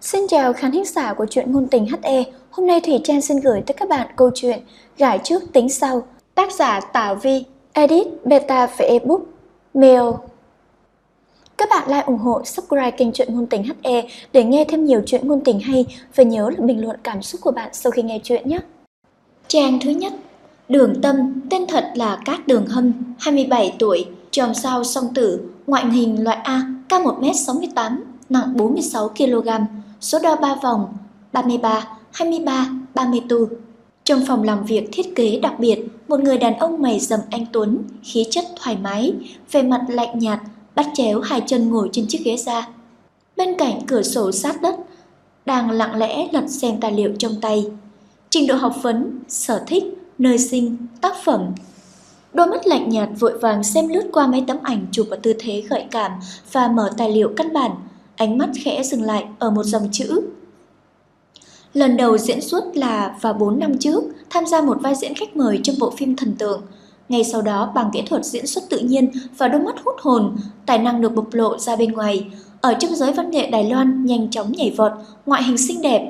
Xin chào khán thính giả của truyện ngôn tình HE. Hôm nay Thủy Trang xin gửi tới các bạn câu chuyện Gả trước tính sau, tác giả Tảo Vi, edit beta về ebook, mail. Các bạn like, ủng hộ, subscribe kênh truyện ngôn tình HE để nghe thêm nhiều chuyện ngôn tình hay, và nhớ là bình luận cảm xúc của bạn sau khi nghe chuyện nhé. Trang thứ nhất. Đường Tâm, tên thật là Cát Đường Hâm, 27 tuổi, chòm sao song tử, ngoại hình loại A, cao 1m68, nặng 46 kg, số đo 3 vòng, 33, 23, 34. Trong phòng làm việc thiết kế đặc biệt, một người đàn ông mày rậm anh tuấn, khí chất thoải mái, vẻ mặt lạnh nhạt, bắt chéo hai chân ngồi trên chiếc ghế da. Bên cạnh cửa sổ sát đất, đang lặng lẽ lật xem tài liệu trong tay. Trình độ học vấn, sở thích, nơi sinh, tác phẩm. Đôi mắt lạnh nhạt vội vàng xem lướt qua mấy tấm ảnh chụp ở tư thế gợi cảm và mở tài liệu căn bản, ánh mắt khẽ dừng lại ở một dòng chữ. Lần đầu diễn xuất là vào 4 năm trước, tham gia một vai diễn khách mời trong bộ phim Thần Tượng. Ngay sau đó, bằng kỹ thuật diễn xuất tự nhiên và đôi mắt hút hồn, tài năng được bộc lộ ra bên ngoài. Ở trong giới văn nghệ Đài Loan nhanh chóng nhảy vọt, ngoại hình xinh đẹp.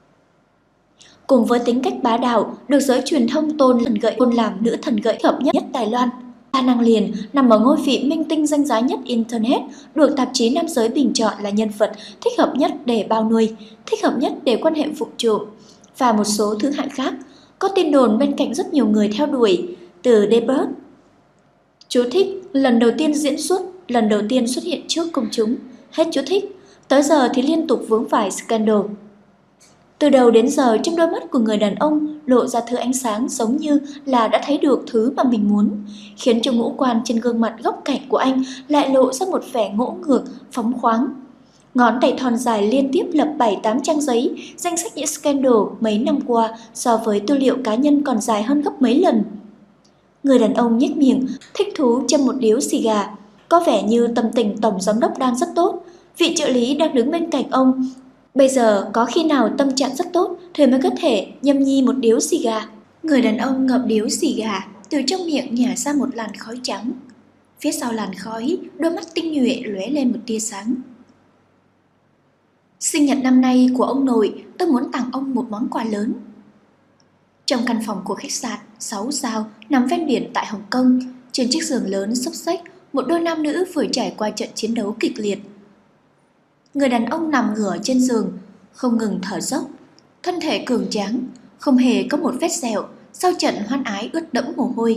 Cùng với tính cách bá đạo, được giới truyền thông tôn làm nữ thần gợi hợp nhất Đài Loan. 3 năm liền nằm ở ngôi vị minh tinh danh giá nhất Internet, được tạp chí nam giới bình chọn là nhân vật thích hợp nhất để bao nuôi, thích hợp nhất để quan hệ vụng trộm, và một số thứ hạng khác. Có tin đồn bên cạnh rất nhiều người theo đuổi, từ debut. Chú thích, lần đầu tiên diễn xuất, lần đầu tiên xuất hiện trước công chúng, hết chú thích. Tới giờ thì liên tục vướng phải scandal. Từ đầu đến giờ, trong đôi mắt của người đàn ông lộ ra thứ ánh sáng giống như là đã thấy được thứ mà mình muốn, khiến cho ngũ quan trên gương mặt góc cạnh của anh lại lộ ra một vẻ ngỗ ngược, phóng khoáng. Ngón tay thon dài liên tiếp lập 7-8 trang giấy, danh sách những scandal mấy năm qua so với tư liệu cá nhân còn dài hơn gấp mấy lần. Người đàn ông nhếch miệng, thích thú châm một điếu xì gà. Có vẻ như tâm tình tổng giám đốc đang rất tốt. Vị trợ lý đang đứng bên cạnh ông. Bây giờ có khi nào tâm trạng rất tốt thì mới có thể nhâm nhi một điếu xì gà. Người đàn ông ngậm điếu xì gà, từ trong miệng nhả ra một làn khói trắng. Phía sau làn khói, đôi mắt tinh nhuệ lóe lên một tia sáng. Sinh nhật năm nay của ông nội, tôi muốn tặng ông một món quà lớn. Trong căn phòng của khách sạn 6 sao nằm ven biển tại Hồng Kông, trên chiếc giường lớn xốc xếch, một đôi nam nữ vừa trải qua trận chiến đấu kịch liệt. Người đàn ông nằm ngửa trên giường, không ngừng thở dốc, thân thể cường tráng, không hề có một vết sẹo, sau trận hoan ái ướt đẫm mồ hôi.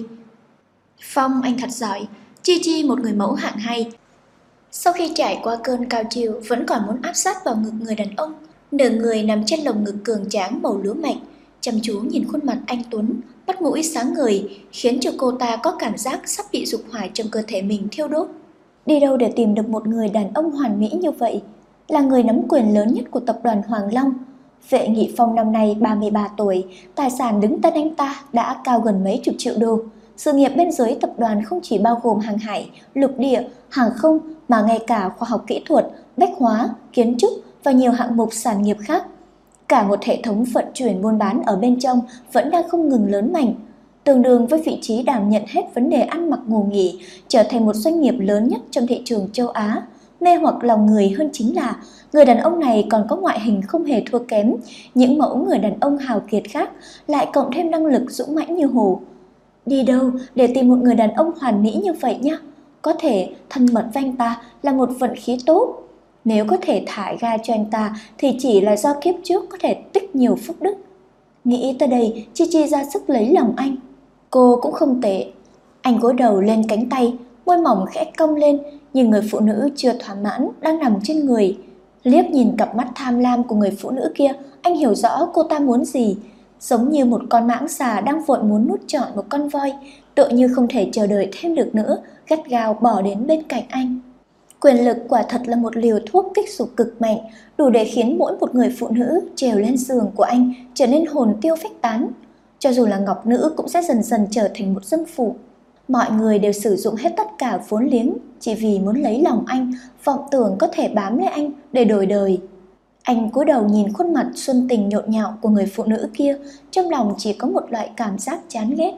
Phong, anh thật giỏi, Chi Chi một người mẫu hạng hay. Sau khi trải qua cơn cao trào vẫn còn muốn áp sát vào ngực người đàn ông, nửa người nằm trên lồng ngực cường tráng màu lúa mạch, chăm chú nhìn khuôn mặt anh tuấn, mắt mũi sáng ngời, khiến cho cô ta có cảm giác sắp bị dục hỏa trong cơ thể mình thiêu đốt. Đi đâu để tìm được một người đàn ông hoàn mỹ như vậy? Là người nắm quyền lớn nhất của tập đoàn Hoàng Long. Vệ Nghị Phong năm nay 33 tuổi, tài sản đứng tên anh ta đã cao gần mấy chục triệu đô. Sự nghiệp bên dưới tập đoàn không chỉ bao gồm hàng hải, lục địa, hàng không mà ngay cả khoa học kỹ thuật, bách hóa, kiến trúc và nhiều hạng mục sản nghiệp khác. Cả một hệ thống vận chuyển buôn bán ở bên trong vẫn đang không ngừng lớn mạnh, tương đương với vị trí đảm nhận hết vấn đề ăn mặc ngủ nghỉ, trở thành một doanh nghiệp lớn nhất trong thị trường châu Á. Mê hoặc lòng người hơn chính là người đàn ông này còn có ngoại hình không hề thua kém những mẫu người đàn ông hào kiệt khác, lại cộng thêm năng lực dũng mãnh như hổ. Đi đâu để tìm một người đàn ông hoàn mỹ như vậy nhá? Có thể thân mật với anh ta là một vận khí tốt. Nếu có thể thải ga cho anh ta thì chỉ là do kiếp trước có thể tích nhiều phúc đức. Nghĩ tới đây, Chi Chi ra sức lấy lòng anh. Cô cũng không tệ. Anh gối đầu lên cánh tay, môi mỏng khẽ cong lên, nhưng người phụ nữ chưa thỏa mãn đang nằm trên người. Liếc nhìn cặp mắt tham lam của người phụ nữ kia, anh hiểu rõ cô ta muốn gì. Giống như một con mãng xà đang vội muốn nuốt trọn một con voi, tựa như không thể chờ đợi thêm được nữa, gắt gao bỏ đến bên cạnh anh. Quyền lực quả thật là một liều thuốc kích dục cực mạnh, đủ để khiến mỗi một người phụ nữ trèo lên giường của anh trở nên hồn tiêu phách tán. Cho dù là ngọc nữ cũng sẽ dần dần trở thành một dâm phụ. Mọi người đều sử dụng hết tất cả vốn liếng chỉ vì muốn lấy lòng anh, vọng tưởng có thể bám lấy anh để đổi đời. Anh cúi đầu nhìn khuôn mặt xuân tình nhộn nhạo của người phụ nữ kia, trong lòng chỉ có một loại cảm giác chán ghét.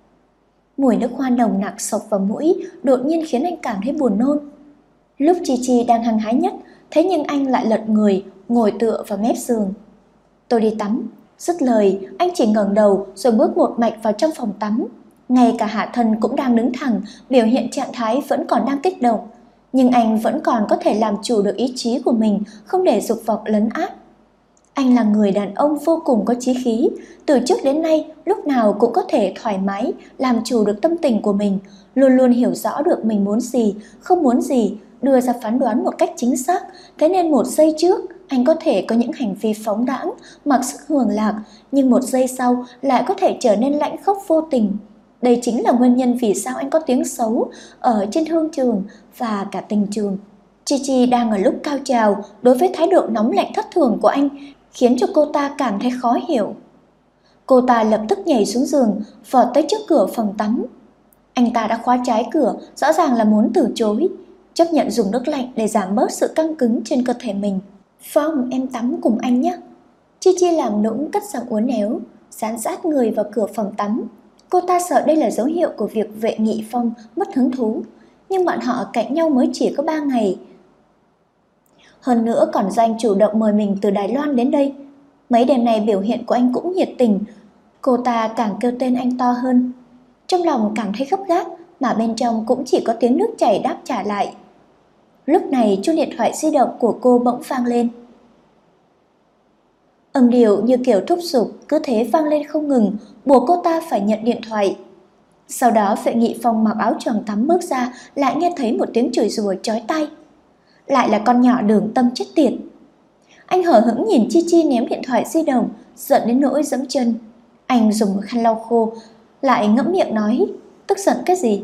Mùi nước hoa nồng nặc xộc vào mũi đột nhiên khiến anh cảm thấy buồn nôn. Lúc Chi Chi đang hăng hái nhất, thế nhưng anh lại lật người, ngồi tựa vào mép giường. Tôi đi tắm. Dứt lời, anh chỉ ngẩng đầu rồi bước một mạch vào trong phòng tắm. Ngay cả hạ thân cũng đang đứng thẳng, biểu hiện trạng thái vẫn còn đang kích động. Nhưng anh vẫn còn có thể làm chủ được ý chí của mình, không để dục vọng lấn át. Anh là người đàn ông vô cùng có chí khí, từ trước đến nay lúc nào cũng có thể thoải mái làm chủ được tâm tình của mình, luôn luôn hiểu rõ được mình muốn gì, không muốn gì, đưa ra phán đoán một cách chính xác. Thế nên một giây trước anh có thể có những hành vi phóng đãng, mặc sức hưởng lạc, nhưng một giây sau lại có thể trở nên lãnh khốc vô tình. Đây chính là nguyên nhân vì sao anh có tiếng xấu ở trên thương trường và cả tình trường. Chi Chi đang ở lúc cao trào, đối với thái độ nóng lạnh thất thường của anh khiến cho cô ta cảm thấy khó hiểu. Cô ta lập tức nhảy xuống giường, vọt tới trước cửa phòng tắm. Anh ta đã khóa trái cửa, rõ ràng là muốn từ chối, chấp nhận dùng nước lạnh để giảm bớt sự căng cứng trên cơ thể mình. Phong, em tắm cùng anh nhé. Chi Chi làm nũng cất giọng uốn éo, dán sát người vào cửa phòng tắm. Cô ta sợ đây là dấu hiệu của việc Vệ Nghị Phong mất hứng thú, nhưng bọn họ cạnh nhau mới chỉ có 3 ngày. Hơn nữa còn do anh chủ động mời mình từ Đài Loan đến đây. Mấy đêm này biểu hiện của anh cũng nhiệt tình. Cô ta càng kêu tên anh to hơn. Trong lòng càng thấy gấp gáp, mà bên trong cũng chỉ có tiếng nước chảy đáp trả lại. Lúc này chuông điện thoại di động của cô bỗng vang lên. Âm điệu như kiểu thúc giục cứ thế vang lên không ngừng, buộc cô ta phải nhận điện thoại. Sau đó Vệ Nghị Phong mặc áo choàng tắm bước ra, lại nghe thấy một tiếng chửi rủa chói tai. Lại là con nhỏ Đường Tâm chết tiệt. Anh hờ hững nhìn Chi Chi ném điện thoại di động, giận đến nỗi giẫm chân. Anh dùng một khăn lau khô, lại ngẫm miệng nói, tức giận cái gì?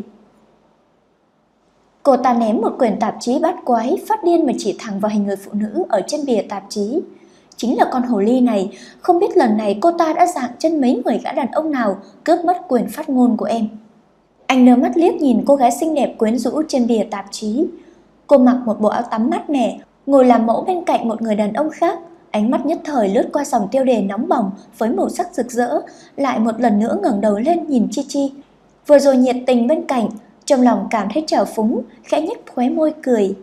Cô ta ném một quyển tạp chí bát quái, phát điên mà chỉ thẳng vào hình người phụ nữ ở trên bìa tạp chí. Chính là con hồ ly này, không biết lần này cô ta đã dạn chân mấy người gã đàn ông nào cướp mất quyền phát ngôn của em. Anh đưa mắt liếc nhìn cô gái xinh đẹp quyến rũ trên bìa tạp chí. Cô mặc một bộ áo tắm mát mẻ, ngồi làm mẫu bên cạnh một người đàn ông khác. Ánh mắt nhất thời lướt qua dòng tiêu đề nóng bỏng với màu sắc rực rỡ, lại một lần nữa ngẩng đầu lên nhìn Chi Chi. Vừa rồi nhiệt tình bên cạnh, trong lòng cảm thấy trào phúng, khẽ nhếch khóe môi cười.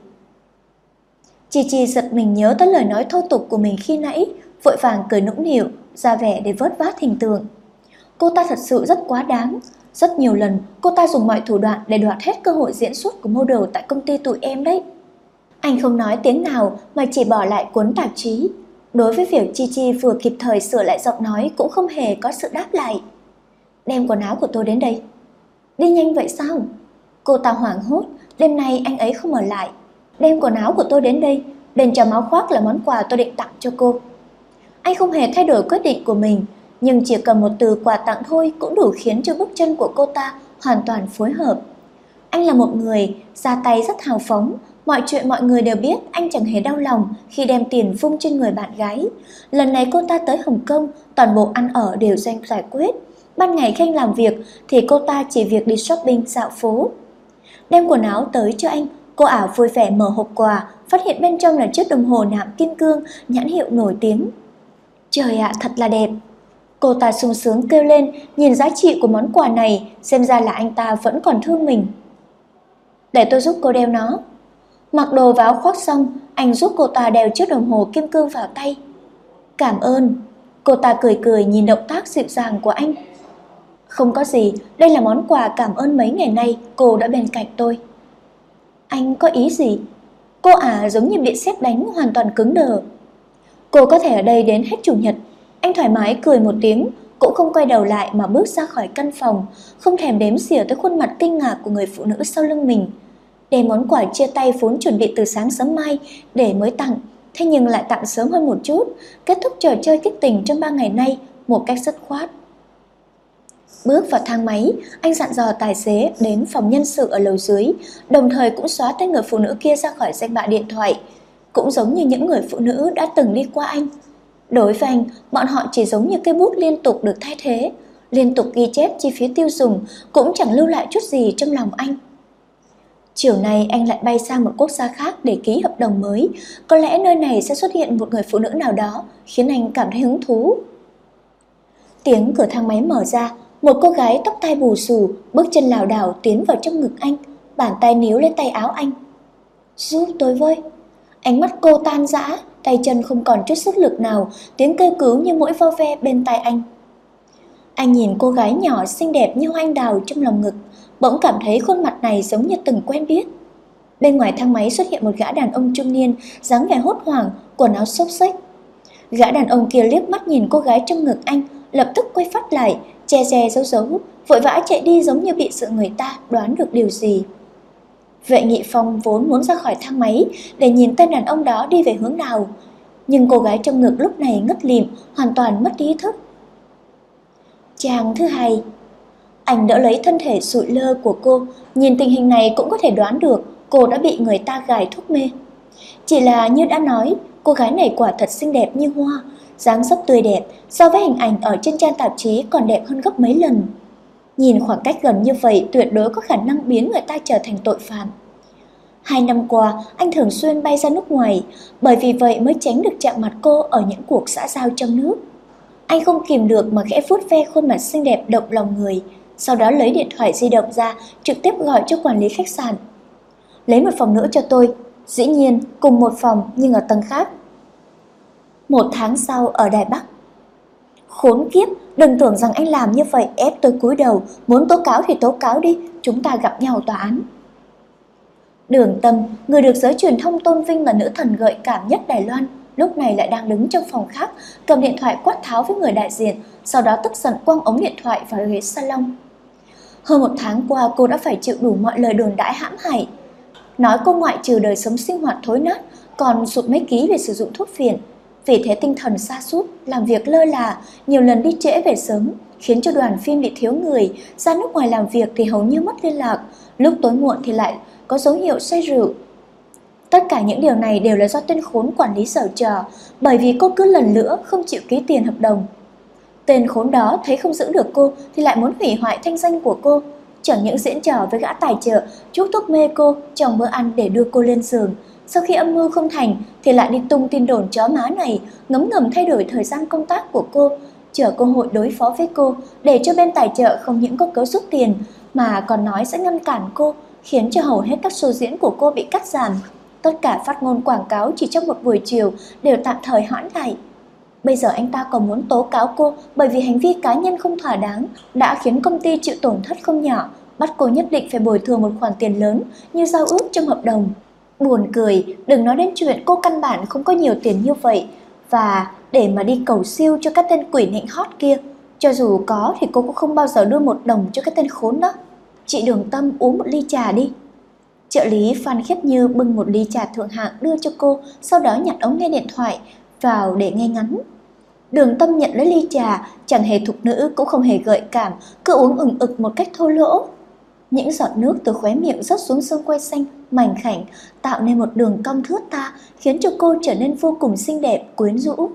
Chi Chi giật mình nhớ tới lời nói thô tục của mình khi nãy, vội vàng cười nũng nịu, ra vẻ để vớt vát hình tượng. Cô ta thật sự rất quá đáng. Rất nhiều lần cô ta dùng mọi thủ đoạn để đoạt hết cơ hội diễn xuất của model tại công ty tụi em đấy. Anh không nói tiếng nào mà chỉ bỏ lại cuốn tạp chí. Đối với việc Chi Chi vừa kịp thời sửa lại giọng nói cũng không hề có sự đáp lại. Đem quần áo của tôi đến đây. Đi nhanh vậy sao? Cô ta hoảng hốt, đêm nay anh ấy không ở lại. Đem quần áo của tôi đến đây, bên trong áo khoác là món quà tôi định tặng cho cô. Anh không hề thay đổi quyết định của mình, nhưng chỉ cần một từ quà tặng thôi cũng đủ khiến cho bước chân của cô ta hoàn toàn phối hợp. Anh là một người ra tay rất hào phóng, mọi chuyện mọi người đều biết anh chẳng hề đau lòng khi đem tiền vung trên người bạn gái. Lần này cô ta tới Hồng Kông, toàn bộ ăn ở đều do anh giải quyết. Ban ngày khi anh làm việc thì cô ta chỉ việc đi shopping dạo phố. Đem quần áo tới cho anh, cô ả vui vẻ mở hộp quà, phát hiện bên trong là chiếc đồng hồ nạm kim cương nhãn hiệu nổi tiếng. Trời ạ, thật là đẹp. Cô ta sung sướng kêu lên, nhìn giá trị của món quà này, xem ra là anh ta vẫn còn thương mình. Để tôi giúp cô đeo nó. Mặc đồ và áo khoác xong, anh giúp cô ta đeo chiếc đồng hồ kim cương vào tay. Cảm ơn. Cô ta cười cười nhìn động tác dịu dàng của anh. Không có gì, đây là món quà cảm ơn mấy ngày nay cô đã bên cạnh tôi. Anh có ý gì? Cô ả giống như bị sét đánh, hoàn toàn cứng đờ. Cô có thể ở đây đến hết chủ nhật. Anh thoải mái cười một tiếng, cũng không quay đầu lại mà bước ra khỏi căn phòng, không thèm đếm xỉa tới khuôn mặt kinh ngạc của người phụ nữ sau lưng mình. Để món quà chia tay vốn chuẩn bị từ sáng sớm mai để mới tặng, thế nhưng lại tặng sớm hơn một chút, kết thúc trò chơi kích tình trong 3 ngày nay một cách dứt khoát. Bước vào thang máy, anh dặn dò tài xế đến phòng nhân sự ở lầu dưới, đồng thời cũng xóa tên người phụ nữ kia ra khỏi danh bạ điện thoại, cũng giống như những người phụ nữ đã từng đi qua anh. Đối với anh, bọn họ chỉ giống như cây bút liên tục được thay thế, liên tục ghi chép chi phí tiêu dùng, cũng chẳng lưu lại chút gì trong lòng anh. Chiều nay anh lại bay sang một quốc gia khác để ký hợp đồng mới, có lẽ nơi này sẽ xuất hiện một người phụ nữ nào đó khiến anh cảm thấy hứng thú. Tiếng cửa thang máy mở ra, một cô gái tóc tai bù xù, bước chân lảo đảo tiến vào trong ngực anh, bàn tay níu lên tay áo anh. Giúp tôi với. Ánh mắt cô tan rã, tay chân không còn chút sức lực nào, tiếng kêu cứu như mũi vo ve bên tai anh. Anh nhìn cô gái nhỏ xinh đẹp như hoa anh đào trong lòng ngực, bỗng cảm thấy khuôn mặt này giống như từng quen biết. Bên ngoài thang máy xuất hiện một gã đàn ông trung niên, dáng vẻ hốt hoảng, quần áo xốc xếch. Gã đàn ông kia liếc mắt nhìn cô gái trong ngực anh, lập tức quay phát lại, che che giấu giấu, vội vã chạy đi giống như bị sợ người ta đoán được điều gì. Vệ Nghị Phong vốn muốn ra khỏi thang máy để nhìn tên đàn ông đó đi về hướng nào, nhưng cô gái trong ngực lúc này ngất lịm, hoàn toàn mất ý thức. Trang thứ hai. Anh đỡ lấy thân thể sụi lơ của cô, nhìn tình hình này cũng có thể đoán được cô đã bị người ta gài thuốc mê. Chỉ là như đã nói, cô gái này quả thật xinh đẹp như hoa, dáng dấp tươi đẹp, so với hình ảnh ở trên trang tạp chí còn đẹp hơn gấp mấy lần. Nhìn khoảng cách gần như vậy tuyệt đối có khả năng biến người ta trở thành tội phạm. 2 năm qua, anh thường xuyên bay ra nước ngoài, bởi vì vậy mới tránh được chạm mặt cô ở những cuộc xã giao trong nước. Anh không kìm được mà khẽ vuốt ve khuôn mặt xinh đẹp động lòng người, sau đó lấy điện thoại di động ra, trực tiếp gọi cho quản lý khách sạn. Lấy một phòng nữa cho tôi, dĩ nhiên cùng một phòng nhưng ở tầng khác. 1 tháng sau ở Đài Bắc. Khốn kiếp, đừng tưởng rằng anh làm như vậy ép tôi cúi đầu, muốn tố cáo thì tố cáo đi, chúng ta gặp nhau ở tòa án. Đường Tâm, người được giới truyền thông tôn vinh là nữ thần gợi cảm nhất Đài Loan, lúc này lại đang đứng trong phòng khác, cầm điện thoại quát tháo với người đại diện, sau đó tức giận quăng ống điện thoại vào ghế salon. Hơn 1 tháng qua cô đã phải chịu đủ mọi lời đồn đãi hãm hại. Nói cô ngoại trừ đời sống sinh hoạt thối nát, còn sụt mấy ký về sử dụng thuốc phiện. Vì thế tinh thần sa sút, làm việc lơ là, nhiều lần đi trễ về sớm, khiến cho đoàn phim bị thiếu người, ra nước ngoài làm việc thì hầu như mất liên lạc, lúc tối muộn thì lại có dấu hiệu say rượu. Tất cả những điều này đều là do tên khốn quản lý giở trò, bởi vì cô cứ lần nữa không chịu ký tiền hợp đồng. Tên khốn đó thấy không giữ được cô thì lại muốn hủy hoại thanh danh của cô, chẳng những diễn trò với gã tài trợ, chuốc thuốc mê cô trong bữa ăn để đưa cô lên giường. Sau khi âm mưu không thành thì lại đi tung tin đồn chó má này, ngấm ngầm thay đổi thời gian công tác của cô, chờ cơ hội đối phó với cô, để cho bên tài trợ không những có cớ rút tiền mà còn nói sẽ ngăn cản cô, khiến cho hầu hết các show diễn của cô bị cắt giảm. Tất cả phát ngôn quảng cáo chỉ trong một buổi chiều đều tạm thời hoãn lại. Bây giờ anh ta còn muốn tố cáo cô bởi vì hành vi cá nhân không thỏa đáng đã khiến công ty chịu tổn thất không nhỏ, bắt cô nhất định phải bồi thường một khoản tiền lớn như giao ước trong hợp đồng. Buồn cười, đừng nói đến chuyện cô căn bản không có nhiều tiền như vậy, và để mà đi cầu siêu cho các tên quỷ nịnh hót kia, cho dù có thì cô cũng không bao giờ đưa 1 đồng cho cái tên khốn đó. Chị Đường Tâm uống một ly trà đi. Trợ lý Phan Khiết Như bưng một ly trà thượng hạng đưa cho cô, sau đó nhặt ống nghe điện thoại vào để nghe ngắn. Đường Tâm nhận lấy ly trà, chẳng hề thục nữ cũng không hề gợi cảm, cứ uống ừng ực một cách thô lỗ. Những giọt nước từ khóe miệng rớt xuống xương quai xanh mảnh khảnh, tạo nên một đường cong thướt tha, khiến cho cô trở nên vô cùng xinh đẹp, quyến rũ.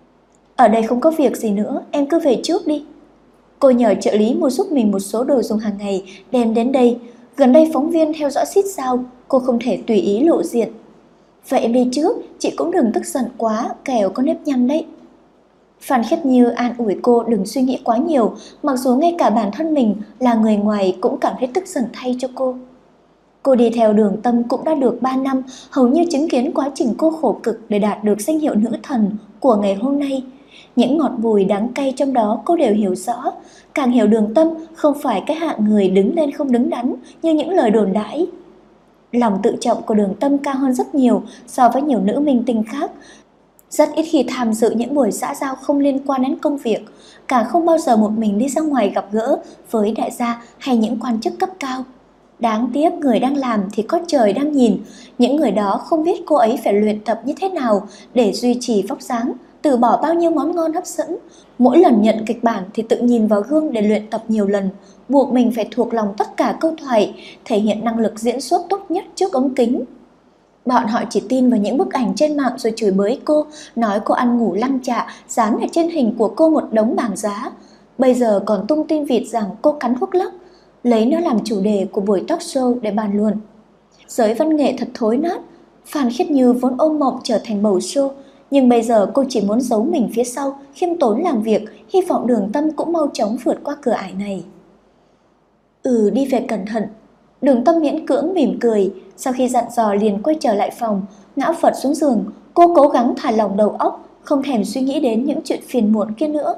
Ở đây không có việc gì nữa, em cứ về trước đi. Cô nhờ trợ lý mua giúp mình một số đồ dùng hàng ngày, đem đến đây. Gần đây phóng viên theo dõi xít sao, cô không thể tùy ý lộ diện. Vậy em đi trước, chị cũng đừng tức giận quá, kẻo có nếp nhăn đấy. Phan Khiết Như an ủi cô đừng suy nghĩ quá nhiều, mặc dù ngay cả bản thân mình là người ngoài cũng cảm thấy tức giận thay cho cô. Cô đi theo Đường Tâm cũng đã được 3 năm, hầu như chứng kiến quá trình cô khổ cực để đạt được danh hiệu nữ thần của ngày hôm nay. Những ngọt bùi đắng cay trong đó cô đều hiểu rõ, càng hiểu Đường Tâm không phải cái hạng người đứng lên không đứng đắn như những lời đồn đãi. Lòng tự trọng của Đường Tâm cao hơn rất nhiều so với nhiều nữ minh tinh khác. Rất ít khi tham dự những buổi xã giao không liên quan đến công việc, càng không bao giờ một mình đi ra ngoài gặp gỡ với đại gia hay những quan chức cấp cao. Đáng tiếc người đang làm thì có trời đang nhìn, những người đó không biết cô ấy phải luyện tập như thế nào để duy trì vóc dáng, từ bỏ bao nhiêu món ngon hấp dẫn. Mỗi lần nhận kịch bản thì tự nhìn vào gương để luyện tập nhiều lần, buộc mình phải thuộc lòng tất cả câu thoại, thể hiện năng lực diễn xuất tốt nhất trước ống kính. Bọn họ chỉ tin vào những bức ảnh trên mạng rồi chửi bới cô, nói cô ăn ngủ lăng chạ, dán ở trên hình của cô một đống bảng giá. Bây giờ còn tung tin vịt rằng cô cắn thuốc lắc, lấy nó làm chủ đề của buổi talk show để bàn luận. Giới văn nghệ thật thối nát, Phan Khiết Như vốn ôm mộng trở thành bầu show, nhưng bây giờ cô chỉ muốn giấu mình phía sau, khiêm tốn làm việc, hy vọng Đường Tâm cũng mau chóng vượt qua cửa ải này. Đi về cẩn thận. Đường Tâm miễn cưỡng mỉm cười, sau khi dặn dò liền quay trở lại phòng, ngã phật xuống giường. Cô cố gắng thả lỏng đầu óc, không thèm suy nghĩ đến những chuyện phiền muộn kia nữa.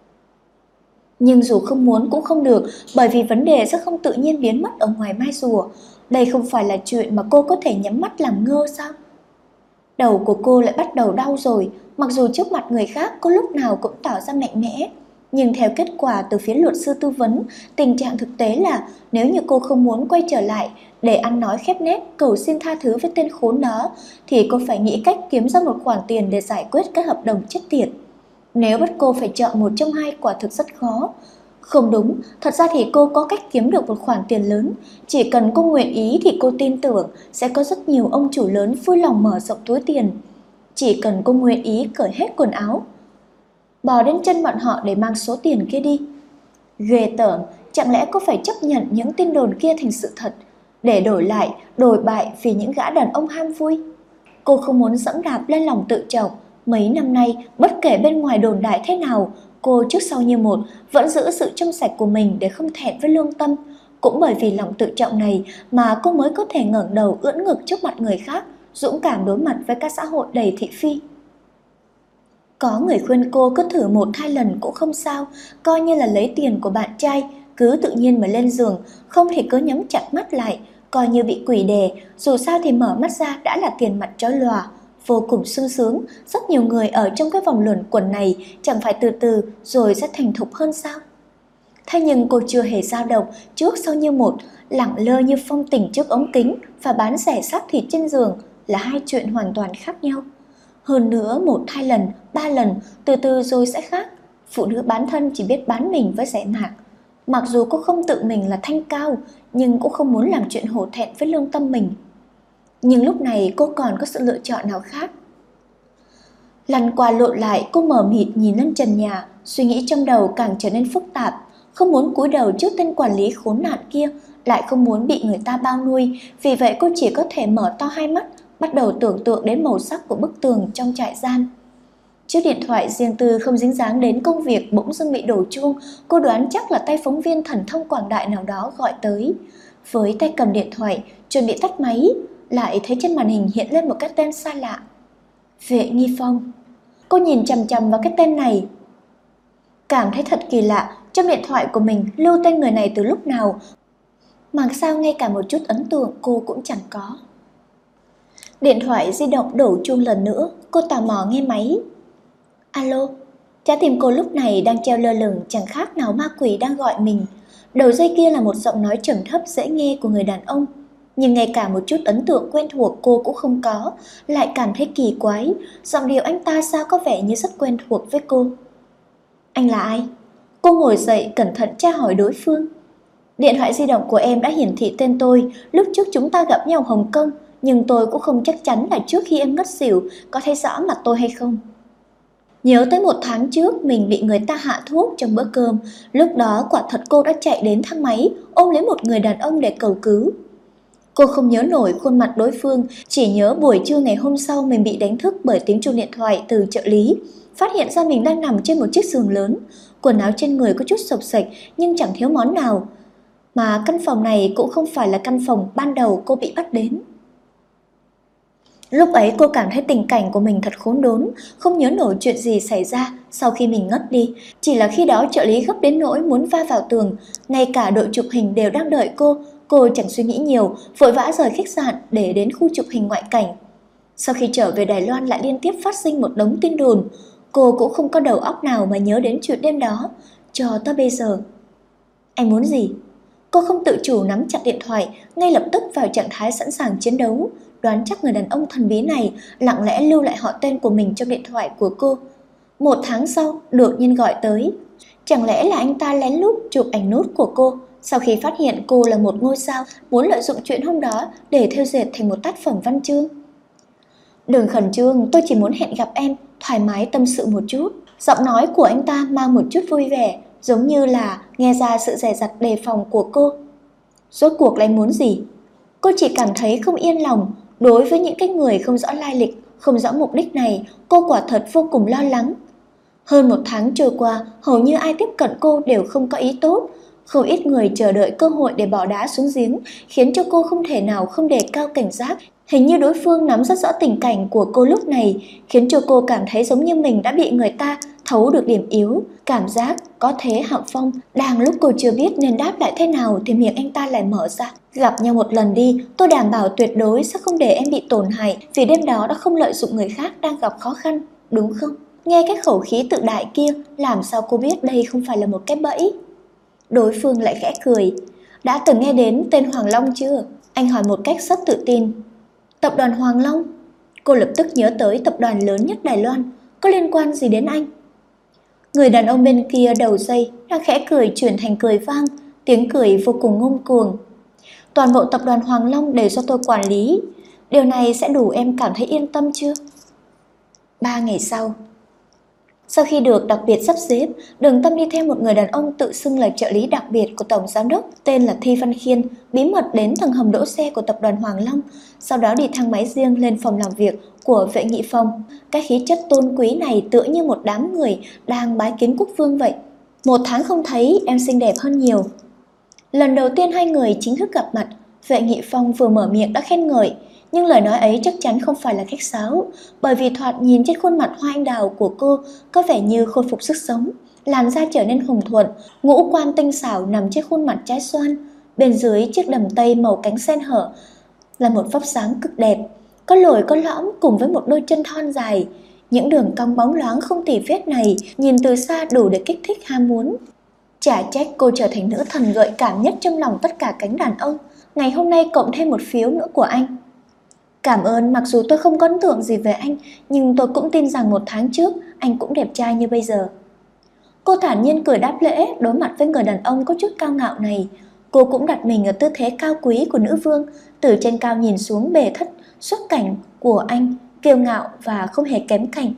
Nhưng dù không muốn cũng không được, bởi vì vấn đề sẽ không tự nhiên biến mất ở ngoài mai rùa. Đây không phải là chuyện mà cô có thể nhắm mắt làm ngơ sao? Đầu của cô lại bắt đầu đau rồi, mặc dù trước mặt người khác cô lúc nào cũng tỏ ra mạnh mẽ. Nhưng theo kết quả từ phía luật sư tư vấn, tình trạng thực tế là nếu như cô không muốn quay trở lại để ăn nói khép nép cầu xin tha thứ với tên khốn đó, thì cô phải nghĩ cách kiếm ra một khoản tiền để giải quyết các hợp đồng chết tiệt. Nếu bắt cô phải chọn một trong hai quả thực rất khó. Không đúng, thật ra thì cô có cách kiếm được một khoản tiền lớn. Chỉ cần cô nguyện ý thì cô tin tưởng sẽ có rất nhiều ông chủ lớn vui lòng mở rộng túi tiền. Chỉ cần cô nguyện ý cởi hết quần áo, bò đến chân bọn họ để mang số tiền kia đi. Ghê tởm, chẳng lẽ cô phải chấp nhận những tin đồn kia thành sự thật, để đổi bại vì những gã đàn ông ham vui? Cô không muốn dẫm đạp lên lòng tự trọng. Mấy năm nay, bất kể bên ngoài đồn đại thế nào, cô trước sau như một vẫn giữ sự trong sạch của mình để không thẹn với lương tâm. Cũng bởi vì lòng tự trọng này mà cô mới có thể ngẩng đầu ưỡn ngực trước mặt người khác, dũng cảm đối mặt với các xã hội đầy thị phi. Có người khuyên cô cứ thử 1-2 lần cũng không sao, coi như là lấy tiền của bạn trai, cứ tự nhiên mà lên giường, không thì cứ nhắm chặt mắt lại, coi như bị quỷ đè, dù sao thì mở mắt ra đã là tiền mặt chói lòa, vô cùng sung sướng. Rất nhiều người ở trong cái vòng luẩn quẩn này chẳng phải từ từ rồi sẽ thành thục hơn sao? Thế nhưng cô chưa hề dao động, trước sau như một, lẳng lơ như phong tình trước ống kính và bán rẻ xác thịt trên giường là hai chuyện hoàn toàn khác nhau. Hơn nữa 1-2 lần, 3 lần, từ từ rồi sẽ khác. Phụ nữ bán thân chỉ biết bán mình với rẻ mạt. Mặc dù cô không tự mình là thanh cao, nhưng cũng không muốn làm chuyện hổ thẹn với lương tâm mình. Nhưng lúc này cô còn có sự lựa chọn nào khác? Lăn qua lộn lại, cô mờ mịt nhìn lên trần nhà, suy nghĩ trong đầu càng trở nên phức tạp. Không muốn cúi đầu trước tên quản lý khốn nạn kia, lại không muốn bị người ta bao nuôi. Vì vậy cô chỉ có thể mở to hai mắt, bắt đầu tưởng tượng đến màu sắc của bức tường trong trại giam. Chiếc điện thoại riêng tư không dính dáng đến công việc bỗng dưng bị đổ chuông. Cô đoán chắc là tay phóng viên thần thông quảng đại nào đó gọi tới. Với tay cầm điện thoại, chuẩn bị tắt máy, lại thấy trên màn hình hiện lên một cái tên xa lạ: Vệ Nghi Phong. Cô nhìn chằm chằm vào cái tên này, cảm thấy thật kỳ lạ. Trong điện thoại của mình lưu tên người này từ lúc nào mà sao ngay cả một chút ấn tượng cô cũng chẳng có. Điện thoại di động đổ chuông lần nữa, cô tò mò nghe máy. Alo, trái tim cô lúc này đang treo lơ lửng, chẳng khác nào ma quỷ đang gọi mình. Đầu dây kia là một giọng nói trầm thấp dễ nghe của người đàn ông, nhưng ngay cả một chút ấn tượng quen thuộc cô cũng không có, lại cảm thấy kỳ quái. Giọng điệu anh ta sao có vẻ như rất quen thuộc với cô. Anh là ai? Cô ngồi dậy cẩn thận tra hỏi đối phương. Điện thoại di động của em đã hiển thị tên tôi, lúc trước chúng ta gặp nhau Hồng Kông, nhưng tôi cũng không chắc chắn là trước khi em ngất xỉu có thấy rõ mặt tôi hay không. Nhớ tới 1 tháng trước mình bị người ta hạ thuốc trong bữa cơm, lúc đó quả thật cô đã chạy đến thang máy ôm lấy một người đàn ông để cầu cứu. Cô không nhớ nổi khuôn mặt đối phương, chỉ nhớ buổi trưa ngày hôm sau mình bị đánh thức bởi tiếng chuông điện thoại từ trợ lý, phát hiện ra mình đang nằm trên một chiếc giường lớn, quần áo trên người có chút xộc xệch nhưng chẳng thiếu món nào. Mà căn phòng này cũng không phải là căn phòng ban đầu cô bị bắt đến. Lúc ấy cô cảm thấy tình cảnh của mình thật khốn đốn, không nhớ nổi chuyện gì xảy ra sau khi mình ngất đi. Chỉ là khi đó trợ lý gấp đến nỗi muốn va vào tường, ngay cả đội chụp hình đều đang đợi cô chẳng suy nghĩ nhiều, vội vã rời khách sạn để đến khu chụp hình ngoại cảnh. Sau khi trở về Đài Loan lại liên tiếp phát sinh một đống tin đồn, cô cũng không có đầu óc nào mà nhớ đến chuyện đêm đó, cho tới bây giờ. Anh muốn gì? Cô không tự chủ nắm chặt điện thoại, ngay lập tức vào trạng thái sẵn sàng chiến đấu, đoán chắc người đàn ông thần bí này lặng lẽ lưu lại họ tên của mình trong điện thoại của cô. 1 tháng sau, đột nhiên gọi tới. Chẳng lẽ là anh ta lén lút chụp ảnh nút của cô, sau khi phát hiện cô là một ngôi sao, muốn lợi dụng chuyện hôm đó để thêu dệt thành một tác phẩm văn chương. Đừng khẩn trương, tôi chỉ muốn hẹn gặp em, thoải mái tâm sự một chút. Giọng nói của anh ta mang một chút vui vẻ, giống như là nghe ra sự dè dặt đề phòng của cô. Rốt cuộc là anh muốn gì? Cô chỉ cảm thấy không yên lòng. Đối với những cái người không rõ lai lịch, không rõ mục đích này, cô quả thật vô cùng lo lắng. Hơn 1 tháng trôi qua, hầu như ai tiếp cận cô đều không có ý tốt. Không ít người chờ đợi cơ hội để bỏ đá xuống giếng, khiến cho cô không thể nào không đề cao cảnh giác. Hình như đối phương nắm rất rõ tình cảnh của cô lúc này, khiến cho cô cảm thấy giống như mình đã bị người ta thấu được điểm yếu. Cảm giác có thế Hạo Phong đang lúc cô chưa biết nên đáp lại thế nào thì miệng anh ta lại mở ra. Gặp nhau một lần đi, tôi đảm bảo tuyệt đối sẽ không để em bị tổn hại, vì đêm đó đã không lợi dụng người khác đang gặp khó khăn, đúng không? Nghe cái khẩu khí tự đại kia, làm sao cô biết đây không phải là một cái bẫy? Đối phương lại khẽ cười. Đã từng nghe đến tên Hoàng Long chưa? Anh hỏi một cách rất tự tin. Tập đoàn Hoàng Long? Cô lập tức nhớ tới tập đoàn lớn nhất Đài Loan. Có liên quan gì đến anh? Người đàn ông bên kia đầu dây đang khẽ cười chuyển thành cười vang, tiếng cười vô cùng ngông cuồng. Toàn bộ tập đoàn Hoàng Long đều do tôi quản lý. Điều này sẽ đủ em cảm thấy yên tâm chưa? 3 ngày sau, sau khi được đặc biệt sắp xếp, Đường Tâm đi theo một người đàn ông tự xưng là trợ lý đặc biệt của Tổng Giám đốc tên là Thi Văn Khiên, bí mật đến tầng hầm đỗ xe của tập đoàn Hoàng Long, sau đó đi thang máy riêng lên phòng làm việc của Vệ Nghị Phong. Cái khí chất tôn quý này tựa như một đám người đang bái kiến quốc vương vậy. 1 tháng không thấy, em xinh đẹp hơn nhiều. Lần đầu tiên hai người chính thức gặp mặt, Vệ Nghị Phong vừa mở miệng đã khen ngợi, nhưng lời nói ấy chắc chắn không phải là khách sáo, bởi vì thoạt nhìn trên khuôn mặt hoa anh đào của cô có vẻ như khôi phục sức sống, làn da trở nên hồng thuận, ngũ quan tinh xảo nằm trên khuôn mặt trái xoan, bên dưới chiếc đầm tây màu cánh sen hở là một vóc dáng cực đẹp, có lồi có lõm cùng với một đôi chân thon dài. Những đường cong bóng loáng không tì vết này nhìn từ xa đủ để kích thích ham muốn. Chả trách cô trở thành nữ thần gợi cảm nhất trong lòng tất cả cánh đàn ông. Ngày hôm nay cộng thêm một phiếu nữa của anh. Cảm ơn, mặc dù tôi không có ấn tượng gì về anh, nhưng tôi cũng tin rằng 1 tháng trước anh cũng đẹp trai như bây giờ. Cô thản nhiên cười đáp lễ, đối mặt với người đàn ông có chút cao ngạo này. Cô cũng đặt mình ở tư thế cao quý của nữ vương, từ trên cao nhìn xuống bề thất, xuất cảnh của anh, kiêu ngạo và không hề kém cạnh.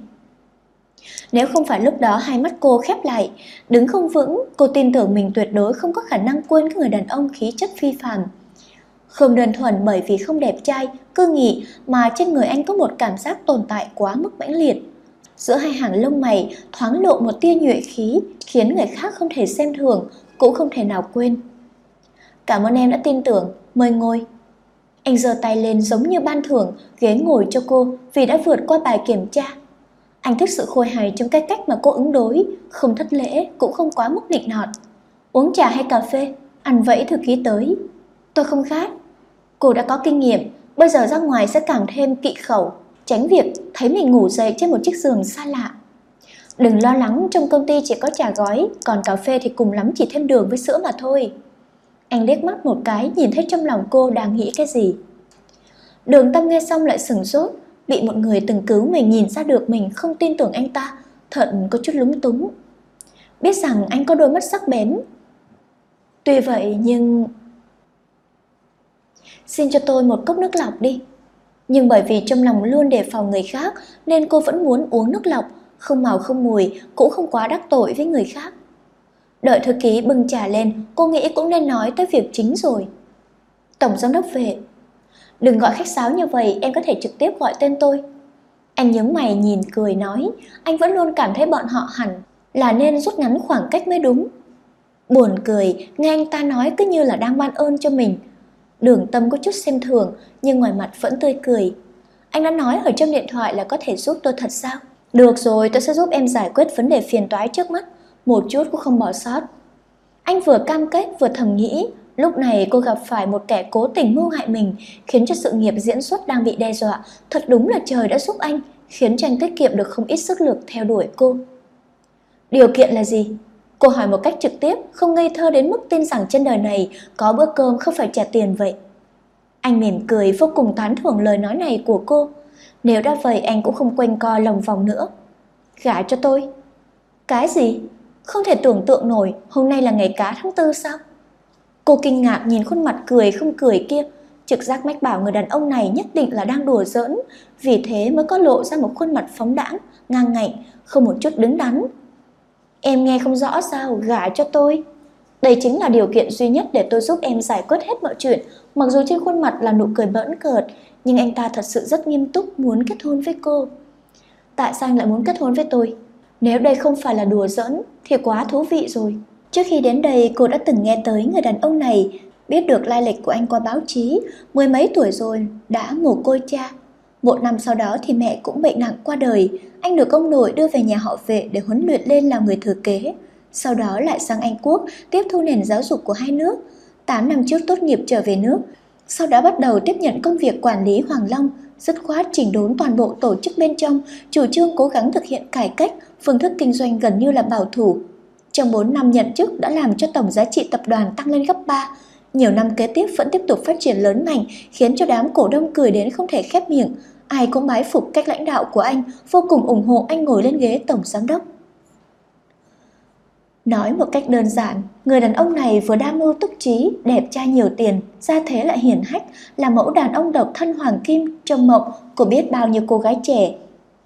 Nếu không phải lúc đó hai mắt cô khép lại, đứng không vững, cô tin tưởng mình tuyệt đối không có khả năng quên cái người đàn ông khí chất phi phàm. Không đơn thuần bởi vì không đẹp trai, cương nghị, mà trên người anh có một cảm giác tồn tại quá mức mãnh liệt. Giữa hai hàng lông mày thoáng lộ một tia nhuệ khí, khiến người khác không thể xem thường, cũng không thể nào quên. Cảm ơn em đã tin tưởng, mời ngồi. Anh giơ tay lên giống như ban thưởng ghế ngồi cho cô vì đã vượt qua bài kiểm tra. Anh thích sự khôi hài trong cái cách mà cô ứng đối, không thất lễ, cũng không quá mức nịnh nọt. Uống trà hay cà phê? Anh vẫy thư ký tới. Tôi không khát. Cô đã có kinh nghiệm, bây giờ ra ngoài sẽ càng thêm kỵ khẩu, tránh việc thấy mình ngủ dậy trên một chiếc giường xa lạ. Đừng lo lắng, trong công ty chỉ có trà gói, còn cà phê thì cùng lắm chỉ thêm đường với sữa mà thôi. Anh liếc mắt một cái, nhìn thấy trong lòng cô đang nghĩ cái gì. Đường Tâm nghe xong lại sửng sốt, bị một người từng cứu mình nhìn ra được mình không tin tưởng anh ta, thật có chút lúng túng. Biết rằng anh có đôi mắt sắc bén. Tuy vậy nhưng... Xin cho tôi một cốc nước lọc đi. Nhưng bởi vì trong lòng luôn đề phòng người khác nên cô vẫn muốn uống nước lọc, không màu không mùi, cũng không quá đắc tội với người khác. Đợi thư ký bưng trà lên, cô nghĩ cũng nên nói tới việc chính rồi. Tổng giám đốc Vệ. Đừng gọi khách sáo như vậy, em có thể trực tiếp gọi tên tôi. Anh nhướng mày nhìn cười nói, anh vẫn luôn cảm thấy bọn họ hẳn là nên rút ngắn khoảng cách mới đúng. Buồn cười, nghe anh ta nói cứ như là đang ban ơn cho mình. Đường Tâm có chút xem thường, nhưng ngoài mặt vẫn tươi cười. Anh đã nói ở trong điện thoại là có thể giúp tôi thật sao? Được rồi, tôi sẽ giúp em giải quyết vấn đề phiền toái trước mắt, một chút cũng không bỏ sót. Anh vừa cam kết vừa thầm nghĩ, lúc này cô gặp phải một kẻ cố tình mưu hại mình, khiến cho sự nghiệp diễn xuất đang bị đe dọa. Thật đúng là trời đã giúp anh, khiến cho anh tiết kiệm được không ít sức lực theo đuổi cô. Điều kiện là gì? Cô hỏi một cách trực tiếp, không ngây thơ đến mức tin rằng trên đời này có bữa cơm không phải trả tiền vậy. Anh mỉm cười vô cùng tán thưởng lời nói này của cô. Nếu đã vậy anh cũng không quanh co lòng vòng nữa. Gả cho tôi. Cái gì? Không thể tưởng tượng nổi, hôm nay là ngày cá tháng 4 sao? Cô kinh ngạc nhìn khuôn mặt cười không cười kia. Trực giác mách bảo người đàn ông này nhất định là đang đùa giỡn, vì thế mới có lộ ra một khuôn mặt phóng đãng, ngang ngạnh, không một chút đứng đắn. Em nghe không rõ sao, gả cho tôi. Đây chính là điều kiện duy nhất để tôi giúp em giải quyết hết mọi chuyện. Mặc dù trên khuôn mặt là nụ cười bỡn cợt, nhưng anh ta thật sự rất nghiêm túc muốn kết hôn với cô. Tại sao anh lại muốn kết hôn với tôi? Nếu đây không phải là đùa giỡn thì quá thú vị rồi. Trước khi đến đây, cô đã từng nghe tới người đàn ông này, biết được lai lịch của anh qua báo chí. Mười mấy tuổi rồi, đã mồ côi cha. Một năm sau đó thì mẹ cũng bệnh nặng qua đời. Anh được ông nội đưa về nhà họ Vệ để huấn luyện lên làm người thừa kế. Sau đó lại sang Anh Quốc, tiếp thu nền giáo dục của hai nước. 8 năm trước tốt nghiệp trở về nước. Sau đó bắt đầu tiếp nhận công việc quản lý Hoàng Long, dứt khoát chỉnh đốn toàn bộ tổ chức bên trong, chủ trương cố gắng thực hiện cải cách, phương thức kinh doanh gần như là bảo thủ. Trong 4 năm nhận chức đã làm cho tổng giá trị tập đoàn tăng lên gấp 3. Nhiều năm kế tiếp vẫn tiếp tục phát triển lớn mạnh, khiến cho đám cổ đông cười đến không thể khép miệng. Ai cũng bái phục cách lãnh đạo của anh, vô cùng ủng hộ anh ngồi lên ghế tổng giám đốc. Nói một cách đơn giản, người đàn ông này vừa đa mưu túc trí, đẹp trai nhiều tiền, gia thế lại hiển hách, là mẫu đàn ông độc thân hoàng kim trong mộng của biết bao nhiêu cô gái trẻ.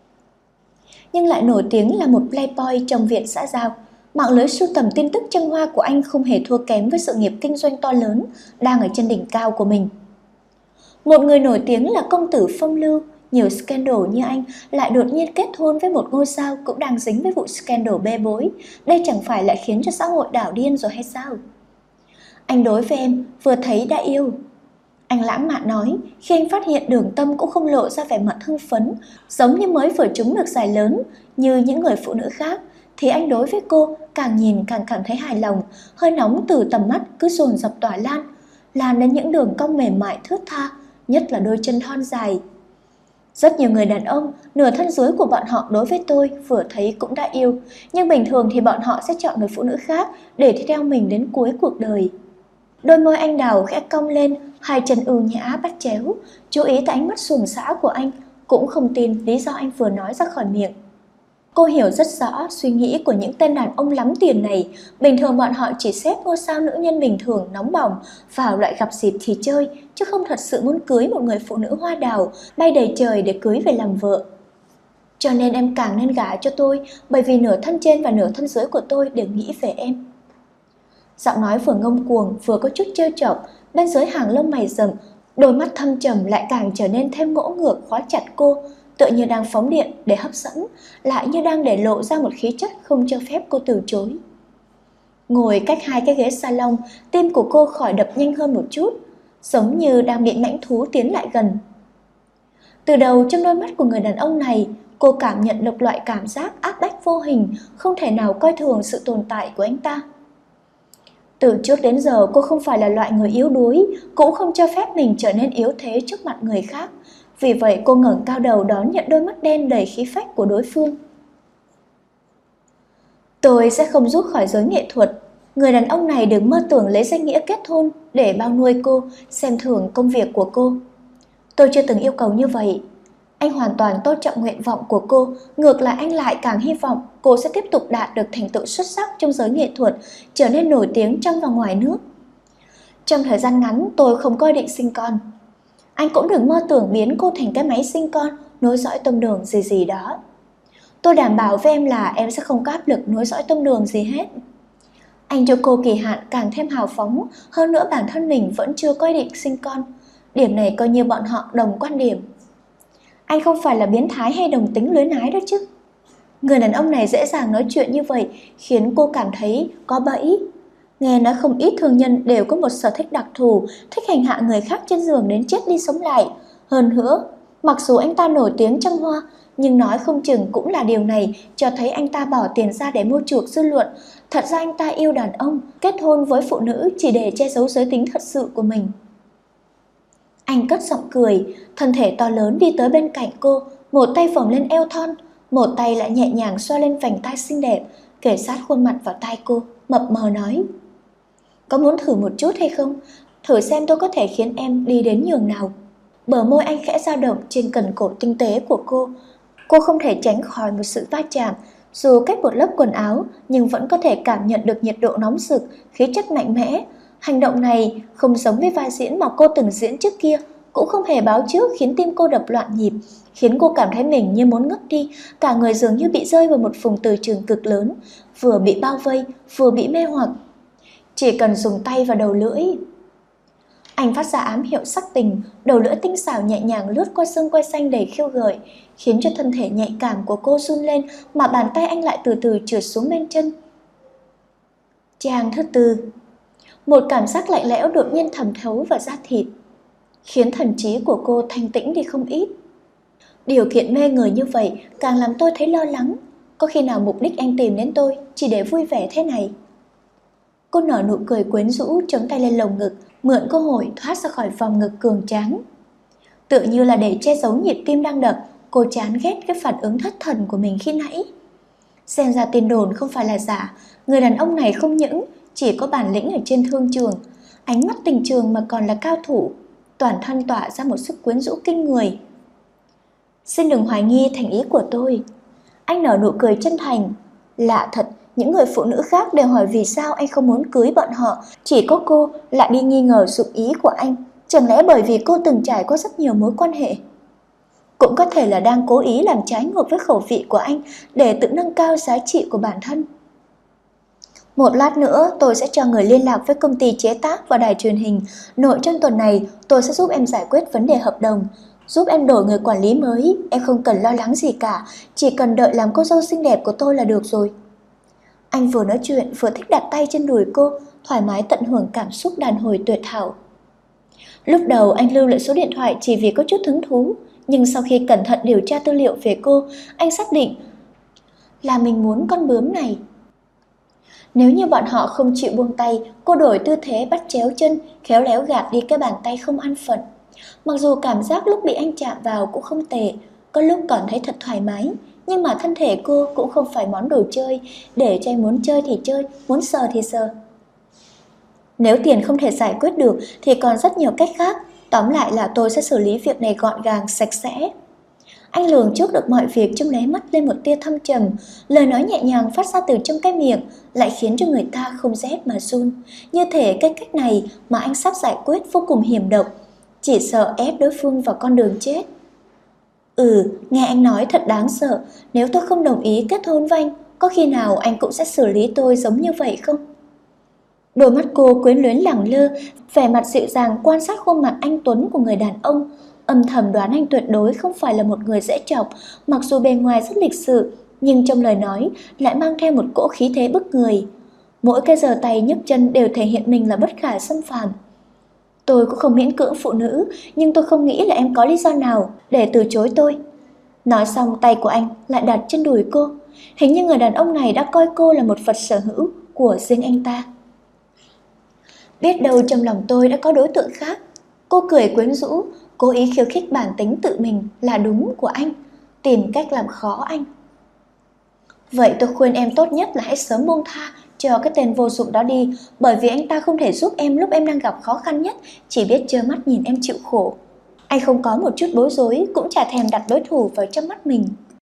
Nhưng lại nổi tiếng là một playboy trong viện xã giao. Mạng lưới sưu tầm tin tức trăng hoa của anh không hề thua kém với sự nghiệp kinh doanh to lớn đang ở trên đỉnh cao của mình. Một người nổi tiếng là công tử phong lưu, nhiều scandal như anh lại đột nhiên kết hôn với một ngôi sao cũng đang dính với vụ scandal bê bối. Đây chẳng phải lại khiến cho xã hội đảo điên rồi hay sao? Anh đối với em vừa thấy đã yêu. Anh lãng mạn nói, khi anh phát hiện Đường Tâm cũng không lộ ra vẻ mặt hưng phấn, giống như mới vừa trúng được giải lớn như những người phụ nữ khác, thì anh đối với cô càng nhìn càng cảm thấy hài lòng, hơi nóng từ tầm mắt cứ dồn dập tỏa lan đến những đường cong mềm mại thướt tha, nhất là đôi chân thon dài. Rất nhiều người đàn ông, nửa thân dưới của bọn họ đối với tôi vừa thấy cũng đã yêu, nhưng bình thường thì bọn họ sẽ chọn người phụ nữ khác để đi theo mình đến cuối cuộc đời. Đôi môi anh đào khẽ cong lên, hai chân ưu nhã bắt chéo, chú ý tới ánh mắt xuồng xã của anh, cũng không tin lý do anh vừa nói ra khỏi miệng. Cô hiểu rất rõ suy nghĩ của những tên đàn ông lắm tiền này. Bình thường bọn họ chỉ xếp ngôi sao nữ nhân bình thường nóng bỏng vào loại gặp dịp thì chơi, chứ không thật sự muốn cưới một người phụ nữ hoa đào bay đầy trời để cưới về làm vợ. Cho nên em càng nên gả cho tôi, bởi vì nửa thân trên và nửa thân dưới của tôi đều nghĩ về em. Giọng nói vừa ngông cuồng vừa có chút trêu chọc, bên dưới hàng lông mày rậm, đôi mắt thâm trầm lại càng trở nên thêm ngỗ ngược khóa chặt cô, tựa như đang phóng điện để hấp dẫn, lại như đang để lộ ra một khí chất không cho phép cô từ chối. Ngồi cách hai cái ghế salon, tim của cô khỏi đập nhanh hơn một chút, giống như đang bị mãnh thú tiến lại gần. Từ đầu trong đôi mắt của người đàn ông này, cô cảm nhận được loại cảm giác áp bách vô hình, không thể nào coi thường sự tồn tại của anh ta. Từ trước đến giờ cô không phải là loại người yếu đuối, cũng không cho phép mình trở nên yếu thế trước mặt người khác. Vì vậy cô ngẩng cao đầu đón nhận đôi mắt đen đầy khí phách của đối phương. Tôi sẽ không rút khỏi giới nghệ thuật. Người đàn ông này đừng mơ tưởng lấy danh nghĩa kết hôn để bao nuôi cô, xem thường công việc của cô. Tôi chưa từng yêu cầu như vậy. Anh hoàn toàn tôn trọng nguyện vọng của cô, ngược lại anh lại càng hy vọng cô sẽ tiếp tục đạt được thành tựu xuất sắc trong giới nghệ thuật, trở nên nổi tiếng trong và ngoài nước. Trong thời gian ngắn tôi không có ý định sinh con. Anh cũng đừng mơ tưởng biến cô thành cái máy sinh con, nối dõi tông đường gì đó. Tôi đảm bảo với em là em sẽ không có áp lực nối dõi tông đường gì hết. Anh cho cô kỳ hạn càng thêm hào phóng, hơn nữa bản thân mình vẫn chưa có ý định sinh con. Điểm này coi như bọn họ đồng quan điểm. Anh không phải là biến thái hay đồng tính luyến ái đó chứ. Người đàn ông này dễ dàng nói chuyện như vậy khiến cô cảm thấy có bẫy. Nghe nói không ít thương nhân đều có một sở thích đặc thù, thích hành hạ người khác trên giường đến chết đi sống lại. Hơn nữa, mặc dù anh ta nổi tiếng trăm hoa, nhưng nói không chừng cũng là điều này cho thấy anh ta bỏ tiền ra để mua chuộc dư luận. Thật ra anh ta yêu đàn ông, kết hôn với phụ nữ chỉ để che giấu giới tính thật sự của mình. Anh cất giọng cười, thân thể to lớn đi tới bên cạnh cô, một tay phồng lên eo thon, một tay lại nhẹ nhàng xoa lên vành tai xinh đẹp, kề sát khuôn mặt vào tai cô, mập mờ nói: Có muốn thử một chút hay không? Thử xem tôi có thể khiến em đi đến nhường nào. Bờ môi anh khẽ dao động trên cần cổ tinh tế của cô. Cô không thể tránh khỏi một sự va chạm, dù cách một lớp quần áo nhưng vẫn có thể cảm nhận được nhiệt độ nóng rực, khí chất mạnh mẽ. Hành động này không giống với vai diễn mà cô từng diễn trước kia, cũng không hề báo trước khiến tim cô đập loạn nhịp, khiến cô cảm thấy mình như muốn ngất đi, cả người dường như bị rơi vào một vùng từ trường cực lớn, vừa bị bao vây, vừa bị mê hoặc. Chỉ cần dùng tay và đầu lưỡi. Anh phát ra ám hiệu sắc tình, đầu lưỡi tinh xảo nhẹ nhàng lướt qua xương quai xanh đầy khiêu gợi, khiến cho thân thể nhạy cảm của cô run lên, mà bàn tay anh lại từ từ trượt xuống bên chân. Trang thứ tư. Một cảm giác lạnh lẽo đột nhiên thẩm thấu vào da thịt, khiến thần trí của cô thanh tĩnh đi không ít. Điều kiện mê người như vậy càng làm tôi thấy lo lắng. Có khi nào mục đích anh tìm đến tôi chỉ để vui vẻ thế này? Cô nở nụ cười quyến rũ, chống tay lên lồng ngực, mượn cơ hội thoát ra khỏi vòng ngực cường tráng. Tựa như là để che giấu nhịp tim đang đập, cô chán ghét cái phản ứng thất thần của mình khi nãy. Xem ra tin đồn không phải là giả, người đàn ông này không những chỉ có bản lĩnh ở trên thương trường, ánh mắt tình trường mà còn là cao thủ, toàn thân tỏa ra một sức quyến rũ kinh người. Xin đừng hoài nghi thành ý của tôi. Anh nở nụ cười chân thành. Lạ thật, những người phụ nữ khác đều hỏi vì sao anh không muốn cưới bọn họ, chỉ có cô lại đi nghi ngờ dụng ý của anh. Chẳng lẽ bởi vì cô từng trải qua rất nhiều mối quan hệ? Cũng có thể là đang cố ý làm trái ngược với khẩu vị của anh để tự nâng cao giá trị của bản thân. Một lát nữa tôi sẽ cho người liên lạc với công ty chế tác và đài truyền hình. Nội trong tuần này tôi sẽ giúp em giải quyết vấn đề hợp đồng, giúp em đổi người quản lý mới. Em không cần lo lắng gì cả, chỉ cần đợi làm cô dâu xinh đẹp của tôi là được rồi. Anh vừa nói chuyện vừa thích đặt tay trên đùi cô, thoải mái tận hưởng cảm xúc đàn hồi tuyệt hảo. Lúc đầu anh lưu lại số điện thoại chỉ vì có chút hứng thú, nhưng sau khi cẩn thận điều tra tư liệu về cô, anh xác định là mình muốn con bướm này. Nếu như bọn họ không chịu buông tay, cô đổi tư thế bắt chéo chân, khéo léo gạt đi cái bàn tay không an phận. Mặc dù cảm giác lúc bị anh chạm vào cũng không tệ, có lúc còn thấy thật thoải mái, nhưng mà thân thể cô cũng không phải món đồ chơi, để cho anh muốn chơi thì chơi, muốn sờ thì sờ. Nếu tiền không thể giải quyết được thì còn rất nhiều cách khác, tóm lại là tôi sẽ xử lý việc này gọn gàng, sạch sẽ. Anh lường trước được mọi việc trong đáy mắt lên một tia thâm trầm, lời nói nhẹ nhàng phát ra từ trong cái miệng lại khiến cho người ta không rét mà run. Như thể cái cách này mà anh sắp giải quyết vô cùng hiểm độc, chỉ sợ ép đối phương vào con đường chết. Nghe anh nói thật đáng sợ, nếu tôi không đồng ý kết hôn với anh, có khi nào anh cũng sẽ xử lý tôi giống như vậy không? Đôi mắt cô quyến luyến lẳng lơ, vẻ mặt dịu dàng quan sát khuôn mặt anh tuấn của người đàn ông, âm thầm đoán anh tuyệt đối không phải là một người dễ chọc, mặc dù bề ngoài rất lịch sự, nhưng trong lời nói lại mang theo một cỗ khí thế bức người. Mỗi cái giở tay nhấc chân đều thể hiện mình là bất khả xâm phàm. Tôi cũng không miễn cưỡng phụ nữ, nhưng tôi không nghĩ là em có lý do nào để từ chối tôi. Nói xong tay của anh lại đặt trên đùi cô. Hình như người đàn ông này đã coi cô là một vật sở hữu của riêng anh ta. Biết đâu trong lòng tôi đã có đối tượng khác. Cô cười quyến rũ, cố ý khiêu khích bản tính tự mình là đúng của anh, tìm cách làm khó anh. Vậy tôi khuyên em tốt nhất là hãy sớm buông tha cho cái tên vô dụng đó đi, bởi vì anh ta không thể giúp em lúc em đang gặp khó khăn nhất, chỉ biết trơ mắt nhìn em chịu khổ. Anh không có một chút bối rối, cũng chả thèm đặt đối thủ vào trong mắt mình.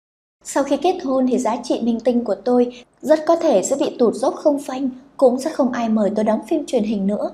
Sau khi kết hôn thì giá trị minh tinh của tôi rất có thể sẽ bị tụt dốc không phanh, cũng sẽ không ai mời tôi đóng phim truyền hình nữa.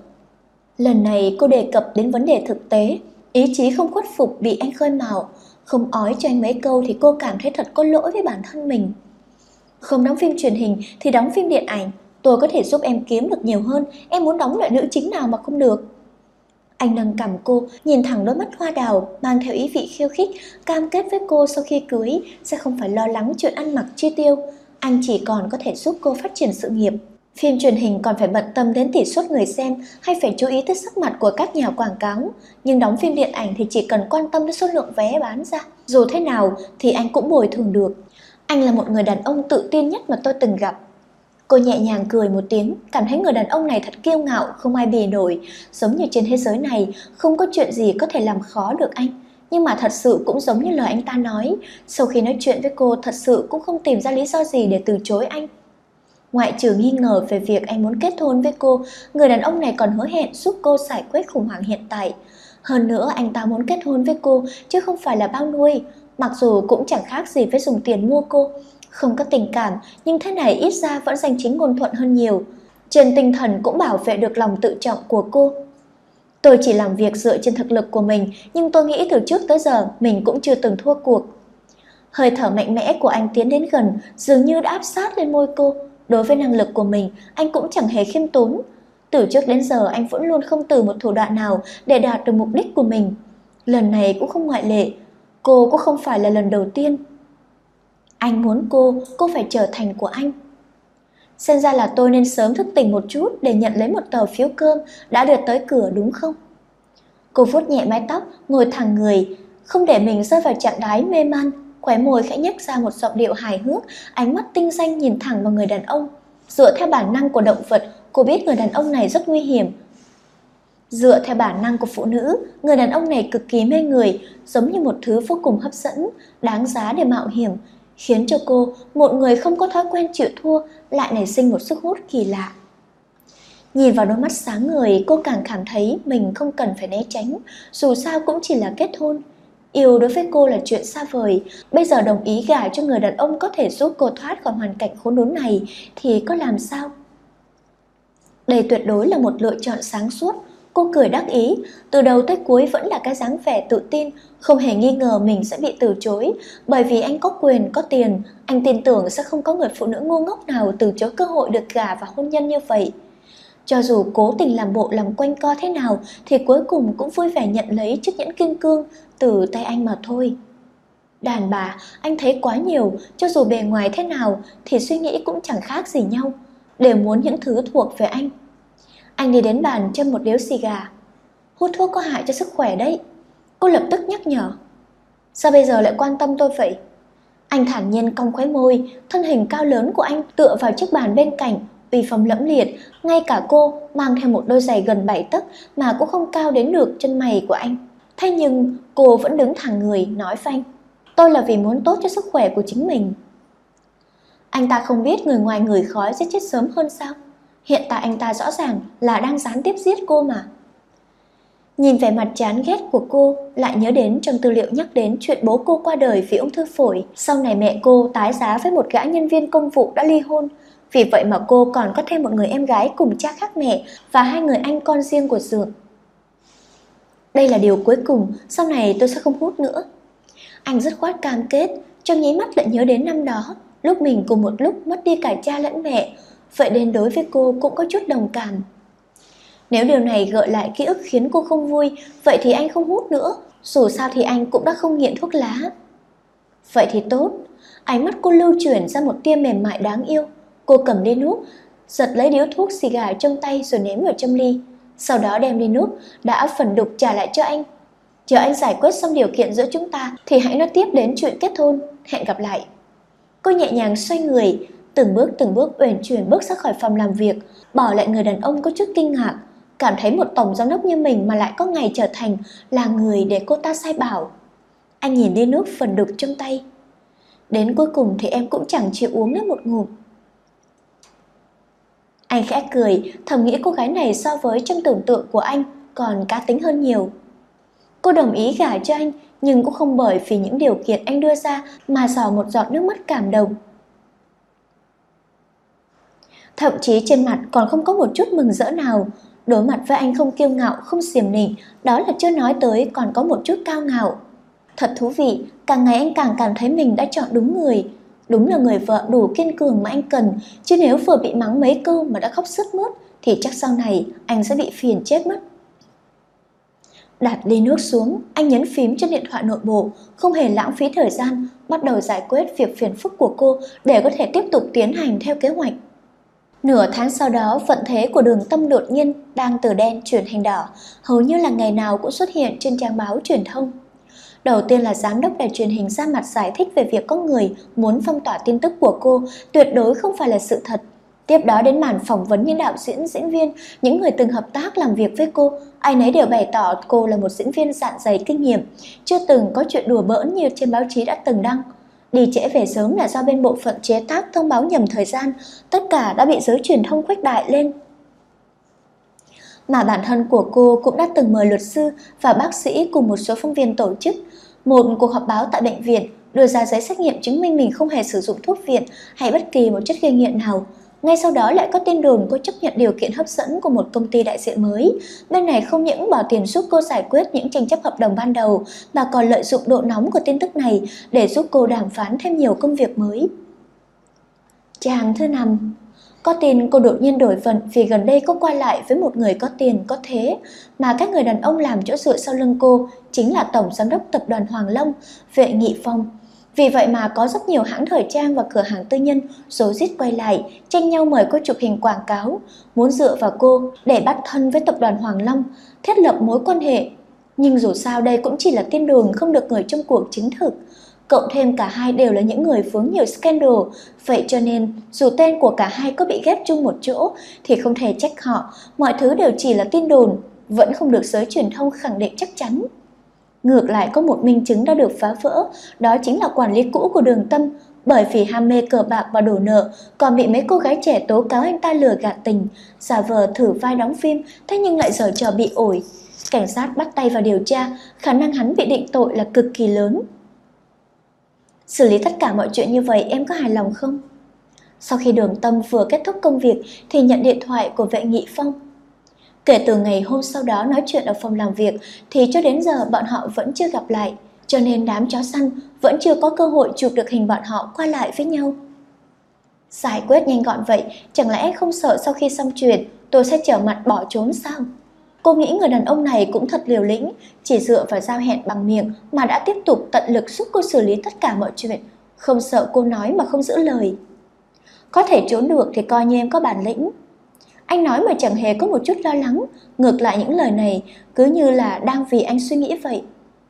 Lần này cô đề cập đến vấn đề thực tế, ý chí không khuất phục bị anh khơi mào. Không ói cho anh mấy câu thì cô cảm thấy thật có lỗi với bản thân mình. Không đóng phim truyền hình thì đóng phim điện ảnh, tôi có thể giúp em kiếm được nhiều hơn, em muốn đóng loại nữ chính nào mà không được. Anh nâng cằm cô, nhìn thẳng đôi mắt hoa đào, mang theo ý vị khiêu khích, cam kết với cô sau khi cưới sẽ không phải lo lắng chuyện ăn mặc chi tiêu. Anh chỉ còn có thể giúp cô phát triển sự nghiệp. Phim truyền hình còn phải bận tâm đến tỷ suất người xem hay phải chú ý tới sắc mặt của các nhà quảng cáo. Nhưng đóng phim điện ảnh thì chỉ cần quan tâm đến số lượng vé bán ra. Dù thế nào thì anh cũng bồi thường được. Anh là một người đàn ông tự tin nhất mà tôi từng gặp. Cô nhẹ nhàng cười một tiếng, cảm thấy người đàn ông này thật kiêu ngạo, không ai bì nổi. Giống như trên thế giới này, không có chuyện gì có thể làm khó được anh. Nhưng mà thật sự cũng giống như lời anh ta nói, sau khi nói chuyện với cô thật sự cũng không tìm ra lý do gì để từ chối anh. Ngoại trừ nghi ngờ về việc anh muốn kết hôn với cô, người đàn ông này còn hứa hẹn giúp cô giải quyết khủng hoảng hiện tại. Hơn nữa anh ta muốn kết hôn với cô chứ không phải là bao nuôi, mặc dù cũng chẳng khác gì với dùng tiền mua cô. Không có tình cảm, nhưng thế này ít ra vẫn danh chính ngôn thuận hơn nhiều. Trên tinh thần cũng bảo vệ được lòng tự trọng của cô. Tôi chỉ làm việc dựa trên thực lực của mình, nhưng tôi nghĩ từ trước tới giờ mình cũng chưa từng thua cuộc. Hơi thở mạnh mẽ của anh tiến đến gần, dường như đã áp sát lên môi cô. Đối với năng lực của mình, anh cũng chẳng hề khiêm tốn. Từ trước đến giờ anh vẫn luôn không từ một thủ đoạn nào để đạt được mục đích của mình. Lần này cũng không ngoại lệ. Cô cũng không phải là lần đầu tiên. Anh muốn cô phải trở thành của anh. Xem ra là tôi nên sớm thức tỉnh một chút để nhận lấy một tờ phiếu cơm đã được tới cửa đúng không? Cô vuốt nhẹ mái tóc, ngồi thẳng người, không để mình rơi vào trạng thái mê man, khóe môi khẽ nhếch ra một giọng điệu hài hước, ánh mắt tinh danh nhìn thẳng vào người đàn ông. Dựa theo bản năng của động vật, cô biết người đàn ông này rất nguy hiểm. Dựa theo bản năng của phụ nữ, người đàn ông này cực kỳ mê người, giống như một thứ vô cùng hấp dẫn, đáng giá để mạo hiểm, khiến cho cô, một người không có thói quen chịu thua, lại nảy sinh một sức hút kỳ lạ. Nhìn vào đôi mắt sáng người, cô càng cảm thấy mình không cần phải né tránh, dù sao cũng chỉ là kết hôn. Yêu đối với cô là chuyện xa vời, bây giờ đồng ý gả cho người đàn ông có thể giúp cô thoát khỏi hoàn cảnh khốn đốn này thì có làm sao? Đây tuyệt đối là một lựa chọn sáng suốt. Cô cười đắc ý, từ đầu tới cuối vẫn là cái dáng vẻ tự tin, không hề nghi ngờ mình sẽ bị từ chối, bởi vì anh có quyền, có tiền, anh tin tưởng sẽ không có người phụ nữ ngu ngốc nào từ chối cơ hội được gả vào hôn nhân như vậy. Cho dù cố tình làm bộ làm quanh co thế nào thì cuối cùng cũng vui vẻ nhận lấy chiếc nhẫn kim cương từ tay anh mà thôi. Đàn bà, anh thấy quá nhiều, cho dù bề ngoài thế nào thì suy nghĩ cũng chẳng khác gì nhau, đều muốn những thứ thuộc về anh. Anh đi đến bàn châm một điếu xì gà. Hút thuốc có hại cho sức khỏe đấy. Cô lập tức nhắc nhở. Sao bây giờ lại quan tâm tôi vậy? Anh thản nhiên cong khóe môi, thân hình cao lớn của anh tựa vào chiếc bàn bên cạnh, uy phong lẫm liệt, ngay cả cô mang theo một đôi giày gần 7 tấc mà cũng không cao đến được chân mày của anh. Thế nhưng cô vẫn đứng thẳng người nói với anh, tôi là vì muốn tốt cho sức khỏe của chính mình. Anh ta không biết người ngoài người khói sẽ chết sớm hơn sao? Hiện tại anh ta rõ ràng là đang gián tiếp giết cô mà. Nhìn vẻ mặt chán ghét của cô, lại nhớ đến trong tư liệu nhắc đến chuyện bố cô qua đời vì ung thư phổi. Sau này mẹ cô tái giá với một gã nhân viên công vụ đã ly hôn. Vì vậy mà cô còn có thêm một người em gái cùng cha khác mẹ và 2 người anh con riêng của Dượng. Đây là điều cuối cùng, sau này tôi sẽ không hút nữa. Anh dứt khoát cam kết, trong nháy mắt lại nhớ đến năm đó, lúc mình cùng một lúc mất đi cả cha lẫn mẹ. Vậy nên đối với cô cũng có chút đồng cảm. Nếu điều này gợi lại ký ức khiến cô không vui, vậy thì anh không hút nữa, dù sao thì anh cũng đã không nghiện thuốc lá. Vậy thì tốt. Ánh mắt cô lưu chuyển ra một tia mềm mại đáng yêu. Cô cầm ly nước, giật lấy điếu thuốc xì gà trong tay rồi ném vào trong ly. Sau đó đem ly nước đã phần đục trả lại cho anh. Chờ anh giải quyết xong điều kiện giữa chúng ta thì hãy nói tiếp đến chuyện kết hôn. Hẹn gặp lại. Cô nhẹ nhàng xoay người, từng bước uyển chuyển bước ra khỏi phòng làm việc, bỏ lại người đàn ông có chút kinh ngạc, cảm thấy một tổng giám đốc như mình mà lại có ngày trở thành là người để cô ta sai bảo. Anh nhìn ly nước phần đục trong tay. Đến cuối cùng thì em cũng chẳng chịu uống đến một ngụm. Anh khẽ cười, thầm nghĩ cô gái này so với trong tưởng tượng của anh còn cá tính hơn nhiều. Cô đồng ý gả cho anh, nhưng cũng không bởi vì những điều kiện anh đưa ra mà xỏ một giọt nước mắt cảm động. Thậm chí trên mặt còn không có một chút mừng rỡ nào. Đối mặt với anh không kiêu ngạo, không xiềm nịnh, đó là chưa nói tới còn có một chút cao ngạo. Thật thú vị, càng ngày anh càng cảm thấy mình đã chọn đúng người. Đúng là người vợ đủ kiên cường mà anh cần, chứ nếu vừa bị mắng mấy câu mà đã khóc sướt mướt thì chắc sau này anh sẽ bị phiền chết mất. Đặt ly nước xuống, anh nhấn phím trên điện thoại nội bộ, không hề lãng phí thời gian, bắt đầu giải quyết việc phiền phức của cô để có thể tiếp tục tiến hành theo kế hoạch. Nửa tháng sau đó, vận thế của Đường Tâm đột nhiên đang từ đen chuyển thành đỏ, hầu như là ngày nào cũng xuất hiện trên trang báo truyền thông. Đầu tiên là giám đốc đài truyền hình ra mặt giải thích về việc có người muốn phong tỏa tin tức của cô, tuyệt đối không phải là sự thật. Tiếp đó đến màn phỏng vấn những đạo diễn, diễn viên, những người từng hợp tác làm việc với cô, ai nấy đều bày tỏ cô là một diễn viên dạn dày kinh nghiệm, chưa từng có chuyện đùa bỡn như trên báo chí đã từng đăng. Đi trễ về sớm là do bên bộ phận chế tác thông báo nhầm thời gian, tất cả đã bị giới truyền thông khuếch đại lên. Mà bản thân của cô cũng đã từng mời luật sư và bác sĩ cùng một số phóng viên tổ chức một cuộc họp báo tại bệnh viện, đưa ra giấy xét nghiệm chứng minh mình không hề sử dụng thuốc viện hay bất kỳ một chất gây nghiện nào. Ngay sau đó lại có tin đồn cô chấp nhận điều kiện hấp dẫn của một công ty đại diện mới. Bên này không những bỏ tiền giúp cô giải quyết những tranh chấp hợp đồng ban đầu, mà còn lợi dụng độ nóng của tin tức này để giúp cô đàm phán thêm nhiều công việc mới. Trang thứ 5. Có tin cô đột nhiên đổi vận vì gần đây cô qua lại với một người có tiền có thế, mà các người đàn ông làm chỗ dựa sau lưng cô chính là Tổng Giám đốc Tập đoàn Hoàng Long, Vệ Nghị Phong. Vì vậy mà có rất nhiều hãng thời trang và cửa hàng tư nhân rối rít quay lại, tranh nhau mời cô chụp hình quảng cáo, muốn dựa vào cô để bắt thân với tập đoàn Hoàng Long, thiết lập mối quan hệ. Nhưng dù sao đây cũng chỉ là tin đồn không được người trong cuộc chứng thực. Cộng thêm cả hai đều là những người vướng nhiều scandal, vậy cho nên dù tên của cả hai có bị ghép chung một chỗ thì không thể trách họ, mọi thứ đều chỉ là tin đồn, vẫn không được giới truyền thông khẳng định chắc chắn. Ngược lại có một minh chứng đã được phá vỡ, đó chính là quản lý cũ của Đường Tâm, bởi vì ham mê cờ bạc và đổ nợ, còn bị mấy cô gái trẻ tố cáo anh ta lừa gạt tình, giả vờ thử vai đóng phim, thế nhưng lại giở trò bị ổi. Cảnh sát bắt tay vào điều tra, khả năng hắn bị định tội là cực kỳ lớn. Xử lý tất cả mọi chuyện như vậy em có hài lòng không? Sau khi Đường Tâm vừa kết thúc công việc thì nhận điện thoại của vệ Nghị Phong. Kể từ ngày hôm sau đó nói chuyện ở phòng làm việc thì cho đến giờ bọn họ vẫn chưa gặp lại, cho nên đám chó săn vẫn chưa có cơ hội chụp được hình bọn họ qua lại với nhau. Giải quyết nhanh gọn vậy, chẳng lẽ không sợ sau khi xong chuyện tôi sẽ trở mặt bỏ trốn sao? Cô nghĩ người đàn ông này cũng thật liều lĩnh, chỉ dựa vào giao hẹn bằng miệng mà đã tiếp tục tận lực giúp cô xử lý tất cả mọi chuyện, không sợ cô nói mà không giữ lời. Có thể trốn được thì coi như em có bản lĩnh. Anh nói mà chẳng hề có một chút lo lắng, ngược lại những lời này cứ như là đang vì anh suy nghĩ vậy.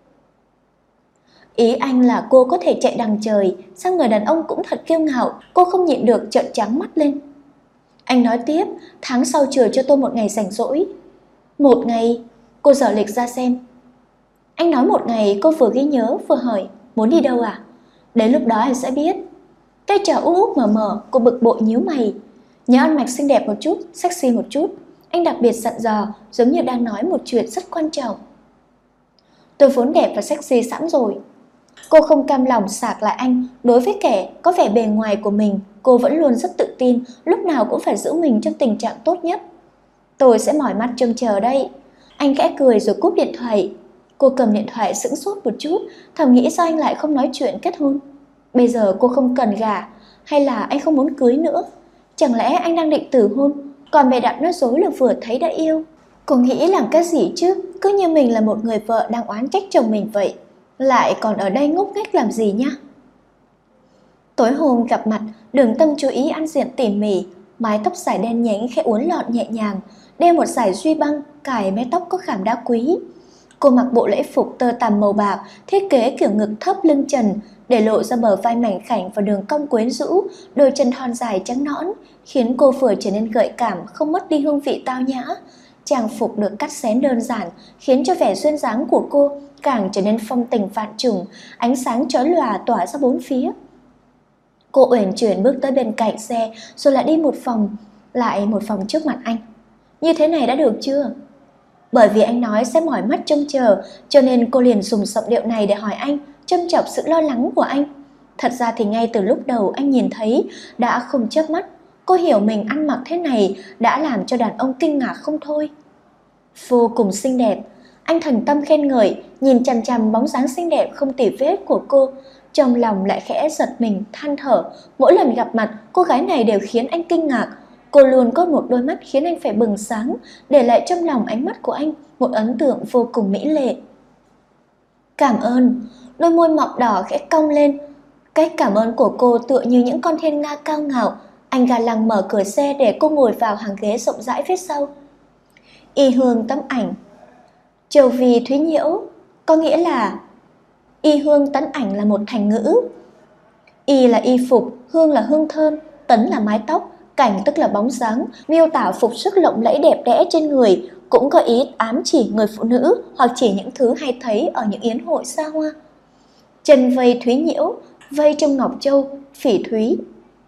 Ý anh là cô có thể chạy đằng trời, sao người đàn ông cũng thật kiêu ngạo, cô không nhịn được trợn trắng mắt lên. Anh nói tiếp, tháng sau chờ cho tôi một ngày rảnh rỗi. Một ngày? Cô dở lịch ra xem. Anh nói một ngày, cô vừa ghi nhớ vừa hỏi, muốn đi đâu à? Đến lúc đó anh sẽ biết. Cái trò úp úp mờ mờ, cô bực bội nhíu mày. Nhớ ăn mặc xinh đẹp một chút, sexy một chút. Anh đặc biệt dặn dò, giống như đang nói một chuyện rất quan trọng. Tôi vốn đẹp và sexy sẵn rồi. Cô không cam lòng sạc lại anh. Đối với kẻ có vẻ bề ngoài của mình, cô vẫn luôn rất tự tin, lúc nào cũng phải giữ mình trong tình trạng tốt nhất. Tôi sẽ mỏi mắt trông chờ đây. Anh khẽ cười rồi cúp điện thoại. Cô cầm điện thoại sững sốt một chút, thầm nghĩ sao anh lại không nói chuyện kết hôn. Bây giờ cô không cần gả, hay là anh không muốn cưới nữa? Chẳng lẽ anh đang định từ hôn, còn bày đặt nói dối là vừa thấy đã yêu? Cô nghĩ làm cái gì chứ, cứ như mình là một người vợ đang oán trách chồng mình vậy. Lại còn ở đây ngốc nghếch làm gì nhá? Tối hôm gặp mặt, Đường Tâm chú ý ăn diện tỉ mỉ, mái tóc dài đen nhánh khẽ uốn lọn nhẹ nhàng, đeo một dải duy băng, cài mái tóc có khảm đá quý. Cô mặc bộ lễ phục tơ tằm màu bạc, thiết kế kiểu ngực thấp lưng trần, để lộ ra bờ vai mảnh khảnh và đường cong quyến rũ, đôi chân thon dài trắng nõn, khiến cô vừa trở nên gợi cảm, không mất đi hương vị tao nhã. Trang phục được cắt xén đơn giản, khiến cho vẻ duyên dáng của cô càng trở nên phong tình vạn trùng, ánh sáng chói lòa tỏa ra bốn phía. Cô uyển chuyển bước tới bên cạnh xe, rồi lại đi một vòng, lại một vòng trước mặt anh. Như thế này đã được chưa? Bởi vì anh nói sẽ mỏi mắt trông chờ, cho nên cô liền dùng giọng điệu này để hỏi anh, châm chọc sự lo lắng của anh. Thật ra thì ngay từ lúc đầu anh nhìn thấy đã không chớp mắt. Cô hiểu mình ăn mặc thế này đã làm cho đàn ông kinh ngạc không thôi. Vô cùng xinh đẹp. Anh thành tâm khen ngợi, nhìn chằm chằm bóng dáng xinh đẹp không tì vết của cô. Trong lòng lại khẽ giật mình, than thở. Mỗi lần gặp mặt, cô gái này đều khiến anh kinh ngạc. Cô luôn có một đôi mắt khiến anh phải bừng sáng, để lại trong lòng ánh mắt của anh một ấn tượng vô cùng mỹ lệ. Cảm ơn. Đôi môi mọng đỏ khẽ cong lên. Cách cảm ơn của cô tựa như những con thiên nga cao ngạo. Anh ga lăng mở cửa xe để cô ngồi vào hàng ghế rộng rãi phía sau. Y hương tấm ảnh. Châu Vi Thúy Nhiễu, có nghĩa là y hương tấn ảnh là một thành ngữ. Y là y phục, hương là hương thơm, tấn là mái tóc, cảnh tức là bóng dáng, miêu tả phục sức lộng lẫy đẹp đẽ trên người, cũng có ý ám chỉ người phụ nữ hoặc chỉ những thứ hay thấy ở những yến hội xa hoa. Chân vây Thúy Nhiễu, vây trong ngọc châu, phỉ thúy.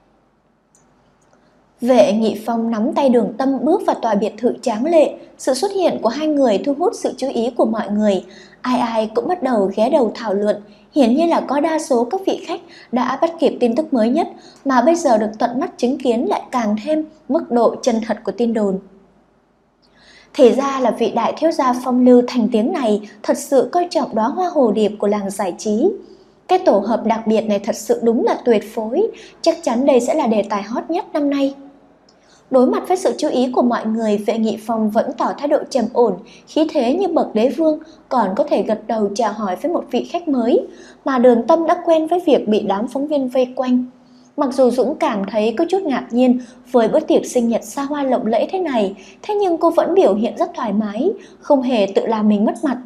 Vệ Nghị Phong nắm tay Đường Tâm bước vào tòa biệt thự tráng lệ. Sự xuất hiện của hai người thu hút sự chú ý của mọi người. Ai ai cũng bắt đầu ghé đầu thảo luận. Hiển nhiên là có đa số các vị khách đã bắt kịp tin tức mới nhất, mà bây giờ được tận mắt chứng kiến lại càng thêm mức độ chân thật của tin đồn. Thì ra là vị đại thiếu gia phong lưu thành tiếng này thật sự coi trọng đóa hoa hồ điệp của làng giải trí. Cái tổ hợp đặc biệt này thật sự đúng là tuyệt phối, chắc chắn đây sẽ là đề tài hot nhất năm nay. Đối mặt với sự chú ý của mọi người, Vệ Nghị Phong vẫn tỏ thái độ trầm ổn, khí thế như bậc đế vương, còn có thể gật đầu chào hỏi với một vị khách mới, mà Đường Tâm đã quen với việc bị đám phóng viên vây quanh. Mặc dù Dũng cảm thấy có chút ngạc nhiên với bữa tiệc sinh nhật xa hoa lộng lẫy thế này, thế nhưng cô vẫn biểu hiện rất thoải mái, không hề tự làm mình mất mặt.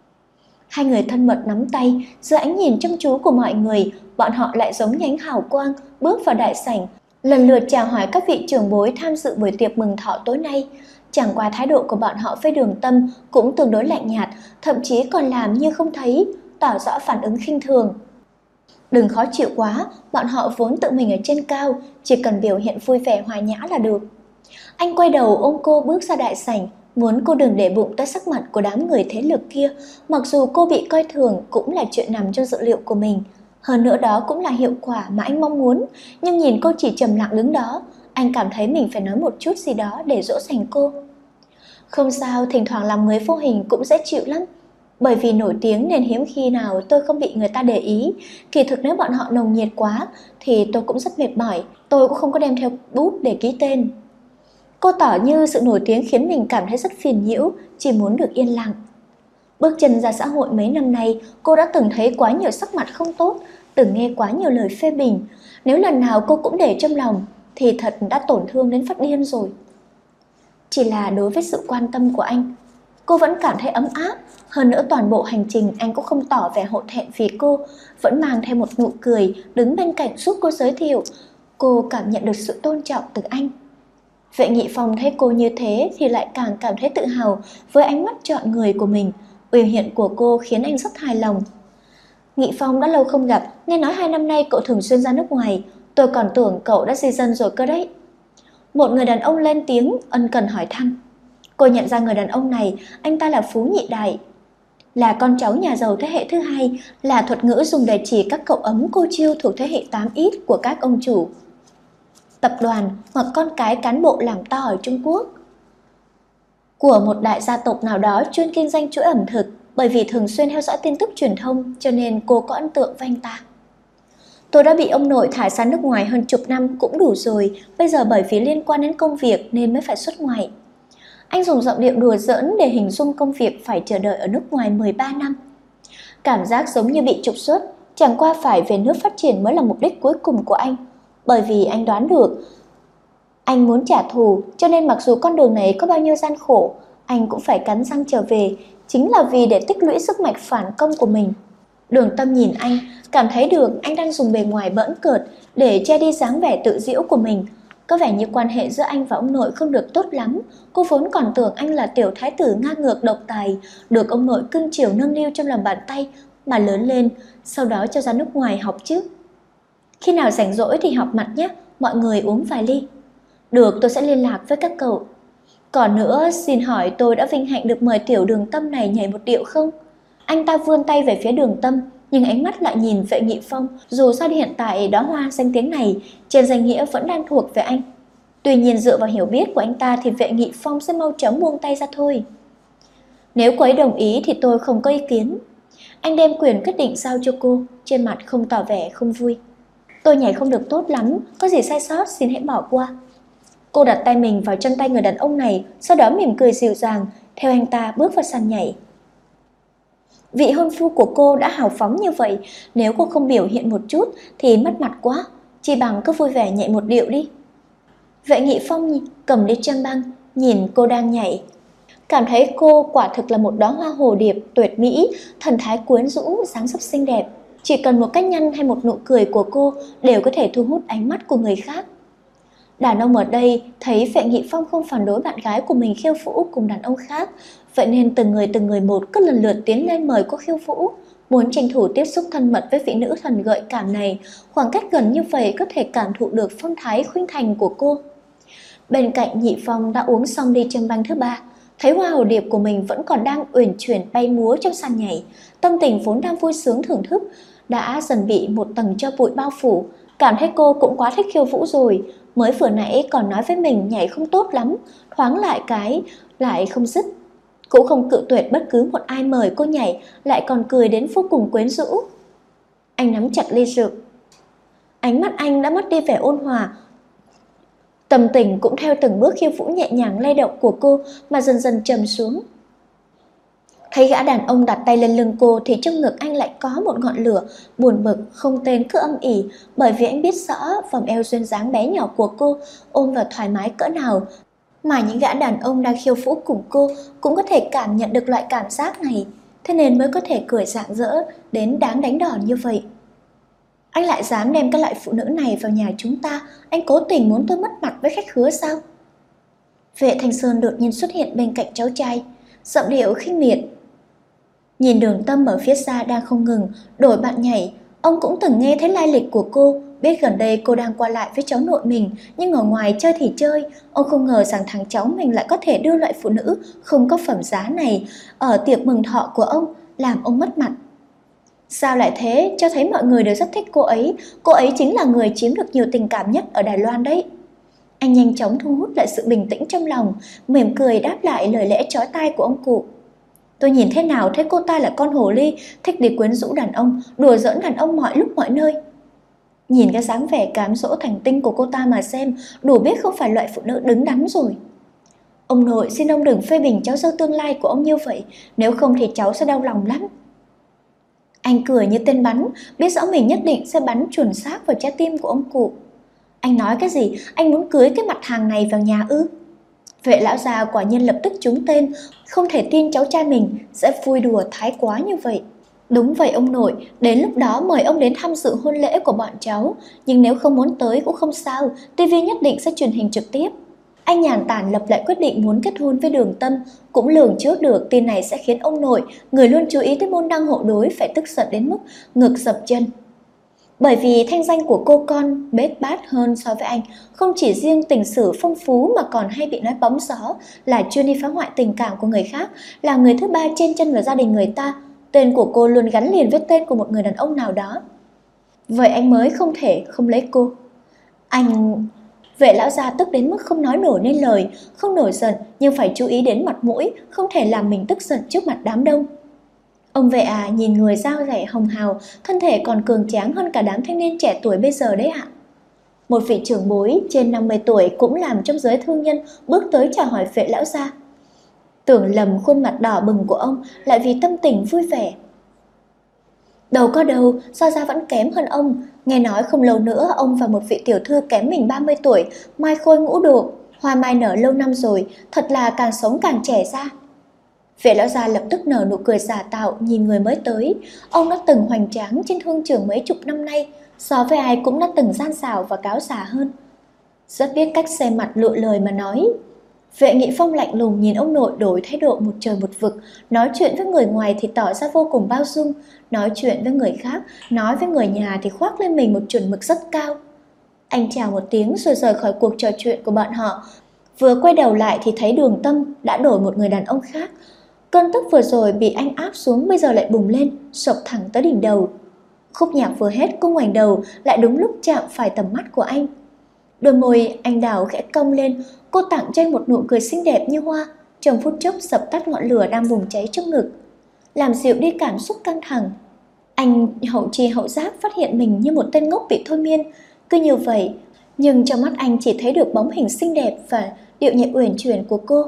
Hai người thân mật nắm tay, dưới ánh nhìn chăm chú của mọi người, bọn họ lại giống như ánh hào quang bước vào đại sảnh, lần lượt chào hỏi các vị trưởng bối tham dự buổi tiệc mừng thọ tối nay. Chẳng qua thái độ của bọn họ với Đường Tâm cũng tương đối lạnh nhạt, thậm chí còn làm như không thấy, tỏ rõ phản ứng khinh thường. Đừng khó chịu quá, bọn họ vốn tự mình ở trên cao, chỉ cần biểu hiện vui vẻ hòa nhã là được. Anh quay đầu ôm cô bước ra đại sảnh, muốn cô đừng để bụng tới sắc mặt của đám người thế lực kia, mặc dù cô bị coi thường cũng là chuyện nằm trong dự liệu của mình. Hơn nữa đó cũng là hiệu quả mà anh mong muốn, nhưng nhìn cô chỉ trầm lặng đứng đó, anh cảm thấy mình phải nói một chút gì đó để dỗ dành cô. Không sao, thỉnh thoảng làm người vô hình cũng dễ chịu lắm. Bởi vì nổi tiếng nên hiếm khi nào tôi không bị người ta để ý. Kỳ thực nếu bọn họ nồng nhiệt quá thì tôi cũng rất mệt mỏi, tôi cũng không có đem theo bút để ký tên. Cô tỏ như sự nổi tiếng khiến mình cảm thấy rất phiền nhiễu, chỉ muốn được yên lặng. Bước chân ra xã hội mấy năm nay, cô đã từng thấy quá nhiều sắc mặt không tốt, từng nghe quá nhiều lời phê bình. Nếu lần nào cô cũng để trong lòng thì thật đã tổn thương đến phát điên rồi. Chỉ là đối với sự quan tâm của anh, cô vẫn cảm thấy ấm áp. Hơn nữa toàn bộ hành trình anh cũng không tỏ vẻ hổ thẹn vì cô, vẫn mang theo một nụ cười đứng bên cạnh giúp cô giới thiệu. Cô cảm nhận được sự tôn trọng từ anh. Vệ Nghị Phong thấy cô như thế thì lại càng cảm thấy tự hào với ánh mắt chọn người của mình. Biểu hiện của cô khiến anh rất hài lòng. Nghị Phong đã lâu không gặp, nghe nói 2 năm nay cậu thường xuyên ra nước ngoài, tôi còn tưởng cậu đã di dân rồi cơ đấy. Một người đàn ông lên tiếng ân cần hỏi thăm. Cô nhận ra người đàn ông này, anh ta là Phú Nhị Đại, là con cháu nhà giàu thế hệ thứ hai, là thuật ngữ dùng để chỉ các cậu ấm cô chiêu thuộc thế hệ 8X của các ông chủ tập đoàn hoặc con cái cán bộ làm to ở Trung Quốc, của một đại gia tộc nào đó chuyên kinh doanh chuỗi ẩm thực. Bởi vì thường xuyên theo dõi tin tức truyền thông cho nên cô có ấn tượng với anh ta. Tôi đã bị ông nội thải ra nước ngoài hơn chục năm cũng đủ rồi, bây giờ bởi vì liên quan đến công việc nên mới phải xuất ngoại. Anh dùng giọng điệu đùa giỡn để hình dung công việc phải chờ đợi ở nước ngoài 13 năm. Cảm giác giống như bị trục xuất, chẳng qua phải về nước phát triển mới là mục đích cuối cùng của anh. Bởi vì anh đoán được anh muốn trả thù, cho nên mặc dù con đường này có bao nhiêu gian khổ, anh cũng phải cắn răng trở về, chính là vì để tích lũy sức mạnh phản công của mình. Đường Tâm nhìn anh, cảm thấy được anh đang dùng bề ngoài bỡn cợt để che đi dáng vẻ tự giễu của mình. Có vẻ như quan hệ giữa anh và ông nội không được tốt lắm. Cô vốn còn tưởng anh là tiểu thái tử ngang ngược độc tài, được ông nội cưng chiều nâng niu trong lòng bàn tay mà lớn lên, sau đó cho ra nước ngoài học chứ. Khi nào rảnh rỗi thì họp mặt nhé, mọi người uống vài ly. Được, tôi sẽ liên lạc với các cậu. Còn nữa, xin hỏi tôi đã vinh hạnh được mời tiểu Đường Tâm này nhảy một điệu không? Anh ta vươn tay về phía Đường Tâm, nhưng ánh mắt lại nhìn Vệ Nghị Phong. Dù sao hiện tại đóa hoa danh tiếng này trên danh nghĩa vẫn đang thuộc về anh. Tuy nhiên dựa vào hiểu biết của anh ta thì Vệ Nghị Phong sẽ mau chóng buông tay ra thôi. Nếu cô ấy đồng ý thì tôi không có ý kiến. Anh đem quyền quyết định giao cho cô, trên mặt không tỏ vẻ không vui. Tôi nhảy không được tốt lắm, có gì sai sót xin hãy bỏ qua. Cô đặt tay mình vào chân tay người đàn ông này, sau đó mỉm cười dịu dàng, theo anh ta bước vào sàn nhảy. Vị hôn phu của cô đã hào phóng như vậy, nếu cô không biểu hiện một chút thì mất mặt quá, chỉ bằng cứ vui vẻ nhảy một điệu đi. Vệ Nghị Phong cầm ly châm băng, nhìn cô đang nhảy. Cảm thấy cô quả thực là một đóa hoa hồ điệp tuyệt mỹ, thần thái quyến rũ, dáng dấp xinh đẹp. Chỉ cần một cách nhăn hay một nụ cười của cô đều có thể thu hút ánh mắt của người khác. Đàn ông ở đây thấy Vệ Nghị Phong không phản đối bạn gái của mình khiêu vũ cùng đàn ông khác, vậy nên từng người một cứ lần lượt tiến lên mời cô khiêu vũ, muốn tranh thủ tiếp xúc thân mật với vị nữ thần gợi cảm này. Khoảng cách gần như vậy có thể cảm thụ được phong thái khuynh thành của cô. Bên cạnh Nhị Phong đã uống xong ly châm băng thứ 3, thấy hoa hồ điệp của mình vẫn còn đang uyển chuyển bay múa trong sàn nhảy, tâm tình vốn đang vui sướng thưởng thức đã dần bị một tầng tro bụi bao phủ. Cảm thấy cô cũng quá thích khiêu vũ rồi, mới vừa nãy còn nói với mình nhảy không tốt lắm, thoáng lại cái lại không dứt. Cũng không cự tuyệt bất cứ một ai mời cô nhảy, lại còn cười đến vô cùng quyến rũ. Anh nắm chặt ly rượu, ánh mắt anh đã mất đi vẻ ôn hòa, Tâm tình cũng theo từng bước khiêu vũ nhẹ nhàng lay động của cô mà dần dần trầm xuống. Thấy gã đàn ông đặt tay lên lưng cô thì trong ngực anh lại có một ngọn lửa buồn bực không tên cứ âm ỉ, bởi vì anh biết rõ vòng eo duyên dáng bé nhỏ của cô ôm vào thoải mái cỡ nào, mà những gã đàn ông đang khiêu vũ cùng cô cũng có thể cảm nhận được loại cảm giác này, thế nên mới có thể cười rạng rỡ đến đáng đánh đòn như vậy. Anh lại dám đem các loại phụ nữ này vào nhà chúng ta, anh cố tình muốn tôi mất mặt với khách khứa sao? Vệ Thanh Sơn đột nhiên xuất hiện bên cạnh cháu trai, giọng điệu khinh miệt. Nhìn Đường Tâm ở phía xa đang không ngừng đổi bạn nhảy, ông cũng từng nghe thấy lai lịch của cô, biết gần đây cô đang qua lại với cháu nội mình, nhưng ở ngoài chơi thì chơi, ông không ngờ rằng thằng cháu mình lại có thể đưa loại phụ nữ không có phẩm giá này ở tiệc mừng thọ của ông, làm ông mất mặt. Sao lại thế, cho thấy mọi người đều rất thích cô ấy chính là người chiếm được nhiều tình cảm nhất ở Đài Loan đấy. Anh nhanh chóng thu hút lại sự bình tĩnh trong lòng, mỉm cười đáp lại lời lẽ chói tai của ông cụ. Tôi nhìn thế nào thấy cô ta là con hồ ly, thích đi quyến rũ đàn ông, đùa giỡn đàn ông mọi lúc mọi nơi. Nhìn cái dáng vẻ cám dỗ thành tinh của cô ta mà xem, đủ biết không phải loại phụ nữ đứng đắn rồi. Ông nội, xin ông đừng phê bình cháu dâu tương lai của ông như vậy, nếu không thì cháu sẽ đau lòng lắm. Anh cười như tên bắn, biết rõ mình nhất định sẽ bắn chuẩn xác vào trái tim của ông cụ. Anh nói cái gì? Anh muốn cưới cái mặt hàng này vào nhà ư? Vệ lão già quả nhiên lập tức trúng tên, không thể tin cháu trai mình sẽ vui đùa thái quá như vậy. Đúng vậy ông nội, đến lúc đó mời ông đến tham dự hôn lễ của bọn cháu, nhưng nếu không muốn tới cũng không sao, TV nhất định sẽ truyền hình trực tiếp. Anh nhàn tản lập lại quyết định muốn kết hôn với Đường Tâm, cũng lường trước được tin này sẽ khiến ông nội, người luôn chú ý tới môn đăng hộ đối, phải tức giận đến mức ngực dậm chân. Bởi vì thanh danh của cô con bết bát hơn so với anh, không chỉ riêng tình sử phong phú mà còn hay bị nói bóng gió là chuyên đi phá hoại tình cảm của người khác, là người thứ ba trên chân vào gia đình người ta. Tên của cô luôn gắn liền với tên của một người đàn ông nào đó. Vậy anh mới không thể không lấy cô. Anh... Vệ lão gia tức đến mức không nói nổi nên lời, không nổi giận nhưng phải chú ý đến mặt mũi, không thể làm mình tức giận trước mặt đám đông. Ông vệ à, nhìn người da dẻ hồng hào, thân thể còn cường tráng hơn cả đám thanh niên trẻ tuổi bây giờ đấy ạ. Một vị trưởng bối trên 50 tuổi cũng làm trong giới thương nhân bước tới chào hỏi vệ lão gia. Tưởng lầm khuôn mặt đỏ bừng của ông lại vì tâm tình vui vẻ. Đâu có đâu, Gia Gia vẫn kém hơn ông. Nghe nói không lâu nữa ông và một vị tiểu thư kém mình 30 tuổi, mai khôi ngũ độ, hoa mai nở lâu năm rồi, thật là càng sống càng trẻ ra. Vệ lão gia lập tức nở nụ cười giả tạo nhìn người mới tới. Ông đã từng hoành tráng trên thương trường mấy chục năm nay, so với ai cũng đã từng gian xảo và cáo giả hơn. Rất biết cách xem mặt lựa lời mà nói. Vệ Nghị Phong lạnh lùng nhìn ông nội đổi thái độ một trời một vực, nói chuyện với người ngoài thì tỏ ra vô cùng bao dung, nói chuyện với người khác, nói với người nhà thì khoác lên mình một chuẩn mực rất cao. Anh chào một tiếng rồi rời khỏi cuộc trò chuyện của bọn họ, vừa quay đầu lại thì thấy Đường Tâm đã đổi một người đàn ông khác. Cơn tức vừa rồi bị anh áp xuống bây giờ lại bùng lên, sộc thẳng tới đỉnh đầu. Khúc nhạc vừa hết, cô ngoảnh đầu lại đúng lúc chạm phải tầm mắt của anh. Đôi môi anh đào khẽ cong lên, cô tặng cho anh một nụ cười xinh đẹp như hoa, trong phút chốc dập tắt ngọn lửa đang bùng cháy trong ngực, làm dịu đi cảm xúc căng thẳng. Anh hậu chi hậu giác phát hiện mình như một tên ngốc bị thôi miên, cứ như vậy, nhưng trong mắt anh chỉ thấy được bóng hình xinh đẹp và điệu nhẹ uyển chuyển của cô.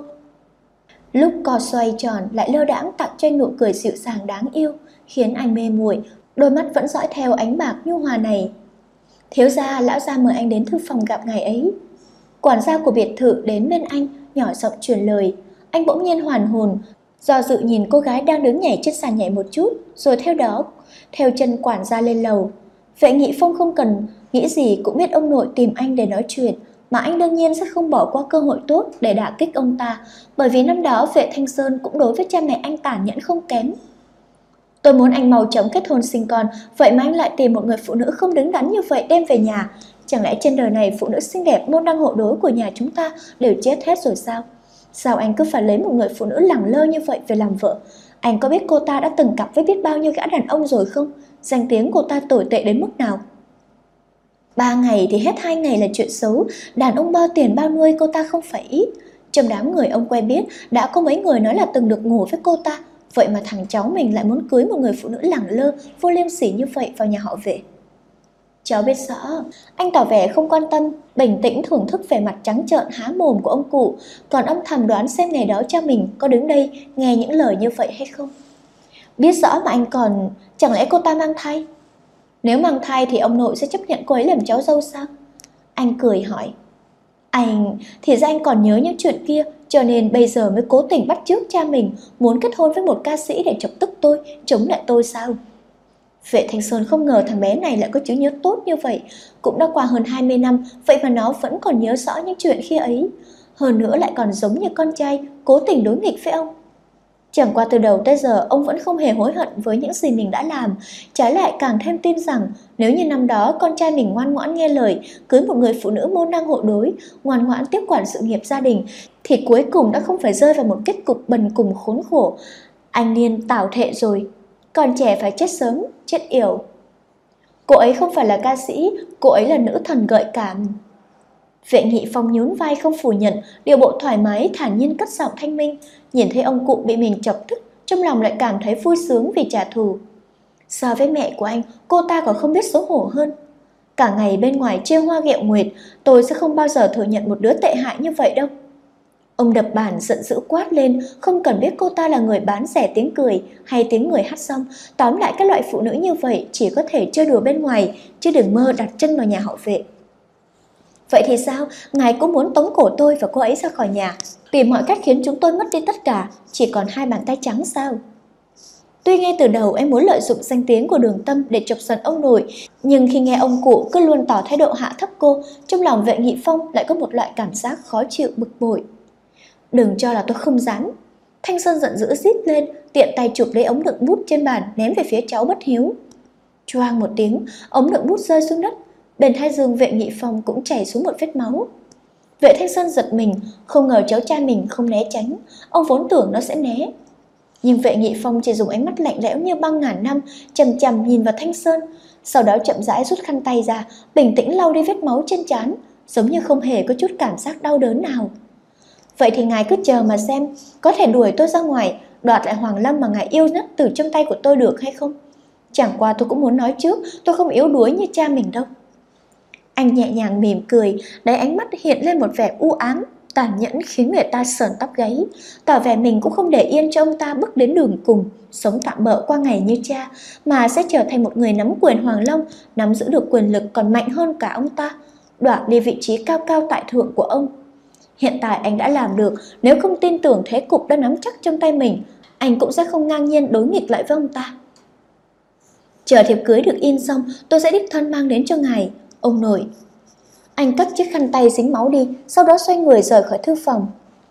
Lúc co xoay tròn lại lơ đãng tặng cho anh nụ cười dịu dàng đáng yêu, khiến anh mê muội, đôi mắt vẫn dõi theo ánh bạc nhu hòa này. Thiếu gia, lão gia mời anh đến thư phòng gặp ngày ấy. Quản gia của biệt thự đến bên anh, nhỏ giọng truyền lời. Anh bỗng nhiên hoàn hồn, do dự nhìn cô gái đang đứng nhảy trên sàn nhảy một chút, rồi theo đó theo chân quản gia lên lầu. Vệ Nghị Phong không cần nghĩ gì cũng biết ông nội tìm anh để nói chuyện, mà anh đương nhiên sẽ không bỏ qua cơ hội tốt để đả kích ông ta, bởi vì năm đó Vệ Thanh Sơn cũng đối với cha mẹ anh tàn nhẫn không kém. Tôi muốn anh mau chóng kết hôn sinh con, vậy mà anh lại tìm một người phụ nữ không đứng đắn như vậy đem về nhà. Chẳng lẽ trên đời này phụ nữ xinh đẹp môn đăng hộ đối của nhà chúng ta đều chết hết rồi sao? Sao anh cứ phải lấy một người phụ nữ lẳng lơ như vậy về làm vợ? Anh có biết cô ta đã từng cặp với biết bao nhiêu gã đàn ông rồi không? Danh tiếng cô ta tồi tệ đến mức nào? 3 ngày thì hết 2 ngày là chuyện xấu, đàn ông bao tiền bao nuôi cô ta không phải ít. Trong đám người ông quen biết đã có mấy người nói là từng được ngủ với cô ta. Vậy mà thằng cháu mình lại muốn cưới một người phụ nữ lẳng lơ, vô liêm sỉ như vậy vào nhà họ Vệ. Cháu biết rõ. Anh tỏ vẻ không quan tâm, bình tĩnh thưởng thức vẻ mặt trắng trợn há mồm của ông cụ, còn âm thầm đoán xem ngày đó cha mình có đứng đây nghe những lời như vậy hay không. Biết rõ mà anh còn... Chẳng lẽ cô ta mang thai? Nếu mang thai thì ông nội sẽ chấp nhận cô ấy làm cháu dâu sao? Anh cười hỏi. Thì ra anh còn nhớ những chuyện kia, cho nên bây giờ mới cố tình bắt chước cha mình muốn kết hôn với một ca sĩ để chọc tức tôi, chống lại tôi sao? Vệ Thanh Sơn không ngờ thằng bé này lại có trí nhớ tốt như vậy. Cũng đã qua hơn 20 năm, vậy mà nó vẫn còn nhớ rõ những chuyện khi ấy. Hơn nữa lại còn giống như con trai, cố tình đối nghịch với ông. Chẳng qua từ đầu tới giờ ông vẫn không hề hối hận với những gì mình đã làm. Trái lại càng thêm tin rằng nếu như năm đó con trai mình ngoan ngoãn nghe lời, cưới một người phụ nữ môn đăng hộ đối, ngoan ngoãn tiếp quản sự nghiệp gia đình, thì cuối cùng đã không phải rơi vào một kết cục bần cùng khốn khổ. Anh Niên tảo thệ rồi, còn trẻ phải chết sớm, chết yểu. Cô ấy không phải là ca sĩ, cô ấy là nữ thần gợi cảm. Vệ Nghị Phong nhún vai không phủ nhận, điệu bộ thoải mái thản nhiên cất giọng thanh minh. Nhìn thấy ông cụ bị mình chọc tức, trong lòng lại cảm thấy vui sướng vì trả thù. So với mẹ của anh, cô ta còn không biết xấu hổ hơn. Cả ngày bên ngoài trêu hoa ghẹo nguyệt, tôi sẽ không bao giờ thừa nhận một đứa tệ hại như vậy đâu. Ông đập bàn giận dữ quát lên, không cần biết cô ta là người bán rẻ tiếng cười hay tiếng người hát xong. Tóm lại các loại phụ nữ như vậy chỉ có thể chơi đùa bên ngoài, chứ đừng mơ đặt chân vào nhà họ Vệ. Vậy thì sao? Ngài cũng muốn tống cổ tôi và cô ấy ra khỏi nhà, tìm mọi cách khiến chúng tôi mất đi tất cả, chỉ còn hai bàn tay trắng sao? Tuy ngay từ đầu em muốn lợi dụng danh tiếng của Đường Tâm để chọc giận ông nội, nhưng khi nghe ông cụ cứ luôn tỏ thái độ hạ thấp cô, trong lòng Vệ Nghị Phong lại có một loại cảm giác khó chịu bực bội. Đừng cho là tôi không dám. Thanh Sơn giận dữ rít lên, tiện tay chụp lấy ống đựng bút trên bàn ném về phía cháu bất hiếu. Choang một tiếng, ống đựng bút rơi xuống đất. Bên thái dương Vệ Nghị Phong cũng chảy xuống một vết máu. Vệ Thanh Sơn giật mình, không ngờ cháu trai mình không né tránh. Ông vốn tưởng nó sẽ né, nhưng Vệ Nghị Phong chỉ dùng ánh mắt lạnh lẽo như băng ngàn năm, chằm chằm nhìn vào Thanh Sơn. Sau đó chậm rãi rút khăn tay ra, bình tĩnh lau đi vết máu trên trán, giống như không hề có chút cảm giác đau đớn nào. Vậy thì ngài cứ chờ mà xem, có thể đuổi tôi ra ngoài, đoạt lại Hoàng Lâm mà ngài yêu nhất từ trong tay của tôi được hay không? Chẳng qua tôi cũng muốn nói trước, tôi không yếu đuối như cha mình đâu. Anh nhẹ nhàng mỉm cười, đáy ánh mắt hiện lên một vẻ u ám, tàn nhẫn khiến người ta sởn tóc gáy, tỏ vẻ mình cũng không để yên cho ông ta bước đến đường cùng, sống tạm bợ qua ngày như cha, mà sẽ trở thành một người nắm quyền Hoàng Long, nắm giữ được quyền lực còn mạnh hơn cả ông ta, đoạt đi vị trí cao cao tại thượng của ông. Hiện tại anh đã làm được, nếu không tin tưởng thế cục đã nắm chắc trong tay mình, anh cũng sẽ không ngang nhiên đối nghịch lại với ông ta. Chờ thiệp cưới được in xong, tôi sẽ đích thân mang đến cho ngài, ông nội. Anh cất chiếc khăn tay dính máu đi, sau đó xoay người rời khỏi thư phòng.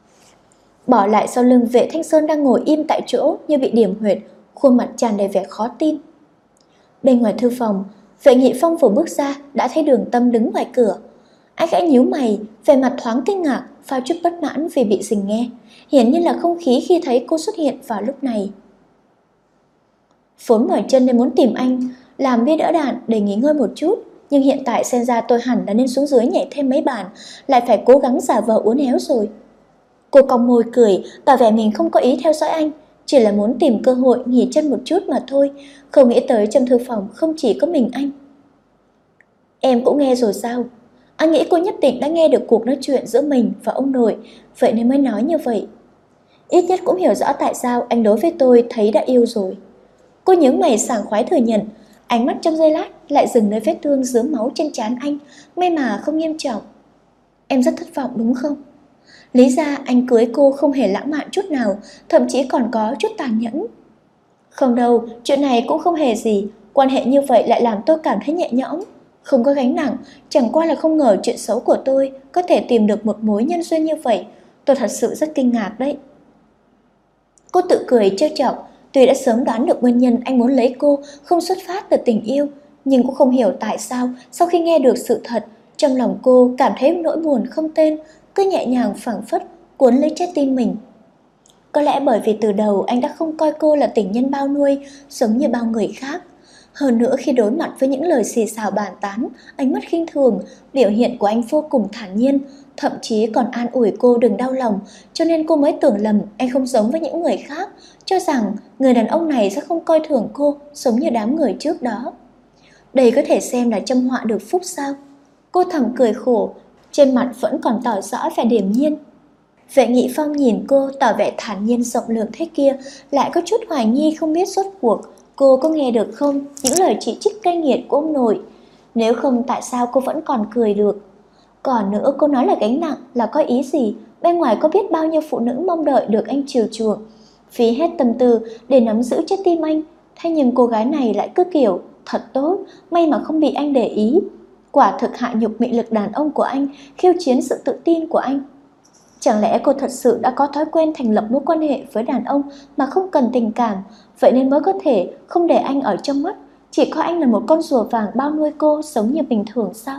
Bỏ lại sau lưng Vệ Thanh Sơn đang ngồi im tại chỗ như bị điểm huyệt, khuôn mặt tràn đầy vẻ khó tin. Bên ngoài thư phòng, Vệ Nghị Phong vừa bước ra đã thấy Đường Tâm đứng ngoài cửa. Anh khẽ nhíu mày, vẻ mặt thoáng kinh ngạc, pha chút bất mãn vì bị rình nghe, hiển nhiên là không khí khi thấy cô xuất hiện vào lúc này. Vốn mỏi chân nên muốn tìm anh làm bia đỡ đạn để nghỉ ngơi một chút, nhưng hiện tại xem ra tôi hẳn đã nên xuống dưới nhảy thêm mấy bàn, lại phải cố gắng giả vờ uốn éo rồi. Cô cong môi cười, tỏ vẻ mình không có ý theo dõi anh, chỉ là muốn tìm cơ hội nghỉ chân một chút mà thôi, không nghĩ tới trong thư phòng không chỉ có mình anh. Em cũng nghe rồi sao? Anh nghĩ cô nhất định đã nghe được cuộc nói chuyện giữa mình và ông nội, vậy nên mới nói như vậy. Ít nhất cũng hiểu rõ tại sao anh đối với tôi thấy đã yêu rồi. Cô nhướng mày sảng khoái thừa nhận, ánh mắt trong giây lát lại dừng nơi vết thương rớm máu trên trán anh, may mà không nghiêm trọng. Em rất thất vọng đúng không? Lý ra anh cưới cô không hề lãng mạn chút nào, thậm chí còn có chút tàn nhẫn. Không đâu, chuyện này cũng không hề gì, quan hệ như vậy lại làm tôi cảm thấy nhẹ nhõm, không có gánh nặng, chẳng qua là không ngờ chuyện xấu của tôi có thể tìm được một mối nhân duyên như vậy, tôi thật sự rất kinh ngạc đấy. Cô tự cười trêu chọc, tuy đã sớm đoán được nguyên nhân anh muốn lấy cô không xuất phát từ tình yêu, nhưng cũng không hiểu tại sao sau khi nghe được sự thật, trong lòng cô cảm thấy nỗi buồn không tên, cứ nhẹ nhàng phảng phất cuốn lấy trái tim mình. Có lẽ bởi vì từ đầu anh đã không coi cô là tình nhân bao nuôi, giống như bao người khác. Hơn nữa khi đối mặt với những lời xì xào bàn tán, ánh mắt khinh thường, biểu hiện của anh vô cùng thản nhiên, thậm chí còn an ủi cô đừng đau lòng, cho nên cô mới tưởng lầm anh không giống với những người khác, cho rằng người đàn ông này sẽ không coi thường cô giống như đám người trước đó. Đây có thể xem là châm họa được phúc sao? Cô thầm cười khổ, trên mặt vẫn còn tỏ rõ vẻ điềm nhiên. Vệ Nghị Phong nhìn cô tỏ vẻ thản nhiên rộng lượng thế kia, lại có chút hoài nghi không biết rốt cuộc cô có nghe được không những lời chỉ trích cay nghiệt của ông nội. Nếu không tại sao cô vẫn còn cười được? Còn nữa, cô nói là gánh nặng là có ý gì? Bên ngoài có biết bao nhiêu phụ nữ mong đợi được anh chiều chuộng, phí hết tâm tư để nắm giữ trái tim anh. Thế nhưng cô gái này lại cứ kiểu thật tốt, may mà không bị anh để ý. Quả thực hạ nhục mị lực đàn ông của anh, khiêu chiến sự tự tin của anh. Chẳng lẽ cô thật sự đã có thói quen thành lập mối quan hệ với đàn ông mà không cần tình cảm, vậy nên mới có thể không để anh ở trong mắt, chỉ coi anh là một con rùa vàng bao nuôi cô sống như bình thường sao?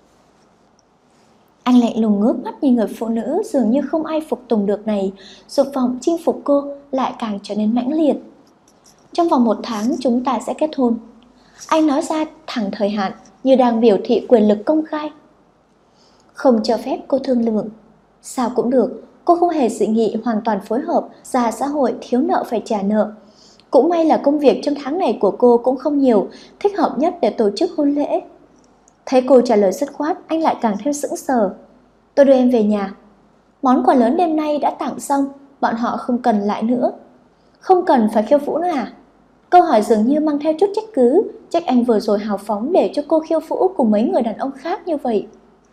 Anh lạnh lùng ngước mắt nhìn người phụ nữ dường như không ai phục tùng được này, dục vọng chinh phục cô lại càng trở nên mãnh liệt. Trong vòng 1 tháng chúng ta sẽ kết hôn. Anh nói ra thẳng thời hạn như đang biểu thị quyền lực công khai. Không cho phép cô thương lượng. Sao cũng được, cô không hề dị nghị, hoàn toàn phối hợp, ra xã hội thiếu nợ phải trả nợ. Cũng may là công việc trong tháng này của cô cũng không nhiều, thích hợp nhất để tổ chức hôn lễ. Thấy cô trả lời dứt khoát, anh lại càng thêm sững sờ. Tôi đưa em về nhà. Món quà lớn đêm nay đã tặng xong, bọn họ không cần lại nữa. Không cần phải khiêu vũ nữa à? Câu hỏi dường như mang theo chút trách cứ, trách anh vừa rồi hào phóng để cho cô khiêu vũ cùng mấy người đàn ông khác như vậy.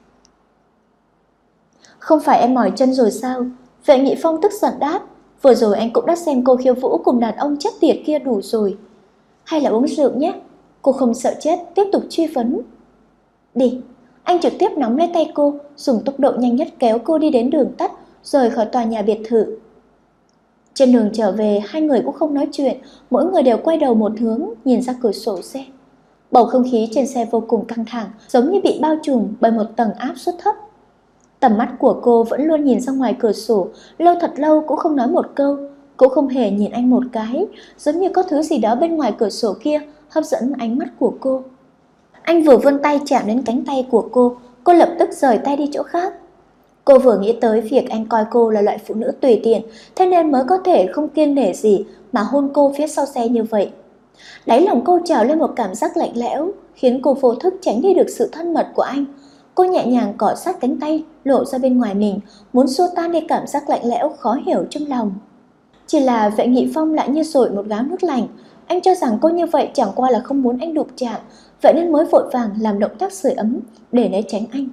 Không phải em mỏi chân rồi sao? Vệ Nghị Phong tức giận đáp. Vừa rồi anh cũng đã xem cô khiêu vũ cùng đàn ông chết tiệt kia đủ rồi. Hay là uống rượu nhé? Cô không sợ chết, tiếp tục truy vấn. Đi. Anh trực tiếp nắm lấy tay cô, dùng tốc độ nhanh nhất kéo cô đi đến đường tắt, rời khỏi tòa nhà biệt thự. Trên đường trở về, hai người cũng không nói chuyện, mỗi người đều quay đầu một hướng, nhìn ra cửa sổ xe. Bầu không khí trên xe vô cùng căng thẳng, giống như bị bao trùm bởi một tầng áp suất thấp. Tầm mắt của cô vẫn luôn nhìn ra ngoài cửa sổ, lâu thật lâu cũng không nói một câu, cũng không hề nhìn anh một cái, giống như có thứ gì đó bên ngoài cửa sổ kia hấp dẫn ánh mắt của cô. Anh vừa vươn tay chạm đến cánh tay của cô lập tức rời tay đi chỗ khác. Cô vừa nghĩ tới việc anh coi cô là loại phụ nữ tùy tiện, thế nên mới có thể không kiêng nể gì mà hôn cô phía sau xe như vậy. Đáy lòng cô trào lên một cảm giác lạnh lẽo, khiến cô vô thức tránh đi được sự thân mật của anh. Cô nhẹ nhàng cọ sát cánh tay lộ ra bên ngoài mình, muốn xua tan đi cảm giác lạnh lẽo khó hiểu trong lòng. Chỉ là Vệ Nghị Phong lại như dội một gáo nước lạnh. Anh cho rằng cô như vậy chẳng qua là không muốn anh đụng chạm, vậy nên mới vội vàng làm động tác sưởi ấm để né tránh anh.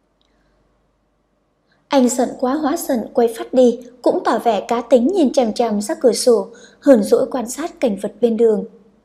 Anh giận quá hóa giận quay phát đi, cũng tỏ vẻ cá tính nhìn chằm chằm ra cửa sổ, hờn dỗi quan sát cảnh vật bên đường.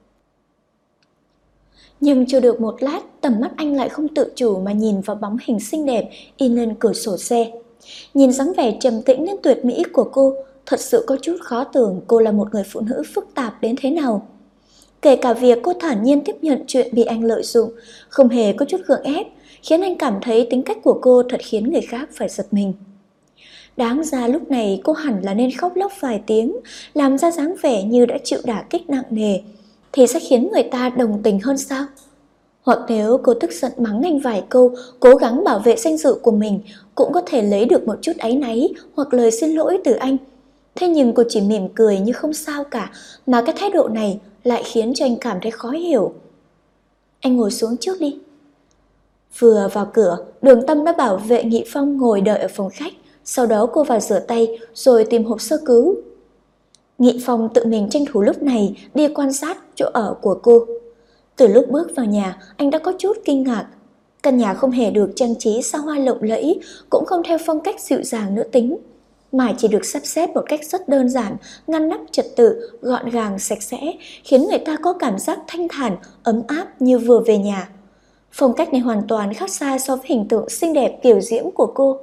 Nhưng chưa được một lát, tầm mắt anh lại không tự chủ mà nhìn vào bóng hình xinh đẹp in lên cửa sổ xe. Nhìn dáng vẻ trầm tĩnh đến tuyệt mỹ của cô, thật sự có chút khó tưởng cô là một người phụ nữ phức tạp đến thế nào. Kể cả việc cô thản nhiên tiếp nhận chuyện bị anh lợi dụng, không hề có chút gượng ép, khiến anh cảm thấy tính cách của cô thật khiến người khác phải giật mình. Đáng ra lúc này cô hẳn là nên khóc lóc vài tiếng, làm ra dáng vẻ như đã chịu đả kích nặng nề, thì sẽ khiến người ta đồng tình hơn sao? Hoặc nếu cô tức giận mắng anh vài câu, cố gắng bảo vệ danh dự của mình, cũng có thể lấy được một chút áy náy hoặc lời xin lỗi từ anh. Thế nhưng cô chỉ mỉm cười như không sao cả, mà cái thái độ này lại khiến cho anh cảm thấy khó hiểu. Anh ngồi xuống trước đi. Vừa vào cửa, Đường Tâm đã bảo Vệ Nghị Phong ngồi đợi ở phòng khách, sau đó cô vào rửa tay rồi tìm hộp sơ cứu. Nghị Phong tự mình tranh thủ lúc này đi quan sát chỗ ở của cô. Từ lúc bước vào nhà, anh đã có chút kinh ngạc. Căn nhà không hề được trang trí xa hoa lộng lẫy, cũng không theo phong cách dịu dàng nữ tính, mà chỉ được sắp xếp một cách rất đơn giản, ngăn nắp trật tự, gọn gàng, sạch sẽ, khiến người ta có cảm giác thanh thản, ấm áp như vừa về nhà. Phong cách này hoàn toàn khác xa so với hình tượng xinh đẹp kiều diễm của cô.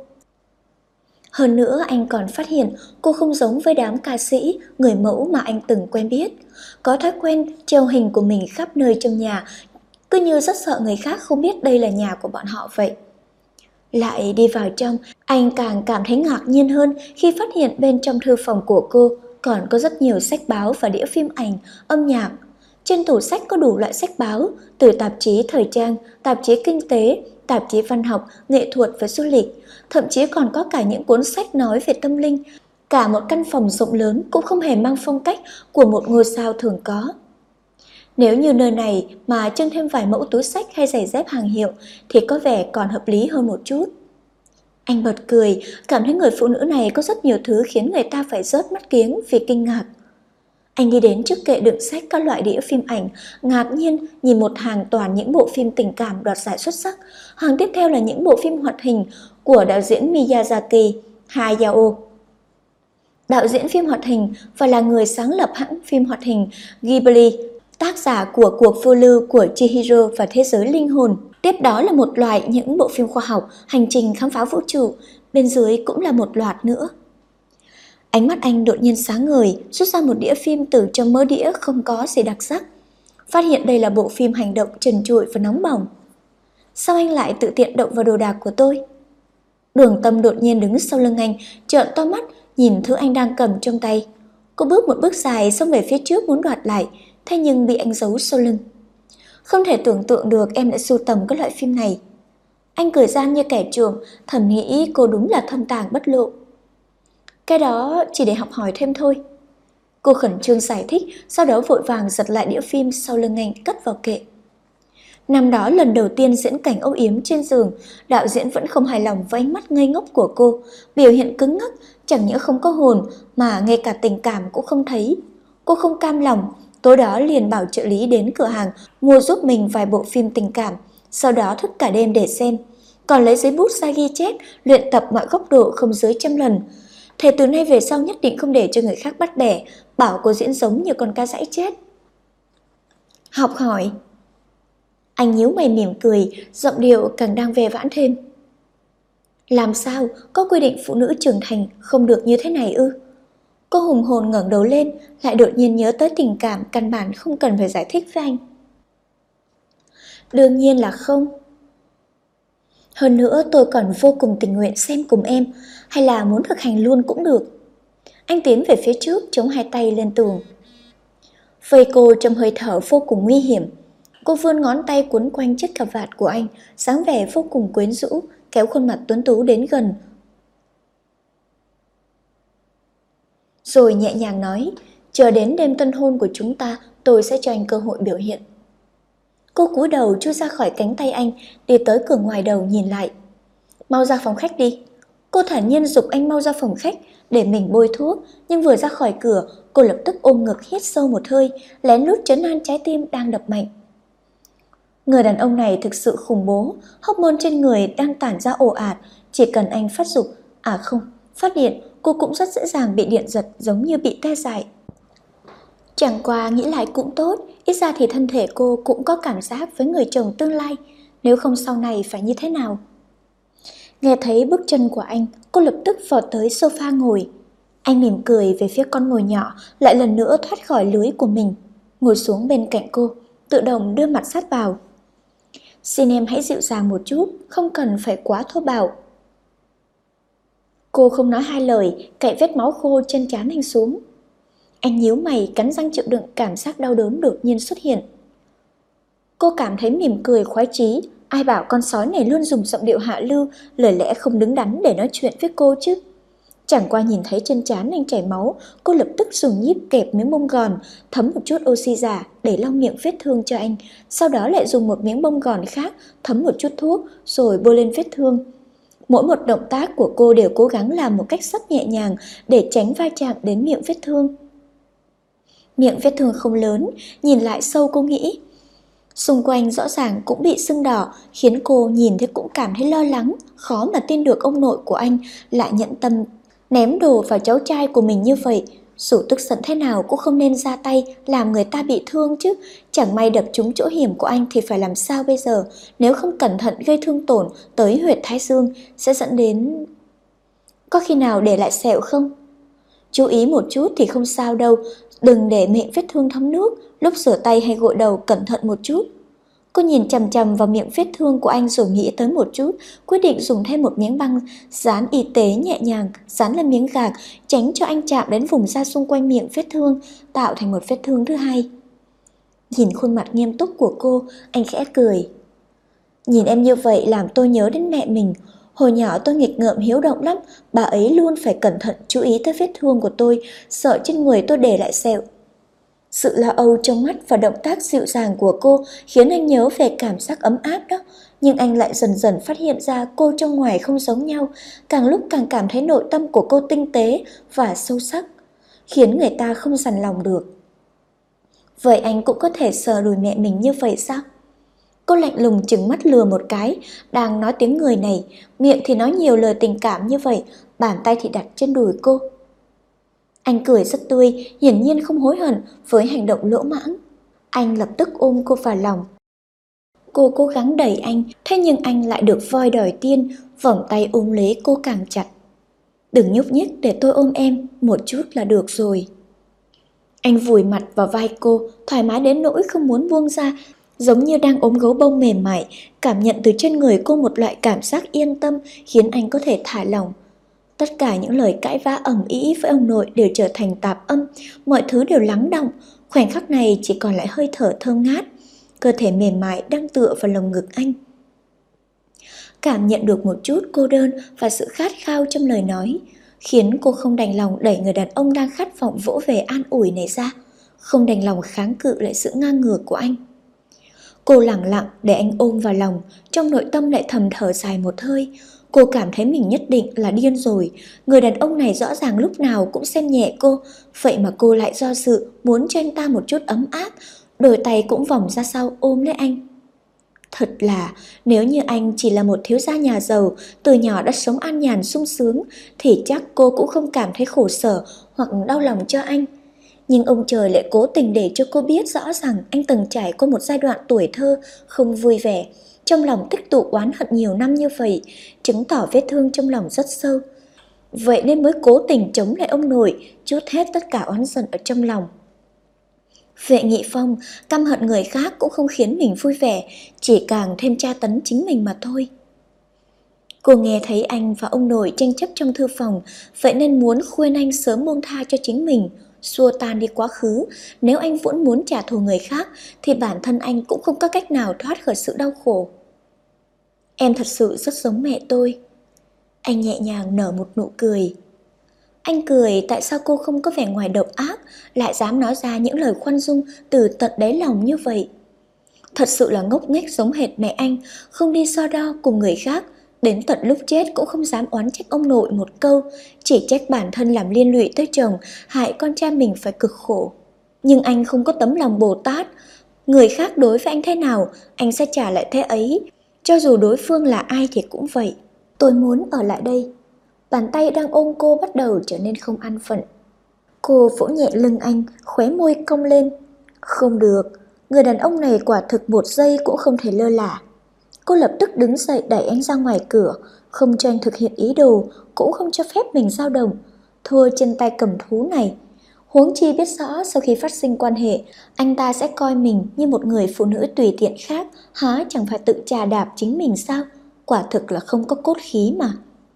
Hơn nữa anh còn phát hiện cô không giống với đám ca sĩ, người mẫu mà anh từng quen biết. Có thói quen treo hình của mình khắp nơi trong nhà, cứ như rất sợ người khác không biết đây là nhà của bọn họ vậy. Lại đi vào trong, anh càng cảm thấy ngạc nhiên hơn khi phát hiện bên trong thư phòng của cô còn có rất nhiều sách báo và đĩa phim ảnh, âm nhạc. Trên tủ sách có đủ loại sách báo, từ tạp chí thời trang, tạp chí kinh tế, tạp chí văn học, nghệ thuật và du lịch, thậm chí còn có cả những cuốn sách nói về tâm linh. Cả một căn phòng rộng lớn cũng không hề mang phong cách của một ngôi sao thường có. Nếu như nơi này mà trưng thêm vài mẫu túi xách hay giày dép hàng hiệu thì có vẻ còn hợp lý hơn một chút. Anh bật cười, cảm thấy người phụ nữ này có rất nhiều thứ khiến người ta phải rớt mắt kiếng vì kinh ngạc. Anh đi đến trước kệ đựng sách các loại đĩa phim ảnh, ngạc nhiên nhìn một hàng toàn những bộ phim tình cảm đoạt giải xuất sắc. Hàng tiếp theo là những bộ phim hoạt hình của đạo diễn Miyazaki Hayao. Đạo diễn phim hoạt hình và là người sáng lập hãng phim hoạt hình Ghibli, tác giả của Cuộc phiêu lưu của Chihiro và Thế giới linh hồn. Tiếp đó là một loạt những bộ phim khoa học, hành trình khám phá vũ trụ, bên dưới cũng là một loạt nữa. Ánh mắt anh đột nhiên sáng ngời, rút ra một đĩa phim từ trong mớ đĩa không có gì đặc sắc. Phát hiện đây là bộ phim hành động trần trụi và nóng bỏng. Sao anh lại tự tiện động vào đồ đạc của tôi? Đường Tâm đột nhiên đứng sau lưng anh, trợn to mắt, nhìn thứ anh đang cầm trong tay. Cô bước một bước dài xông về phía trước muốn đoạt lại, thế nhưng bị anh giấu sau lưng. Không thể tưởng tượng được em lại sưu tầm các loại phim này. Anh cười gian như kẻ trộm, thầm nghĩ cô đúng là thâm tàng bất lộ. Cái đó chỉ để học hỏi thêm thôi. Cô khẩn trương giải thích, sau đó vội vàng giật lại đĩa phim sau lưng anh cất vào kệ. Năm đó lần đầu tiên diễn cảnh âu yếm trên giường, đạo diễn vẫn không hài lòng với ánh mắt ngây ngốc của cô, biểu hiện cứng ngắc, chẳng những không có hồn mà ngay cả tình cảm cũng không thấy. Cô không cam lòng, tối đó liền bảo trợ lý đến cửa hàng mua giúp mình vài bộ phim tình cảm, sau đó thức cả đêm để xem, còn lấy giấy bút ra ghi chép, luyện tập mọi góc độ không dưới 100 lần. Thề từ nay về sau nhất định không để cho người khác bắt bẻ, bảo cô diễn giống như con cá giãi chết. Học hỏi. Anh nhíu mày mỉm cười, giọng điệu càng đang ve vãn thêm. Làm sao có quy định phụ nữ trưởng thành không được như thế này ư? Cô hùng hồn ngẩng đầu lên, lại đột nhiên nhớ tới tình cảm căn bản không cần phải giải thích với anh. Đương nhiên là không. Hơn nữa tôi còn vô cùng tình nguyện xem cùng em, hay là muốn thực hành luôn cũng được. Anh tiến về phía trước, chống hai tay lên tường. Vây cô trong hơi thở vô cùng nguy hiểm. Cô vươn ngón tay quấn quanh chiếc cà vạt của anh, dáng vẻ vô cùng quyến rũ, kéo khuôn mặt tuấn tú đến gần. Rồi nhẹ nhàng nói, chờ đến đêm tân hôn của chúng ta, tôi sẽ cho anh cơ hội biểu hiện. Cô cúi đầu chui ra khỏi cánh tay anh, đi tới cửa ngoài đầu nhìn lại. Mau ra phòng khách đi. Cô thản nhiên giục anh mau ra phòng khách để mình bôi thuốc, nhưng vừa ra khỏi cửa, cô lập tức ôm ngực hít sâu một hơi, lén lút trấn an trái tim đang đập mạnh. Người đàn ông này thực sự khủng bố, hormone trên người đang tản ra ồ ạt, chỉ cần anh phát dục, phát điện, cô cũng rất dễ dàng bị điện giật giống như bị tê dại. Chẳng qua nghĩ lại cũng tốt, ít ra thì thân thể cô cũng có cảm giác với người chồng tương lai, nếu không sau này phải như thế nào. Nghe thấy bước chân của anh, cô lập tức vọt tới sofa ngồi. Anh mỉm cười về phía con mồi nhỏ, lại lần nữa thoát khỏi lưới của mình, ngồi xuống bên cạnh cô, tự động đưa mặt sát vào. Xin em hãy dịu dàng một chút, không cần phải quá thô bạo. Cô không nói hai lời, cạy vết máu khô trên trán anh xuống. Anh nhíu mày, cắn răng chịu đựng cảm giác đau đớn đột nhiên xuất hiện. Cô cảm thấy mỉm cười khoái chí, ai bảo con sói này luôn dùng giọng điệu hạ lưu, lời lẽ không đứng đắn để nói chuyện với cô chứ. Chẳng qua nhìn thấy trên trán anh chảy máu, cô lập tức dùng nhíp kẹp miếng bông gòn, thấm một chút oxy giả để lau miệng vết thương cho anh, sau đó lại dùng một miếng bông gòn khác thấm một chút thuốc rồi bôi lên vết thương. Mỗi một động tác của cô đều cố gắng làm một cách rất nhẹ nhàng để tránh va chạm đến miệng vết thương. Miệng vết thương không lớn, nhìn lại sâu cô nghĩ. Xung quanh rõ ràng cũng bị sưng đỏ, khiến cô nhìn thấy cũng cảm thấy lo lắng, khó mà tin được ông nội của anh lại nhận tâm ném đồ vào cháu trai của mình như vậy. Dù tức giận thế nào cũng không nên ra tay làm người ta bị thương chứ. Chẳng may đập trúng chỗ hiểm của anh thì phải làm sao bây giờ? Nếu không cẩn thận gây thương tổn tới huyệt thái dương sẽ dẫn đến... Có khi nào để lại sẹo không? Chú ý một chút thì không sao đâu. Đừng để miệng vết thương thấm nước, lúc rửa tay hay gội đầu cẩn thận một chút. Cô nhìn chằm chằm vào miệng vết thương của anh rồi nghĩ tới một chút, quyết định dùng thêm một miếng băng dán y tế nhẹ nhàng, dán lên miếng gạc, tránh cho anh chạm đến vùng da xung quanh miệng vết thương, tạo thành một vết thương thứ hai. Nhìn khuôn mặt nghiêm túc của cô, anh khẽ cười. Nhìn em như vậy làm tôi nhớ đến mẹ mình. Hồi nhỏ tôi nghịch ngợm hiếu động lắm, bà ấy luôn phải cẩn thận chú ý tới vết thương của tôi, sợ trên người tôi để lại sẹo. Sự lo âu trong mắt và động tác dịu dàng của cô khiến anh nhớ về cảm giác ấm áp đó. Nhưng anh lại dần dần phát hiện ra cô trong ngoài không giống nhau, càng lúc càng cảm thấy nội tâm của cô tinh tế và sâu sắc, khiến người ta không dằn lòng được. Vậy anh cũng có thể sờ đùi mẹ mình như vậy sao? Cô lạnh lùng trừng mắt lừa một cái, đang nói tiếng người này, miệng thì nói nhiều lời tình cảm như vậy, bàn tay thì đặt trên đùi cô. Anh cười rất tươi, hiển nhiên không hối hận với hành động lỗ mãng. Anh lập tức ôm cô vào lòng. Cô cố gắng đẩy anh, thế nhưng anh lại được voi đòi tiên, vòng tay ôm lấy cô càng chặt. Đừng nhúc nhích để tôi ôm em, một chút là được rồi. Anh vùi mặt vào vai cô, thoải mái đến nỗi không muốn buông ra, giống như đang ôm gấu bông mềm mại, cảm nhận từ trên người cô một loại cảm giác yên tâm khiến anh có thể thả lỏng. Tất cả những lời cãi vã ầm ĩ với ông nội đều trở thành tạp âm, mọi thứ đều lắng đọng, khoảnh khắc này chỉ còn lại hơi thở thơm ngát, cơ thể mềm mại đang tựa vào lồng ngực anh. Cảm nhận được một chút cô đơn và sự khát khao trong lời nói, khiến cô không đành lòng đẩy người đàn ông đang khát vọng vỗ về an ủi này ra, không đành lòng kháng cự lại sự ngang ngược của anh. Cô lẳng lặng để anh ôm vào lòng, trong nội tâm lại thầm thở dài một hơi. Cô cảm thấy mình nhất định là điên rồi, người đàn ông này rõ ràng lúc nào cũng xem nhẹ cô, vậy mà cô lại do dự muốn cho anh ta một chút ấm áp, đôi tay cũng vòng ra sau ôm lấy anh. Thật là, nếu như anh chỉ là một thiếu gia nhà giàu, từ nhỏ đã sống an nhàn sung sướng, thì chắc cô cũng không cảm thấy khổ sở hoặc đau lòng cho anh. Nhưng ông trời lại cố tình để cho cô biết rõ rằng anh từng trải qua một giai đoạn tuổi thơ không vui vẻ, trong lòng tích tụ oán hận nhiều năm như vậy, chứng tỏ vết thương trong lòng rất sâu. Vậy nên mới cố tình chống lại ông nội, trút hết tất cả oán giận ở trong lòng. Vệ Nghị Phong căm hận người khác cũng không khiến mình vui vẻ, chỉ càng thêm tra tấn chính mình mà thôi. Cô nghe thấy anh và ông nội tranh chấp trong thư phòng, vậy nên muốn khuyên anh sớm buông tha cho chính mình, xua tan đi quá khứ. Nếu anh vẫn muốn trả thù người khác thì bản thân anh cũng không có cách nào thoát khỏi sự đau khổ. Em thật sự rất giống mẹ tôi. Anh nhẹ nhàng nở một nụ cười. Anh cười tại sao cô không có vẻ ngoài độc ác, lại dám nói ra những lời khoan dung từ tận đáy lòng như vậy. Thật sự là ngốc nghếch giống hệt mẹ anh, không đi so đo cùng người khác, đến tận lúc chết cũng không dám oán trách ông nội một câu, chỉ trách bản thân làm liên lụy tới chồng, hại con trai mình phải cực khổ. Nhưng anh không có tấm lòng Bồ Tát, người khác đối với anh thế nào, anh sẽ trả lại thế ấy, cho dù đối phương là ai thì cũng vậy. Tôi muốn ở lại đây. Bàn tay đang ôm cô bắt đầu trở nên không an phận. Cô vỗ nhẹ lưng anh, khóe môi cong lên. Không được, người đàn ông này quả thực một giây cũng không thể lơ là. Cô lập tức đứng dậy đẩy anh ra ngoài cửa, không cho anh thực hiện ý đồ, cũng không cho phép mình dao động, thua chân tay cầm thú này. Huống chi biết rõ sau khi phát sinh quan hệ, anh ta sẽ coi mình như một người phụ nữ tùy tiện khác, há chẳng phải tự chà đạp chính mình sao? Quả thực là không có cốt khí mà.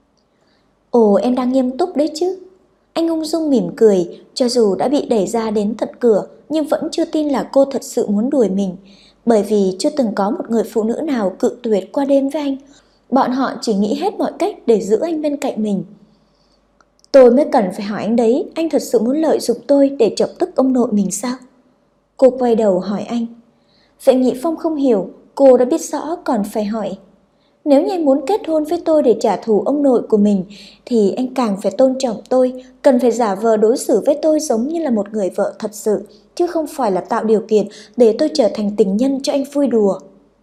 Ồ, em đang nghiêm túc đấy chứ. Anh ung dung mỉm cười, cho dù đã bị đẩy ra đến tận cửa, nhưng vẫn chưa tin là cô thật sự muốn đuổi mình. Bởi vì chưa từng có một người phụ nữ nào cự tuyệt qua đêm với anh. Bọn họ chỉ nghĩ hết mọi cách để giữ anh bên cạnh mình. Tôi mới cần phải hỏi anh đấy, anh thật sự muốn lợi dụng tôi để chọc tức ông nội mình sao? Cô quay đầu hỏi anh. Vệ Nghị Phong không hiểu, cô đã biết rõ còn phải hỏi. Nếu như anh muốn kết hôn với tôi để trả thù ông nội của mình, thì anh càng phải tôn trọng tôi, cần phải giả vờ đối xử với tôi giống như là một người vợ thật sự, chứ không phải là tạo điều kiện để tôi trở thành tình nhân cho anh vui đùa.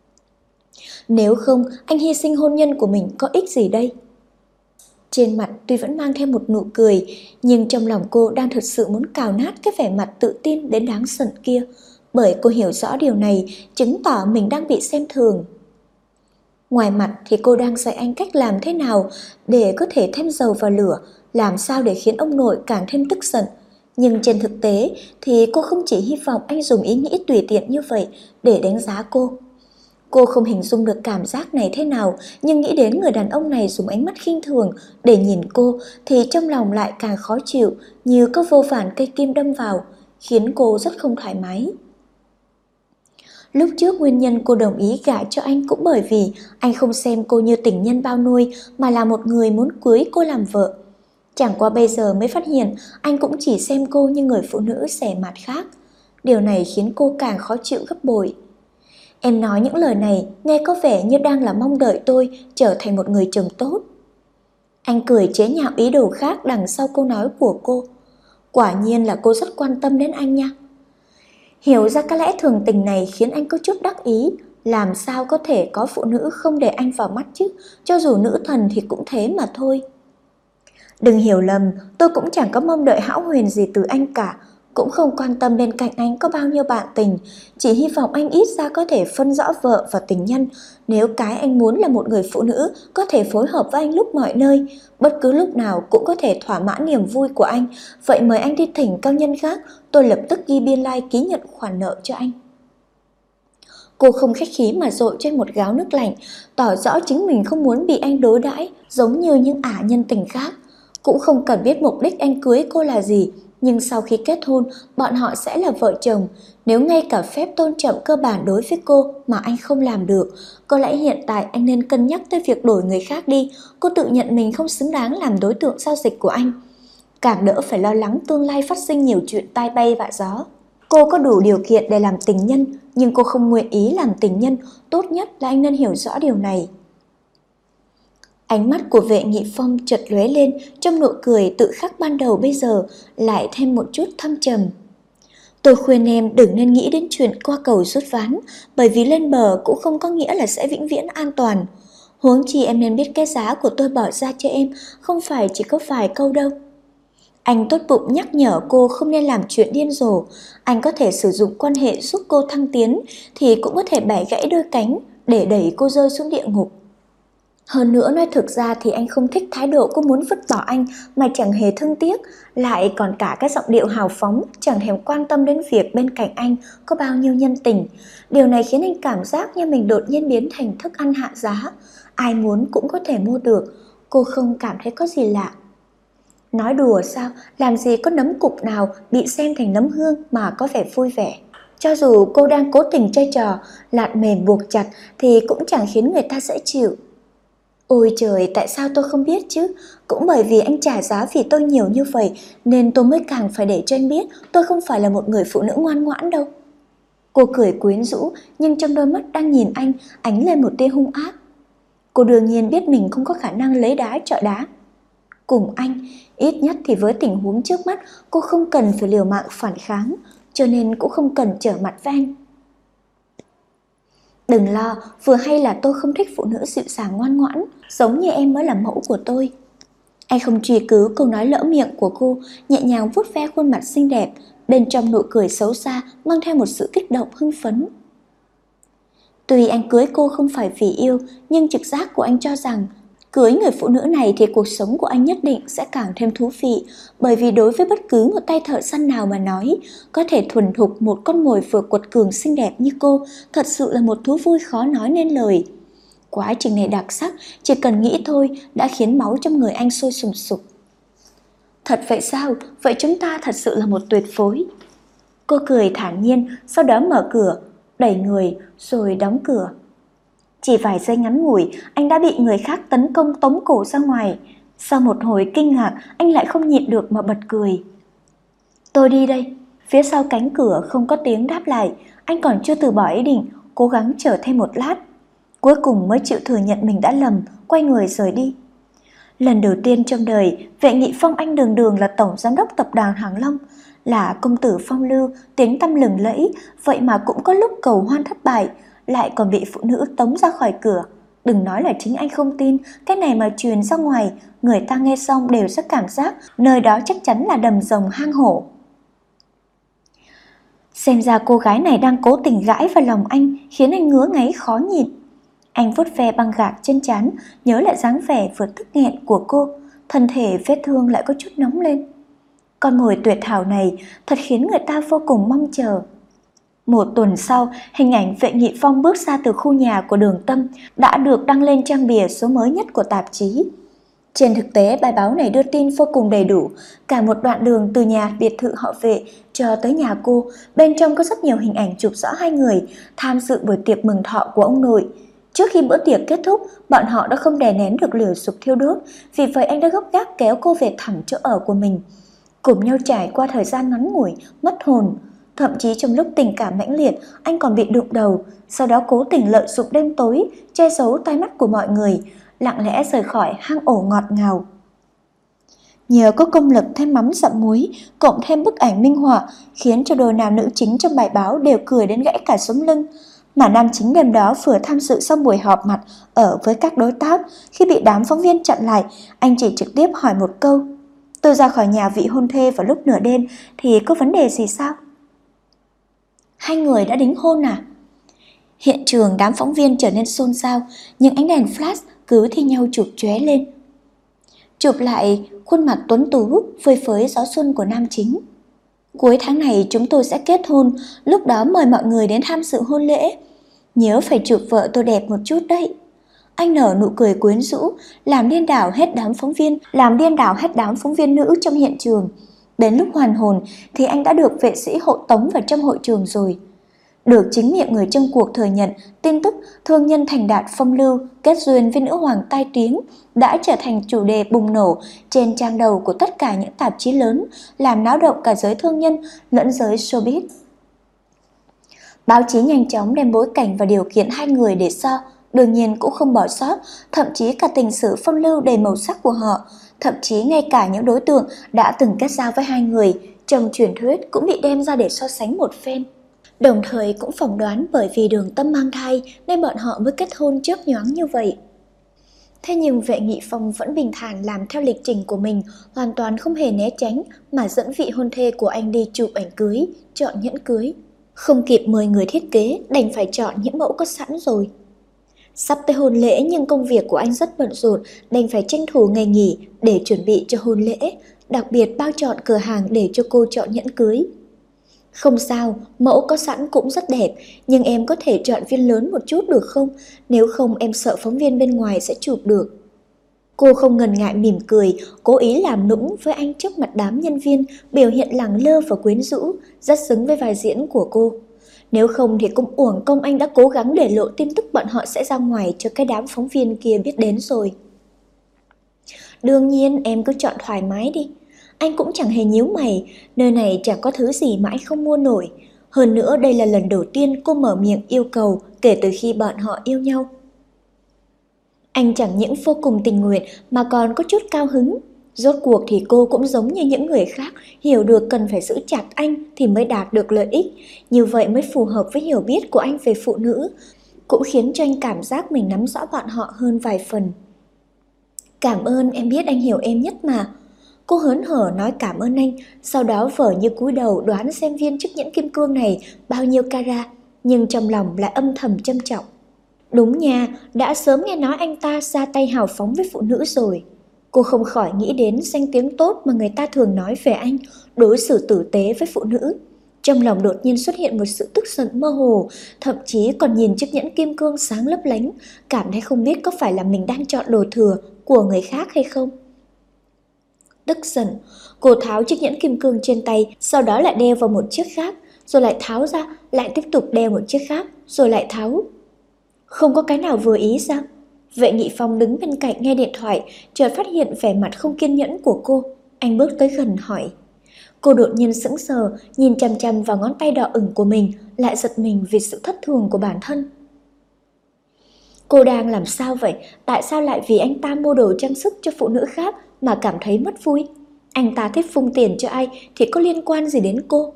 Nếu không, anh hy sinh hôn nhân của mình có ích gì đây? Trên mặt tuy vẫn mang theo một nụ cười, nhưng trong lòng cô đang thật sự muốn cào nát cái vẻ mặt tự tin đến đáng giận kia, bởi cô hiểu rõ điều này chứng tỏ mình đang bị xem thường. Ngoài mặt thì cô đang dạy anh cách làm thế nào để có thể thêm dầu vào lửa, làm sao để khiến ông nội càng thêm tức giận. Nhưng trên thực tế thì cô không chỉ hy vọng anh dùng ý nghĩ tùy tiện như vậy để đánh giá cô. Cô không hình dung được cảm giác này thế nào, nhưng nghĩ đến người đàn ông này dùng ánh mắt khinh thường để nhìn cô thì trong lòng lại càng khó chịu, như có vô vàn cây kim đâm vào, khiến cô rất không thoải mái. Lúc trước nguyên nhân cô đồng ý gả cho anh cũng bởi vì anh không xem cô như tình nhân bao nuôi mà là một người muốn cưới cô làm vợ. Chẳng qua bây giờ mới phát hiện anh cũng chỉ xem cô như người phụ nữ xẻ mặt khác. Điều này khiến cô càng khó chịu gấp bội. Em nói những lời này nghe có vẻ như đang là mong đợi tôi trở thành một người chồng tốt. Anh cười chế nhạo ý đồ khác đằng sau câu nói của cô. Quả nhiên là cô rất quan tâm đến anh nha. Hiểu ra cái lẽ thường tình này khiến anh có chút đắc ý. Làm sao có thể có phụ nữ không để anh vào mắt chứ, cho dù nữ thần thì cũng thế mà thôi. Đừng hiểu lầm, tôi cũng chẳng có mong đợi hão huyền gì từ anh cả, cũng không quan tâm bên cạnh anh có bao nhiêu bạn tình, chỉ hy vọng anh ít ra có thể phân rõ vợ và tình nhân. Nếu cái anh muốn là một người phụ nữ có thể phối hợp với anh lúc mọi nơi, bất cứ lúc nào cũng có thể thỏa mãn niềm vui của anh, vậy mời anh đi thỉnh cao nhân khác, tôi lập tức ghi biên lai ký nhận khoản nợ cho anh. Cô không khách khí mà dội trên một gáo nước lạnh, tỏ rõ chính mình không muốn bị anh đối đãi giống như những ả nhân tình khác. Cũng không cần biết mục đích anh cưới cô là gì, nhưng sau khi kết hôn, bọn họ sẽ là vợ chồng. Nếu ngay cả phép tôn trọng cơ bản đối với cô mà anh không làm được, có lẽ hiện tại anh nên cân nhắc tới việc đổi người khác đi. Cô tự nhận mình không xứng đáng làm đối tượng giao dịch của anh, càng đỡ phải lo lắng tương lai phát sinh nhiều chuyện tai bay vạ gió. Cô có đủ điều kiện để làm tình nhân, nhưng cô không nguyện ý làm tình nhân, tốt nhất là anh nên hiểu rõ điều này. Ánh mắt của Vệ Nghị Phong chợt lóe lên, trong nụ cười tự khắc ban đầu bây giờ lại thêm một chút thâm trầm. Tôi khuyên em đừng nên nghĩ đến chuyện qua cầu rút ván, bởi vì lên bờ cũng không có nghĩa là sẽ vĩnh viễn an toàn. Huống chi em nên biết cái giá của tôi bỏ ra cho em không phải chỉ có vài câu đâu. Anh tốt bụng nhắc nhở cô không nên làm chuyện điên rồ. Anh có thể sử dụng quan hệ giúp cô thăng tiến, thì cũng có thể bẻ gãy đôi cánh để đẩy cô rơi xuống địa ngục. Hơn nữa, nói thực ra thì anh không thích thái độ cô muốn vứt bỏ anh mà chẳng hề thương tiếc, lại còn cả cái giọng điệu hào phóng, chẳng thèm quan tâm đến việc bên cạnh anh có bao nhiêu nhân tình. Điều này khiến anh cảm giác như mình đột nhiên biến thành thức ăn hạ giá, ai muốn cũng có thể mua được. Cô không cảm thấy có gì lạ. Nói đùa sao, làm gì có nấm cục nào bị xem thành nấm hương mà có vẻ vui vẻ. Cho dù cô đang cố tình chơi trò lạt mềm buộc chặt thì cũng chẳng khiến người ta dễ chịu. Ôi trời, tại sao tôi không biết chứ? Cũng bởi vì anh trả giá vì tôi nhiều như vậy nên tôi mới càng phải để cho anh biết tôi không phải là một người phụ nữ ngoan ngoãn đâu. Cô cười quyến rũ, nhưng trong đôi mắt đang nhìn anh ánh lên một tia hung ác. Cô đương nhiên biết mình không có khả năng lấy đá chọi đá cùng anh, ít nhất thì với tình huống trước mắt cô không cần phải liều mạng phản kháng, cho nên cũng không cần trở mặt với anh. Đừng lo, vừa hay là tôi không thích phụ nữ dịu dàng ngoan ngoãn, giống như em mới là mẫu của tôi. Anh không truy cứu câu nói lỡ miệng của cô, nhẹ nhàng vuốt ve khuôn mặt xinh đẹp, bên trong nụ cười xấu xa mang theo một sự kích động hưng phấn. Tuy anh cưới cô không phải vì yêu, nhưng trực giác của anh cho rằng cưới người phụ nữ này thì cuộc sống của anh nhất định sẽ càng thêm thú vị, bởi vì đối với bất cứ một tay thợ săn nào mà nói, có thể thuần thục một con mồi vừa quật cường xinh đẹp như cô thật sự là một thú vui khó nói nên lời. Quá trình này đặc sắc, chỉ cần nghĩ thôi đã khiến máu trong người anh sôi sùng sục. Thật vậy sao? Vậy chúng ta thật sự là một tuyệt phối. Cô cười thản nhiên, sau đó mở cửa, đẩy người rồi đóng cửa. Chỉ vài giây ngắn ngủi, anh đã bị người khác tấn công tống cổ ra ngoài. Sau một hồi kinh ngạc, anh lại không nhịn được mà bật cười. Tôi đi đây. Phía sau cánh cửa không có tiếng đáp lại, anh còn chưa từ bỏ ý định, cố gắng chờ thêm một lát. Cuối cùng mới chịu thừa nhận mình đã lầm, quay người rời đi. Lần đầu tiên trong đời, Vệ Nghị Phong anh đường đường là tổng giám đốc tập đoàn Hàng Long, là công tử phong lưu, tiếng tăm lừng lẫy, vậy mà cũng có lúc cầu hoan thất bại, lại còn bị phụ nữ tống ra khỏi cửa. Đừng nói là chính anh không tin, cái này mà truyền ra ngoài, người ta nghe xong đều sẽ cảm giác nơi đó chắc chắn là đầm rồng hang hổ. Xem ra cô gái này đang cố tình gãi vào lòng anh, khiến anh ngứa ngáy khó nhịn. Anh vuốt ve băng gạc trên trán, nhớ lại dáng vẻ vừa tức nghẹn của cô, thân thể vết thương lại có chút nóng lên. Con mồi tuyệt hảo này thật khiến người ta vô cùng mong chờ. Một tuần sau, hình ảnh Vệ Nghị Phong bước ra từ khu nhà của Đường Tâm đã được đăng lên trang bìa số mới nhất của tạp chí. Trên thực tế, bài báo này đưa tin vô cùng đầy đủ, cả một đoạn đường từ nhà biệt thự họ Vệ cho tới nhà cô, bên trong có rất nhiều hình ảnh chụp rõ hai người tham dự buổi tiệc mừng thọ của ông nội. Trước khi bữa tiệc kết thúc, bọn họ đã không đè nén được lửa dục thiêu đốt, vì vậy anh đã gấp gáp kéo cô về thẳng chỗ ở của mình. Cùng nhau trải qua thời gian ngắn ngủi, mất hồn. Thậm chí trong lúc tình cảm mãnh liệt, anh còn bị đụng đầu, sau đó cố tình lợi dụng đêm tối, che giấu tai mắt của mọi người, lặng lẽ rời khỏi hang ổ ngọt ngào. Nhờ có công lực thêm mắm dặm muối, cộng thêm bức ảnh minh họa, khiến cho đôi nam nữ chính trong bài báo đều cười đến gãy cả sống lưng. Mà nam chính đêm đó vừa tham dự xong buổi họp mặt ở với các đối tác, khi bị đám phóng viên chặn lại, anh chỉ trực tiếp hỏi một câu: "Tôi ra khỏi nhà vị hôn thê vào lúc nửa đêm thì có vấn đề gì sao?" "Hai người đã đính hôn à?" Hiện trường đám phóng viên trở nên xôn xao, nhưng ánh đèn flash cứ thi nhau chụp chóe lên. Chụp lại khuôn mặt tuấn tú phơi phới gió xuân của nam chính. "Cuối tháng này chúng tôi sẽ kết hôn, lúc đó mời mọi người đến tham dự hôn lễ. Nhớ phải chụp vợ tôi đẹp một chút đấy." Anh nở nụ cười quyến rũ, làm điên đảo hết đám phóng viên nữ trong hiện trường. Đến lúc hoàn hồn thì anh đã được vệ sĩ hộ tống vào trong hội trường rồi. Được chính miệng người trong cuộc thừa nhận, tin tức thương nhân thành đạt phong lưu kết duyên với nữ hoàng tai tiếng đã trở thành chủ đề bùng nổ trên trang đầu của tất cả những tạp chí lớn, làm náo động cả giới thương nhân lẫn giới showbiz. Báo chí nhanh chóng đem bối cảnh và điều kiện hai người để so, đương nhiên cũng không bỏ sót, thậm chí cả tình sử phong lưu đầy màu sắc của họ, thậm chí ngay cả những đối tượng đã từng kết giao với hai người trong truyền thuyết cũng bị đem ra để so sánh một phen. Đồng thời cũng phỏng đoán bởi vì Đường Tâm mang thai nên bọn họ mới kết hôn chớp nhoáng như vậy. Thế nhưng Vệ Nghị Phong vẫn bình thản làm theo lịch trình của mình, hoàn toàn không hề né tránh mà dẫn vị hôn thê của anh đi chụp ảnh cưới, chọn nhẫn cưới. Không kịp mời người thiết kế, đành phải chọn những mẫu có sẵn rồi. Sắp tới hôn lễ nhưng công việc của anh rất bận rộn, đành phải tranh thủ ngày nghỉ để chuẩn bị cho hôn lễ, đặc biệt bao chọn cửa hàng để cho cô chọn nhẫn cưới. "Không sao, mẫu có sẵn cũng rất đẹp, nhưng em có thể chọn viên lớn một chút được không? Nếu không em sợ phóng viên bên ngoài sẽ chụp được." Cô không ngần ngại mỉm cười, cố ý làm nũng với anh trước mặt đám nhân viên, biểu hiện lẳng lơ và quyến rũ, rất xứng với vai diễn của cô. Nếu không thì cũng uổng công anh đã cố gắng để lộ tin tức bọn họ sẽ ra ngoài cho cái đám phóng viên kia biết đến rồi. "Đương nhiên em cứ chọn thoải mái đi." Anh cũng chẳng hề nhíu mày, nơi này chẳng có thứ gì mà anh không mua nổi. Hơn nữa đây là lần đầu tiên cô mở miệng yêu cầu kể từ khi bọn họ yêu nhau. Anh chẳng những vô cùng tình nguyện mà còn có chút cao hứng. Rốt cuộc thì cô cũng giống như những người khác, hiểu được cần phải giữ chặt anh thì mới đạt được lợi ích. Như vậy mới phù hợp với hiểu biết của anh về phụ nữ, cũng khiến cho anh cảm giác mình nắm rõ bọn họ hơn vài phần. "Cảm ơn, em biết anh hiểu em nhất mà." Cô hớn hở nói cảm ơn anh, sau đó vờ như cúi đầu đoán xem viên chiếc nhẫn kim cương này bao nhiêu carat, nhưng trong lòng lại âm thầm trân trọng. Đúng nha, đã sớm nghe nói anh ta ra tay hào phóng với phụ nữ rồi. Cô không khỏi nghĩ đến danh tiếng tốt mà người ta thường nói về anh, đối xử tử tế với phụ nữ. Trong lòng đột nhiên xuất hiện một sự tức giận mơ hồ, thậm chí còn nhìn chiếc nhẫn kim cương sáng lấp lánh, cảm thấy không biết có phải là mình đang chọn đồ thừa của người khác hay không. Tức giận, cô tháo chiếc nhẫn kim cương trên tay, sau đó lại đeo vào một chiếc khác, rồi lại tháo ra, lại tiếp tục đeo một chiếc khác, rồi lại tháo. Không có cái nào vừa ý sao? Vệ Nghị Phong đứng bên cạnh nghe điện thoại, chợt phát hiện vẻ mặt không kiên nhẫn của cô. Anh bước tới gần hỏi. Cô đột nhiên sững sờ, nhìn chằm chằm vào ngón tay đỏ ửng của mình, lại giật mình vì sự thất thường của bản thân. Cô đang làm sao vậy? Tại sao lại vì anh ta mua đồ trang sức cho phụ nữ khác mà cảm thấy mất vui? Anh ta thích phung tiền cho ai thì có liên quan gì đến cô?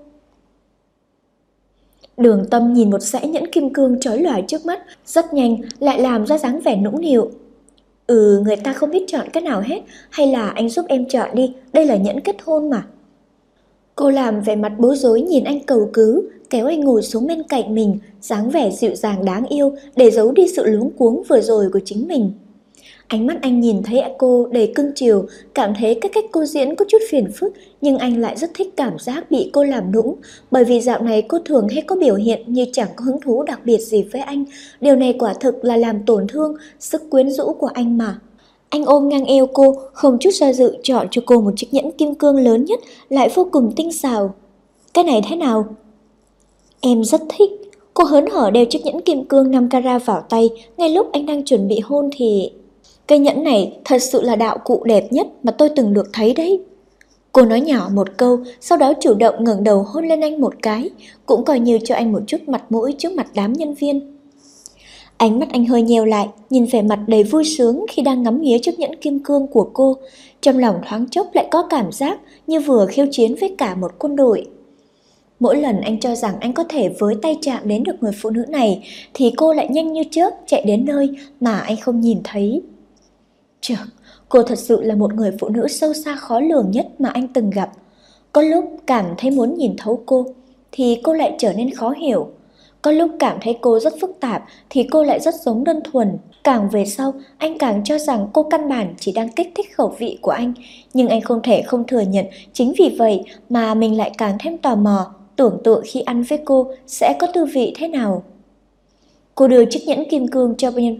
Đường Tâm nhìn một dãy nhẫn kim cương chói lòa trước mắt, rất nhanh lại làm ra dáng vẻ nũng nịu. Người ta không biết chọn cái nào hết, hay là anh giúp em chọn đi, đây là nhẫn kết hôn mà. Cô làm vẻ mặt bối rối nhìn anh cầu cứu, kéo anh ngồi xuống bên cạnh mình, dáng vẻ dịu dàng đáng yêu để giấu đi sự luống cuống vừa rồi của chính mình. Ánh mắt anh nhìn thấy cô đầy cưng chiều, cảm thấy cái cách cô diễn có chút phiền phức, nhưng anh lại rất thích cảm giác bị cô làm nũng, bởi vì dạo này cô thường hay có biểu hiện như chẳng có hứng thú đặc biệt gì với anh. Điều này quả thực là làm tổn thương sức quyến rũ của anh mà. Anh ôm ngang eo cô, không chút do dự chọn cho cô một chiếc nhẫn kim cương lớn nhất, lại vô cùng tinh xảo. Cái này thế nào? Em rất thích. Cô hớn hở đeo chiếc nhẫn kim cương 5 carat vào tay, ngay lúc anh đang chuẩn bị hôn thì... Cây nhẫn này thật sự là đạo cụ đẹp nhất mà tôi từng được thấy đấy. Cô nói nhỏ một câu, sau đó chủ động ngẩng đầu hôn lên anh một cái, cũng coi như cho anh một chút mặt mũi trước mặt đám nhân viên. Ánh mắt anh hơi nheo lại, nhìn vẻ mặt đầy vui sướng khi đang ngắm nghía chiếc nhẫn kim cương của cô. Trong lòng thoáng chốc lại có cảm giác như vừa khiêu chiến với cả một quân đội. Mỗi lần anh cho rằng anh có thể với tay chạm đến được người phụ nữ này, thì cô lại nhanh như chớp chạy đến nơi mà anh không nhìn thấy. Chợt, cô thật sự là một người phụ nữ sâu xa khó lường nhất mà anh từng gặp. Có lúc cảm thấy muốn nhìn thấu cô, thì cô lại trở nên khó hiểu. Có lúc cảm thấy cô rất phức tạp, thì cô lại rất giống đơn thuần. Càng về sau, anh càng cho rằng cô căn bản chỉ đang kích thích khẩu vị của anh. Nhưng anh không thể không thừa nhận, chính vì vậy mà mình lại càng thêm tò mò, tưởng tượng khi ăn với cô sẽ có tư vị thế nào. Cô đưa chiếc nhẫn kim cương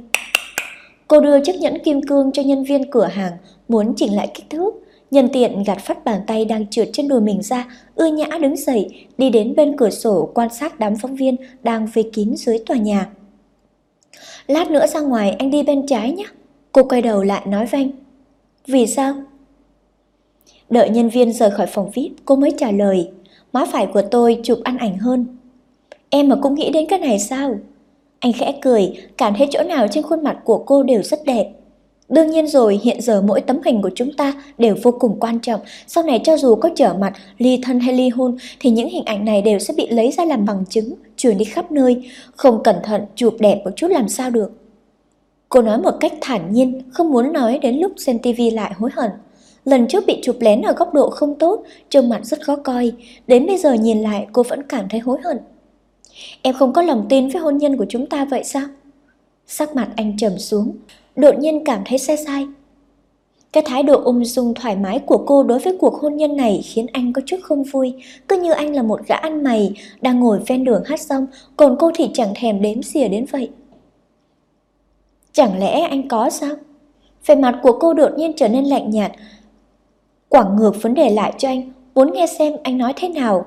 cho nhân viên cửa hàng, muốn chỉnh lại kích thước. Nhân tiện gạt phắt bàn tay đang trượt trên đùi mình ra, ưa nhã đứng dậy, đi đến bên cửa sổ quan sát đám phóng viên đang vây kín dưới tòa nhà. Lát nữa ra ngoài anh đi bên trái nhé. Cô quay đầu lại nói với anh. Vì sao? Đợi nhân viên rời khỏi phòng VIP, cô mới trả lời. Má phải của tôi chụp ăn ảnh hơn. Em mà cũng nghĩ đến cái này sao? Anh khẽ cười, cảm thấy chỗ nào trên khuôn mặt của cô đều rất đẹp. Đương nhiên rồi, hiện giờ mỗi tấm hình của chúng ta đều vô cùng quan trọng. Sau này cho dù có trở mặt, ly thân hay ly hôn, thì những hình ảnh này đều sẽ bị lấy ra làm bằng chứng, truyền đi khắp nơi. Không cẩn thận chụp đẹp một chút làm sao được. Cô nói một cách thản nhiên, không muốn nói đến lúc xem tivi lại hối hận. Lần trước bị chụp lén ở góc độ không tốt, trông mặt rất khó coi. Đến bây giờ nhìn lại cô vẫn cảm thấy hối hận. Em không có lòng tin với hôn nhân của chúng ta vậy sao? Sắc mặt anh trầm xuống, đột nhiên cảm thấy sai. Cái thái độ ung dung thoải mái của cô đối với cuộc hôn nhân này khiến anh có chút không vui. Cứ như anh là một gã ăn mày đang ngồi ven đường hát xong, còn cô thì chẳng thèm đếm xỉa đến vậy. Chẳng lẽ anh có sao? Vẻ mặt của cô đột nhiên trở nên lạnh nhạt, quẳng ngược vấn đề lại cho anh, muốn nghe xem anh nói thế nào.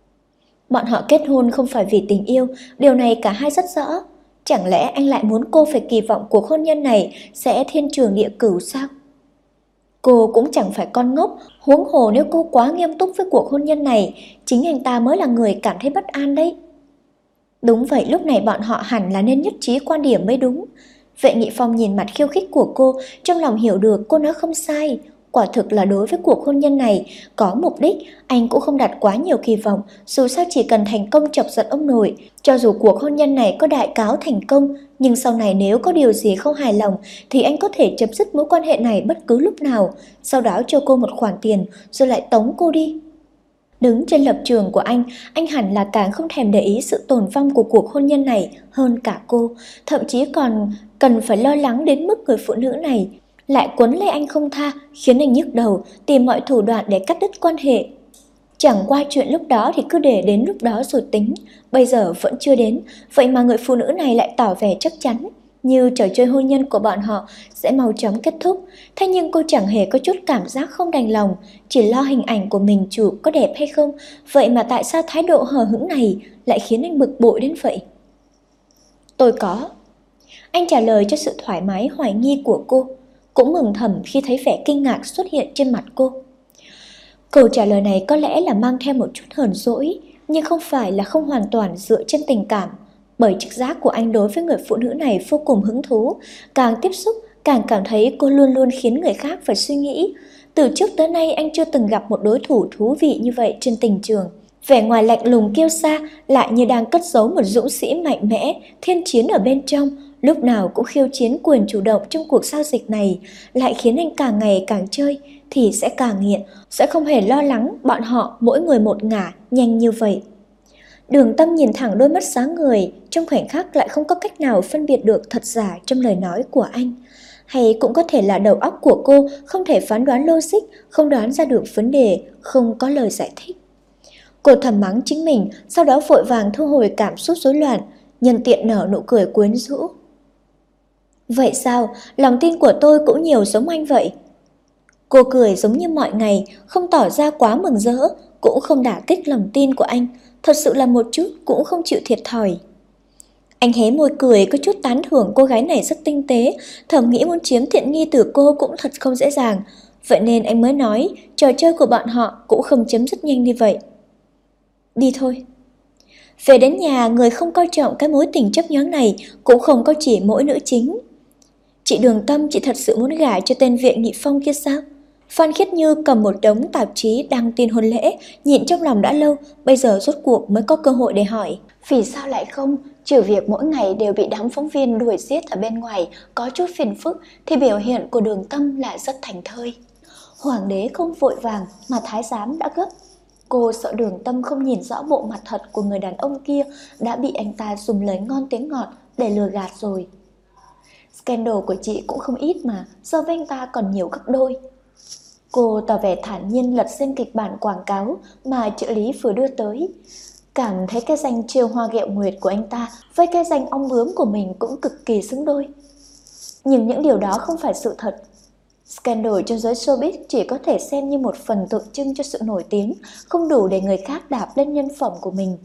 Bọn họ kết hôn không phải vì tình yêu, điều này cả hai rất rõ. Chẳng lẽ anh lại muốn cô phải kỳ vọng cuộc hôn nhân này sẽ thiên trường địa cửu sao? Cô cũng chẳng phải con ngốc, huống hồ nếu cô quá nghiêm túc với cuộc hôn nhân này, chính anh ta mới là người cảm thấy bất an đấy. Đúng vậy, lúc này bọn họ hẳn là nên nhất trí quan điểm mới đúng. Vệ Nghị Phong nhìn mặt khiêu khích của cô, trong lòng hiểu được cô nói không sai. Quả thực là đối với cuộc hôn nhân này có mục đích, anh cũng không đặt quá nhiều kỳ vọng, dù sao chỉ cần thành công chọc giận ông nội. Cho dù cuộc hôn nhân này có đại cáo thành công, nhưng sau này nếu có điều gì không hài lòng thì anh có thể chấm dứt mối quan hệ này bất cứ lúc nào, sau đó cho cô một khoản tiền rồi lại tống cô đi. Đứng trên lập trường của anh hẳn là càng không thèm để ý sự tồn vong của cuộc hôn nhân này hơn cả cô, thậm chí còn cần phải lo lắng đến mức người phụ nữ này lại quấn lấy anh không tha, khiến anh nhức đầu, tìm mọi thủ đoạn để cắt đứt quan hệ. Chẳng qua chuyện lúc đó thì cứ để đến lúc đó rồi tính, bây giờ vẫn chưa đến, vậy mà người phụ nữ này lại tỏ vẻ chắc chắn, như trò chơi hôn nhân của bọn họ sẽ mau chóng kết thúc. Thế nhưng cô chẳng hề có chút cảm giác không đành lòng, chỉ lo hình ảnh của mình chụp có đẹp hay không, vậy mà tại sao thái độ hờ hững này lại khiến anh bực bội đến vậy? Tôi có. Anh trả lời cho sự thoải mái hoài nghi của cô, cũng mừng thầm khi thấy vẻ kinh ngạc xuất hiện trên mặt cô. Câu trả lời này có lẽ là mang theo một chút hờn dỗi, nhưng không phải là không hoàn toàn dựa trên tình cảm, bởi trực giác của anh đối với người phụ nữ này vô cùng hứng thú, càng tiếp xúc càng cảm thấy cô luôn luôn khiến người khác phải suy nghĩ. Từ trước tới nay anh chưa từng gặp một đối thủ thú vị như vậy trên tình trường. Vẻ ngoài lạnh lùng kiêu sa lại như đang cất giấu một dũng sĩ mạnh mẽ, thiên chiến ở bên trong, lúc nào cũng khiêu chiến quyền chủ động trong cuộc giao dịch này, lại khiến anh càng ngày càng chơi thì sẽ càng nghiện, sẽ không hề lo lắng bọn họ mỗi người một ngả nhanh như vậy. Đường Tâm nhìn thẳng đôi mắt sáng người, trong khoảnh khắc lại không có cách nào phân biệt được thật giả trong lời nói của anh. Hay cũng có thể là đầu óc của cô không thể phán đoán logic, không đoán ra được vấn đề, không có lời giải thích. Cô thầm mắng chính mình, sau đó vội vàng thu hồi cảm xúc rối loạn, nhân tiện nở nụ cười quyến rũ. Vậy sao, lòng tin của tôi cũng nhiều giống anh vậy? Cô cười giống như mọi ngày, không tỏ ra quá mừng rỡ, cũng không đả kích lòng tin của anh, thật sự là một chút cũng không chịu thiệt thòi. Anh hé môi cười có chút tán thưởng cô gái này rất tinh tế, thầm nghĩ muốn chiếm tiện nghi từ cô cũng thật không dễ dàng. Vậy nên anh mới nói trò chơi của bọn họ cũng không chấm dứt nhanh như vậy. Đi thôi. Về đến nhà, người không coi trọng cái mối tình chấp nhoáng này cũng không có chỉ mỗi nữ chính. Chị Đường Tâm, chị thật sự muốn gả cho tên Vệ Nghị Phong kia sao? Phan Khiết Như cầm một đống tạp chí đăng tin hôn lễ, nhịn trong lòng đã lâu, bây giờ rốt cuộc mới có cơ hội để hỏi. Vì sao lại không? Trừ việc mỗi ngày đều bị đám phóng viên đuổi giết ở bên ngoài, có chút phiền phức, thì biểu hiện của Đường Tâm lại rất thành thơi. Hoàng đế không vội vàng mà thái giám đã gấp. Cô sợ Đường Tâm không nhìn rõ bộ mặt thật của người đàn ông kia đã bị anh ta dùng lời ngon tiếng ngọt để lừa gạt rồi. Scandal của chị cũng không ít mà, so với anh ta còn nhiều gấp đôi. Cô tỏ vẻ thản nhiên lật xem kịch bản quảng cáo mà trợ lý vừa đưa tới. Cảm thấy cái danh Chiêu Hoa Ghẹo Nguyệt của anh ta với cái danh ong bướm của mình cũng cực kỳ xứng đôi. Nhưng những điều đó không phải sự thật. Scandal trong giới showbiz chỉ có thể xem như một phần tượng trưng cho sự nổi tiếng, không đủ để người khác đạp lên nhân phẩm của mình.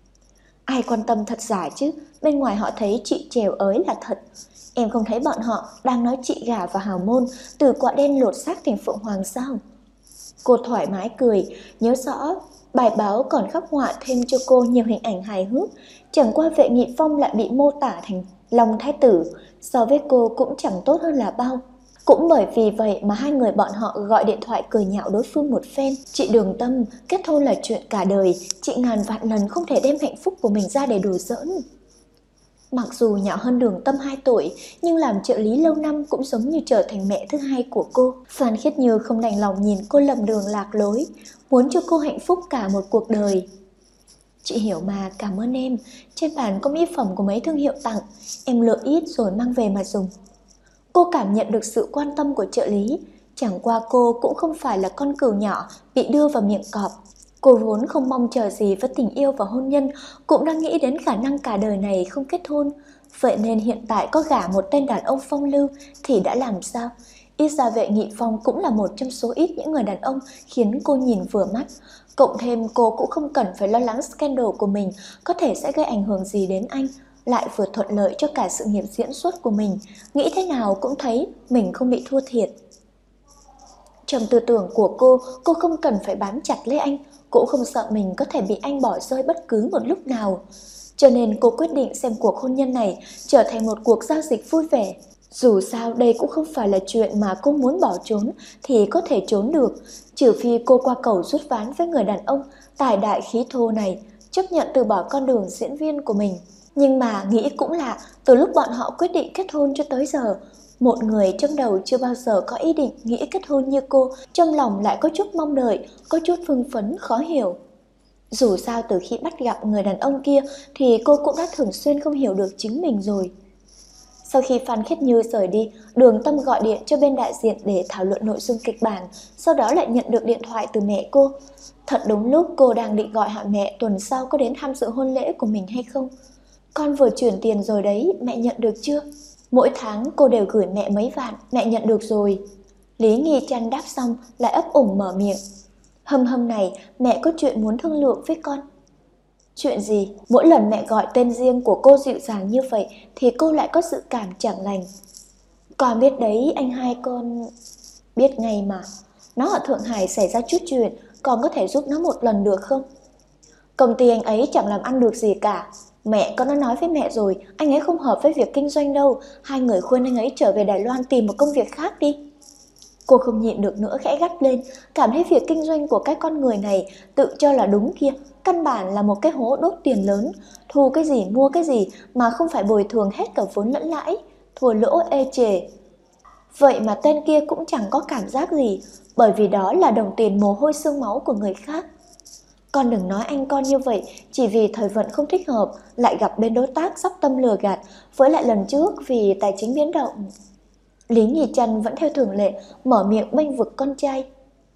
Ai quan tâm thật giả chứ, bên ngoài họ thấy chị trèo ới là thật. Em không thấy bọn họ đang nói chị gả vào hào môn, từ quạ đen lột xác thành phượng hoàng sao? Cô thoải mái cười, nhớ rõ bài báo còn khắc họa thêm cho cô nhiều hình ảnh hài hước. Chẳng qua Vệ Nghị Phong lại bị mô tả thành Long Thái Tử, so với cô cũng chẳng tốt hơn là bao. Cũng bởi vì vậy mà hai người bọn họ gọi điện thoại cười nhạo đối phương một phen. Chị Đường Tâm, kết hôn là chuyện cả đời, chị ngàn vạn lần không thể đem hạnh phúc của mình ra để đùa giỡn. Mặc dù nhỏ hơn Đường Tâm 2 tuổi, nhưng làm trợ lý lâu năm cũng giống như trở thành mẹ thứ hai của cô. Phan Khiết Như không đành lòng nhìn cô lầm đường lạc lối, muốn cho cô hạnh phúc cả một cuộc đời. Chị hiểu mà, cảm ơn em. Trên bàn có mỹ phẩm của mấy thương hiệu tặng, em lựa ít rồi mang về mà dùng. Cô cảm nhận được sự quan tâm của trợ lý, chẳng qua cô cũng không phải là con cừu nhỏ bị đưa vào miệng cọp. Cô vốn không mong chờ gì với tình yêu và hôn nhân, cũng đang nghĩ đến khả năng cả đời này không kết hôn. Vậy nên hiện tại có gả một tên đàn ông phong lưu thì đã làm sao? Ít ra Vệ Nghị Phong cũng là một trong số ít những người đàn ông khiến cô nhìn vừa mắt. Cộng thêm cô cũng không cần phải lo lắng scandal của mình có thể sẽ gây ảnh hưởng gì đến anh, lại vừa thuận lợi cho cả sự nghiệp diễn xuất của mình. Nghĩ thế nào cũng thấy mình không bị thua thiệt. Trong tư tưởng của cô không cần phải bám chặt lấy anh, cũng không sợ mình có thể bị anh bỏ rơi bất cứ một lúc nào. Cho nên cô quyết định xem cuộc hôn nhân này trở thành một cuộc giao dịch vui vẻ. Dù sao đây cũng không phải là chuyện mà cô muốn bỏ trốn thì có thể trốn được, trừ phi cô qua cầu rút ván với người đàn ông tài đại khí thô này, chấp nhận từ bỏ con đường diễn viên của mình. Nhưng mà nghĩ cũng lạ, từ lúc bọn họ quyết định kết hôn cho tới giờ, một người trong đầu chưa bao giờ có ý định nghĩ kết hôn như cô, trong lòng lại có chút mong đợi, có chút hưng phấn khó hiểu. Dù sao từ khi bắt gặp người đàn ông kia thì cô cũng đã thường xuyên không hiểu được chính mình rồi. Sau khi Phan Khiết Như rời đi, Đường Tâm gọi điện cho bên đại diện để thảo luận nội dung kịch bản, sau đó lại nhận được điện thoại từ mẹ cô. Thật đúng lúc cô đang định gọi hỏi mẹ tuần sau có đến tham dự hôn lễ của mình hay không. Con vừa chuyển tiền rồi đấy, mẹ nhận được chưa? Mỗi tháng cô đều gửi mẹ mấy vạn, mẹ nhận được rồi. Lý Nghi Trăn đáp xong lại ấp ủng mở miệng. Hâm này, mẹ có chuyện muốn thương lượng với con. Chuyện gì? Mỗi lần mẹ gọi tên riêng của cô dịu dàng như vậy thì cô lại có dự cảm chẳng lành. Con biết đấy, anh hai con... Biết ngay mà. Nó ở Thượng Hải xảy ra chút chuyện, con có thể giúp nó một lần được không? Công ty anh ấy chẳng làm ăn được gì cả. Mẹ con đã nói với mẹ rồi, anh ấy không hợp với việc kinh doanh đâu. Hai người khuyên anh ấy trở về Đài Loan tìm một công việc khác đi. Cô không nhịn được nữa khẽ gắt lên, cảm thấy việc kinh doanh của cái con người này tự cho là đúng kia, căn bản là một cái hố đốt tiền lớn, thu cái gì mua cái gì mà không phải bồi thường hết cả vốn lẫn lãi, thua lỗ ê chề. Vậy mà tên kia cũng chẳng có cảm giác gì, bởi vì đó là đồng tiền mồ hôi xương máu của người khác. Con đừng nói anh con như vậy, chỉ vì thời vận không thích hợp, lại gặp bên đối tác sắp tâm lừa gạt, với lại lần trước vì tài chính biến động. Lý Nhì Trăn vẫn theo thường lệ mở miệng bênh vực con trai.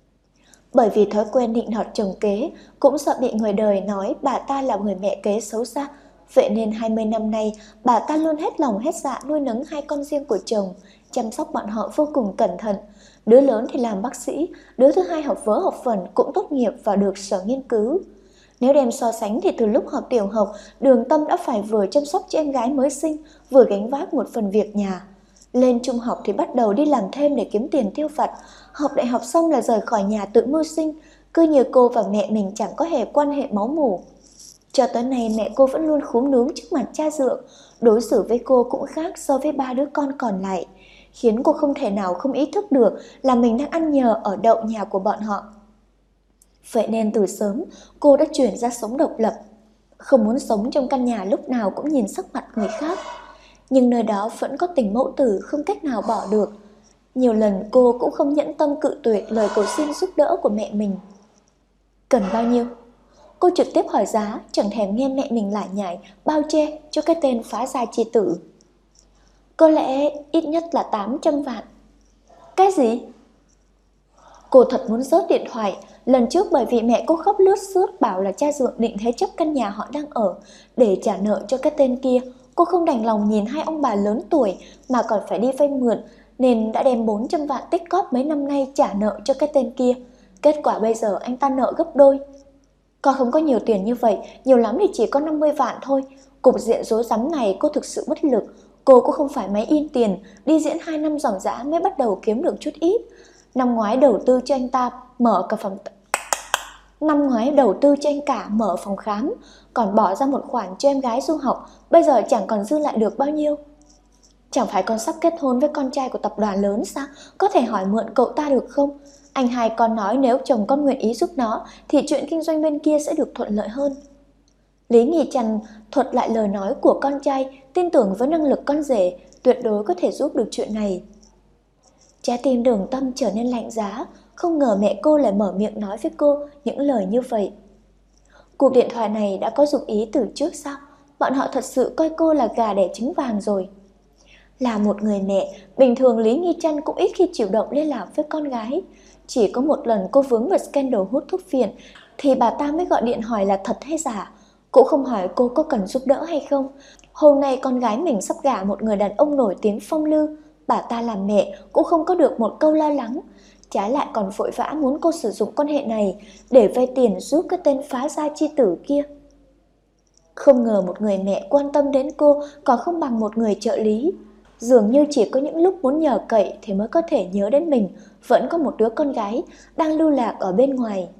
Bởi vì thói quen nịnh nọt chồng kế, cũng sợ bị người đời nói bà ta là người mẹ kế xấu xa. Vậy nên 20 năm nay, bà ta luôn hết lòng hết dạ nuôi nấng hai con riêng của chồng, chăm sóc bọn họ vô cùng cẩn thận. Đứa lớn thì làm bác sĩ, đứa thứ hai học vớ học vẩn cũng tốt nghiệp và được sở nghiên cứu. Nếu đem so sánh thì từ lúc học tiểu học, Đường Tâm đã phải vừa chăm sóc cho em gái mới sinh, vừa gánh vác một phần việc nhà. Lên trung học thì bắt đầu đi làm thêm để kiếm tiền tiêu vặt, học đại học xong là rời khỏi nhà tự mưu sinh, cứ như cô và mẹ mình chẳng có hề quan hệ máu mủ. Cho tới nay mẹ cô vẫn luôn khúm núm trước mặt cha dượng, đối xử với cô cũng khác so với 3 đứa con còn lại, khiến cô không thể nào không ý thức được là mình đang ăn nhờ ở đậu nhà của bọn họ. Vậy nên từ sớm cô đã chuyển ra sống độc lập, không muốn sống trong căn nhà lúc nào cũng nhìn sắc mặt người khác. Nhưng nơi đó vẫn có tình mẫu tử không cách nào bỏ được. Nhiều lần cô cũng không nhẫn tâm cự tuyệt lời cầu xin giúp đỡ của mẹ mình. Cần bao nhiêu? Cô trực tiếp hỏi giá, chẳng thèm nghe mẹ mình lải nhải, bao che cho cái tên phá gia chi tử. Có lẽ ít nhất là 800 vạn. Cái gì? Cô thật muốn rớt điện thoại. Lần trước bởi vì mẹ cô khóc lướt xướt bảo là cha dượng định thế chấp căn nhà họ đang ở để trả nợ cho cái tên kia. Cô không đành lòng nhìn hai ông bà lớn tuổi mà còn phải đi vay mượn, nên đã đem 400 vạn tích cóp mấy năm nay trả nợ cho cái tên kia. Kết quả bây giờ anh ta nợ gấp đôi. Con không có nhiều tiền như vậy, nhiều lắm thì chỉ có 50 vạn thôi. Cục diện rối rắm này cô thực sự bất lực. Cô cũng không phải máy in tiền, đi diễn 2 năm ròng rã mới bắt đầu kiếm được chút ít. Năm ngoái đầu tư cho anh cả mở phòng khám, còn bỏ ra một khoản cho em gái du học, bây giờ chẳng còn dư lại được bao nhiêu. Chẳng phải con sắp kết hôn với con trai của tập đoàn lớn sao? Có thể hỏi mượn cậu ta được không? Anh hai con nói nếu chồng con nguyện ý giúp nó thì chuyện kinh doanh bên kia sẽ được thuận lợi hơn. Lý Nghi Trần thuật lại lời nói của con trai, tin tưởng với năng lực con rể tuyệt đối có thể giúp được chuyện này. Trái tim Đường Tâm trở nên lạnh giá, không ngờ mẹ cô lại mở miệng nói với cô những lời như vậy. Cuộc điện thoại này đã có dụng ý từ trước sao? Bọn họ thật sự coi cô là gà đẻ trứng vàng rồi. Là một người mẹ, bình thường Lý Nghi Trân cũng ít khi chủ động liên lạc với con gái. Chỉ có một lần cô vướng vào scandal hút thuốc phiện thì bà ta mới gọi điện hỏi là thật hay giả. Cũng không hỏi cô có cần giúp đỡ hay không. Hôm nay con gái mình sắp gả một người đàn ông nổi tiếng phong lưu, bà ta làm mẹ cũng không có được một câu lo lắng, trái lại còn vội vã muốn cô sử dụng quan hệ này để vay tiền giúp cái tên phá gia chi tử kia. Không ngờ một người mẹ quan tâm đến cô còn không bằng một người trợ lý. Dường như chỉ có những lúc muốn nhờ cậy thì mới có thể nhớ đến mình vẫn có một đứa con gái đang lưu lạc ở bên ngoài.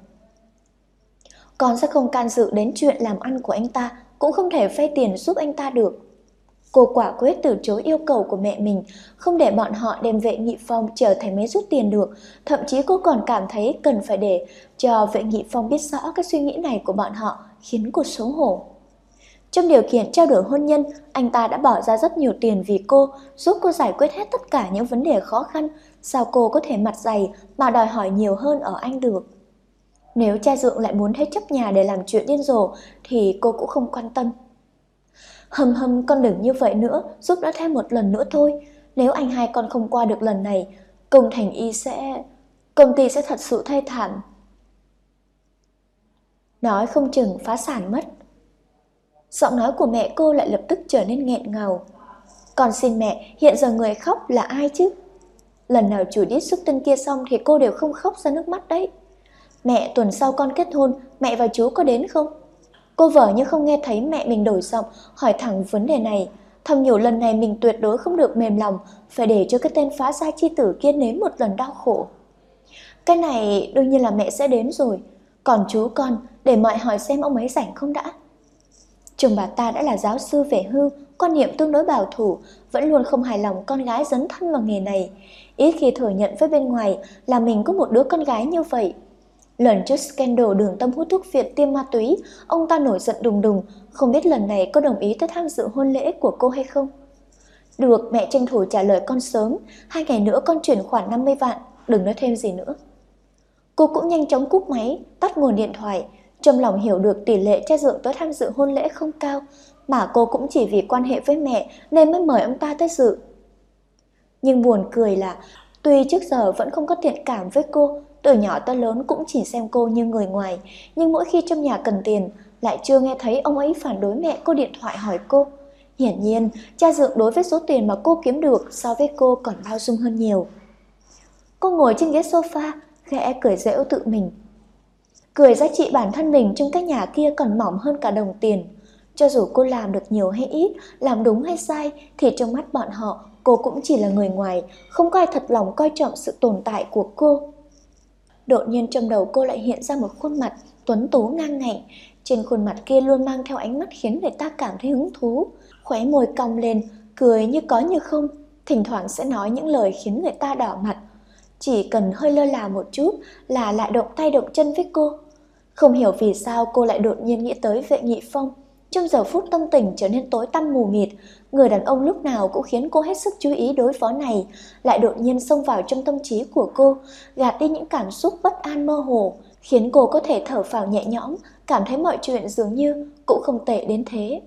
Con sẽ không can dự đến chuyện làm ăn của anh ta, cũng không thể vay tiền giúp anh ta được. Cô quả quyết từ chối yêu cầu của mẹ mình, không để bọn họ đem Vệ Nghị Phong trở thành máy rút tiền được. Thậm chí cô còn cảm thấy cần phải để cho Vệ Nghị Phong biết rõ cái suy nghĩ này của bọn họ, khiến cô xấu hổ. Trong điều kiện trao đổi hôn nhân, anh ta đã bỏ ra rất nhiều tiền vì cô, giúp cô giải quyết hết tất cả những vấn đề khó khăn. Sao cô có thể mặt dày mà đòi hỏi nhiều hơn ở anh được? Nếu cha dượng lại muốn thế chấp nhà để làm chuyện điên rồ thì cô cũng không quan tâm. Hầm con đừng như vậy nữa, giúp đỡ thêm một lần nữa thôi. Nếu anh hai con không qua được lần này, công ty sẽ thật sự thê thảm. Nói không chừng phá sản mất. Giọng nói của mẹ cô lại lập tức trở nên nghẹn ngào. Con xin mẹ, hiện giờ người khóc là ai chứ? Lần nào chủ đít xuất tinh kia xong thì cô đều không khóc ra nước mắt đấy. Mẹ, tuần sau con kết hôn, mẹ và chú có đến không? Cô vờ như không nghe thấy mẹ mình đổi giọng, hỏi thẳng vấn đề này. Thầm nhủ lần này mình tuyệt đối không được mềm lòng, phải để cho cái tên phá gia chi tử kia nếm một lần đau khổ. Cái này đương nhiên là mẹ sẽ đến rồi. Còn chú con, để mẹ hỏi xem ông ấy rảnh không đã. Chồng bà ta đã là giáo sư về hưu, quan niệm tương đối bảo thủ, vẫn luôn không hài lòng con gái dấn thân vào nghề này. Ít khi thừa nhận với bên ngoài là mình có một đứa con gái như vậy. Lần trước scandal Đường Tâm hút thuốc phiện tiêm ma túy, ông ta nổi giận đùng đùng, không biết lần này có đồng ý tới tham dự hôn lễ của cô hay không. Được, mẹ tranh thủ trả lời con sớm, 2 ngày nữa con chuyển khoản 50 vạn, đừng nói thêm gì nữa. Cô cũng nhanh chóng cúp máy, tắt nguồn điện thoại. Trong lòng hiểu được tỷ lệ cha dượng tới tham dự hôn lễ không cao, mà cô cũng chỉ vì quan hệ với mẹ nên mới mời ông ta tới dự. Nhưng buồn cười là tuy trước giờ vẫn không có thiện cảm với cô, từ nhỏ tới lớn cũng chỉ xem cô như người ngoài, nhưng mỗi khi trong nhà cần tiền lại chưa nghe thấy ông ấy phản đối mẹ cô điện thoại hỏi cô. Hiển nhiên, cha dượng đối với số tiền mà cô kiếm được so với cô còn bao dung hơn nhiều. Cô ngồi trên ghế sofa, khẽ cười giễu tự mình. Cười giá trị bản thân mình trong cái nhà kia còn mỏng hơn cả đồng tiền. Cho dù cô làm được nhiều hay ít, làm đúng hay sai thì trong mắt bọn họ cô cũng chỉ là người ngoài, không có ai thật lòng coi trọng sự tồn tại của cô. Đột nhiên trong đầu cô lại hiện ra một khuôn mặt tuấn tú ngang ngạnh. Trên khuôn mặt kia luôn mang theo ánh mắt khiến người ta cảm thấy hứng thú. Khóe môi cong lên, cười như có như không, thỉnh thoảng sẽ nói những lời khiến người ta đỏ mặt. Chỉ cần hơi lơ là một chút là lại động tay động chân với cô. Không hiểu vì sao cô lại đột nhiên nghĩ tới Vệ Nghị Phong. Trong giờ phút tâm tình trở nên tối tăm mù mịt, người đàn ông lúc nào cũng khiến cô hết sức chú ý đối phó này lại đột nhiên xông vào trong tâm trí của cô, gạt đi những cảm xúc bất an mơ hồ, khiến cô có thể thở phào nhẹ nhõm, cảm thấy mọi chuyện dường như cũng không tệ đến thế.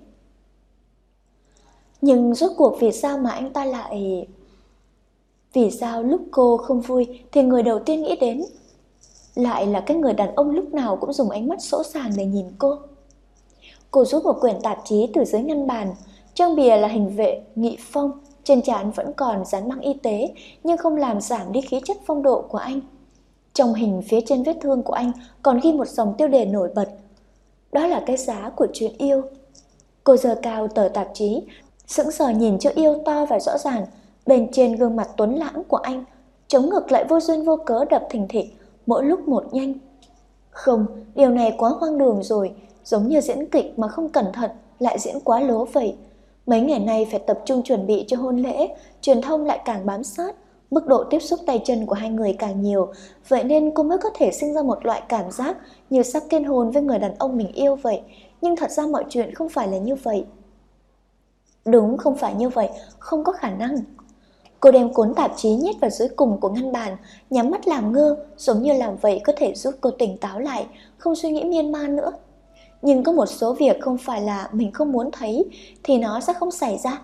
Nhưng rốt cuộc vì sao mà anh ta lại... Vì sao lúc cô không vui thì người đầu tiên nghĩ đến lại là cái người đàn ông lúc nào cũng dùng ánh mắt sỗ sàng để nhìn cô. Cô rút một quyển tạp chí từ dưới ngăn bàn. Trong bìa là hình Vệ Nghị Phong, trên trán vẫn còn dán băng y tế nhưng không làm giảm đi khí chất phong độ của anh. Trong hình phía trên vết thương của anh còn ghi một dòng tiêu đề nổi bật. Đó là cái giá của chuyện yêu. Cô giơ cao tờ tạp chí, sững sờ nhìn chữ yêu to và rõ ràng bên trên gương mặt tuấn lãng của anh, chống ngực lại vô duyên vô cớ đập thình thịch, mỗi lúc một nhanh. Không, điều này quá hoang đường rồi, giống như diễn kịch mà không cẩn thận lại diễn quá lố vậy. Mấy ngày nay phải tập trung chuẩn bị cho hôn lễ, truyền thông lại càng bám sát, mức độ tiếp xúc tay chân của hai người càng nhiều, vậy nên cô mới có thể sinh ra một loại cảm giác như sắp kết hôn với người đàn ông mình yêu vậy. Nhưng thật ra mọi chuyện không phải là như vậy. Đúng, không phải như vậy, không có khả năng. Cô đem cuốn tạp chí nhét vào dưới cùng của ngăn bàn, nhắm mắt làm ngơ, giống như làm vậy có thể giúp cô tỉnh táo lại, không suy nghĩ miên man nữa. Nhưng có một số việc không phải là mình không muốn thấy thì nó sẽ không xảy ra.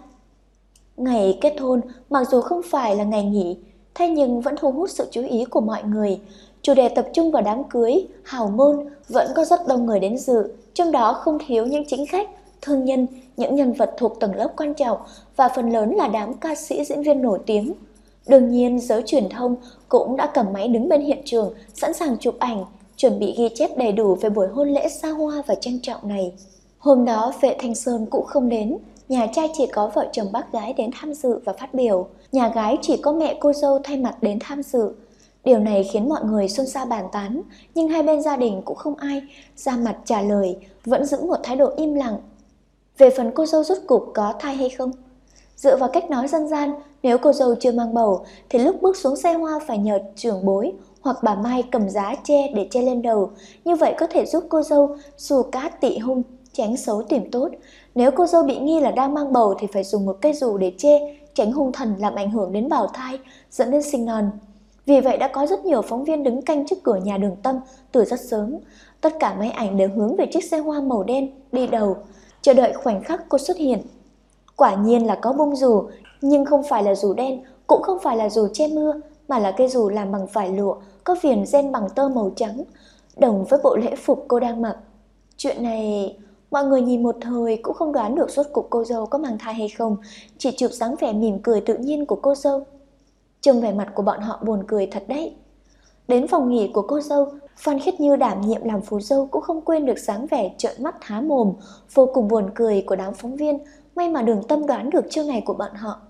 Ngày kết hôn mặc dù không phải là ngày nghỉ, thế nhưng vẫn thu hút sự chú ý của mọi người. Chủ đề tập trung vào đám cưới, hào môn, vẫn có rất đông người đến dự, trong đó không thiếu những chính khách, thương nhân, những nhân vật thuộc tầng lớp quan trọng và phần lớn là đám ca sĩ diễn viên nổi tiếng. Đương nhiên, giới truyền thông cũng đã cầm máy đứng bên hiện trường, sẵn sàng chụp ảnh, chuẩn bị ghi chép đầy đủ về buổi hôn lễ xa hoa và trang trọng này. Hôm đó, Vệ Thanh Sơn cũng không đến, nhà trai chỉ có vợ chồng bác gái đến tham dự và phát biểu, nhà gái chỉ có mẹ cô dâu thay mặt đến tham dự. Điều này khiến mọi người xôn xao bàn tán, nhưng hai bên gia đình cũng không ai ra mặt trả lời, vẫn giữ một thái độ im lặng. Về phần cô dâu rốt cục có thai hay không? Dựa vào cách nói dân gian, nếu cô dâu chưa mang bầu thì lúc bước xuống xe hoa phải nhờ trưởng bối hoặc bà Mai cầm giá che để che lên đầu. Như vậy có thể giúp cô dâu xù cát tị hung, tránh xấu tìm tốt. Nếu cô dâu bị nghi là đang mang bầu thì phải dùng một cây dù để che, tránh hung thần làm ảnh hưởng đến bào thai, dẫn đến sinh non. Vì vậy đã có rất nhiều phóng viên đứng canh trước cửa nhà Đường Tâm từ rất sớm. Tất cả máy ảnh đều hướng về chiếc xe hoa màu đen đi đầu, chờ đợi khoảnh khắc cô xuất hiện. Quả nhiên là có bông dù, nhưng không phải là dù đen, cũng không phải là dù che mưa, mà là cây dù làm bằng vải lụa, có viền ren bằng tơ màu trắng, đồng với bộ lễ phục cô đang mặc. Chuyện này, mọi người nhìn một thời cũng không đoán được rốt cuộc cô dâu có mang thai hay không, chỉ chụp dáng vẻ mỉm cười tự nhiên của cô dâu. Trông vẻ mặt của bọn họ buồn cười thật đấy. Đến phòng nghỉ của cô dâu, Phan Khiết Như đảm nhiệm làm phù dâu cũng không quên được dáng vẻ trợn mắt há mồm, vô cùng buồn cười của đám phóng viên. May mà Đường Tâm đoán được chiêu này của bọn họ.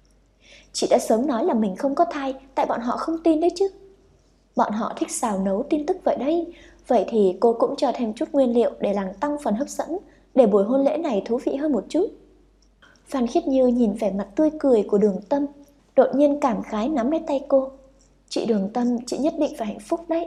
Chị đã sớm nói là mình không có thai, tại bọn họ không tin đấy chứ. Bọn họ thích xào nấu tin tức vậy đấy. Vậy thì cô cũng cho thêm chút nguyên liệu để làm tăng phần hấp dẫn, để buổi hôn lễ này thú vị hơn một chút. Phan Khiết Như nhìn vẻ mặt tươi cười của Đường Tâm, đột nhiên cảm khái nắm lấy tay cô. Chị Đường Tâm, chị nhất định phải hạnh phúc đấy.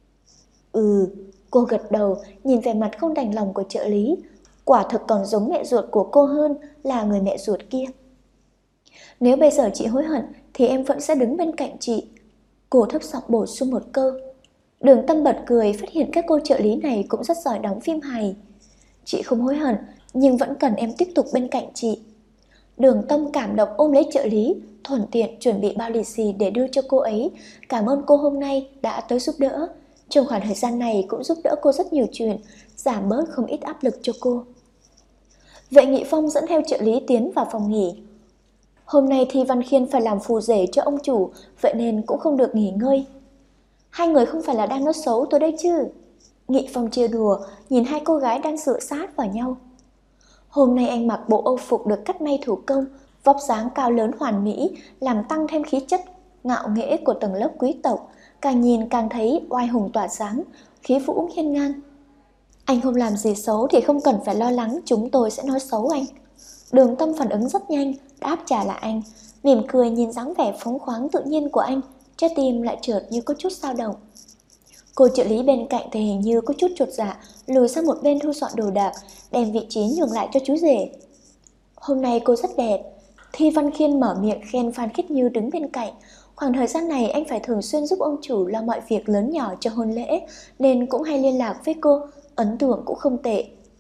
Cô gật đầu, nhìn vẻ mặt không đành lòng của trợ lý. Quả thực còn giống mẹ ruột của cô hơn là người mẹ ruột kia. Nếu bây giờ chị hối hận thì em vẫn sẽ đứng bên cạnh chị. Cô thấp giọng bổ sung một câu. Đường Tâm bật cười, phát hiện các cô trợ lý này cũng rất giỏi đóng phim hài. Chị không hối hận, nhưng vẫn cần em tiếp tục bên cạnh chị. Đường Tâm cảm động ôm lấy trợ lý, thuận tiện chuẩn bị bao lì xì để đưa cho cô ấy. Cảm ơn cô hôm nay đã tới giúp đỡ. Trong khoảng thời gian này cũng giúp đỡ cô rất nhiều chuyện, giảm bớt không ít áp lực cho cô. Vệ Nghị Phong dẫn theo trợ lý tiến vào phòng nghỉ. Hôm nay Thi Văn Khiên phải làm phù rể cho ông chủ, vậy nên cũng không được nghỉ ngơi. Hai người không phải là đang nói xấu tôi đấy chứ? Nghị Phong trêu đùa, nhìn hai cô gái đang dựa sát vào nhau. Hôm nay anh mặc bộ âu phục được cắt may thủ công, Vóc dáng cao lớn hoàn mỹ làm tăng thêm khí chất ngạo nghễ của tầng lớp quý tộc, càng nhìn càng thấy oai hùng tỏa sáng, khí vũ hiên ngang. Anh không làm gì xấu thì không cần phải lo lắng chúng tôi sẽ nói xấu anh. Đường Tâm phản ứng rất nhanh, đáp trả lại anh, mỉm cười nhìn dáng vẻ phóng khoáng tự nhiên của anh, trái tim lại chợt như có chút dao động. Cô trợ lý bên cạnh thì hình như có chút chột dạ, lùi sang một bên thu dọn đồ đạc, đem vị trí nhường lại cho chú rể. Hôm nay cô rất đẹp. Thi Văn Khiên mở miệng khen Phan Khiết Như đứng bên cạnh. Khoảng thời gian này anh phải thường xuyên giúp ông chủ lo mọi việc lớn nhỏ cho hôn lễ, nên cũng hay liên lạc với cô, ấn tượng cũng không tệ.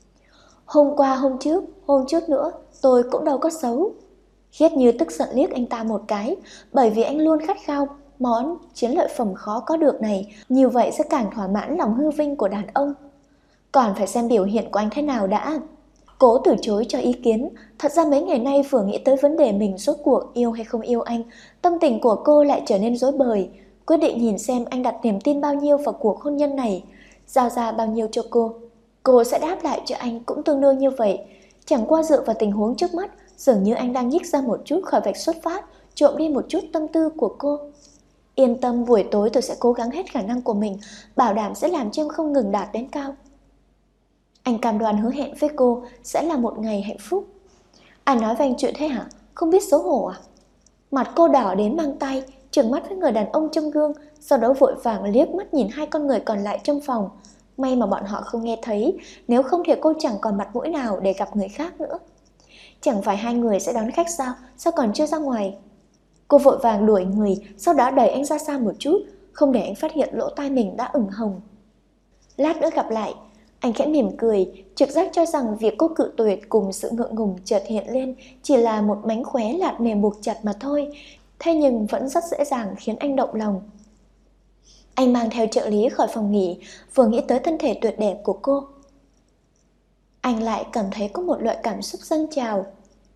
Hôm qua, hôm trước nữa, tôi cũng đâu có xấu. Khiết Như tức giận liếc anh ta một cái, bởi vì anh luôn khát khao món chiến lợi phẩm khó có được này, như vậy sẽ càng thỏa mãn lòng hư vinh của đàn ông. Còn phải xem biểu hiện của anh thế nào đã. Cố từ chối cho ý kiến, thật ra mấy ngày nay vừa nghĩ tới vấn đề mình rốt cuộc yêu hay không yêu anh, tâm tình của cô lại trở nên rối bời, quyết định nhìn xem anh đặt niềm tin bao nhiêu vào cuộc hôn nhân này, giao ra bao nhiêu cho cô. Cô sẽ đáp lại cho anh cũng tương đương như vậy, chẳng qua dựa vào tình huống trước mắt, dường như anh đang nhích ra một chút khỏi vạch xuất phát, trộm đi một chút tâm tư của cô. Yên tâm, buổi tối tôi sẽ cố gắng hết khả năng của mình, bảo đảm sẽ làm cho em không ngừng đạt đến cao. Anh cam đoan hứa hẹn với cô sẽ là một ngày hạnh phúc. Anh nói với anh chuyện thế hả? Không biết xấu hổ à? Mặt cô đỏ đến mang tay, trừng mắt với người đàn ông trong gương, sau đó vội vàng liếc mắt nhìn hai con người còn lại trong phòng. May mà bọn họ không nghe thấy, nếu không thì cô chẳng còn mặt mũi nào để gặp người khác nữa. Chẳng phải hai người sẽ đón khách sao? Sao còn chưa ra ngoài? Cô vội vàng đuổi người, sau đó đẩy anh ra xa một chút, không để anh phát hiện lỗ tai mình đã ửng hồng. Lát nữa gặp lại. Anh khẽ mỉm cười, trực giác cho rằng việc cô cự tuyệt cùng sự ngượng ngùng chợt hiện lên chỉ là một mánh khóe lạt mềm buộc chặt mà thôi, thế nhưng vẫn rất dễ dàng khiến anh động lòng. Anh mang theo trợ lý khỏi phòng nghỉ, vừa nghĩ tới thân thể tuyệt đẹp của cô, anh lại cảm thấy có một loại cảm xúc dâng trào.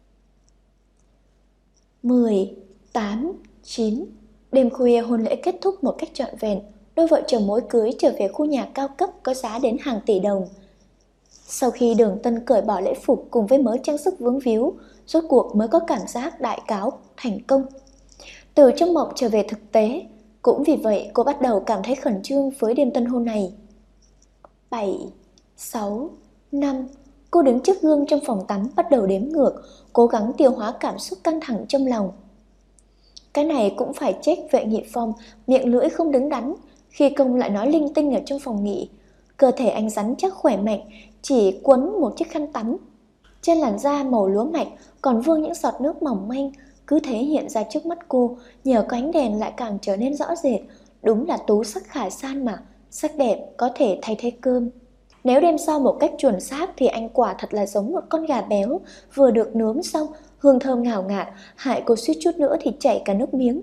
10, 8, 9. Đêm khuya hôn lễ kết thúc một cách trọn vẹn. Đôi vợ chồng mới cưới trở về khu nhà cao cấp có giá đến hàng tỷ đồng. Sau khi Đường Tân cởi bỏ lễ phục cùng với mớ trang sức vướng víu, rốt cuộc mới có cảm giác đại cáo thành công. Từ trong mộng trở về thực tế, cũng vì vậy cô bắt đầu cảm thấy khẩn trương với đêm tân hôn này. 7, 6, 5. Cô đứng trước gương trong phòng tắm bắt đầu đếm ngược, cố gắng tiêu hóa cảm xúc căng thẳng trong lòng. Cái này cũng phải trách Vệ Nghị Phong, miệng lưỡi không đứng đắn, khi công lại nói linh tinh ở trong phòng nghỉ. Cơ thể anh rắn chắc khỏe mạnh, chỉ quấn một chiếc khăn tắm. Trên làn da màu lúa mạch còn vương những giọt nước mỏng manh, cứ thế hiện ra trước mắt cô, nhờ có ánh đèn lại càng trở nên rõ rệt. Đúng là tú sắc khả san mà, sắc đẹp có thể thay thế cơm. Nếu đem so một cách chuẩn xác thì anh quả thật là giống một con gà béo vừa được nướng xong, hương thơm ngào ngạt, hại cô suýt chút nữa thì chảy cả nước miếng.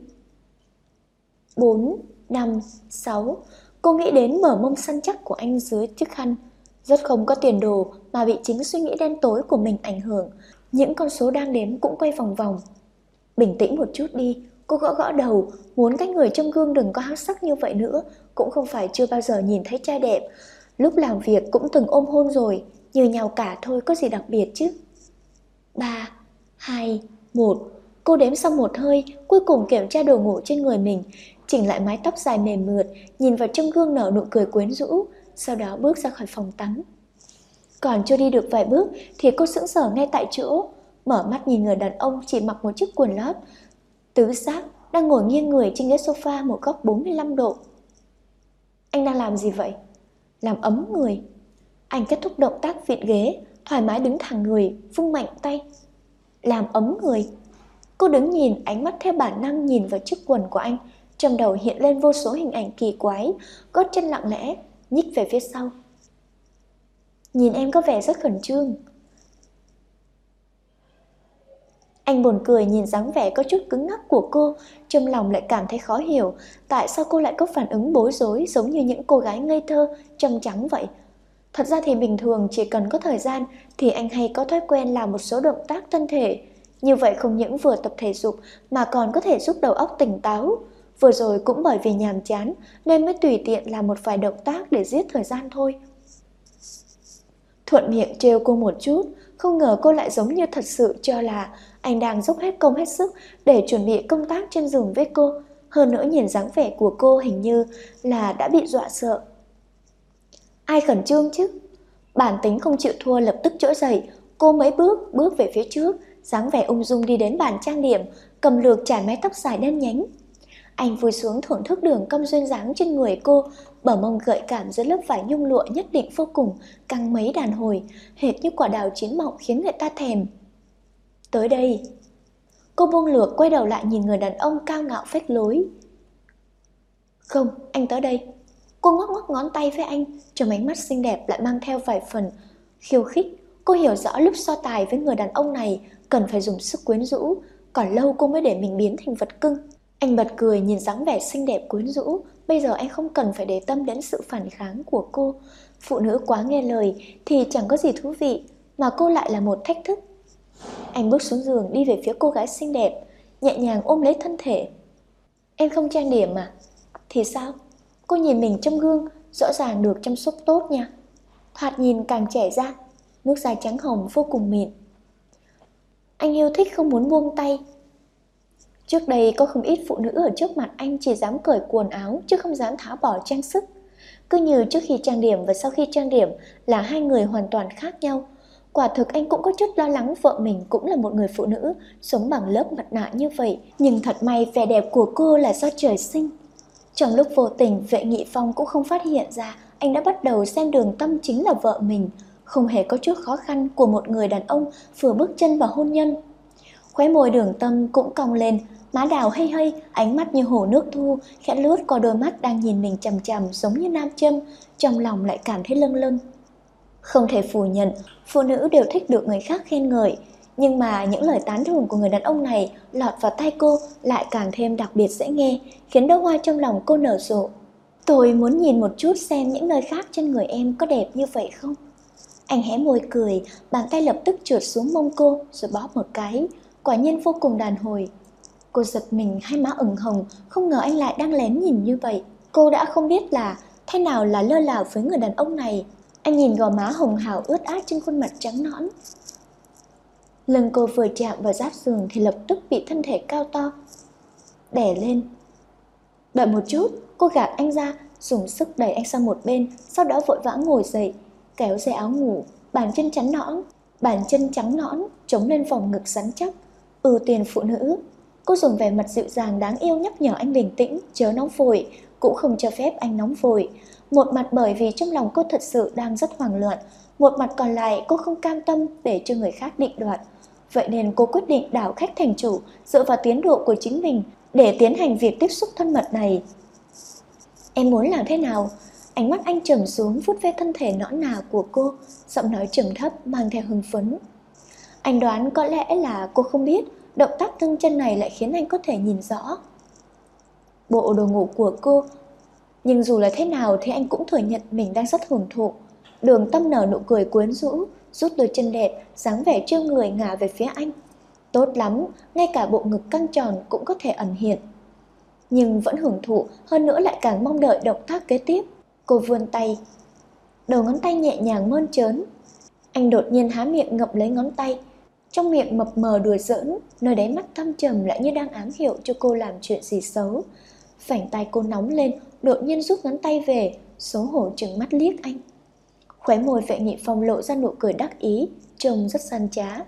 4, 5, 6. Cô nghĩ đến bờ mông săn chắc của anh dưới chiếc khăn. Rất không có tiền đồ mà bị chính suy nghĩ đen tối của mình ảnh hưởng. Những con số đang đếm cũng quay vòng vòng. Bình tĩnh một chút đi, cô gõ gõ đầu, muốn cái người trong gương đừng có háo sắc như vậy nữa. Cũng không phải chưa bao giờ nhìn thấy trai đẹp. Lúc làm việc cũng từng ôm hôn rồi, như nhau cả thôi, có gì đặc biệt chứ. 3, 2, 1. Cô đếm xong một hơi, cuối cùng kiểm tra đồ ngủ trên người mình, chỉnh lại mái tóc dài mềm mượt, nhìn vào trong gương nở nụ cười quyến rũ, sau đó bước ra khỏi phòng tắm. Còn chưa đi được vài bước thì cô sững sờ ngay tại chỗ, mở mắt nhìn người đàn ông chỉ mặc một chiếc quần lót tứ giác đang ngồi nghiêng người trên ghế sofa một góc 45 độ. Anh đang làm gì vậy? Làm ấm người. Anh kết thúc động tác vịn ghế, thoải mái đứng thẳng người, vung mạnh tay. Làm ấm người. Cô đứng nhìn, ánh mắt theo bản năng nhìn vào chiếc quần của anh, trong đầu hiện lên vô số hình ảnh kỳ quái, gót chân lặng lẽ nhích về phía sau. Nhìn em có vẻ rất khẩn trương. Anh buồn cười nhìn dáng vẻ có chút cứng ngắc của cô, trong lòng lại cảm thấy khó hiểu tại sao cô lại có phản ứng bối rối giống như những cô gái ngây thơ, trong trắng vậy. Thật ra thì bình thường chỉ cần có thời gian thì anh hay có thói quen làm một số động tác thân thể. Như vậy không những vừa tập thể dục mà còn có thể giúp đầu óc tỉnh táo. Vừa rồi cũng bởi vì nhàm chán nên mới tùy tiện làm một vài động tác để giết thời gian thôi. Thuận miệng trêu cô một chút, Không ngờ cô lại giống như thật sự cho là anh đang dốc hết công hết sức để chuẩn bị công tác trên giường với cô. Hơn nữa nhìn dáng vẻ của cô hình như là đã bị dọa sợ. Ai khẩn trương chứ? Bản tính không chịu thua lập tức trỗi dậy. Cô mấy bước về phía trước, dáng vẻ ung dung đi đến bàn trang điểm, cầm lược chải mái tóc dài đen nhánh. Anh vùi xuống thưởng thức đường cong duyên dáng trên người cô, bờ mông gợi cảm dưới lớp vải nhung lụa nhất định vô cùng căng mấy đàn hồi, hệt như quả đào chín mọng khiến người ta thèm. Tới đây. Cô buông lược quay đầu lại nhìn người đàn ông cao ngạo phách lối. Không, anh tới đây. Cô ngoắc ngoắc ngón tay với anh, trong ánh mắt xinh đẹp lại mang theo vài phần khiêu khích. Cô hiểu rõ lúc so tài với người đàn ông này cần phải dùng sức quyến rũ, còn lâu cô mới để mình biến thành vật cưng. Anh bật cười nhìn dáng vẻ xinh đẹp quyến rũ, bây giờ anh không cần phải để tâm đến sự phản kháng của cô. Phụ nữ quá nghe lời thì chẳng có gì thú vị, mà cô lại là một thách thức. Anh bước xuống giường đi về phía cô gái xinh đẹp, nhẹ nhàng ôm lấy thân thể. Em không trang điểm à? Thì sao? Cô nhìn mình trong gương, rõ ràng được chăm sóc tốt nha. Thoạt nhìn càng trẻ ra, nước da trắng hồng vô cùng mịn. Anh yêu thích không muốn buông tay. Trước đây có không ít phụ nữ ở trước mặt anh chỉ dám cởi quần áo chứ không dám tháo bỏ trang sức. Cứ như trước khi trang điểm và sau khi trang điểm là hai người hoàn toàn khác nhau. Quả thực anh cũng có chút lo lắng vợ mình cũng là một người phụ nữ sống bằng lớp mặt nạ như vậy. Nhưng thật may vẻ đẹp của cô là do trời sinh. Trong lúc vô tình, Vệ Nghị Phong cũng không phát hiện ra anh đã bắt đầu xem Đường Tâm chính là vợ mình, không hề có chút khó khăn của một người đàn ông vừa bước chân vào hôn nhân. Khóe môi Đường Tâm cũng cong lên, má đào hay hay, ánh mắt như hồ nước thu, khẽ lướt qua đôi mắt đang nhìn mình chằm chằm giống như nam châm, trong lòng lại cảm thấy lâng lâng. Không thể phủ nhận, phụ nữ đều thích được người khác khen ngợi, nhưng mà những lời tán thưởng của người đàn ông này lọt vào tai cô lại càng thêm đặc biệt dễ nghe, khiến đóa hoa trong lòng cô nở rộ. Tôi muốn nhìn một chút xem những nơi khác trên người em có đẹp như vậy không? Anh hé môi cười, bàn tay lập tức trượt xuống mông cô rồi bóp một cái, quả nhiên vô cùng đàn hồi. Cô giật mình, hai má ửng hồng, không ngờ anh lại đang lén nhìn như vậy. Cô đã không biết là thế nào là lơ là với người đàn ông này. Anh nhìn gò má hồng hào ướt át trên khuôn mặt trắng nõn. Lưng cô vừa chạm vào giáp giường thì lập tức bị thân thể cao to đè lên. Đợi một chút, cô gạt anh ra, dùng sức đẩy anh sang một bên, sau đó vội vã ngồi dậy, kéo dây áo ngủ, bàn chân trắng nõn chống lên vòng ngực rắn chắc. Ưu tiên phụ nữ. Cô dùng vẻ mặt dịu dàng đáng yêu nhắc nhở anh bình tĩnh, chớ nóng vội, cũng không cho phép anh nóng vội. Một mặt bởi vì trong lòng cô thật sự đang rất hoảng loạn, một mặt còn lại cô không cam tâm để cho người khác định đoạt. Vậy nên cô quyết định đảo khách thành chủ, dựa vào tiến độ của chính mình để tiến hành việc tiếp xúc thân mật này. Em muốn làm thế nào? Ánh mắt anh trầm xuống vuốt ve thân thể nõn nà của cô, giọng nói trầm thấp mang theo hưng phấn. Anh đoán có lẽ là cô không biết động tác nâng chân này lại khiến anh có thể nhìn rõ bộ đồ ngủ của cô. Nhưng dù là thế nào thì anh cũng thừa nhận mình đang rất hưởng thụ. Đường Tâm nở nụ cười quyến rũ, rút đôi chân đẹp, dáng vẻ trêu người ngả về phía anh. Tốt lắm, ngay cả bộ ngực căng tròn cũng có thể ẩn hiện. Nhưng vẫn hưởng thụ, hơn nữa lại càng mong đợi động tác kế tiếp. Cô vươn tay, đầu ngón tay nhẹ nhàng mơn trớn. Anh đột nhiên há miệng ngậm lấy ngón tay, trong miệng mập mờ đùa giỡn, nơi đáy mắt thâm trầm lại như đang ám hiệu cho cô làm chuyện gì xấu. Phảnh tay cô nóng lên, đột nhiên rút ngón tay về, xấu hổ trừng mắt liếc anh. Khóe môi Vệ Nghị Phong lộ ra nụ cười đắc ý, trông rất gian trá.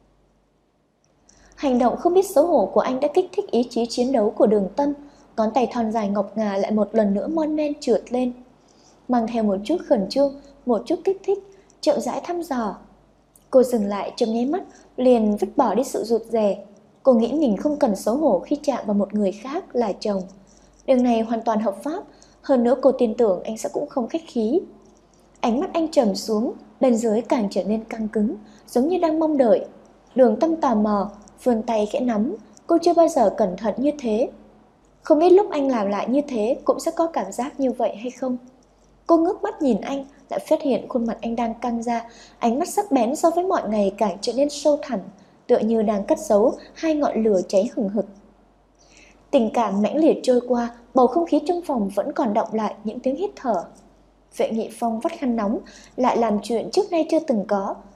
Hành động không biết xấu hổ của anh đã kích thích ý chí chiến đấu của Đường Tâm, ngón tay thon dài ngọc ngà lại một lần nữa mon men trượt lên, mang theo một chút khẩn trương, một chút kích thích, chậm rãi thăm dò. Cô dừng lại trong nháy mắt, liền vứt bỏ đi sự rụt rè. Cô nghĩ mình không cần xấu hổ khi chạm vào một người khác là chồng. Điều này hoàn toàn hợp pháp, hơn nữa cô tin tưởng anh sẽ cũng không khách khí. Ánh mắt anh trầm xuống, bên dưới càng trở nên căng cứng, giống như đang mong đợi. Đường Tâm tò mò, vươn tay khẽ nắm, cô chưa bao giờ cẩn thận như thế. Không biết lúc anh làm lại như thế cũng sẽ có cảm giác như vậy hay không? Cô ngước mắt nhìn anh, lại phát hiện khuôn mặt anh đang căng ra, ánh mắt sắc bén so với mọi ngày càng trở nên sâu thẳm, tựa như đang cất giấu hai ngọn lửa cháy hừng hực. Tình cảm mãnh liệt trôi qua, bầu không khí trong phòng vẫn còn đọng lại những tiếng hít thở. Vệ Nghị Phong vắt khăn nóng, lại làm chuyện trước nay chưa từng có,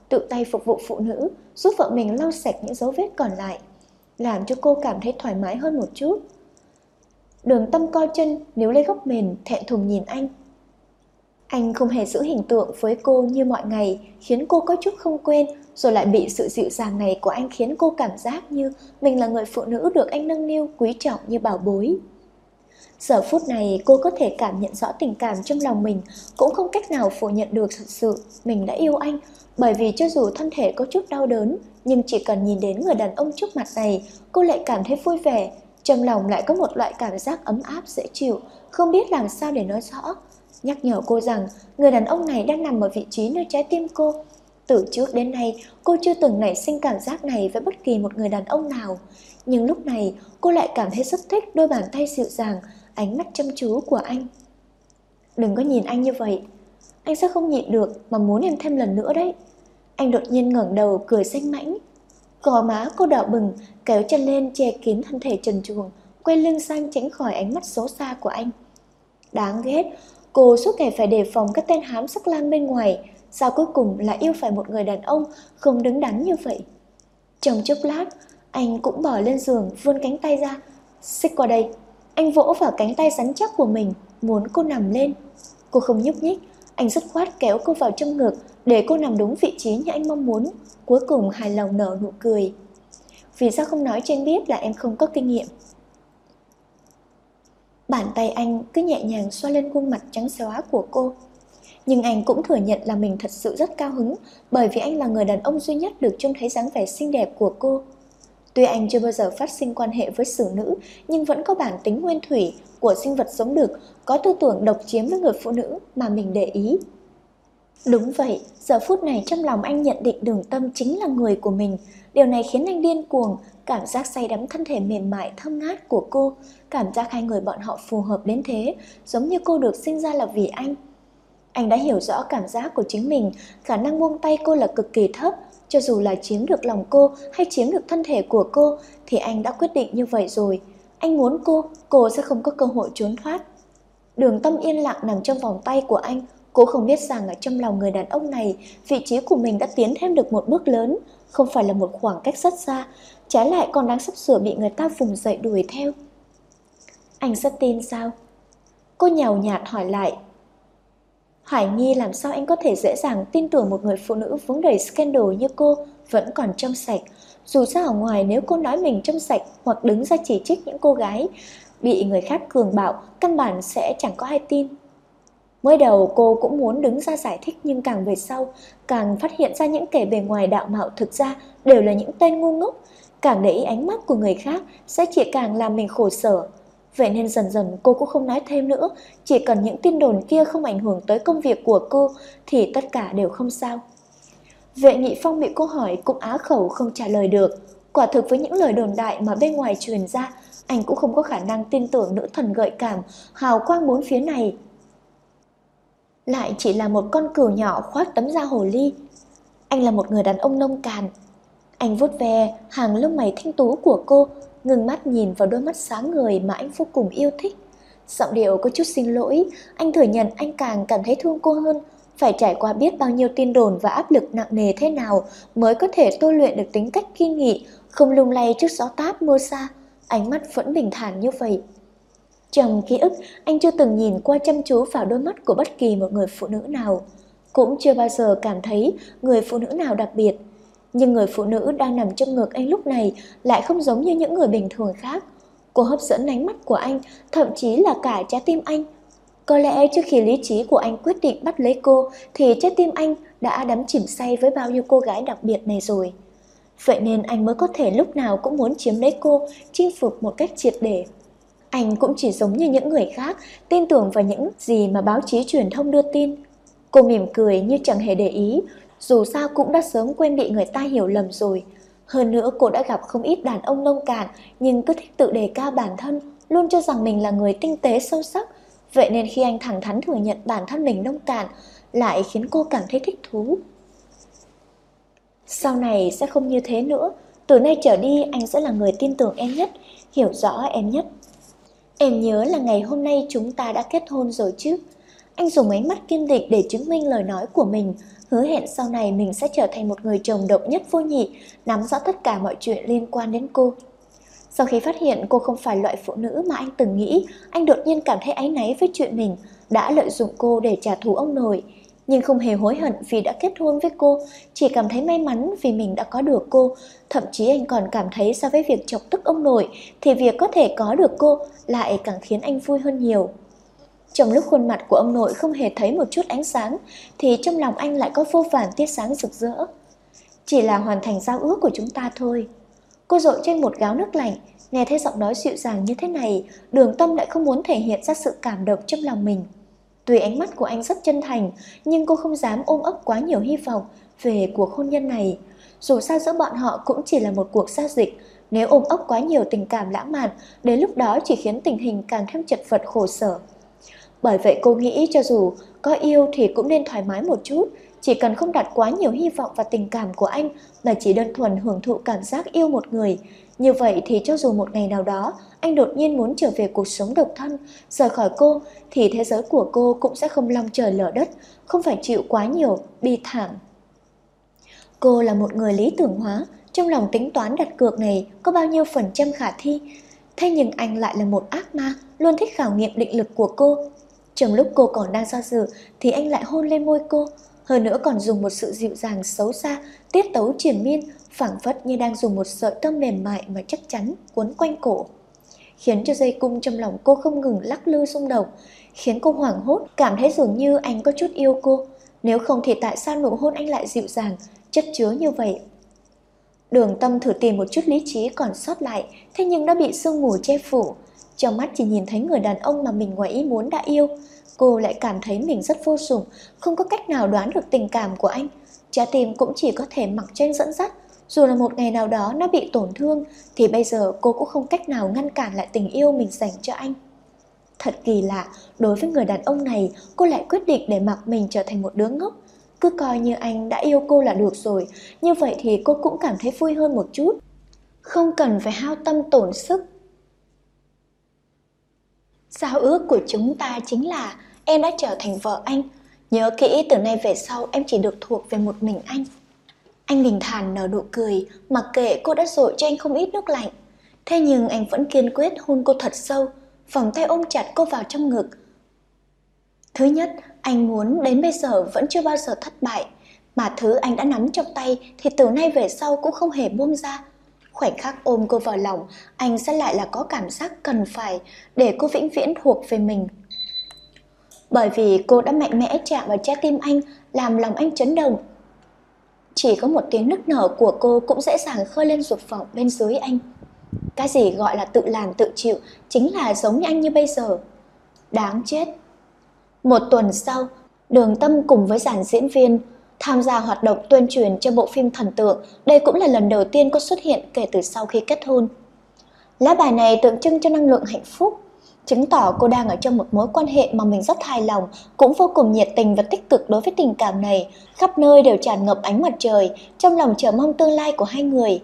tự tay phục vụ phụ nữ, giúp vợ mình lau sạch những dấu vết còn lại, làm cho cô cảm thấy thoải mái hơn một chút. Đường Tâm co chân, níu lấy góc mền, thẹn thùng nhìn anh. Anh không hề giữ hình tượng với cô như mọi ngày, khiến cô có chút không quen, rồi lại bị sự dịu dàng này của anh khiến cô cảm giác như mình là người phụ nữ được anh nâng niu quý trọng như bảo bối. Giờ phút này cô có thể cảm nhận rõ tình cảm trong lòng mình, cũng không cách nào phủ nhận được thật sự mình đã yêu anh, bởi vì cho dù thân thể có chút đau đớn, nhưng chỉ cần nhìn đến người đàn ông trước mặt này, cô lại cảm thấy vui vẻ, trong lòng lại có một loại cảm giác ấm áp dễ chịu, không biết làm sao để nói rõ. Nhắc nhở cô rằng người đàn ông này đang nằm ở vị trí nơi trái tim cô. Từ trước đến nay, cô chưa từng nảy sinh cảm giác này với bất kỳ một người đàn ông nào. Nhưng lúc này, cô lại cảm thấy rất thích đôi bàn tay dịu dàng, ánh mắt chăm chú của anh. Đừng có nhìn anh như vậy, anh sẽ không nhịn được mà muốn em thêm lần nữa đấy. Anh đột nhiên ngẩng đầu cười xanh mãnh. Gò má cô đỏ bừng, kéo chân lên che kín thân thể trần truồng, quay lưng sang tránh khỏi ánh mắt xấu xa của anh. Đáng ghét, cô suốt ngày phải đề phòng các tên hám sắc lang bên ngoài, sao cuối cùng lại yêu phải một người đàn ông không đứng đắn như vậy. Trong chốc lát, anh cũng bỏ lên giường, vươn cánh tay ra. Xích qua đây. Anh vỗ vào cánh tay rắn chắc của mình, muốn cô nằm lên. Cô không nhúc nhích, anh dứt khoát kéo cô vào trong ngực để cô nằm đúng vị trí như anh mong muốn. Cuối cùng hài lòng nở nụ cười. Vì sao không nói cho anh biết là em không có kinh nghiệm? Bàn tay anh cứ nhẹ nhàng xoa lên khuôn mặt trắng xóa của cô. Nhưng anh cũng thừa nhận là mình thật sự rất cao hứng, bởi vì anh là người đàn ông duy nhất được trông thấy dáng vẻ xinh đẹp của cô. Tuy anh chưa bao giờ phát sinh quan hệ với xử nữ, nhưng vẫn có bản tính nguyên thủy của sinh vật sống đực, có tư tưởng độc chiếm với người phụ nữ mà mình để ý. Đúng vậy, giờ phút này trong lòng anh nhận định Đường Tâm chính là người của mình. Điều này khiến anh điên cuồng, cảm giác say đắm thân thể mềm mại thơm ngát của cô, cảm giác hai người bọn họ phù hợp đến thế, giống như cô được sinh ra là vì anh. Anh đã hiểu rõ cảm giác của chính mình, khả năng buông tay cô là cực kỳ thấp, cho dù là chiếm được lòng cô hay chiếm được thân thể của cô thì anh đã quyết định như vậy rồi. Anh muốn cô sẽ không có cơ hội trốn thoát. Đường Tâm yên lặng nằm trong vòng tay của anh. Cô không biết rằng ở trong lòng người đàn ông này, vị trí của mình đã tiến thêm được một bước lớn, không phải là một khoảng cách rất xa, trái lại còn đang sắp sửa bị người ta vùng dậy đuổi theo. Anh rất tin sao? Cô nhàu nhạt hỏi lại. Hoài nghi làm sao anh có thể dễ dàng tin tưởng một người phụ nữ vướng đầy scandal như cô vẫn còn trong sạch. Dù sao ở ngoài nếu cô nói mình trong sạch hoặc đứng ra chỉ trích những cô gái bị người khác cường bạo, căn bản sẽ chẳng có ai tin. Mới đầu cô cũng muốn đứng ra giải thích, nhưng càng về sau, càng phát hiện ra những kẻ bề ngoài đạo mạo thực ra đều là những tên ngu ngốc. Càng để ý ánh mắt của người khác sẽ chỉ càng làm mình khổ sở. Vậy nên dần dần cô cũng không nói thêm nữa, chỉ cần những tin đồn kia không ảnh hưởng tới công việc của cô thì tất cả đều không sao. Vệ Nghị Phong bị cô hỏi cũng á khẩu không trả lời được. Quả thực với những lời đồn đại mà bên ngoài truyền ra, anh cũng không có khả năng tin tưởng nữ thần gợi cảm, hào quang bốn phía này lại chỉ là một con cừu nhỏ khoác tấm da hồ ly. Anh là một người đàn ông nông cạn. Anh vuốt ve hàng lông mày thanh tú của cô, ngừng mắt nhìn vào đôi mắt sáng ngời mà anh vô cùng yêu thích. Giọng điệu có chút xin lỗi, anh thừa nhận anh càng cảm thấy thương cô hơn. Phải trải qua biết bao nhiêu tin đồn và áp lực nặng nề thế nào mới có thể tôi luyện được tính cách kiên nghị, không lung lay trước gió táp mưa xa, ánh mắt vẫn bình thản như vậy. Trong ký ức, anh chưa từng nhìn qua chăm chú vào đôi mắt của bất kỳ một người phụ nữ nào, cũng chưa bao giờ cảm thấy người phụ nữ nào đặc biệt. Nhưng người phụ nữ đang nằm trong ngực anh lúc này lại không giống như những người bình thường khác. Cô hấp dẫn ánh mắt của anh, thậm chí là cả trái tim anh. Có lẽ trước khi lý trí của anh quyết định bắt lấy cô thì trái tim anh đã đắm chìm say với bao nhiêu cô gái đặc biệt này rồi. Vậy nên anh mới có thể lúc nào cũng muốn chiếm lấy cô, chinh phục một cách triệt để. Anh cũng chỉ giống như những người khác, tin tưởng vào những gì mà báo chí truyền thông đưa tin. Cô mỉm cười như chẳng hề để ý, dù sao cũng đã sớm quen bị người ta hiểu lầm rồi. Hơn nữa cô đã gặp không ít đàn ông nông cạn nhưng cứ thích tự đề cao bản thân, luôn cho rằng mình là người tinh tế sâu sắc. Vậy nên khi anh thẳng thắn thừa nhận bản thân mình nông cạn lại khiến cô cảm thấy thích thú. Sau này sẽ không như thế nữa, từ nay trở đi anh sẽ là người tin tưởng em nhất, hiểu rõ em nhất. Em nhớ là ngày hôm nay chúng ta đã kết hôn rồi chứ? Anh dùng ánh mắt kiên định để chứng minh lời nói của mình, hứa hẹn sau này mình sẽ trở thành một người chồng độc nhất vô nhị, nắm rõ tất cả mọi chuyện liên quan đến cô. Sau khi phát hiện cô không phải loại phụ nữ mà anh từng nghĩ, anh đột nhiên cảm thấy áy náy với chuyện mình đã lợi dụng cô để trả thù ông nội. Nhưng không hề hối hận vì đã kết hôn với cô, chỉ cảm thấy may mắn vì mình đã có được cô. Thậm chí anh còn cảm thấy so với việc chọc tức ông nội thì việc có thể có được cô lại càng khiến anh vui hơn nhiều. Trong lúc khuôn mặt của ông nội không hề thấy một chút ánh sáng thì trong lòng anh lại có vô vàn tia sáng rực rỡ. Chỉ là hoàn thành giao ước của chúng ta thôi. Cô dội trên một gáo nước lạnh, nghe thấy giọng nói dịu dàng như thế này, Đường Tâm lại không muốn thể hiện ra sự cảm động trong lòng mình. Tuy ánh mắt của anh rất chân thành, nhưng cô không dám ôm ấp quá nhiều hy vọng về cuộc hôn nhân này. Dù sao giữa bọn họ cũng chỉ là một cuộc giao dịch, nếu ôm ấp quá nhiều tình cảm lãng mạn, đến lúc đó chỉ khiến tình hình càng thêm chật vật khổ sở. Bởi vậy cô nghĩ cho dù có yêu thì cũng nên thoải mái một chút, chỉ cần không đặt quá nhiều hy vọng vào tình cảm của anh mà chỉ đơn thuần hưởng thụ cảm giác yêu một người. Như vậy thì cho dù một ngày nào đó anh đột nhiên muốn trở về cuộc sống độc thân, rời khỏi cô, thì thế giới của cô cũng sẽ không long trời lở đất, không phải chịu quá nhiều bi thảm. Cô là một người lý tưởng hóa, trong lòng tính toán đặt cược này có bao nhiêu phần trăm khả thi. Thế nhưng anh lại là một ác ma, luôn thích khảo nghiệm định lực của cô. Trong lúc cô còn đang do dự thì anh lại hôn lên môi cô, hơn nữa còn dùng một sự dịu dàng xấu xa, tiết tấu triền miên, phảng phất như đang dùng một sợi tơ mềm mại mà chắc chắn quấn quanh cổ, khiến cho dây cung trong lòng cô không ngừng lắc lư rung động, khiến cô hoảng hốt, cảm thấy dường như anh có chút yêu cô. Nếu không thì tại sao nụ hôn anh lại dịu dàng, chất chứa như vậy? Đường Tâm thử tìm một chút lý trí còn sót lại, thế nhưng đã bị sương mù che phủ. Trong mắt chỉ nhìn thấy người đàn ông mà mình ngoài ý muốn đã yêu. Cô lại cảm thấy mình rất vô dụng, không có cách nào đoán được tình cảm của anh. Trái tim cũng chỉ có thể mặc cho anh dẫn dắt. Dù là một ngày nào đó nó bị tổn thương thì bây giờ cô cũng không cách nào ngăn cản lại tình yêu mình dành cho anh. Thật kỳ lạ, đối với người đàn ông này cô lại quyết định để mặc mình trở thành một đứa ngốc. Cứ coi như anh đã yêu cô là được rồi, như vậy thì cô cũng cảm thấy vui hơn một chút, không cần phải hao tâm tổn sức. Giao ước của chúng ta chính là em đã trở thành vợ anh. Nhớ kỹ, từ nay về sau em chỉ được thuộc về một mình anh. Anh bình thản nở nụ cười, mặc kệ cô đã dội cho anh không ít nước lạnh. Thế nhưng anh vẫn kiên quyết hôn cô thật sâu, vòng tay ôm chặt cô vào trong ngực. Thứ nhất, anh muốn đến bây giờ vẫn chưa bao giờ thất bại, mà thứ anh đã nắm trong tay thì từ nay về sau cũng không hề buông ra. Khoảnh khắc ôm cô vào lòng, anh sẽ lại là có cảm giác cần phải để cô vĩnh viễn thuộc về mình. Bởi vì cô đã mạnh mẽ chạm vào trái tim anh, làm lòng anh chấn động. Chỉ có một tiếng nức nở của cô cũng dễ dàng khơi lên dục vọng bên dưới anh. Cái gì gọi là tự làm tự chịu chính là giống như anh như bây giờ. Đáng chết. Một tuần sau, Đường Tâm cùng với dàn diễn viên tham gia hoạt động tuyên truyền cho bộ phim thần tượng. Đây cũng là lần đầu tiên cô xuất hiện kể từ sau khi kết hôn. Lá bài này tượng trưng cho năng lượng hạnh phúc, chứng tỏ cô đang ở trong một mối quan hệ mà mình rất hài lòng, cũng vô cùng nhiệt tình và tích cực đối với tình cảm này. Khắp nơi đều tràn ngập ánh mặt trời, trong lòng chờ mong tương lai của hai người.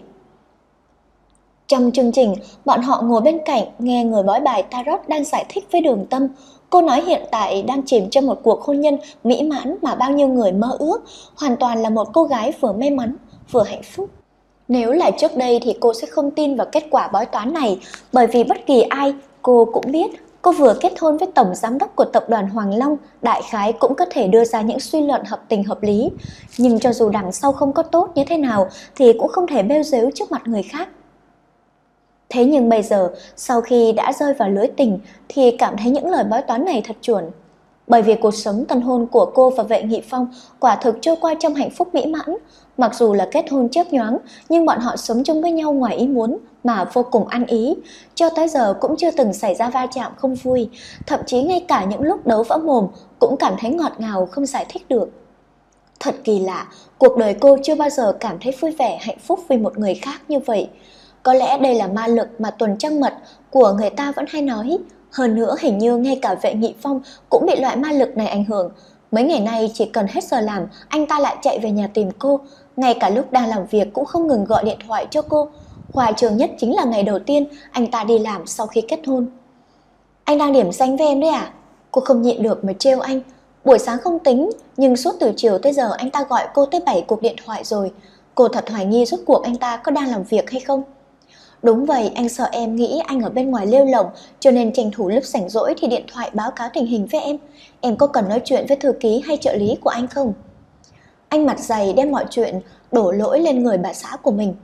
Trong chương trình, bọn họ ngồi bên cạnh nghe người bói bài Tarot đang giải thích với Đường Tâm. Cô nói hiện tại đang chìm trong một cuộc hôn nhân mỹ mãn mà bao nhiêu người mơ ước, hoàn toàn là một cô gái vừa may mắn, vừa hạnh phúc. Nếu là trước đây thì cô sẽ không tin vào kết quả bói toán này, bởi vì bất kỳ ai cô cũng biết cô vừa kết hôn với tổng giám đốc của tập đoàn Hoàng Long, đại khái cũng có thể đưa ra những suy luận hợp tình hợp lý. Nhưng cho dù đằng sau không có tốt như thế nào thì cũng không thể bêu rếu trước mặt người khác. Thế nhưng bây giờ, sau khi đã rơi vào lưới tình thì cảm thấy những lời bói toán này thật chuẩn. Bởi vì cuộc sống tân hôn của cô và Vệ Nghị Phong quả thực trôi qua trong hạnh phúc mỹ mãn. Mặc dù là kết hôn chớp nhoáng, nhưng bọn họ sống chung với nhau ngoài ý muốn mà vô cùng ăn ý. Cho tới giờ cũng chưa từng xảy ra va chạm không vui, thậm chí ngay cả những lúc đấu võ mồm cũng cảm thấy ngọt ngào không giải thích được. Thật kỳ lạ, cuộc đời cô chưa bao giờ cảm thấy vui vẻ hạnh phúc vì một người khác như vậy. Có lẽ đây là ma lực mà tuần trăng mật của người ta vẫn hay nói. Hơn nữa hình như ngay cả Vệ Nghị Phong cũng bị loại ma lực này ảnh hưởng. Mấy ngày nay chỉ cần hết giờ làm, anh ta lại chạy về nhà tìm cô. Ngay cả lúc đang làm việc cũng không ngừng gọi điện thoại cho cô. Khoa trương nhất chính là ngày đầu tiên anh ta đi làm sau khi kết hôn. Anh đang điểm danh với em đấy à? Cô không nhịn được mà trêu anh. Buổi sáng không tính, nhưng suốt từ chiều tới giờ anh ta gọi cô tới 7 cuộc điện thoại rồi. Cô thật hoài nghi rốt cuộc anh ta có đang làm việc hay không. Đúng vậy, anh sợ em nghĩ anh ở bên ngoài lêu lổng, cho nên tranh thủ lúc rảnh rỗi thì điện thoại báo cáo tình hình với em. Em có cần nói chuyện với thư ký hay trợ lý của anh không? Anh mặt dày đem mọi chuyện đổ lỗi lên người bà xã của mình.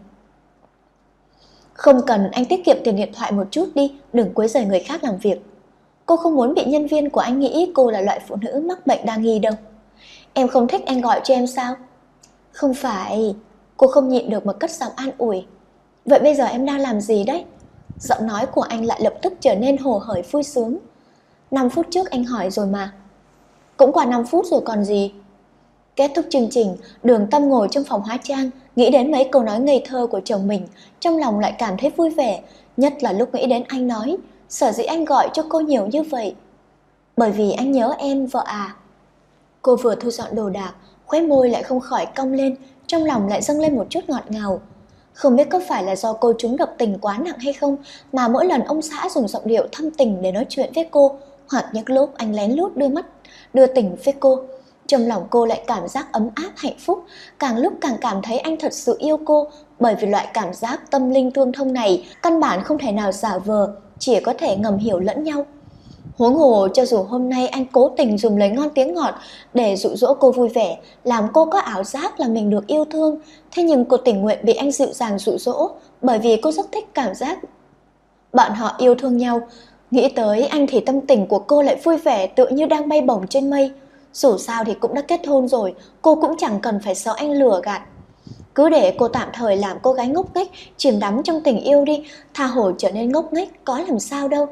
Không cần, anh tiết kiệm tiền điện thoại một chút đi, đừng quấy rầy người khác làm việc. Cô không muốn bị nhân viên của anh nghĩ cô là loại phụ nữ mắc bệnh đa nghi đâu. Em không thích anh gọi cho em sao? Không phải, cô không nhịn được mà cất giọng an ủi. Vậy bây giờ em đang làm gì đấy? Giọng nói của anh lại lập tức trở nên hồ hởi vui sướng. 5 phút trước anh hỏi rồi mà. Cũng qua 5 phút rồi còn gì. Kết thúc chương trình, Đường Tâm ngồi trong phòng hóa trang, nghĩ đến mấy câu nói ngây thơ của chồng mình, trong lòng lại cảm thấy vui vẻ, nhất là lúc nghĩ đến anh nói, sở dĩ anh gọi cho cô nhiều như vậy. Bởi vì anh nhớ em, vợ à. Cô vừa thu dọn đồ đạc, khóe môi lại không khỏi cong lên, trong lòng lại dâng lên một chút ngọt ngào. Không biết có phải là do cô trúng độc tình quá nặng hay không, mà mỗi lần ông xã dùng giọng điệu thâm tình để nói chuyện với cô, hoặc những lúc anh lén lút đưa tình với cô, trong lòng cô lại cảm giác ấm áp hạnh phúc, càng lúc càng cảm thấy anh thật sự yêu cô, bởi vì loại cảm giác tâm linh tương thông này căn bản không thể nào giả vờ, chỉ có thể ngầm hiểu lẫn nhau. Huống hồ cho dù hôm nay anh cố tình dùng lời ngon tiếng ngọt để dụ dỗ cô vui vẻ, làm cô có ảo giác là mình được yêu thương, thế nhưng cô tình nguyện bị anh dịu dàng dụ dỗ, bởi vì cô rất thích cảm giác bọn họ yêu thương nhau. Nghĩ tới anh thì tâm tình của cô lại vui vẻ, tự như đang bay bổng trên mây. Dù sao thì cũng đã kết hôn rồi, cô cũng chẳng cần phải sợ anh lừa gạt. Cứ để cô tạm thời làm cô gái ngốc nghếch, chìm đắm trong tình yêu đi, tha hồ trở nên ngốc nghếch có làm sao đâu.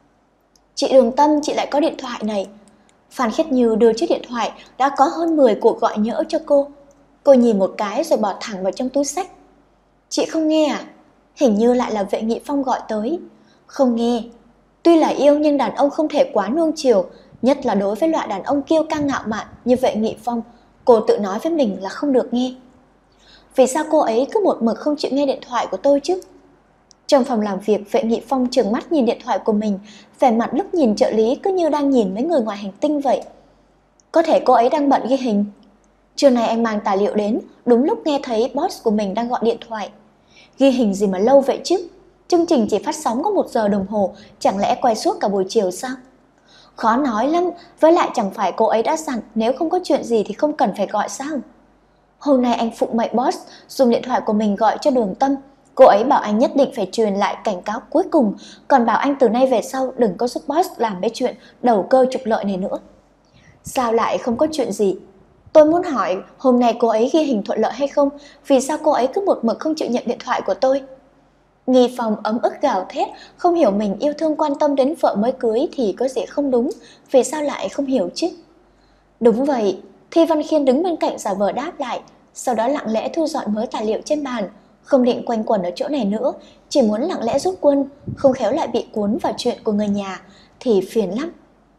Chị Đường Tâm, chị lại có điện thoại này. Phan Khiết Như đưa chiếc điện thoại đã có hơn 10 cuộc gọi nhỡ cho cô. Cô nhìn một cái rồi bỏ thẳng vào trong túi xách. Chị không nghe à? Hình như lại là Vệ Nghị Phong gọi tới. Không nghe. Tuy là yêu nhưng đàn ông không thể quá nuông chiều, nhất là đối với loại đàn ông kiêu căng ngạo mạn như Vệ Nghị Phong. Cô tự nói với mình là không được nghe. Vì sao cô ấy cứ một mực không chịu nghe điện thoại của tôi chứ? Trong phòng làm việc, Vệ Nghị Phong trừng mắt nhìn điện thoại của mình, vẻ mặt lúc nhìn trợ lý cứ như đang nhìn mấy người ngoài hành tinh vậy. Có thể cô ấy đang bận ghi hình. Trưa nay anh mang tài liệu đến, đúng lúc nghe thấy boss của mình đang gọi điện thoại. Ghi hình gì mà lâu vậy chứ? Chương trình chỉ phát sóng có 1 giờ đồng hồ, chẳng lẽ quay suốt cả buổi chiều sao? Khó nói lắm, với lại chẳng phải cô ấy đã dặn nếu không có chuyện gì thì không cần phải gọi sao? Hôm nay anh phụng mệnh boss dùng điện thoại của mình gọi cho Đường Tâm. Cô ấy bảo anh nhất định phải truyền lại cảnh cáo cuối cùng, còn bảo anh từ nay về sau đừng có giúp boss làm mấy chuyện đầu cơ trục lợi này nữa. Sao lại không có chuyện gì? Tôi muốn hỏi hôm nay cô ấy ghi hình thuận lợi hay không? Vì sao cô ấy cứ một mực không chịu nhận điện thoại của tôi? Nghi Phong ấm ức gào thét, không hiểu mình yêu thương quan tâm đến vợ mới cưới thì có gì không đúng, vì sao lại không hiểu chứ? Đúng vậy, Thi Văn Khiên đứng bên cạnh giả vờ đáp lại, sau đó lặng lẽ thu dọn mớ tài liệu trên bàn, không định quanh quẩn ở chỗ này nữa, chỉ muốn lặng lẽ rút quân, không khéo lại bị cuốn vào chuyện của người nhà thì phiền lắm.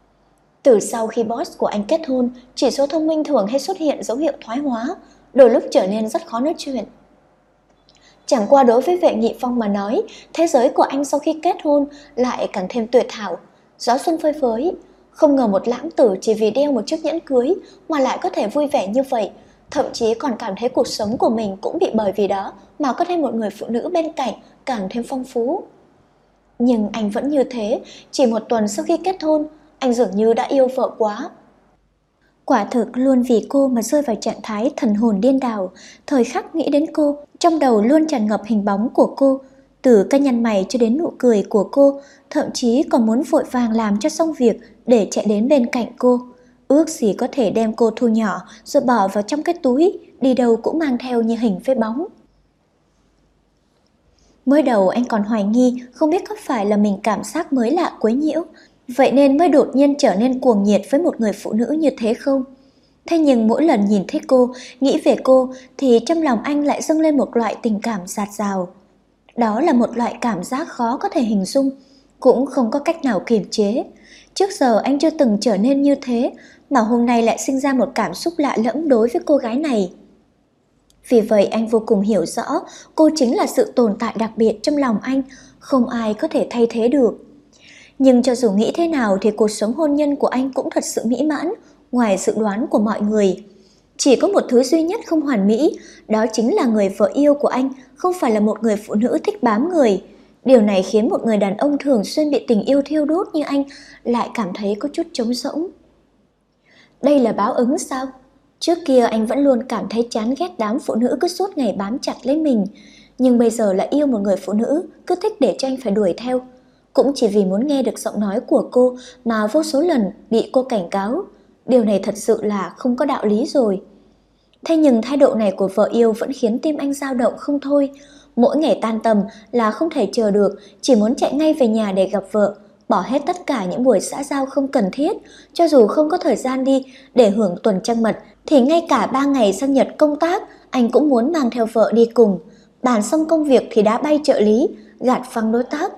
Từ sau khi boss của anh kết hôn, chỉ số thông minh thường hay xuất hiện dấu hiệu thoái hóa, đôi lúc trở nên rất khó nói chuyện. Chẳng qua đối với Vệ Nghị Phong mà nói, thế giới của anh sau khi kết hôn lại càng thêm tuyệt hảo, gió xuân phơi phới. Không ngờ một lãng tử chỉ vì đeo một chiếc nhẫn cưới mà lại có thể vui vẻ như vậy, thậm chí còn cảm thấy cuộc sống của mình cũng bị bởi vì đó mà có thêm một người phụ nữ bên cạnh càng thêm phong phú. Nhưng anh vẫn như thế, chỉ 1 tuần sau khi kết hôn, anh dường như đã yêu vợ quá. Quả thực luôn vì cô mà rơi vào trạng thái thần hồn điên đảo, thời khắc nghĩ đến cô, trong đầu luôn tràn ngập hình bóng của cô, từ cái nhăn mày cho đến nụ cười của cô, thậm chí còn muốn vội vàng làm cho xong việc để chạy đến bên cạnh cô. Ước gì có thể đem cô thu nhỏ rồi bỏ vào trong cái túi, đi đâu cũng mang theo như hình với bóng. Mới đầu anh còn hoài nghi không biết có phải là mình cảm giác mới lạ quấy nhiễu, vậy nên mới đột nhiên trở nên cuồng nhiệt với một người phụ nữ như thế không? Thế nhưng mỗi lần nhìn thấy cô, nghĩ về cô thì trong lòng anh lại dâng lên một loại tình cảm dạt dào. Đó là một loại cảm giác khó có thể hình dung, cũng không có cách nào kiềm chế. Trước giờ anh chưa từng trở nên như thế, mà hôm nay lại sinh ra một cảm xúc lạ lẫm đối với cô gái này. Vì vậy anh vô cùng hiểu rõ cô chính là sự tồn tại đặc biệt trong lòng anh, không ai có thể thay thế được. Nhưng cho dù nghĩ thế nào thì cuộc sống hôn nhân của anh cũng thật sự mỹ mãn, ngoài dự đoán của mọi người. Chỉ có một thứ duy nhất không hoàn mỹ, đó chính là người vợ yêu của anh không phải là một người phụ nữ thích bám người. Điều này khiến một người đàn ông thường xuyên bị tình yêu thiêu đốt như anh lại cảm thấy có chút trống rỗng. Đây là báo ứng sao? Trước kia anh vẫn luôn cảm thấy chán ghét đám phụ nữ cứ suốt ngày bám chặt lấy mình, nhưng bây giờ lại yêu một người phụ nữ cứ thích để cho anh phải đuổi theo. Cũng chỉ vì muốn nghe được giọng nói của cô mà vô số lần bị cô cảnh cáo. Điều này thật sự là không có đạo lý rồi. Thế nhưng thái độ này của vợ yêu vẫn khiến tim anh dao động không thôi. Mỗi ngày tan tầm là không thể chờ được, chỉ muốn chạy ngay về nhà để gặp vợ, bỏ hết tất cả những buổi xã giao không cần thiết. Cho dù không có thời gian đi để hưởng tuần trăng mật, thì ngay cả 3 ngày sinh nhật công tác anh cũng muốn mang theo vợ đi cùng. Bàn xong công việc thì đã bay trợ lý, gạt phăng đối tác.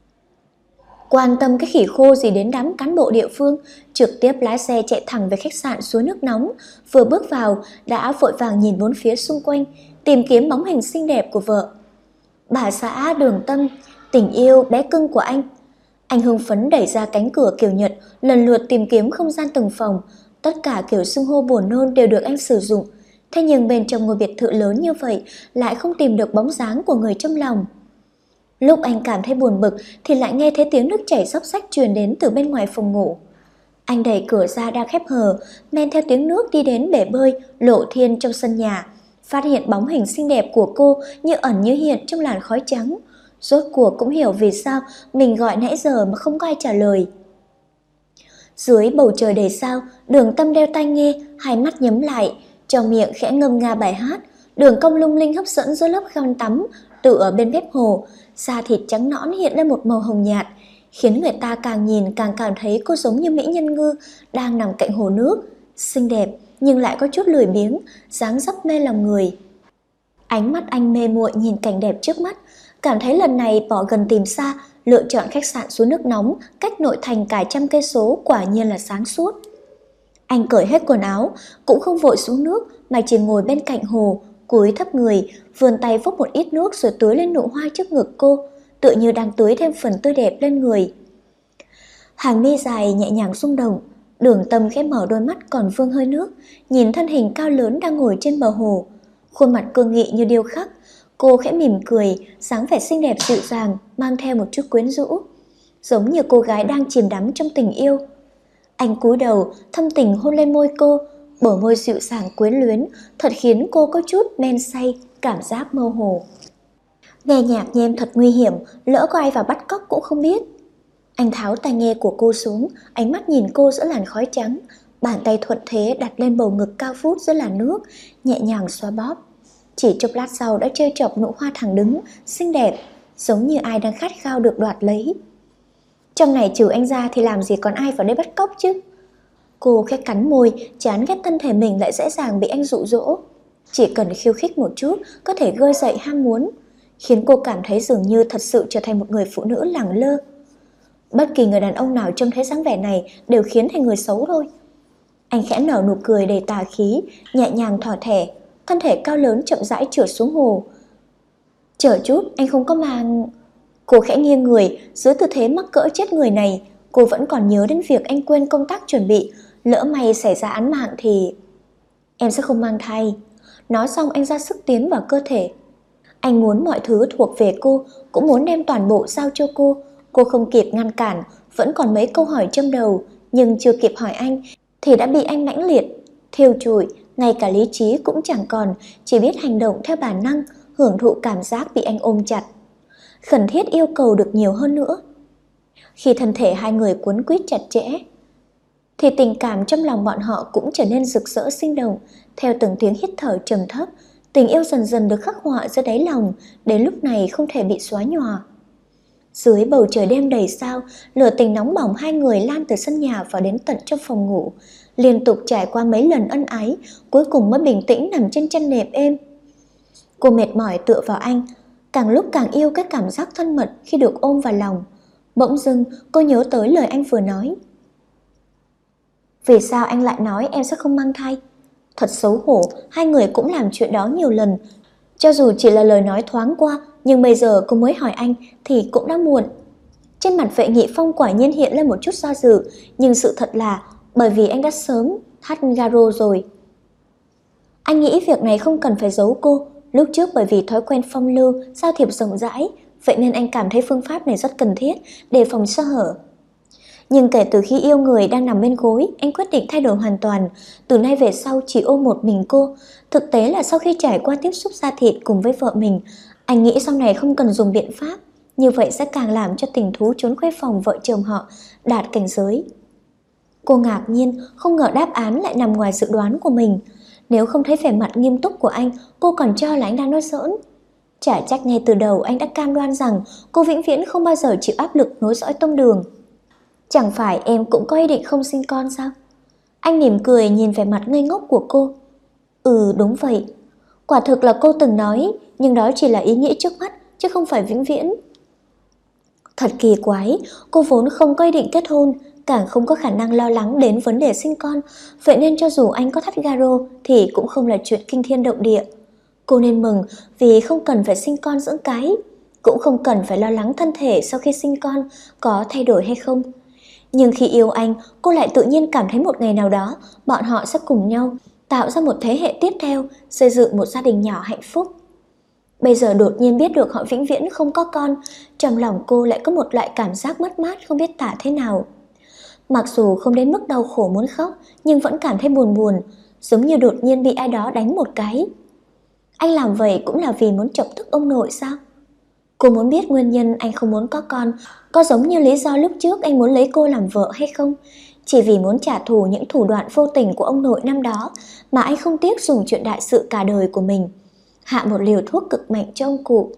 Quan tâm cái khỉ khô gì đến đám cán bộ địa phương, trực tiếp lái xe chạy thẳng về khách sạn Suối Nước Nóng. Vừa bước vào đã vội vàng nhìn bốn phía xung quanh, tìm kiếm bóng hình xinh đẹp của vợ. Bà xã Đường Tâm, tình yêu bé cưng của anh. Anh hưng phấn đẩy ra cánh cửa kiểu Nhật, lần lượt tìm kiếm không gian từng phòng. Tất cả kiểu xưng hô buồn nôn đều được anh sử dụng. Thế nhưng bên trong ngôi biệt thự lớn như vậy lại không tìm được bóng dáng của người trong lòng. Lúc anh cảm thấy buồn bực thì lại nghe thấy tiếng nước chảy xóc xách truyền đến từ bên ngoài phòng ngủ. Anh đẩy cửa ra đang khép hờ, men theo tiếng nước đi đến bể bơi Lộ Thiên trong sân nhà, phát hiện bóng hình xinh đẹp của cô như ẩn như hiện trong làn khói trắng. Rốt cuộc cũng hiểu vì sao mình gọi nãy giờ mà không có ai trả lời. Dưới bầu trời đầy sao, Đường Tâm đeo tai nghe, hai mắt nhắm lại, trong miệng khẽ ngâm nga bài hát. Đường cong lung linh hấp dẫn dưới lớp khăn tắm tựa bên bếp hồ, da thịt trắng nõn hiện lên một màu hồng nhạt, khiến người ta càng nhìn càng cảm thấy cô giống như mỹ nhân ngư đang nằm cạnh hồ nước, xinh đẹp nhưng lại có chút lười biếng, dáng dấp mê lòng người. Ánh mắt anh mê muội nhìn cảnh đẹp trước mắt, cảm thấy lần này bỏ gần tìm xa, lựa chọn khách sạn Suối Nước Nóng cách nội thành cả 100 cây số quả nhiên là sáng suốt. Anh cởi hết quần áo, cũng không vội xuống nước mà chỉ ngồi bên cạnh hồ, cúi thấp người, vươn tay vốc một ít nước rồi tưới lên nụ hoa trước ngực cô, tựa như đang tưới thêm phần tươi đẹp lên người. Hàng mi dài nhẹ nhàng rung động, Đường Tâm khẽ mở đôi mắt còn vương hơi nước, nhìn thân hình cao lớn đang ngồi trên bờ hồ, khuôn mặt cương nghị như điêu khắc. Cô khẽ mỉm cười, dáng vẻ xinh đẹp dịu dàng, mang theo một chút quyến rũ, giống như cô gái đang chìm đắm trong tình yêu. Anh cúi đầu, thâm tình hôn lên môi cô, bờ môi dịu dàng quyến luyến, thật khiến cô có chút men say, cảm giác mơ hồ. Nghe nhạc nhem thật nguy hiểm, lỡ có ai vào bắt cóc cũng không biết. Anh tháo tai nghe của cô xuống, ánh mắt nhìn cô giữa làn khói trắng, bàn tay thuận thế đặt lên bầu ngực cao vút giữa làn nước, nhẹ nhàng xoa bóp. Chỉ chốc lát sau đã trêu chọc nụ hoa thẳng đứng, xinh đẹp, giống như ai đang khát khao được đoạt lấy. Trong này trừ anh ra thì làm gì còn ai vào đây bắt cóc chứ? Cô khẽ cắn môi, chán ghét thân thể mình lại dễ dàng bị anh dụ dỗ. Chỉ cần khiêu khích một chút có thể gợi dậy ham muốn, khiến cô cảm thấy dường như thật sự trở thành một người phụ nữ lẳng lơ. Bất kỳ người đàn ông nào trông thấy dáng vẻ này đều khiến thành người xấu thôi. Anh khẽ nở nụ cười đầy tà khí, nhẹ nhàng thỏ thẻ, thân thể cao lớn chậm rãi trượt xuống hồ. Chờ chút, anh không có mang... Cô khẽ nghiêng người, dưới tư thế mắc cỡ chết người này, cô vẫn còn nhớ đến việc anh quên công tác chuẩn bị, lỡ may xảy ra án mạng thì... Em sẽ không mang thai. Nói xong anh ra sức tiến vào cơ thể. Anh muốn mọi thứ thuộc về cô, cũng muốn đem toàn bộ giao cho cô. Cô không kịp ngăn cản, vẫn còn mấy câu hỏi trong đầu, nhưng chưa kịp hỏi anh thì đã bị anh mãnh liệt, thiêu trụi, ngay cả lý trí cũng chẳng còn, chỉ biết hành động theo bản năng, hưởng thụ cảm giác bị anh ôm chặt. Khẩn thiết yêu cầu được nhiều hơn nữa. Khi thân thể hai người cuốn quýt chặt chẽ, thì tình cảm trong lòng bọn họ cũng trở nên rực rỡ sinh động. Theo từng tiếng hít thở trầm thấp, tình yêu dần dần được khắc họa giữa đáy lòng, đến lúc này không thể bị xóa nhòa. Dưới bầu trời đêm đầy sao, lửa tình nóng bỏng hai người lan từ sân nhà vào đến tận trong phòng ngủ, liên tục trải qua mấy lần ân ái, cuối cùng mới bình tĩnh nằm trên chăn nệm êm. Cô mệt mỏi tựa vào anh, càng lúc càng yêu cái cảm giác thân mật khi được ôm vào lòng. Bỗng dưng cô nhớ tới lời anh vừa nói. Vì sao anh lại nói em sẽ không mang thai? Thật xấu hổ, hai người cũng làm chuyện đó nhiều lần. Cho dù chỉ là lời nói thoáng qua, nhưng bây giờ cô mới hỏi anh thì cũng đã muộn. Trên mặt Vệ Nghị Phong quả nhiên hiện lên một chút do dự, nhưng sự thật là bởi vì anh đã sớm thắt garo rồi. Anh nghĩ việc này không cần phải giấu cô. Lúc trước bởi vì thói quen phong lưu, giao thiệp rộng rãi, vậy nên anh cảm thấy phương pháp này rất cần thiết, đề phòng sơ hở. Nhưng kể từ khi yêu người đang nằm bên gối, anh quyết định thay đổi hoàn toàn, từ nay về sau chỉ ôm một mình cô. Thực tế là sau khi trải qua tiếp xúc da thịt cùng với vợ mình, anh nghĩ sau này không cần dùng biện pháp, như vậy sẽ càng làm cho tình thú trốn khuê phòng vợ chồng họ đạt cảnh giới. Cô ngạc nhiên, không ngờ đáp án lại nằm ngoài dự đoán của mình. Nếu không thấy vẻ mặt nghiêm túc của anh, cô còn cho là anh đang nói giỡn. Chả trách ngay từ đầu anh đã cam đoan rằng cô vĩnh viễn không bao giờ chịu áp lực nối dõi tông đường. Chẳng phải em cũng có ý định không sinh con sao? Anh mỉm cười nhìn vẻ mặt ngây ngốc của cô. Ừ, đúng vậy. Quả thực là cô từng nói, nhưng đó chỉ là ý nghĩ trước mắt, chứ không phải vĩnh viễn. Thật kỳ quái, cô vốn không có ý định kết hôn, càng không có khả năng lo lắng đến vấn đề sinh con, vậy nên cho dù anh có thắt garo thì cũng không là chuyện kinh thiên động địa. Cô nên mừng vì không cần phải sinh con dưỡng cái, cũng không cần phải lo lắng thân thể sau khi sinh con có thay đổi hay không. Nhưng khi yêu anh, cô lại tự nhiên cảm thấy một ngày nào đó bọn họ sẽ cùng nhau tạo ra một thế hệ tiếp theo, xây dựng một gia đình nhỏ hạnh phúc. Bây giờ đột nhiên biết được họ vĩnh viễn không có con, trong lòng cô lại có một loại cảm giác mất mát không biết tả thế nào. Mặc dù không đến mức đau khổ muốn khóc, nhưng vẫn cảm thấy buồn buồn, giống như đột nhiên bị ai đó đánh một cái. Anh làm vậy cũng là vì muốn chọc tức ông nội sao? Cô muốn biết nguyên nhân anh không muốn có con, có giống như lý do lúc trước anh muốn lấy cô làm vợ hay không? Chỉ vì muốn trả thù những thủ đoạn vô tình của ông nội năm đó mà anh không tiếc dùng chuyện đại sự cả đời của mình, hạ một liều thuốc cực mạnh cho ông cụ.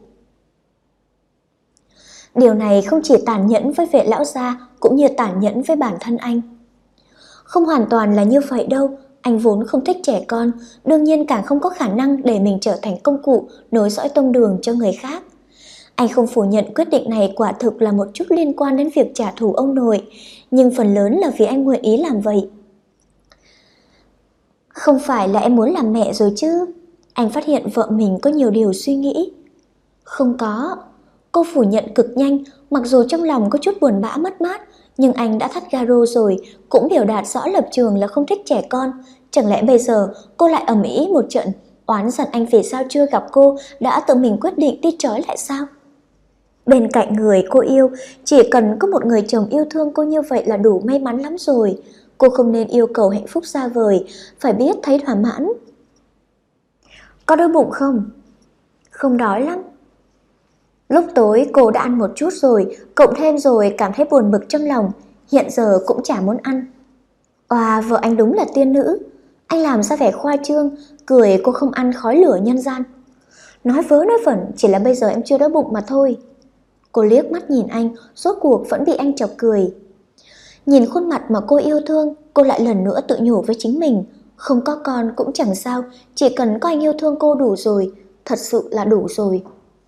Điều này không chỉ tàn nhẫn với vệ lão gia, cũng như tàn nhẫn với bản thân anh. Không hoàn toàn là như vậy đâu, anh vốn không thích trẻ con, đương nhiên càng không có khả năng để mình trở thành công cụ nối dõi tông đường cho người khác. Anh không phủ nhận quyết định này quả thực là một chút liên quan đến việc trả thù ông nội, nhưng phần lớn là vì anh nguyện ý làm vậy. Không phải là em muốn làm mẹ rồi chứ? Anh phát hiện vợ mình có nhiều điều suy nghĩ. Không có. Cô phủ nhận cực nhanh, mặc dù trong lòng có chút buồn bã mất mát, nhưng anh đã thắt garo rồi, cũng biểu đạt rõ lập trường là không thích trẻ con. Chẳng lẽ bây giờ cô lại ầm ĩ một trận, oán giận anh vì sao chưa gặp cô, đã tự mình quyết định đi trói lại sao? Bên cạnh người cô yêu, chỉ cần có một người chồng yêu thương cô như vậy là đủ may mắn lắm rồi. Cô không nên yêu cầu hạnh phúc xa vời, phải biết thấy thỏa mãn. Có đói bụng không? Không đói lắm. Lúc tối cô đã ăn một chút rồi, cộng thêm rồi cảm thấy buồn bực trong lòng, hiện giờ cũng chả muốn ăn. Vợ anh đúng là tiên nữ. Anh làm ra vẻ khoa trương, cười cô không ăn khói lửa nhân gian. Nói vớ nói vẩn, chỉ là bây giờ em chưa đói bụng mà thôi. Cô liếc mắt nhìn anh, rốt cuộc vẫn bị anh chọc cười. Nhìn khuôn mặt mà cô yêu thương, cô lại lần nữa tự nhủ với chính mình, không có con cũng chẳng sao, chỉ cần có anh yêu thương cô đủ rồi, thật sự là đủ rồi.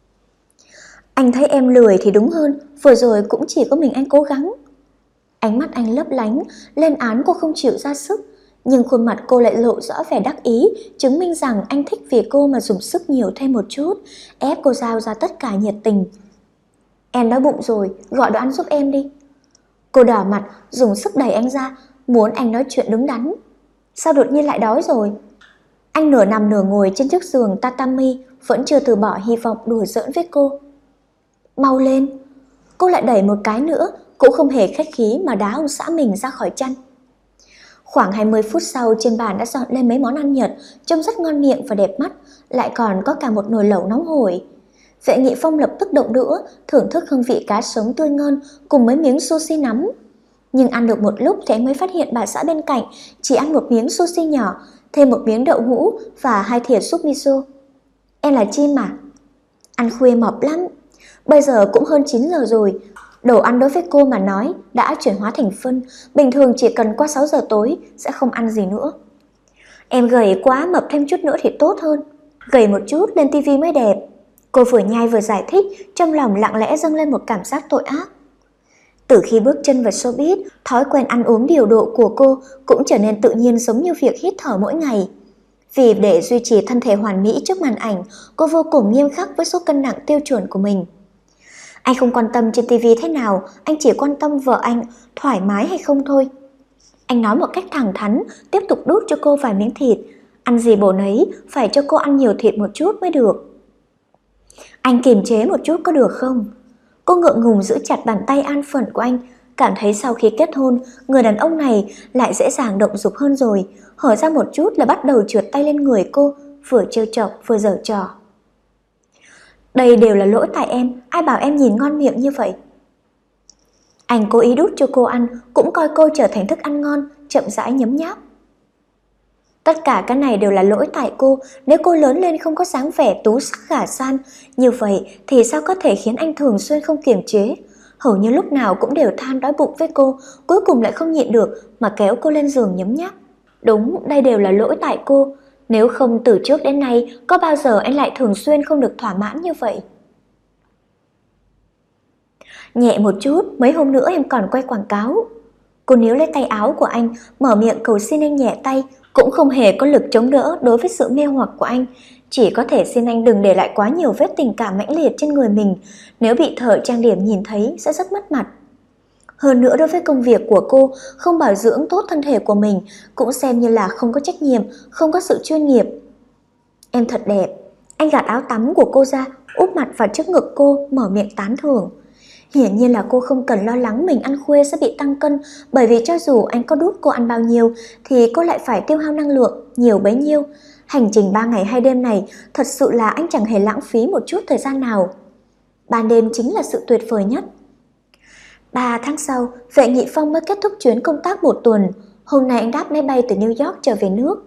Anh thấy em lười thì đúng hơn, vừa rồi cũng chỉ có mình anh cố gắng. Ánh mắt anh lấp lánh, lên án cô không chịu ra sức, nhưng khuôn mặt cô lại lộ rõ vẻ đắc ý, chứng minh rằng anh thích vì cô mà dùng sức nhiều thêm một chút, ép cô giao ra tất cả nhiệt tình. Em đói bụng rồi, gọi đồ ăn giúp em đi. Cô đỏ mặt, dùng sức đẩy anh ra, muốn anh nói chuyện đứng đắn. Sao đột nhiên lại đói rồi? Anh nửa nằm nửa ngồi trên chiếc giường tatami, vẫn chưa từ bỏ hy vọng đùa giỡn với cô. Mau lên. Cô lại đẩy một cái nữa, cũng không hề khách khí mà đá ông xã mình ra khỏi chăn. Khoảng 20 phút sau, trên bàn đã dọn lên mấy món ăn Nhật, trông rất ngon miệng và đẹp mắt, lại còn có cả một nồi lẩu nóng hổi. Vệ Nghị Phong lập tức động đũa, thưởng thức hương vị cá sống tươi ngon cùng mấy miếng sushi nóng. Nhưng ăn được một lúc thì anh mới phát hiện bà xã bên cạnh chỉ ăn một miếng sushi nhỏ, thêm một miếng đậu hũ và 2 thìa súp miso. Em là chim à? Ăn khuya mập lắm. Bây giờ cũng hơn 9 giờ rồi. Đồ ăn đối với cô mà nói đã chuyển hóa thành phân, bình thường chỉ cần qua 6 giờ tối sẽ không ăn gì nữa. Em gầy quá, mập thêm chút nữa thì tốt hơn. Gầy một chút lên tivi mới đẹp. Cô vừa nhai vừa giải thích, trong lòng lặng lẽ dâng lên một cảm giác tội ác. Từ khi bước chân vào showbiz, thói quen ăn uống điều độ của cô cũng trở nên tự nhiên, giống như việc hít thở mỗi ngày. Vì để duy trì thân thể hoàn mỹ trước màn ảnh, cô vô cùng nghiêm khắc với số cân nặng tiêu chuẩn của mình. Anh không quan tâm trên TV thế nào, anh chỉ quan tâm vợ anh thoải mái hay không thôi. Anh nói một cách thẳng thắn, tiếp tục đút cho cô vài miếng thịt. Ăn gì bổ nấy, phải cho cô ăn nhiều thịt một chút mới được. Anh kiềm chế một chút có được không? Cô ngượng ngùng giữ chặt bàn tay an phận của anh, cảm thấy sau khi kết hôn, người đàn ông này lại dễ dàng động dục hơn rồi, hở ra một chút là bắt đầu trượt tay lên người cô, vừa trêu chọc vừa giở trò. Đây đều là lỗi tại em, ai bảo em nhìn ngon miệng như vậy. Anh cố ý đút cho cô ăn, cũng coi cô trở thành thức ăn ngon, chậm rãi nhấm nháp. Tất cả cái này đều là lỗi tại cô, nếu cô lớn lên không có dáng vẻ tú sắc khả san, như vậy thì sao có thể khiến anh thường xuyên không kiềm chế, hầu như lúc nào cũng đều than đói bụng với cô, cuối cùng lại không nhịn được mà kéo cô lên giường nhấm nháp. Đúng, đây đều là lỗi tại cô, nếu không từ trước đến nay có bao giờ anh lại thường xuyên không được thỏa mãn như vậy. Nhẹ một chút, mấy hôm nữa em còn quay quảng cáo. Cô níu lấy tay áo của anh, mở miệng cầu xin anh nhẹ tay, cũng không hề có lực chống đỡ đối với sự mê hoặc của anh, chỉ có thể xin anh đừng để lại quá nhiều vết tình cảm mãnh liệt trên người mình, nếu bị thợ trang điểm nhìn thấy sẽ rất mất mặt. Hơn nữa đối với công việc của cô, không bảo dưỡng tốt thân thể của mình cũng xem như là không có trách nhiệm, không có sự chuyên nghiệp. Em thật đẹp. Anh gạt áo tắm của cô ra, úp mặt vào trước ngực cô, mở miệng tán thưởng. Hiển nhiên là cô không cần lo lắng mình ăn khuya sẽ bị tăng cân, bởi vì cho dù anh có đút cô ăn bao nhiêu thì cô lại phải tiêu hao năng lượng nhiều bấy nhiêu. Hành trình 3 ngày 2 đêm này thật sự là anh chẳng hề lãng phí một chút thời gian nào. Ban đêm chính là sự tuyệt vời nhất. 3 tháng sau, Vệ Nghị Phong mới kết thúc chuyến công tác 1 tuần. Hôm nay anh đáp máy bay từ New York trở về nước.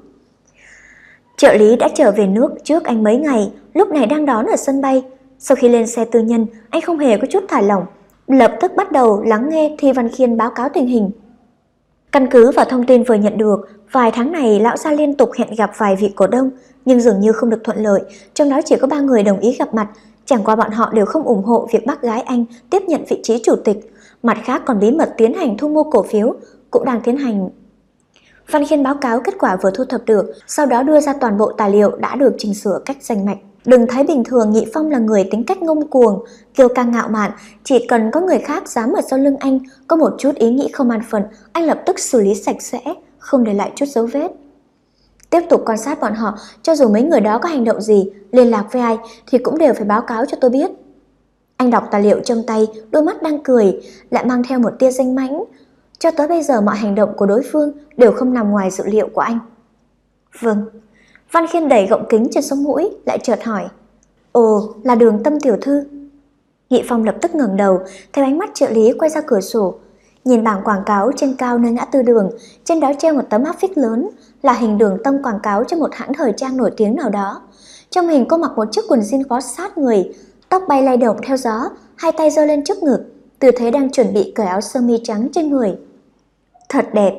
Trợ lý đã trở về nước trước anh mấy ngày, lúc này đang đón ở sân bay. Sau khi lên xe tư nhân, anh không hề có chút thả lỏng, lập tức bắt đầu lắng nghe Thi Văn Khiên báo cáo tình hình. Căn cứ vào thông tin vừa nhận được, vài tháng này lão gia liên tục hẹn gặp vài vị cổ đông, nhưng dường như không được thuận lợi, trong đó chỉ có 3 người đồng ý gặp mặt, chẳng qua bọn họ đều không ủng hộ việc bác gái anh tiếp nhận vị trí chủ tịch, mặt khác còn bí mật tiến hành thu mua cổ phiếu, cũng đang tiến hành. Văn Khiên báo cáo kết quả vừa thu thập được, sau đó đưa ra toàn bộ tài liệu đã được chỉnh sửa cách rành mạch. Đừng thấy bình thường Nghị Phong là người tính cách ngông cuồng, kiêu căng ngạo mạn, chỉ cần có người khác dám ở sau lưng anh có một chút ý nghĩ không an phận, anh lập tức xử lý sạch sẽ, không để lại chút dấu vết. Tiếp tục quan sát bọn họ, cho dù mấy người đó có hành động gì, liên lạc với ai thì cũng đều phải báo cáo cho tôi biết. Anh đọc tài liệu trong tay, đôi mắt đang cười, lại mang theo một tia danh mãnh. Cho tới bây giờ mọi hành động của đối phương đều không nằm ngoài dự liệu của anh. Vâng. Văn Khiên đẩy gọng kính trên sống mũi, lại chợt hỏi. Ồ, là Đường Tâm tiểu thư. Nghị Phong lập tức ngẩng đầu, theo ánh mắt trợ lý quay ra cửa sổ. Nhìn bảng quảng cáo trên cao nơi ngã tư đường, trên đó treo một tấm áp phích lớn, là hình Đường Tâm quảng cáo cho một hãng thời trang nổi tiếng nào đó. Trong hình cô mặc một chiếc quần jean bó sát người, tóc bay lay động theo gió, hai tay giơ lên trước ngực, tư thế đang chuẩn bị cởi áo sơ mi trắng trên người. Thật đẹp.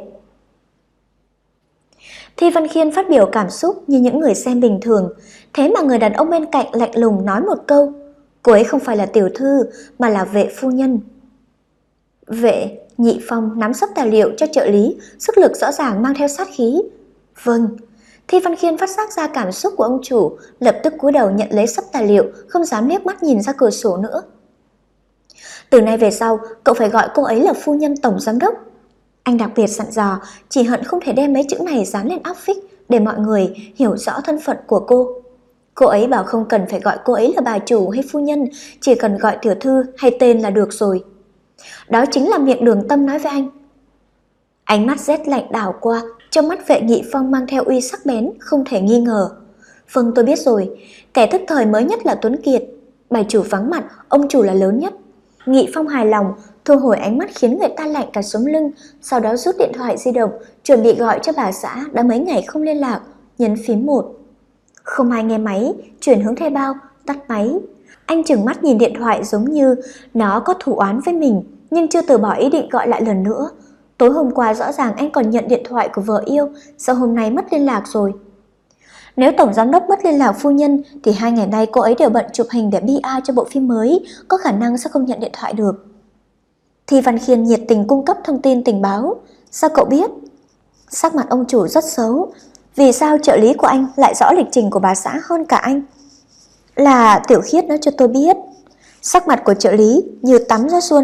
Thi Văn Khiên phát biểu cảm xúc như những người xem bình thường, thế mà người đàn ông bên cạnh lạnh lùng nói một câu, cô ấy không phải là tiểu thư mà là Vệ phu nhân. Vệ, Nhị Phong nắm sấp tài liệu cho trợ lý, sức lực rõ ràng mang theo sát khí. Vâng. Thi Văn Khiên phát giác ra cảm xúc của ông chủ, lập tức cúi đầu nhận lấy sấp tài liệu, không dám liếc mắt nhìn ra cửa sổ nữa. Từ nay về sau, cậu phải gọi cô ấy là phu nhân tổng giám đốc. Anh đặc biệt dặn dò, chỉ hận không thể đem mấy chữ này dán lên áp phích để mọi người hiểu rõ thân phận của cô. Cô ấy bảo không cần phải gọi cô ấy là bà chủ hay phu nhân, chỉ cần gọi tiểu thư hay tên là được rồi. Đó chính là miệng Đường Tâm nói với anh. Ánh mắt rét lạnh đảo qua, trong mắt Vệ Nghị Phong mang theo uy sắc bén, không thể nghi ngờ. Vâng, tôi biết rồi, kẻ thức thời mới nhất là Tuấn Kiệt. Bà chủ vắng mặt, ông chủ là lớn nhất. Nghị Phong hài lòng, thu hồi ánh mắt khiến người ta lạnh cả sống lưng, sau đó rút điện thoại di động, chuẩn bị gọi cho bà xã đã mấy ngày không liên lạc, nhấn phím 1. Không ai nghe máy, chuyển hướng thuê bao, tắt máy. Anh trừng mắt nhìn điện thoại giống như nó có thù oán với mình, nhưng chưa từ bỏ ý định gọi lại lần nữa. Tối hôm qua rõ ràng anh còn nhận điện thoại của vợ yêu, sao hôm nay mất liên lạc rồi? Nếu tổng giám đốc mất liên lạc phu nhân thì 2 ngày nay cô ấy đều bận chụp hình để PR cho bộ phim mới, có khả năng sẽ không nhận điện thoại được. Thi Văn Khiên nhiệt tình cung cấp thông tin tình báo. Sao cậu biết? Sắc mặt ông chủ rất xấu. Vì sao trợ lý của anh lại rõ lịch trình của bà xã hơn cả anh? Là Tiểu Khiết nói cho tôi biết. Sắc mặt của trợ lý như tắm gió xuân.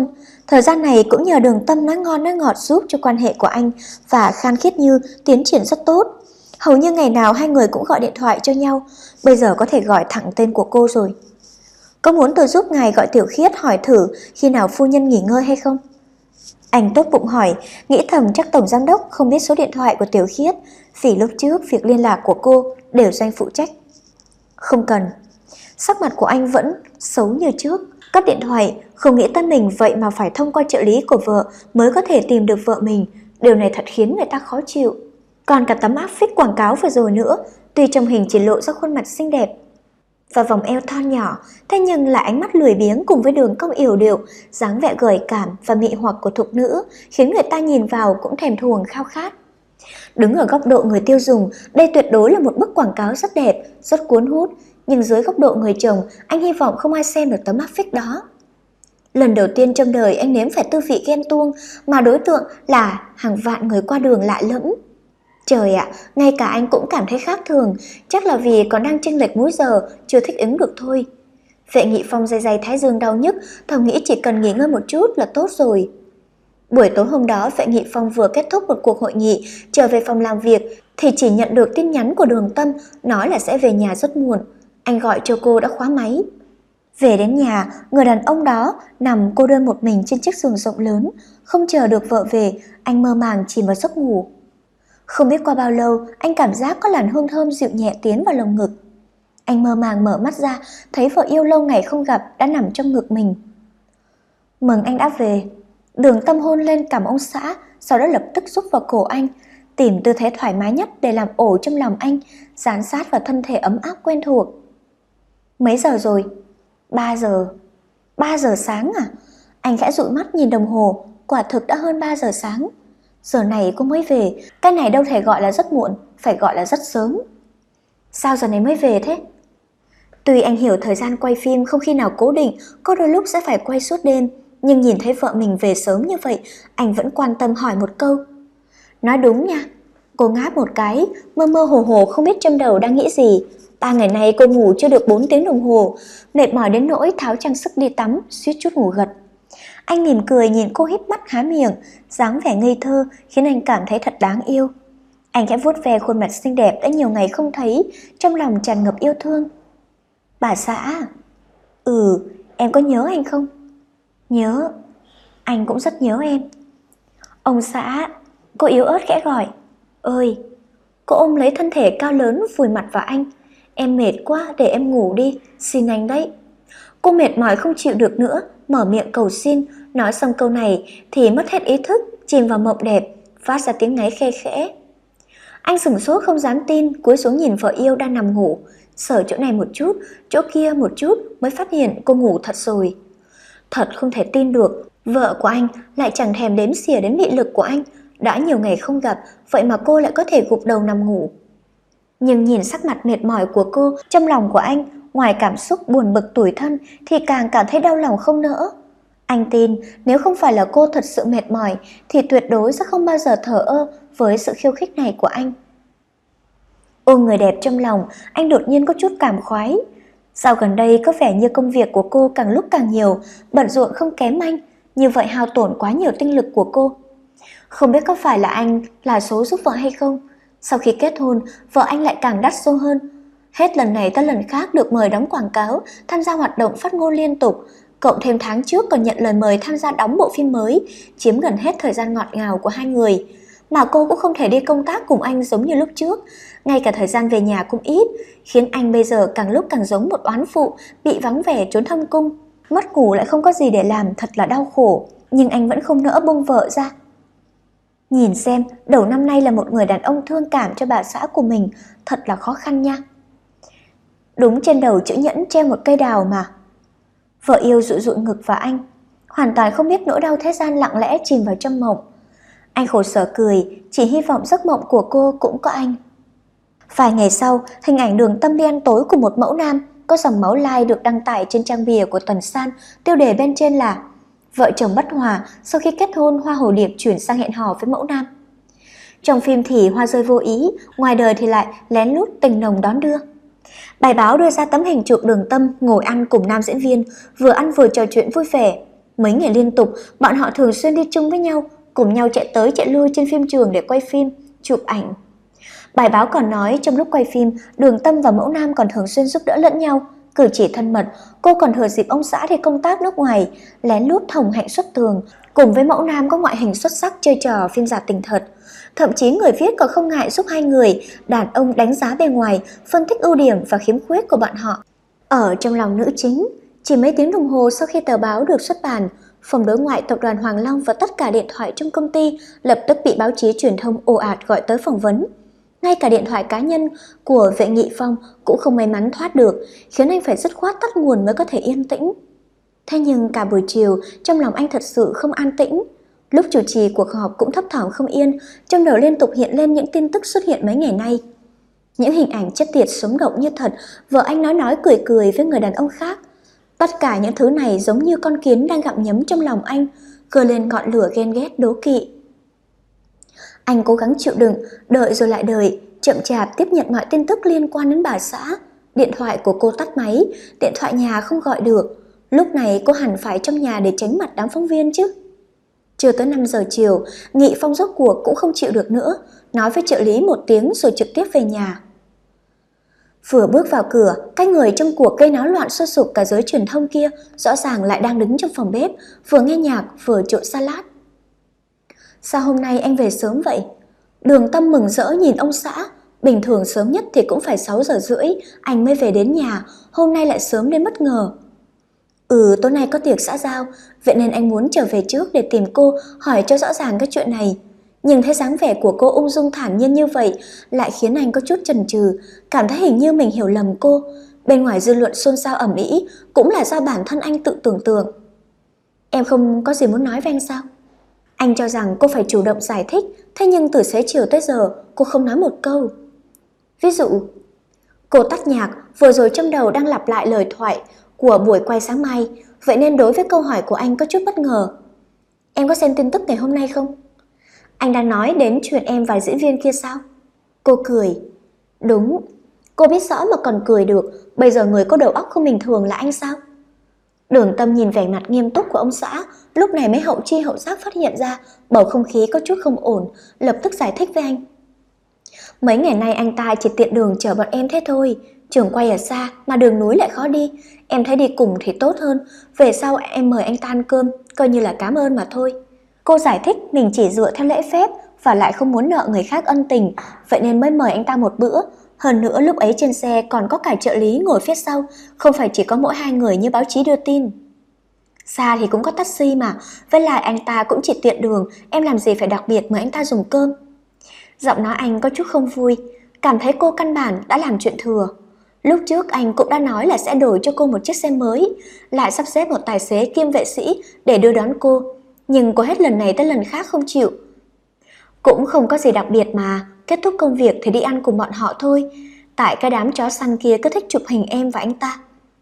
Thời gian này cũng nhờ Đường Tâm nói ngon nói ngọt giúp cho quan hệ của anh và Khan Khiết Như tiến triển rất tốt. Hầu như ngày nào hai người cũng gọi điện thoại cho nhau, bây giờ có thể gọi thẳng tên của cô rồi. Có muốn tôi giúp ngài gọi Tiểu Khiết hỏi thử khi nào phu nhân nghỉ ngơi hay không? Anh tốt bụng hỏi, nghĩ thầm chắc tổng giám đốc không biết số điện thoại của Tiểu Khiết, vì lúc trước việc liên lạc của cô đều do anh phụ trách. Không cần. Sắc mặt của anh vẫn xấu như trước, cắt điện thoại, không nghĩ tới mình vậy mà phải thông qua trợ lý của vợ mới có thể tìm được vợ mình. Điều này thật khiến người ta khó chịu. Còn cả tấm áp phích quảng cáo vừa rồi nữa, tuy trong hình chỉ lộ ra khuôn mặt xinh đẹp và vòng eo thon nhỏ, thế nhưng là ánh mắt lười biếng cùng với đường cong yểu điệu, dáng vẻ gợi cảm và mị hoặc của thục nữ, khiến người ta nhìn vào cũng thèm thuồng khao khát. Đứng ở góc độ người tiêu dùng, đây tuyệt đối là một bức quảng cáo rất đẹp, rất cuốn hút, nhưng dưới góc độ người chồng, anh hy vọng không ai xem được tấm áp phích đó. Lần đầu tiên trong đời anh nếm phải tư vị ghen tuông, mà đối tượng là hàng vạn người qua đường lạ lẫm. Trời ạ, ngay cả anh cũng cảm thấy khác thường, chắc là vì còn đang chênh lệch múi giờ, chưa thích ứng được thôi. Vệ Nghị Phong day day thái dương đau nhức, thầm nghĩ chỉ cần nghỉ ngơi một chút là tốt rồi. Buổi tối hôm đó, Vệ Nghị Phong vừa kết thúc một cuộc hội nghị, trở về phòng làm việc thì chỉ nhận được tin nhắn của Đường Tâm nói là sẽ về nhà rất muộn. Anh gọi cho cô đã khóa máy. Về đến nhà, người đàn ông đó nằm cô đơn một mình trên chiếc giường rộng lớn, không chờ được vợ về, anh mơ màng chìm vào giấc ngủ. Không biết qua bao lâu, anh cảm giác có làn hương thơm dịu nhẹ tiến vào lồng ngực. Anh mơ màng mở mắt ra, thấy vợ yêu lâu ngày không gặp đã nằm trong ngực mình. Mừng anh đã về. Đường Tâm hôn lên cằm ông xã, sau đó lập tức rúc vào cổ anh, tìm tư thế thoải mái nhất để làm ổ trong lòng anh, dán sát vào thân thể ấm áp quen thuộc. Mấy giờ rồi? 3 giờ. 3 giờ sáng à? Anh khẽ dụi mắt nhìn đồng hồ, quả thực đã hơn 3 giờ sáng. Giờ này cô mới về, cái này đâu thể gọi là rất muộn, phải gọi là rất sớm. Sao giờ này mới về thế? Tuy anh hiểu thời gian quay phim không khi nào cố định, có đôi lúc sẽ phải quay suốt đêm, nhưng nhìn thấy vợ mình về sớm như vậy, anh vẫn quan tâm hỏi một câu. Nói đúng nha. Cô ngáp một cái, mơ mơ hồ hồ không biết trong đầu đang nghĩ gì. 3 ngày nay cô ngủ chưa được 4 tiếng đồng hồ, mệt mỏi đến nỗi tháo trang sức đi tắm, suýt chút ngủ gật. Anh mỉm cười nhìn cô híp mắt há miệng, dáng vẻ ngây thơ khiến anh cảm thấy thật đáng yêu. Anh khẽ vuốt ve khuôn mặt xinh đẹp đã nhiều ngày không thấy, trong lòng tràn ngập yêu thương. Bà xã. Em có nhớ anh không? Nhớ. Anh cũng rất nhớ em. Ông xã. Cô yếu ớt khẽ gọi. Ơi. Cô ôm lấy thân thể cao lớn vùi mặt vào anh. Em mệt quá, để em ngủ đi, xin anh đấy. Cô mệt mỏi không chịu được nữa, mở miệng cầu xin. Nói xong câu này thì mất hết ý thức, chìm vào mộng đẹp, phát ra tiếng ngáy khe khẽ. Anh sửng sốt không dám tin, cúi xuống nhìn vợ yêu đang nằm ngủ, sờ chỗ này một chút, chỗ kia một chút mới phát hiện cô ngủ thật rồi. Thật không thể tin được, vợ của anh lại chẳng thèm đếm xỉa đến mị lực của anh, đã nhiều ngày không gặp, vậy mà cô lại có thể gục đầu nằm ngủ. Nhưng nhìn sắc mặt mệt mỏi của cô, trong lòng của anh, ngoài cảm xúc buồn bực tủi thân thì càng cảm thấy đau lòng không nỡ. Anh tin nếu không phải là cô thật sự mệt mỏi thì tuyệt đối sẽ không bao giờ thờ ơ với sự khiêu khích này của anh. Ôm người đẹp trong lòng, anh đột nhiên có chút cảm khoái. Dạo gần đây có vẻ như công việc của cô càng lúc càng nhiều, bận rộn không kém anh, như vậy hao tổn quá nhiều tinh lực của cô. Không biết có phải là anh là số giúp vợ hay không? Sau khi kết hôn, vợ anh lại càng đắt xô hơn. Hết lần này tới lần khác được mời đóng quảng cáo, tham gia hoạt động phát ngôn liên tục, cộng thêm tháng trước còn nhận lời mời tham gia đóng bộ phim mới, chiếm gần hết thời gian ngọt ngào của hai người. Mà cô cũng không thể đi công tác cùng anh giống như lúc trước, ngay cả thời gian về nhà cũng ít, khiến anh bây giờ càng lúc càng giống một oán phụ bị vắng vẻ trốn thâm cung. Mất ngủ lại không có gì để làm, thật là đau khổ, nhưng anh vẫn không nỡ buông vợ ra. Nhìn xem, đầu năm nay là một người đàn ông thương cảm cho bà xã của mình, thật là khó khăn nha. Đúng trên đầu chữ nhẫn treo một cây đào mà. Vợ yêu dụi dụi ngực vào anh, hoàn toàn không biết nỗi đau thế gian lặng lẽ chìm vào trong mộng. Anh khổ sở cười, chỉ hy vọng giấc mộng của cô cũng có anh. Vài ngày sau, hình ảnh Đường Tâm đi ăn tối của một mẫu nam có dòng máu lai được đăng tải trên trang bìa của Tuần San, tiêu đề bên trên là vợ chồng bất hòa, sau khi kết hôn Hoa Hồ Điệp chuyển sang hẹn hò với mẫu nam. Trong phim thì hoa rơi vô ý, ngoài đời thì lại lén lút tình nồng đón đưa. Bài báo đưa ra tấm hình chụp Đường Tâm ngồi ăn cùng nam diễn viên, vừa ăn vừa trò chuyện vui vẻ. Mấy ngày liên tục, bọn họ thường xuyên đi chung với nhau, cùng nhau chạy tới chạy lui trên phim trường để quay phim, chụp ảnh. Bài báo còn nói trong lúc quay phim, Đường Tâm và Mẫu Nam còn thường xuyên giúp đỡ lẫn nhau, cử chỉ thân mật. Cô còn thừa dịp ông xã đi công tác nước ngoài, lén lút thòng hạnh xuất tường, cùng với Mẫu Nam có ngoại hình xuất sắc chơi trò phim giả tình thật. Thậm chí người viết còn không ngại giúp hai người đàn ông đánh giá bề ngoài, phân tích ưu điểm và khiếm khuyết của bọn họ. Ở trong lòng nữ chính, chỉ mấy tiếng đồng hồ sau khi tờ báo được xuất bản, phòng đối ngoại tập đoàn Hoàng Long và tất cả điện thoại trong công ty lập tức bị báo chí truyền thông ồ ạt gọi tới phỏng vấn. Ngay cả điện thoại cá nhân của Vệ Nghị Phong cũng không may mắn thoát được, khiến anh phải dứt khoát tắt nguồn mới có thể yên tĩnh. Thế nhưng cả buổi chiều, trong lòng anh thật sự không an tĩnh. Lúc chủ trì cuộc họp cũng thấp thỏm không yên, trong đầu liên tục hiện lên những tin tức xuất hiện mấy ngày nay. Những hình ảnh chết tiệt sống động như thật, vợ anh nói cười cười với người đàn ông khác. Tất cả những thứ này giống như con kiến đang gặm nhấm trong lòng anh, khơi lên ngọn lửa ghen ghét đố kỵ. Anh cố gắng chịu đựng, đợi rồi lại đợi, chậm chạp tiếp nhận mọi tin tức liên quan đến bà xã. Điện thoại của cô tắt máy, điện thoại nhà không gọi được. Lúc này cô hẳn phải trong nhà để tránh mặt đám phóng viên chứ. Chưa tới 5 giờ chiều, Nghị Phong rốt cuộc cũng không chịu được nữa, nói với trợ lý một tiếng rồi trực tiếp về nhà. Vừa bước vào cửa, cái người trong cuộc gây náo loạn sôi sục cả giới truyền thông kia rõ ràng lại đang đứng trong phòng bếp, vừa nghe nhạc vừa trộn salad. Sao hôm nay anh về sớm vậy? Đường Tâm mừng rỡ nhìn ông xã, bình thường sớm nhất thì cũng phải 6 giờ rưỡi anh mới về đến nhà, hôm nay lại sớm đến bất ngờ. Tối nay có tiệc xã giao, vậy nên anh muốn trở về trước để tìm cô hỏi cho rõ ràng cái chuyện này. Nhưng thấy dáng vẻ của cô ung dung thản nhiên như vậy lại khiến anh có chút chần chừ, cảm thấy hình như mình hiểu lầm cô. Bên ngoài dư luận xôn xao ầm ĩ cũng là do bản thân anh tự tưởng tượng. Em không có gì muốn nói với anh sao? Anh cho rằng cô phải chủ động giải thích, thế nhưng từ xế chiều tới giờ cô không nói một câu. Ví dụ, cô tắt nhạc, vừa rồi trong đầu đang lặp lại lời thoại của buổi quay sáng mai, vậy nên đối với câu hỏi của anh có chút bất ngờ. Em có xem tin tức ngày hôm nay không? Anh đang nói đến chuyện em và diễn viên kia sao? Cô cười. Đúng, cô biết rõ mà còn cười được, bây giờ người có đầu óc không bình thường là anh sao? Đường Tâm nhìn vẻ mặt nghiêm túc của ông xã, lúc này mới hậu chi hậu giác phát hiện ra bầu không khí có chút không ổn, lập tức giải thích với anh. Mấy ngày nay anh ta chỉ tiện đường chở bọn em thế thôi, trường quay ở xa mà đường núi lại khó đi, em thấy đi cùng thì tốt hơn, về sau em mời anh ta ăn cơm, coi như là cảm ơn mà thôi. Cô giải thích mình chỉ dựa theo lễ phép và lại không muốn nợ người khác ân tình, vậy nên mới mời anh ta một bữa. Hơn nữa lúc ấy trên xe còn có cả trợ lý ngồi phía sau, không phải chỉ có mỗi hai người như báo chí đưa tin. Xa thì cũng có taxi mà, với lại anh ta cũng chỉ tiện đường, em làm gì phải đặc biệt mời anh ta dùng cơm. Giọng nói anh có chút không vui, cảm thấy cô căn bản đã làm chuyện thừa. Lúc trước anh cũng đã nói là sẽ đổi cho cô một chiếc xe mới, lại sắp xếp một tài xế kiêm vệ sĩ để đưa đón cô, nhưng cô hết lần này tới lần khác không chịu. Cũng không có gì đặc biệt mà, kết thúc công việc thì đi ăn cùng bọn họ thôi, tại cái đám chó săn kia cứ thích chụp hình em và anh ta.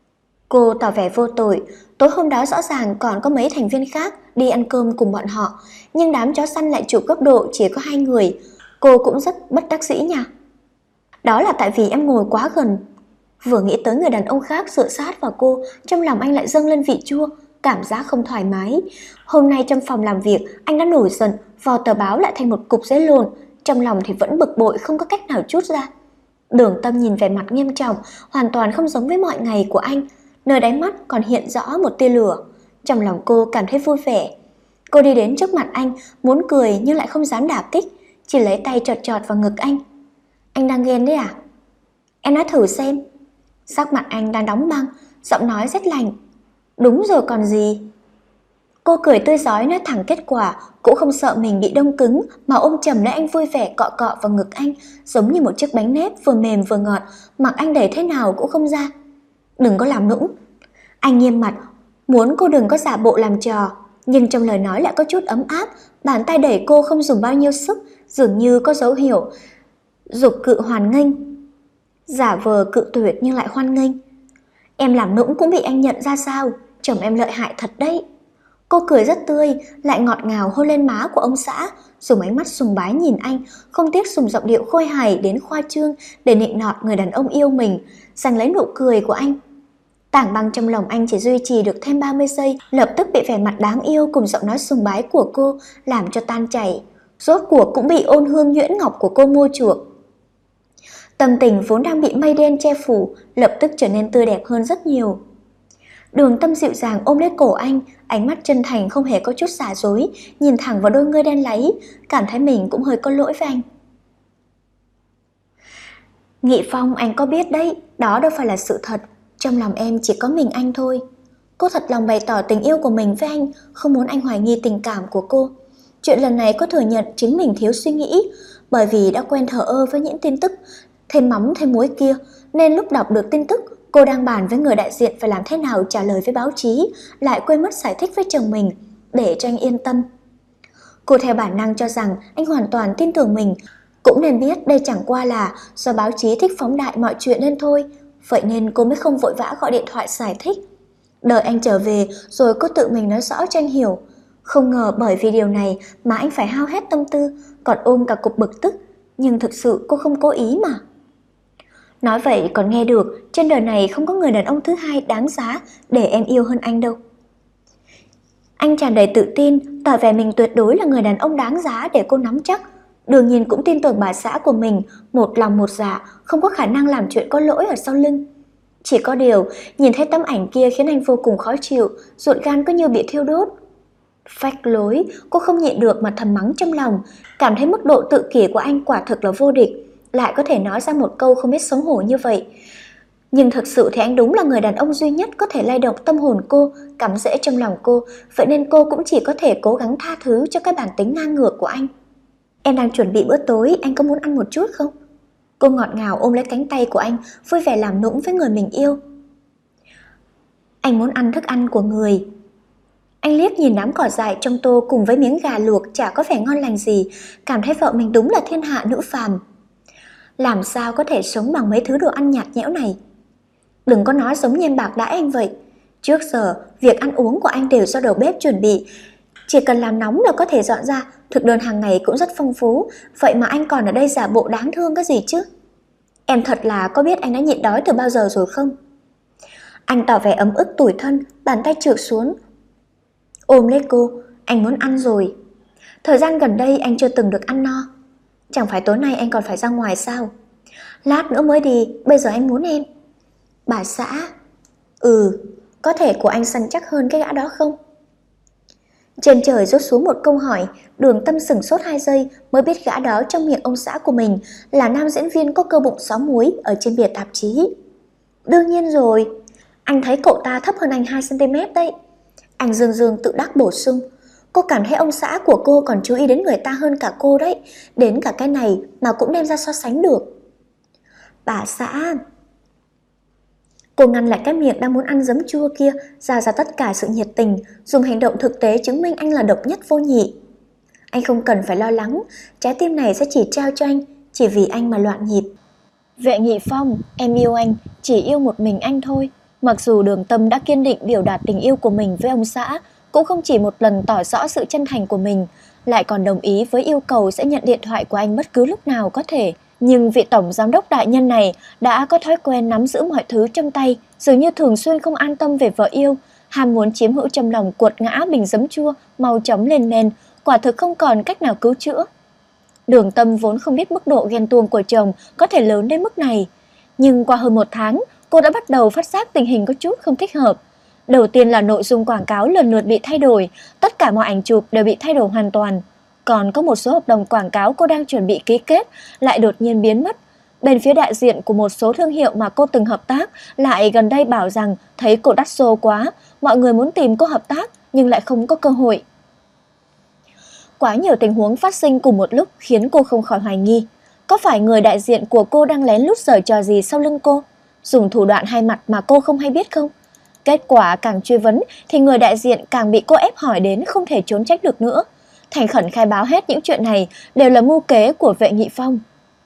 Cô tỏ vẻ vô tội, tối hôm đó rõ ràng còn có mấy thành viên khác đi ăn cơm cùng bọn họ, nhưng đám chó săn lại chụp góc độ chỉ có 2 người, cô cũng rất bất đắc dĩ nha. Đó là tại vì em ngồi quá gần. Vừa nghĩ tới người đàn ông khác dựa sát vào cô, trong lòng anh lại dâng lên vị chua, cảm giác không thoải mái. Hôm nay trong phòng làm việc, anh đã nổi giận, vò tờ báo lại thành một cục giấy lộn, trong lòng thì vẫn bực bội không có cách nào trút ra. Đường Tâm nhìn vẻ mặt nghiêm trọng, hoàn toàn không giống với mọi ngày của anh, nơi đáy mắt còn hiện rõ một tia lửa. Trong lòng cô cảm thấy vui vẻ. Cô đi đến trước mặt anh, muốn cười nhưng lại không dám đả kích, chỉ lấy tay chọt chọt vào ngực anh. Anh đang ghen đấy à? Em nói thử xem. Sắc mặt anh đang đóng băng, giọng nói rét lạnh. Đúng rồi còn gì. Cô cười tươi rói nói thẳng kết quả, cũng không sợ mình bị đông cứng mà ôm chầm lấy anh vui vẻ cọ cọ vào ngực anh, giống như một chiếc bánh nếp vừa mềm vừa ngọt, mặc anh đẩy thế nào cũng không ra. Đừng có làm nũng. Anh nghiêm mặt, muốn cô đừng có giả bộ làm trò, nhưng trong lời nói lại có chút ấm áp, bàn tay đẩy cô không dùng bao nhiêu sức, dường như có dấu hiệu giục cự hoan nghênh. Giả vờ cự tuyệt nhưng lại hoan nghênh. Em làm nũng cũng bị anh nhận ra sao? Chồng em lợi hại thật đấy. Cô cười rất tươi, lại ngọt ngào hôn lên má của ông xã, dùng ánh mắt sùng bái nhìn anh, không tiếc dùng giọng điệu khôi hài đến khoa trương để nịnh nọt người đàn ông yêu mình, giành lấy nụ cười của anh. Tảng băng trong lòng anh chỉ duy trì được thêm 30 giây, lập tức bị vẻ mặt đáng yêu cùng giọng nói sùng bái của cô làm cho tan chảy. Rốt cuộc cũng bị ôn hương nhuyễn ngọc của cô mua chuộc. Tâm tình vốn đang bị mây đen che phủ, lập tức trở nên tươi đẹp hơn rất nhiều. Đường Tâm dịu dàng ôm lấy cổ anh, ánh mắt chân thành không hề có chút giả dối, nhìn thẳng vào đôi ngươi đen láy, cảm thấy mình cũng hơi có lỗi với anh. Nghị Phong, anh có biết đấy, đó đâu phải là sự thật, trong lòng em chỉ có mình anh thôi. Cô thật lòng bày tỏ tình yêu của mình với anh, không muốn anh hoài nghi tình cảm của cô. Chuyện lần này cô thừa nhận chính mình thiếu suy nghĩ, bởi vì đã quen thờ ơ với những tin tức thêm mắm thêm muối kia, nên lúc đọc được tin tức cô đang bàn với người đại diện phải làm thế nào trả lời với báo chí, lại quên mất giải thích với chồng mình để cho anh yên tâm. Cô theo bản năng cho rằng anh hoàn toàn tin tưởng mình, cũng nên biết đây chẳng qua là do báo chí thích phóng đại mọi chuyện nên thôi, vậy nên cô mới không vội vã gọi điện thoại giải thích. Đợi anh trở về rồi cô tự mình nói rõ cho anh hiểu. Không ngờ bởi vì điều này mà anh phải hao hết tâm tư, còn ôm cả cục bực tức, nhưng thực sự cô không cố ý mà. Nói vậy còn nghe được, trên đời này không có người đàn ông thứ hai đáng giá để em yêu hơn anh đâu. Anh tràn đầy tự tin, tỏ vẻ mình tuyệt đối là người đàn ông đáng giá để cô nắm chắc. Đương nhiên cũng tin tưởng bà xã của mình, một lòng một dạ, không có khả năng làm chuyện có lỗi ở sau lưng. Chỉ có điều, nhìn thấy tấm ảnh kia khiến anh vô cùng khó chịu, ruột gan cứ như bị thiêu đốt. Phách lối, cô không nhịn được mà thầm mắng trong lòng, cảm thấy mức độ tự kỷ của anh quả thực là vô địch, lại có thể nói ra một câu không biết xấu hổ như vậy. Nhưng thực sự thì anh đúng là người đàn ông duy nhất có thể lay động tâm hồn cô, cắm rễ trong lòng cô, vậy nên cô cũng chỉ có thể cố gắng tha thứ cho cái bản tính ngang ngược của anh. Em đang chuẩn bị bữa tối, anh có muốn ăn một chút không? Cô ngọt ngào ôm lấy cánh tay của anh, vui vẻ làm nũng với người mình yêu. Anh muốn ăn thức ăn của người. Anh liếc nhìn đám cỏ dại trong tô cùng với miếng gà luộc chả có vẻ ngon lành gì, cảm thấy vợ mình đúng là thiên hạ nữ phàm. Làm sao có thể sống bằng mấy thứ đồ ăn nhạt nhẽo này? Đừng có nói giống như em bạc đãi anh vậy. Trước giờ, việc ăn uống của anh đều do đầu bếp chuẩn bị. Chỉ cần làm nóng là có thể dọn ra, thực đơn hàng ngày cũng rất phong phú. Vậy mà anh còn ở đây giả bộ đáng thương cái gì chứ? Em thật là có biết anh đã nhịn đói từ bao giờ rồi không? Anh tỏ vẻ ấm ức tủi thân, bàn tay trượt xuống ôm lấy cô. Anh muốn ăn rồi. Thời gian gần đây anh chưa từng được ăn no. Chẳng phải tối nay anh còn phải ra ngoài sao? Lát nữa mới đi, bây giờ anh muốn em. Bà xã. Có thể của anh săn chắc hơn cái gã đó không? Trên trời rốt xuống một câu hỏi, Đường Tâm sửng sốt 2 giây mới biết gã đó trong miệng ông xã của mình là nam diễn viên có cơ bụng 6 múi ở trên bìa tạp chí. Đương nhiên rồi, anh thấy cậu ta thấp hơn anh 2cm đấy. Anh dương dương tự đắc bổ sung. Cô cảm thấy ông xã của cô còn chú ý đến người ta hơn cả cô đấy, đến cả cái này mà cũng đem ra so sánh được. Bà xã. Cô ngăn lại cái miệng đang muốn ăn giấm chua kia, ra tất cả sự nhiệt tình, dùng hành động thực tế chứng minh anh là độc nhất vô nhị. Anh không cần phải lo lắng, trái tim này sẽ chỉ trao cho anh, chỉ vì anh mà loạn nhịp. Vệ Nghị Phong, em yêu anh, chỉ yêu một mình anh thôi. Mặc dù Đường Tâm đã kiên định biểu đạt tình yêu của mình với ông xã, cũng không chỉ một lần tỏ rõ sự chân thành của mình, lại còn đồng ý với yêu cầu sẽ nhận điện thoại của anh bất cứ lúc nào có thể. Nhưng vị tổng giám đốc đại nhân này đã có thói quen nắm giữ mọi thứ trong tay, dường như thường xuyên không an tâm về vợ yêu, ham muốn chiếm hữu trong lòng cuột ngã bình giấm chua mau chóng lên men, quả thực không còn cách nào cứu chữa. Đường Tâm vốn không biết mức độ ghen tuông của chồng có thể lớn đến mức này, nhưng qua hơn 1 tháng, cô đã bắt đầu phát giác tình hình có chút không thích hợp. Đầu tiên là nội dung quảng cáo lần lượt bị thay đổi, tất cả mọi ảnh chụp đều bị thay đổi hoàn toàn. Còn có một số hợp đồng quảng cáo cô đang chuẩn bị ký kết lại đột nhiên biến mất. Bên phía đại diện của một số thương hiệu mà cô từng hợp tác lại gần đây bảo rằng thấy cô đắt xô quá, mọi người muốn tìm cô hợp tác nhưng lại không có cơ hội. Quá nhiều tình huống phát sinh cùng một lúc khiến cô không khỏi hoài nghi. Có phải người đại diện của cô đang lén lút giở trò gì sau lưng cô? Dùng thủ đoạn hai mặt mà cô không hay biết không? Kết quả càng truy vấn thì người đại diện càng bị cô ép hỏi đến không thể trốn tránh được nữa. Thành khẩn khai báo hết những chuyện này đều là mưu kế của Vệ Nghị Phong.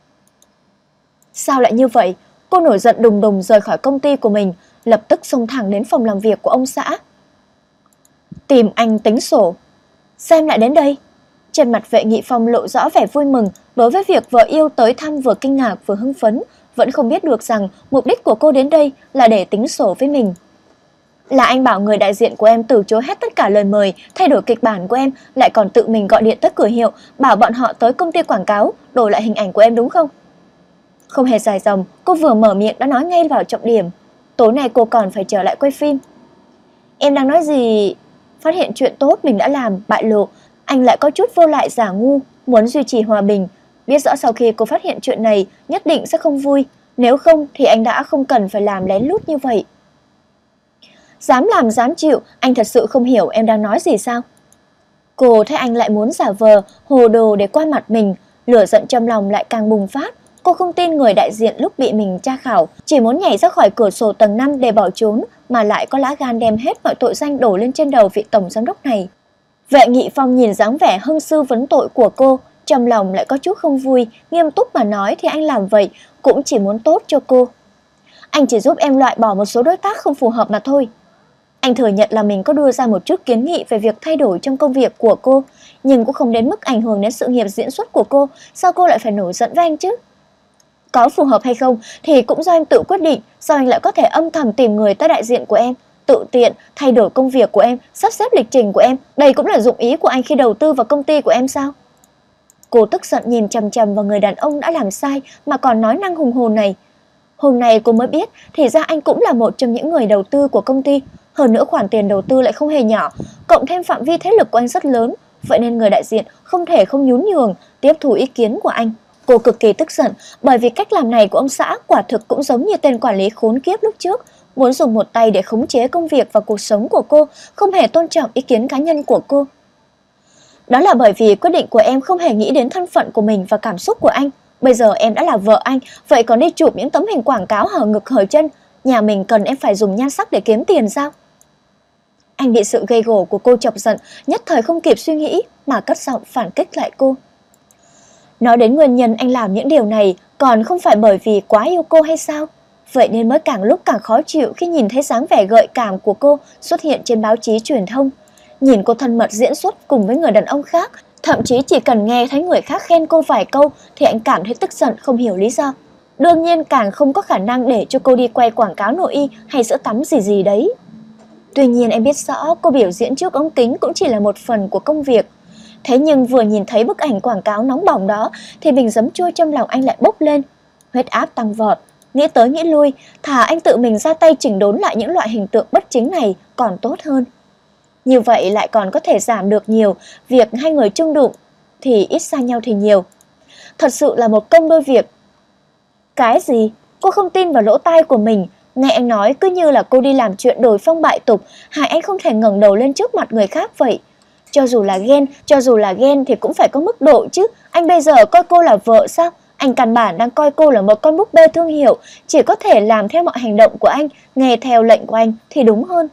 Sao lại như vậy? Cô nổi giận đùng đùng rời khỏi công ty của mình, lập tức xông thẳng đến phòng làm việc của ông xã. Tìm anh tính sổ. Xem lại đến đây. Trên mặt Vệ Nghị Phong lộ rõ vẻ vui mừng đối với việc vợ yêu tới thăm, vừa kinh ngạc vừa hưng phấn, vẫn không biết được rằng mục đích của cô đến đây là để tính sổ với mình. Là anh bảo người đại diện của em từ chối hết tất cả lời mời, thay đổi kịch bản của em, lại còn tự mình gọi điện tới cửa hiệu, bảo bọn họ tới công ty quảng cáo, đổi lại hình ảnh của em đúng không? Không hề dài dòng, cô vừa mở miệng đã nói ngay vào trọng điểm. Tối nay cô còn phải trở lại quay phim. Em đang nói gì? Phát hiện chuyện tốt mình đã làm bại lộ, anh lại có chút vô lại giả ngu, muốn duy trì hòa bình. Biết rõ sau khi cô phát hiện chuyện này nhất định sẽ không vui, nếu không thì anh đã không cần phải làm lén lút như vậy. Dám làm dám chịu, anh thật sự không hiểu em đang nói gì sao? Cô thấy anh lại muốn giả vờ, hồ đồ để qua mặt mình, lửa giận trong lòng lại càng bùng phát. Cô không tin người đại diện lúc bị mình tra khảo, chỉ muốn nhảy ra khỏi cửa sổ tầng 5 để bỏ trốn, mà lại có lá gan đem hết mọi tội danh đổ lên trên đầu vị tổng giám đốc này. Vệ Nghị Phong nhìn dáng vẻ hưng sư vấn tội của cô, trong lòng lại có chút không vui, nghiêm túc mà nói thì anh làm vậy cũng chỉ muốn tốt cho cô. Anh chỉ giúp em loại bỏ một số đối tác không phù hợp mà thôi. Anh thừa nhận là mình có đưa ra một chút kiến nghị về việc thay đổi trong công việc của cô, nhưng cũng không đến mức ảnh hưởng đến sự nghiệp diễn xuất của cô, sao cô lại phải nổi giận với anh chứ? Có phù hợp hay không thì cũng do em tự quyết định, sao anh lại có thể âm thầm tìm người tới đại diện của em, tự tiện thay đổi công việc của em, sắp xếp lịch trình của em, đây cũng là dụng ý của anh khi đầu tư vào công ty của em sao? Cô tức giận nhìn chằm chằm vào người đàn ông đã làm sai mà còn nói năng hùng hồn này. Hôm nay cô mới biết thì ra anh cũng là một trong những người đầu tư của công ty, hơn nữa khoản tiền đầu tư lại không hề nhỏ, cộng thêm phạm vi thế lực của anh rất lớn, vậy nên người đại diện không thể không nhún nhường, tiếp thu ý kiến của anh. Cô cực kỳ tức giận bởi vì cách làm này của ông xã quả thực cũng giống như tên quản lý khốn kiếp lúc trước, muốn dùng một tay để khống chế công việc và cuộc sống của cô, không hề tôn trọng ý kiến cá nhân của cô. Đó là bởi vì quyết định của em không hề nghĩ đến thân phận của mình và cảm xúc của anh. Bây giờ em đã là vợ anh, vậy còn đi chụp những tấm hình quảng cáo hở ngực hở chân, nhà mình cần em phải dùng nhan sắc để kiếm tiền sao? Anh bị sự gây gổ của cô chọc giận, nhất thời không kịp suy nghĩ mà cất giọng phản kích lại cô. Nói đến nguyên nhân anh làm những điều này còn không phải bởi vì quá yêu cô hay sao? Vậy nên mới càng lúc càng khó chịu khi nhìn thấy dáng vẻ gợi cảm của cô xuất hiện trên báo chí truyền thông. Nhìn cô thân mật diễn xuất cùng với người đàn ông khác, thậm chí chỉ cần nghe thấy người khác khen cô vài câu thì anh cảm thấy tức giận không hiểu lý do. Đương nhiên càng không có khả năng để cho cô đi quay quảng cáo nội y hay sữa tắm gì gì đấy. Tuy nhiên em biết rõ cô biểu diễn trước ống kính cũng chỉ là một phần của công việc. Thế nhưng vừa nhìn thấy bức ảnh quảng cáo nóng bỏng đó thì bình giấm chua trong lòng anh lại bốc lên. Huyết áp tăng vọt, nghĩ tới nghĩ lui, thà anh tự mình ra tay chỉnh đốn lại những loại hình tượng bất chính này còn tốt hơn. Như vậy lại còn có thể giảm được nhiều, việc hai người chung đụng thì ít xa nhau thì nhiều. Thật sự là một công đôi việc. Cái gì? Cô không tin vào lỗ tai của mình. Nghe anh nói cứ như là cô đi làm chuyện đổi phong bại tục, hại anh không thể ngẩng đầu lên trước mặt người khác vậy. Cho dù là ghen thì cũng phải có mức độ chứ. Anh bây giờ coi cô là vợ sao? Anh căn bản đang coi cô là một con búp bê thương hiệu, chỉ có thể làm theo mọi hành động của anh, nghe theo lệnh của anh thì đúng hơn.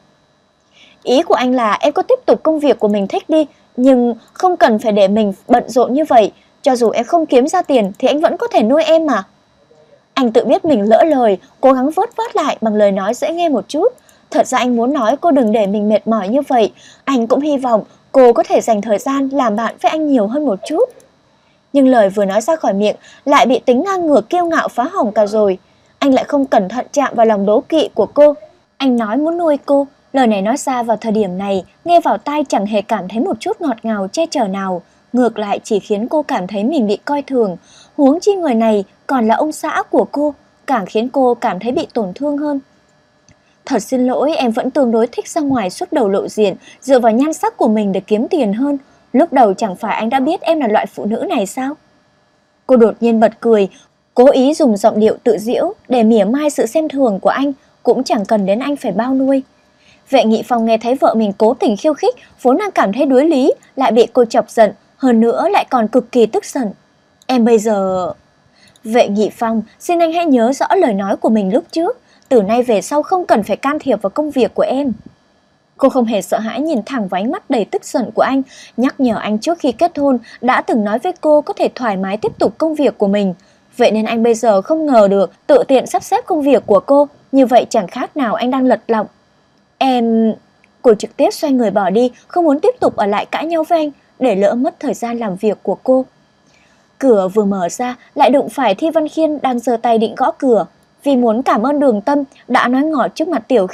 Ý của anh là em có tiếp tục công việc của mình thích đi, nhưng không cần phải để mình bận rộn như vậy. Cho dù em không kiếm ra tiền thì anh vẫn có thể nuôi em mà. Anh tự biết mình lỡ lời, cố gắng vớt vát lại bằng lời nói dễ nghe một chút. Thật ra anh muốn nói cô đừng để mình mệt mỏi như vậy. Anh cũng hy vọng cô có thể dành thời gian làm bạn với anh nhiều hơn một chút. Nhưng lời vừa nói ra khỏi miệng lại bị tính ngang ngược kiêu ngạo phá hỏng cả rồi. Anh lại không cẩn thận chạm vào lòng đố kỵ của cô. Anh nói muốn nuôi cô. Lời này nói ra vào thời điểm này, nghe vào tai chẳng hề cảm thấy một chút ngọt ngào che chở nào. Ngược lại chỉ khiến cô cảm thấy mình bị coi thường. Huống chi người này còn là ông xã của cô, càng khiến cô cảm thấy bị tổn thương hơn. Thật xin lỗi, em vẫn tương đối thích ra ngoài suốt đầu lộ diện, dựa vào nhan sắc của mình để kiếm tiền hơn. Lúc đầu chẳng phải anh đã biết em là loại phụ nữ này sao? Cô đột nhiên bật cười, cố ý dùng giọng điệu tự giễu để mỉa mai sự xem thường của anh, cũng chẳng cần đến anh phải bao nuôi. Vệ Nghị Phong nghe thấy vợ mình cố tình khiêu khích, vốn đang cảm thấy đối lý, lại bị cô chọc giận, hơn nữa lại còn cực kỳ tức giận. Em bây giờ... Vệ Nghị Phong, xin anh hãy nhớ rõ lời nói của mình lúc trước, từ nay về sau không cần phải can thiệp vào công việc của em. Cô không hề sợ hãi nhìn thẳng vào ánh mắt đầy tức giận của anh, nhắc nhở anh trước khi kết hôn đã từng nói với cô có thể thoải mái tiếp tục công việc của mình. Vậy nên anh bây giờ không ngờ được tự tiện sắp xếp công việc của cô, như vậy chẳng khác nào anh đang lật lọng. Em... Cô trực tiếp xoay người bỏ đi, không muốn tiếp tục ở lại cãi nhau với anh, để lỡ mất thời gian làm việc của cô. Cửa vừa mở ra, lại đụng phải Thi Văn Khiên đang giơ tay định gõ cửa. Vì muốn cảm ơn Đường Tâm đã nói ngọt trước mặt Tiểu Khiết,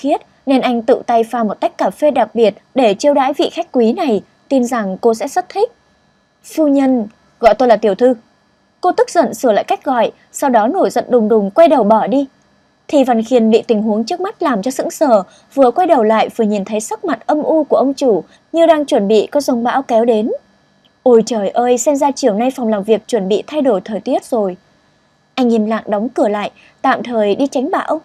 nên anh tự tay pha một tách cà phê đặc biệt để chiêu đãi vị khách quý này, tin rằng cô sẽ rất thích. Phu nhân, gọi tôi là tiểu thư. Cô tức giận sửa lại cách gọi, sau đó nổi giận đùng đùng quay đầu bỏ đi. Thì Văn Khiên bị tình huống trước mắt làm cho sững sờ, vừa quay đầu lại vừa nhìn thấy sắc mặt âm u của ông chủ như đang chuẩn bị có giông bão kéo đến. Ôi trời ơi, xem ra chiều nay phòng làm việc chuẩn bị thay đổi thời tiết rồi. Anh im lặng đóng cửa lại, tạm thời đi tránh bão.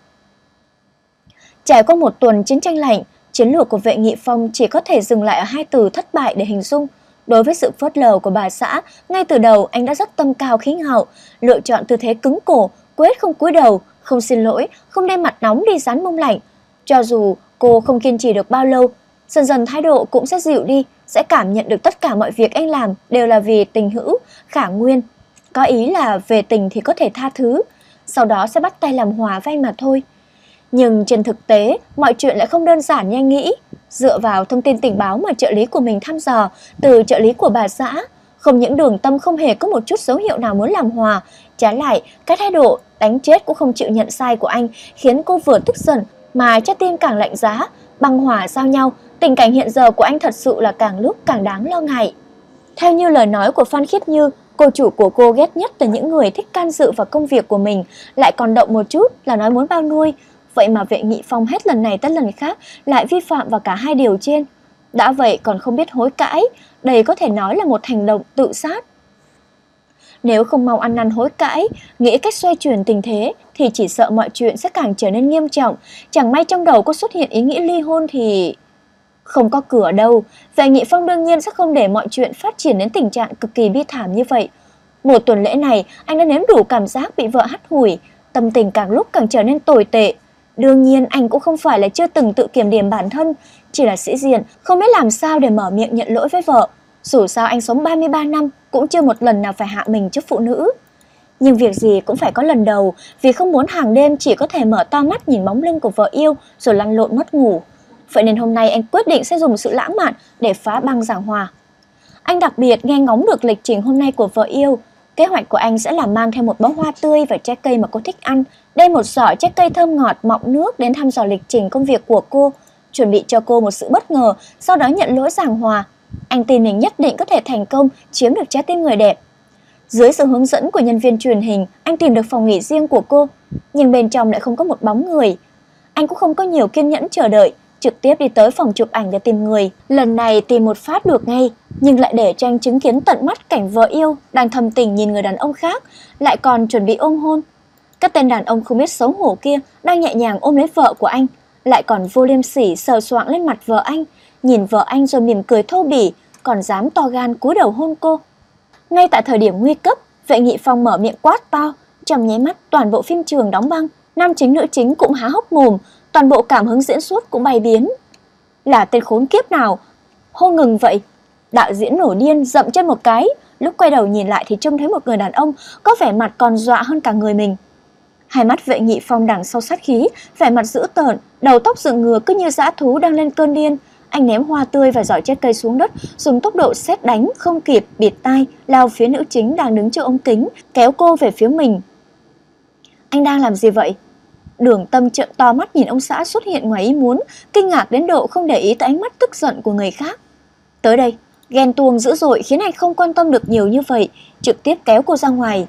Trải qua một tuần chiến tranh lạnh, chiến lược của Vệ Nghị Phong chỉ có thể dừng lại ở 2 từ thất bại để hình dung. Đối với sự phớt lờ của bà xã, ngay từ đầu anh đã rất tâm cao khí ngạo, lựa chọn tư thế cứng cổ, quyết không cúi đầu, không xin lỗi, không đem mặt nóng đi dán mông lạnh. Cho dù cô không kiên trì được bao lâu, dần dần thái độ cũng sẽ dịu đi, sẽ cảm nhận được tất cả mọi việc anh làm đều là vì tình hữu, khả nguyên. Có ý là về tình thì có thể tha thứ, sau đó sẽ bắt tay làm hòa với anh mà thôi. Nhưng trên thực tế, mọi chuyện lại không đơn giản như anh nghĩ. Dựa vào thông tin tình báo mà trợ lý của mình thăm dò từ trợ lý của bà xã, không những Đường Tâm không hề có một chút dấu hiệu nào muốn làm hòa, trái lại, cái thái độ đánh chết cũng không chịu nhận sai của anh khiến cô vừa tức giận mà trái tim càng lạnh giá, băng hòa giao nhau. Tình cảnh hiện giờ của anh thật sự là càng lúc càng đáng lo ngại. Theo như lời nói của Phan Khiết Như, cô chủ của cô ghét nhất là những người thích can dự vào công việc của mình, lại còn động một chút là nói muốn bao nuôi. Vậy mà Vệ Nghị Phong hết lần này tới lần khác lại vi phạm vào cả hai điều trên. Đã vậy còn không biết hối cãi, đây có thể nói là một hành động tự sát. Nếu không mau ăn năn hối cãi, nghĩ cách xoay chuyển tình thế thì chỉ sợ mọi chuyện sẽ càng trở nên nghiêm trọng. Chẳng may trong đầu có xuất hiện ý nghĩ ly hôn thì... Không có cửa đâu, Vệ Nghị Phong đương nhiên sẽ không để mọi chuyện phát triển đến tình trạng cực kỳ bi thảm như vậy. Một tuần lễ này, anh đã nếm đủ cảm giác bị vợ hắt hủi, tâm tình càng lúc càng trở nên tồi tệ. Đương nhiên anh cũng không phải là chưa từng tự kiểm điểm bản thân, chỉ là sĩ diện, không biết làm sao để mở miệng nhận lỗi với vợ. Dù sao anh sống 33 năm cũng chưa một lần nào phải hạ mình trước phụ nữ. Nhưng việc gì cũng phải có lần đầu, vì không muốn hàng đêm chỉ có thể mở to mắt nhìn bóng lưng của vợ yêu rồi lăn lộn mất ngủ. Vậy nên hôm nay anh quyết định sẽ dùng sự lãng mạn để phá băng giảng hòa. Anh đặc biệt nghe ngóng được lịch trình hôm nay của vợ yêu. Kế hoạch của anh sẽ là mang theo một bó hoa tươi và trái cây mà cô thích ăn, đem một giỏ trái cây thơm ngọt mọng nước đến thăm dò lịch trình công việc của cô, chuẩn bị cho cô một sự bất ngờ, sau đó nhận lỗi giảng hòa. Anh tin mình nhất định có thể thành công chiếm được trái tim người đẹp. Dưới sự hướng dẫn của nhân viên truyền hình, anh tìm được phòng nghỉ riêng của cô, nhưng bên trong lại không có một bóng người. Anh cũng không có nhiều kiên nhẫn chờ đợi, trực tiếp đi tới phòng chụp ảnh để tìm người. Lần này tìm một phát được ngay, nhưng lại để cho anh chứng kiến tận mắt cảnh vợ yêu đang thầm tình nhìn người đàn ông khác, lại còn chuẩn bị ôm hôn. Các tên đàn ông không biết xấu hổ kia đang nhẹ nhàng ôm lấy vợ của anh, lại còn vô liêm sỉ sờ soạng lên mặt vợ anh, nhìn vợ anh rồi mỉm cười thô bỉ, còn dám to gan cúi đầu hôn cô. Ngay tại thời điểm nguy cấp, Vệ Nghị Phong mở miệng quát to, trong nháy mắt toàn bộ phim trường đóng băng, nam chính nữ chính cũng há hốc mồm, toàn bộ cảm hứng diễn xuất cũng bay biến. Là tên khốn kiếp nào hô ngừng vậy? Đạo diễn nổi điên dậm chân một cái, lúc quay đầu nhìn lại thì trông thấy một người đàn ông có vẻ mặt còn dọa hơn cả người mình. Hai mắt Vệ Nghị Phong đằng sau sát khí, vẻ mặt dữ tợn, đầu tóc dựng ngược cứ như dã thú đang lên cơn điên. Anh ném hoa tươi và giỏ trái cây xuống đất, dùng tốc độ sét đánh không kịp bịt tai, lao phía nữ chính đang đứng trước ống kính, kéo cô về phía mình. Anh đang làm gì vậy? Đường Tâm trợn to mắt nhìn ông xã xuất hiện ngoài ý muốn, kinh ngạc đến độ không để ý tới ánh mắt tức giận của người khác. Tới đây, ghen tuông dữ dội khiến anh không quan tâm được nhiều như vậy, trực tiếp kéo cô ra ngoài.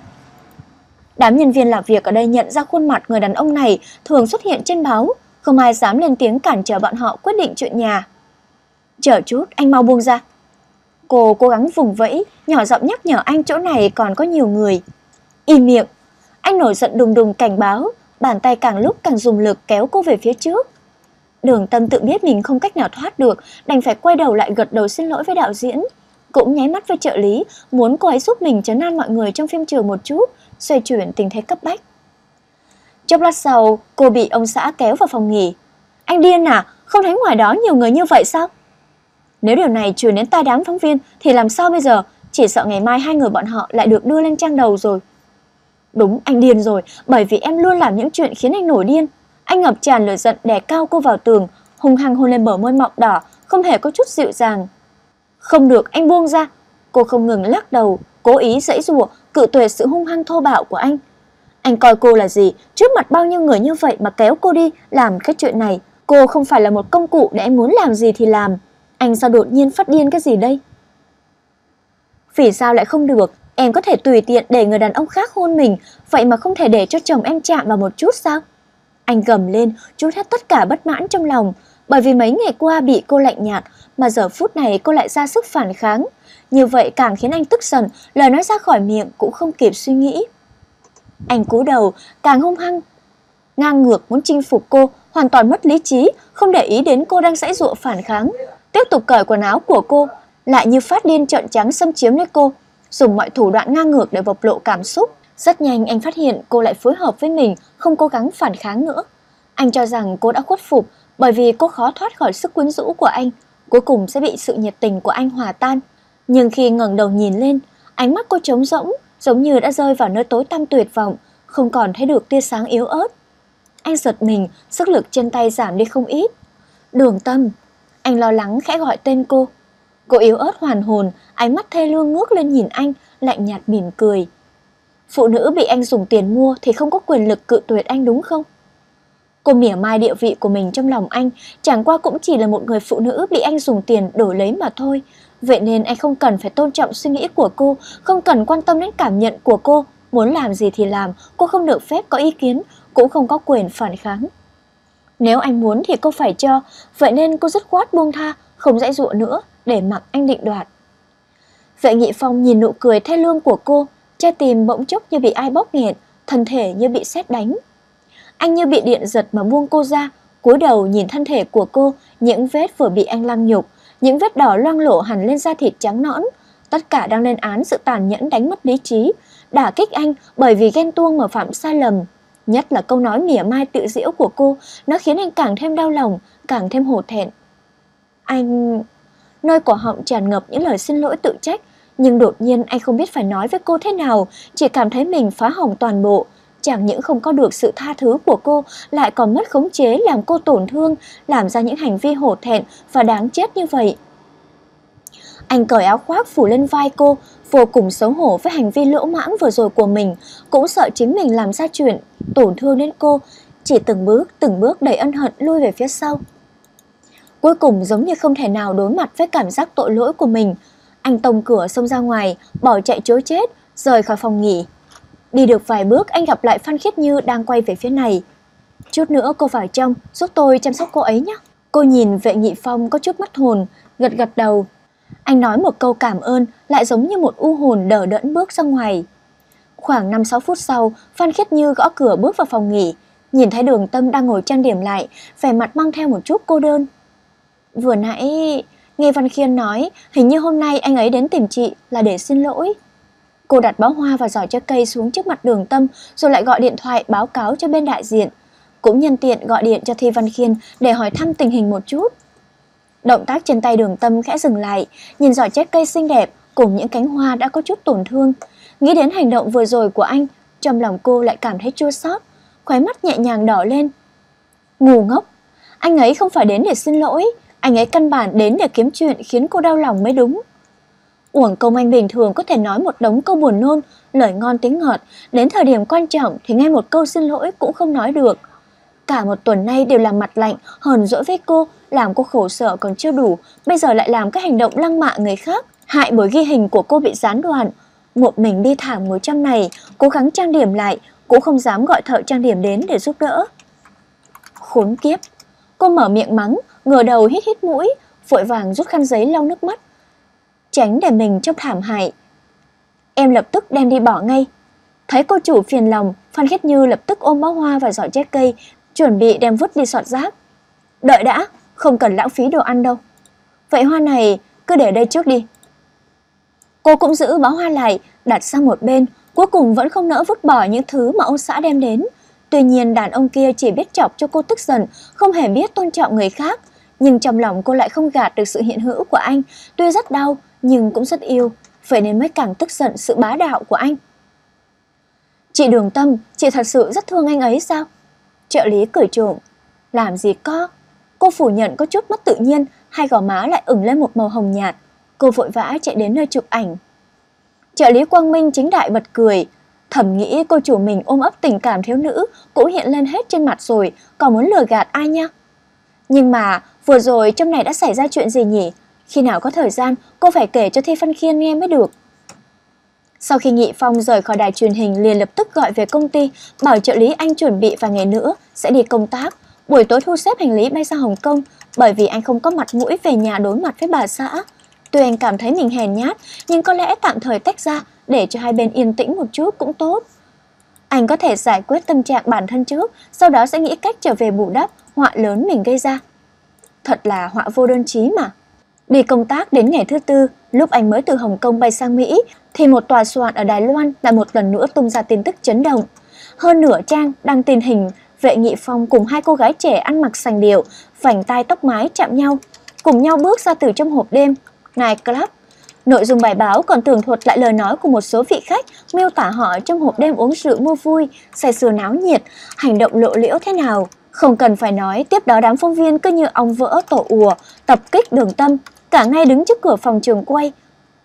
Đám nhân viên làm việc ở đây nhận ra khuôn mặt người đàn ông này thường xuất hiện trên báo, không ai dám lên tiếng cản trở bọn họ quyết định chuyện nhà. Chờ chút, anh mau buông ra. Cô cố gắng vùng vẫy, nhỏ giọng nhắc nhở anh chỗ này còn có nhiều người. Im miệng. Anh nổi giận đùng đùng cảnh báo, bàn tay càng lúc càng dùng lực kéo cô về phía trước. Đường Tâm tự biết mình không cách nào thoát được, đành phải quay đầu lại gật đầu xin lỗi với đạo diễn, cũng nháy mắt với trợ lý, muốn cô ấy giúp mình trấn an mọi người trong phim trường một chút, xoay chuyển tình thế cấp bách. Chốc lát sau, cô bị ông xã kéo vào phòng nghỉ. Anh điên à? Không thấy ngoài đó nhiều người như vậy sao? Nếu điều này truyền đến tai đám phóng viên thì làm sao bây giờ? Chỉ sợ ngày mai hai người bọn họ lại được đưa lên trang đầu rồi. Đúng, anh điên rồi, bởi vì em luôn làm những chuyện khiến anh nổi điên. Anh ngập tràn lửa giận đè cao cô vào tường, hung hăng hôn lên bờ môi mọng đỏ, không hề có chút dịu dàng. Không được, anh buông ra. Cô không ngừng lắc đầu, cố ý giãy giụa, cự tuyệt sự hung hăng thô bạo của anh. Anh coi cô là gì? Trước mặt bao nhiêu người như vậy mà kéo cô đi làm cái chuyện này, Cô không phải là một công cụ để anh muốn làm gì thì làm. Anh sao đột nhiên phát điên cái gì đây? Vì sao lại không được? Em có thể tùy tiện để người đàn ông khác hôn mình, vậy mà không thể để cho chồng em chạm vào một chút sao? Anh gầm lên, trút hết tất cả bất mãn trong lòng, bởi vì mấy ngày qua bị cô lạnh nhạt, mà giờ phút này cô lại ra sức phản kháng. Như vậy càng khiến anh tức giận, lời nói ra khỏi miệng cũng không kịp suy nghĩ. Anh cúi đầu, càng hung hăng, ngang ngược muốn chinh phục cô, hoàn toàn mất lý trí, không để ý đến cô đang giãy giụa phản kháng. Tiếp tục cởi quần áo của cô, lại như phát điên trợn trắng xâm chiếm lấy cô, dùng mọi thủ đoạn ngang ngược để bộc lộ cảm xúc. Rất nhanh anh phát hiện cô lại phối hợp với mình, không cố gắng phản kháng nữa. Anh cho rằng cô đã khuất phục, bởi vì cô khó thoát khỏi sức quyến rũ của anh, cuối cùng sẽ bị sự nhiệt tình của anh hòa tan. Nhưng khi ngẩng đầu nhìn lên, ánh mắt cô trống rỗng, giống như đã rơi vào nơi tối tăm tuyệt vọng, không còn thấy được tia sáng yếu ớt. Anh giật mình, sức lực trên tay giảm đi không ít. Đường Tâm, anh lo lắng khẽ gọi tên cô. Cô yếu ớt hoàn hồn, ánh mắt thê lương ngước lên nhìn anh, lạnh nhạt mỉm cười. Phụ nữ bị anh dùng tiền mua thì không có quyền lực cự tuyệt anh đúng không? Cô mỉa mai địa vị của mình trong lòng anh, chẳng qua cũng chỉ là một người phụ nữ bị anh dùng tiền đổi lấy mà thôi. Vậy nên anh không cần phải tôn trọng suy nghĩ của cô, không cần quan tâm đến cảm nhận của cô. Muốn làm gì thì làm, cô không được phép có ý kiến, cũng không có quyền phản kháng. Nếu anh muốn thì cô phải cho, vậy nên cô dứt khoát buông tha, không giãy giụa nữa, để mặc anh định đoạt. Vệ Nghị Phong nhìn nụ cười thê lương của cô, trái tim bỗng chốc như bị ai bóp nghẹn, thân thể như bị sét đánh. Anh như bị điện giật mà buông cô ra, cúi đầu nhìn thân thể của cô, những vết vừa bị anh lăng nhục, những vết đỏ loang lổ hằn lên da thịt trắng nõn, tất cả đang lên án sự tàn nhẫn đánh mất lý trí, đả kích anh bởi vì ghen tuông mà phạm sai lầm. Nhất là câu nói mỉa mai tự giễu của cô, nó khiến anh càng thêm đau lòng, càng thêm hổ thẹn. Anh... Nơi cổ họng tràn ngập những lời xin lỗi tự trách, nhưng đột nhiên anh không biết phải nói với cô thế nào, chỉ cảm thấy mình phá hỏng toàn bộ. Chẳng những không có được sự tha thứ của cô, lại còn mất khống chế làm cô tổn thương, làm ra những hành vi hổ thẹn và đáng chết như vậy. Anh cởi áo khoác phủ lên vai cô, vô cùng xấu hổ với hành vi lỗ mãng vừa rồi của mình, cũng sợ chính mình làm ra chuyện tổn thương đến cô, chỉ từng bước đẩy ân hận lui về phía sau. Cuối cùng giống như không thể nào đối mặt với cảm giác tội lỗi của mình, anh tông cửa xông ra ngoài, bỏ chạy trối chết, rời khỏi phòng nghỉ. Đi được vài bước anh gặp lại Phan Khiết Như đang quay về phía này. Chút nữa cô vào trong, giúp tôi chăm sóc cô ấy nhé. Cô nhìn Vệ Nghị Phong có chút mất hồn, gật gật đầu. Anh nói một câu cảm ơn, lại giống như một u hồn đờ đẫn bước ra ngoài. Khoảng 5-6 phút sau, Phan Khiết Như gõ cửa bước vào phòng nghỉ, nhìn thấy Đường Tâm đang ngồi trang điểm lại, vẻ mặt mang theo một chút cô đơn. Vừa nãy nghe Văn Khiên nói, hình như hôm nay anh ấy đến tìm chị là để xin lỗi. Cô đặt bó hoa và giỏ trái cây xuống trước mặt Đường Tâm, rồi lại gọi điện thoại báo cáo cho bên đại diện. Cũng nhân tiện gọi điện cho Thi Văn Khiên để hỏi thăm tình hình một chút. Động tác trên tay Đường Tâm khẽ dừng lại, nhìn giỏ trái cây xinh đẹp cùng những cánh hoa đã có chút tổn thương. Nghĩ đến hành động vừa rồi của anh, trong lòng cô lại cảm thấy chua xót, khóe mắt nhẹ nhàng đỏ lên. Ngu ngốc, anh ấy không phải đến để xin lỗi, anh ấy căn bản đến để kiếm chuyện khiến cô đau lòng mới đúng. Uổng công anh bình thường có thể nói một đống câu buồn nôn, lời ngon tiếng ngọt, đến thời điểm quan trọng thì ngay một câu xin lỗi cũng không nói được. Cả một tuần nay đều làm mặt lạnh, hờn dỗi với cô, làm cô khổ sở còn chưa đủ, bây giờ lại làm cái hành động lăng mạ người khác, hại buổi ghi hình của cô bị gián đoạn. Một mình đi thảm ngồi trong này, cố gắng trang điểm lại, cũng không dám gọi thợ trang điểm đến để giúp đỡ. Khốn kiếp! Cô mở miệng mắng, ngửa đầu hít hít mũi, vội vàng rút khăn giấy lau nước mắt, tránh để mình trông thảm hại. Em lập tức đem đi bỏ ngay. Thấy cô chủ phiền lòng, Phan Khiết Như lập tức ôm bó hoa và giỏ trái cây, chuẩn bị đem vứt đi xọt rác. Đợi đã, không cần lãng phí đồ ăn đâu. Vậy hoa này cứ để đây trước đi. Cô cũng giữ bó hoa lại, đặt sang một bên, cuối cùng vẫn không nỡ vứt bỏ những thứ mà ông xã đem đến. Tuy nhiên đàn ông kia chỉ biết chọc cho cô tức giận, không hề biết tôn trọng người khác. Nhưng trong lòng cô lại không gạt được sự hiện hữu của anh, tuy rất đau nhưng cũng rất yêu, vậy nên mới càng tức giận sự bá đạo của anh. Chị Đường Tâm, chị thật sự rất thương anh ấy sao? Trợ lý cười trộm. Làm gì có. Cô phủ nhận có chút mất tự nhiên, hai gò má lại ửng lên một màu hồng nhạt. Cô vội vã chạy đến nơi chụp ảnh. Trợ lý Quang Minh chính đại bật cười, thầm nghĩ cô chủ mình ôm ấp tình cảm thiếu nữ cũng hiện lên hết trên mặt rồi, còn muốn lừa gạt ai nha. Nhưng mà vừa rồi trong này đã xảy ra chuyện gì nhỉ? Khi nào có thời gian, cô phải kể cho Thi Văn Khiên nghe mới được. Sau khi Nghị Phong rời khỏi đài truyền hình liền lập tức gọi về công ty, bảo trợ lý anh chuẩn bị vài ngày nữa sẽ đi công tác. Buổi tối thu xếp hành lý bay sang Hồng Kông, bởi vì anh không có mặt mũi về nhà đối mặt với bà xã. Tuy anh cảm thấy mình hèn nhát, nhưng có lẽ tạm thời tách ra để cho hai bên yên tĩnh một chút cũng tốt. Anh có thể giải quyết tâm trạng bản thân trước, sau đó sẽ nghĩ cách trở về bù đắp họa lớn mình gây ra. Thật là họa vô đơn chí mà. Đi công tác đến ngày thứ tư, lúc anh mới từ Hồng Kông bay sang Mỹ, thì một tòa soạn ở Đài Loan lại một lần nữa tung ra tin tức chấn động. Hơn nửa trang đăng tin hình Vệ Nghị Phong cùng hai cô gái trẻ ăn mặc sành điệu, vành tai tóc mái chạm nhau, cùng nhau bước ra từ trong hộp đêm, night club. Nội dung bài báo còn tường thuật lại lời nói của một số vị khách, miêu tả họ trong hộp đêm uống rượu mua vui, say sưa náo nhiệt, hành động lộ liễu thế nào. Không cần phải nói, tiếp đó đám phóng viên cứ như ong vỡ tổ ùa, tập kích Đường Tâm, cả ngày đứng trước cửa phòng trường quay.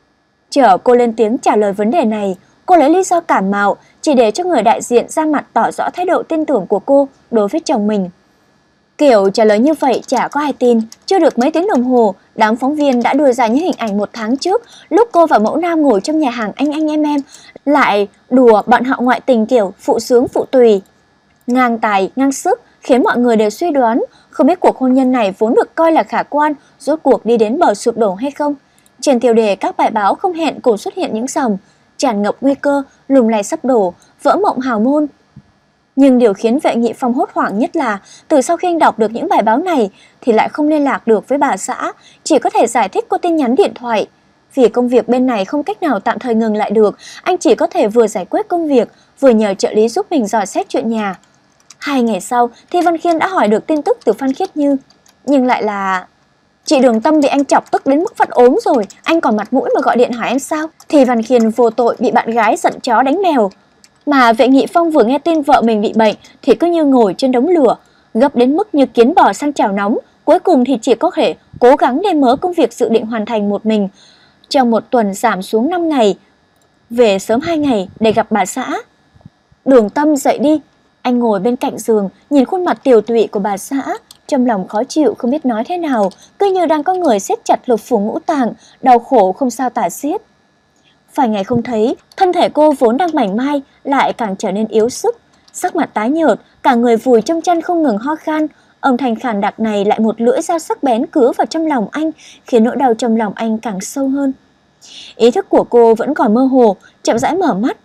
Chờ cô lên tiếng trả lời vấn đề này, cô lấy lý do cảm mạo, chỉ để cho người đại diện ra mặt tỏ rõ thái độ tin tưởng của cô đối với chồng mình. Kiểu trả lời như vậy chả có ai tin. Chưa được mấy tiếng đồng hồ, đám phóng viên đã đưa ra những hình ảnh một tháng trước, lúc cô và mẫu nam ngồi trong nhà hàng anh em, lại đùa bọn họ ngoại tình kiểu phụ sướng phụ tùy. Ngang tài, ngang sức, khiến mọi người đều suy đoán không biết cuộc hôn nhân này vốn được coi là khả quan, rốt cuộc đi đến bờ sụp đổ hay không. Trên tiêu đề các bài báo không hẹn cùng xuất hiện những dòng tràn ngập nguy cơ, lùm lầy sắp đổ, vỡ mộng hào môn. Nhưng điều khiến Vệ Nghị Phong hốt hoảng nhất là từ sau khi anh đọc được những bài báo này thì lại không liên lạc được với bà xã, chỉ có thể giải thích qua tin nhắn điện thoại. Vì công việc bên này không cách nào tạm thời ngừng lại được, anh chỉ có thể vừa giải quyết công việc, vừa nhờ trợ lý giúp mình dò xét chuyện nhà. 2 ngày sau, Thi Văn Khiên đã hỏi được tin tức từ Phan Khiết Như, nhưng lại là chị Đường Tâm bị anh chọc tức đến mức phát ốm rồi, anh còn mặt mũi mà gọi điện hỏi em sao? Thi Văn Khiên vô tội bị bạn gái giận chó đánh mèo. Mà Vệ Nghị Phong vừa nghe tin vợ mình bị bệnh thì cứ như ngồi trên đống lửa, gấp đến mức như kiến bò sang chảo nóng, cuối cùng thì chỉ có thể cố gắng để mớ công việc dự định hoàn thành một mình. Trong một tuần giảm xuống 5 ngày, về sớm 2 ngày để gặp bà xã. Đường Tâm dậy đi. Anh ngồi bên cạnh giường, nhìn khuôn mặt tiều tụy của bà xã, trong lòng khó chịu không biết nói thế nào, cứ như đang có người siết chặt lục phủ ngũ tạng, đau khổ không sao tả xiết. Vài ngày không thấy, thân thể cô vốn đang mảnh mai lại càng trở nên yếu sức, sắc mặt tái nhợt, cả người vùi trong chăn không ngừng ho khan. Âm thanh khàn đặc này lại một lưỡi dao sắc bén cứa vào trong lòng anh, khiến nỗi đau trong lòng anh càng sâu hơn. Ý thức của cô vẫn còn mơ hồ, chậm rãi mở mắt.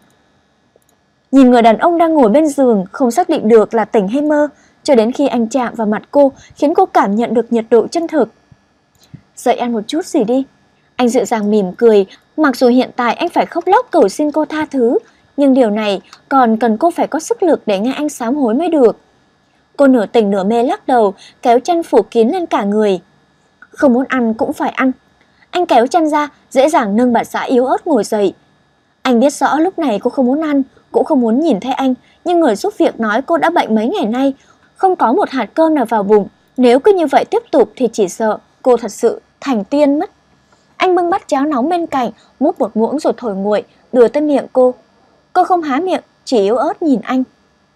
Nhìn người đàn ông đang ngồi bên giường, không xác định được là tỉnh hay mơ, cho đến khi anh chạm vào mặt cô, khiến cô cảm nhận được nhiệt độ chân thực. Dậy ăn một chút gì đi. Anh dịu dàng mỉm cười, mặc dù hiện tại anh phải khóc lóc cầu xin cô tha thứ, nhưng điều này còn cần cô phải có sức lực để nghe anh sám hối mới được. Cô nửa tỉnh nửa mê lắc đầu, kéo chăn phủ kín lên cả người. Không muốn ăn cũng phải ăn. Anh kéo chăn ra, dễ dàng nâng bà xã yếu ớt ngồi dậy. Anh biết rõ lúc này cô không muốn ăn, cũng không muốn nhìn thấy anh, nhưng người giúp việc nói cô đã bệnh mấy ngày nay, không có một hạt cơm nào vào bụng. Nếu cứ như vậy tiếp tục thì chỉ sợ cô thật sự thành tiên mất. Anh bưng bát cháo nóng bên cạnh, múc một muỗng rồi thổi nguội, đưa tới miệng cô. Cô không há miệng, chỉ yếu ớt nhìn anh.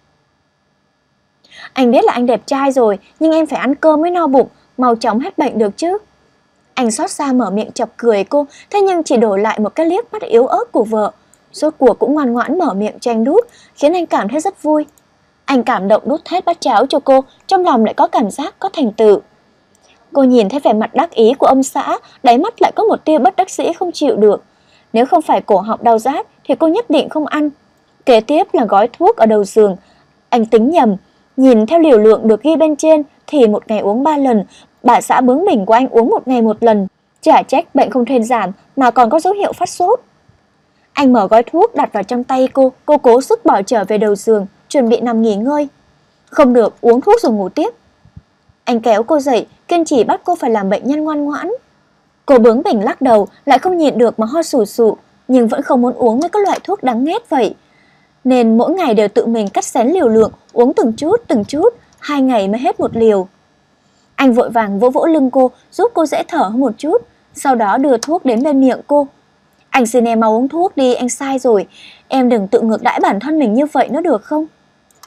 Anh biết là anh đẹp trai rồi, nhưng em phải ăn cơm mới no bụng, mau chóng hết bệnh được chứ. Anh xót xa mở miệng chọc cười cô, thế nhưng chỉ đổi lại một cái liếc mắt yếu ớt của vợ. Rốt cuộc cũng ngoan ngoãn mở miệng cho anh đút, khiến anh cảm thấy rất vui. Anh cảm động đút hết bát cháo cho cô, trong lòng lại có cảm giác có thành tựu. Cô nhìn thấy vẻ mặt đắc ý của ông xã, đáy mắt lại có một tia bất đắc dĩ không chịu được. Nếu không phải cổ họng đau rát thì cô nhất định không ăn. Kế tiếp là gói thuốc ở đầu giường. Anh tính nhầm, nhìn theo liều lượng được ghi bên trên thì một ngày uống 3 lần, bà xã bướng bỉnh của anh uống một ngày một lần. Chả trách bệnh không thuyên giảm mà còn có dấu hiệu phát sốt. Anh mở gói thuốc đặt vào trong tay cô cố sức bỏ trở về đầu giường, chuẩn bị nằm nghỉ ngơi. Không được, uống thuốc rồi ngủ tiếp. Anh kéo cô dậy, kiên trì bắt cô phải làm bệnh nhân ngoan ngoãn. Cô bướng bỉnh lắc đầu, lại không nhịn được mà ho sù sụ, nhưng vẫn không muốn uống mấy cái loại thuốc đáng ghét vậy. Nên mỗi ngày đều tự mình cắt xén liều lượng, uống từng chút, 2 ngày mới hết một liều. Anh vội vàng vỗ vỗ lưng cô, giúp cô dễ thở hơn một chút, sau đó đưa thuốc đến bên miệng cô. Anh xin em mau uống thuốc đi, anh sai rồi, em đừng tự ngược đãi bản thân mình như vậy nữa được không?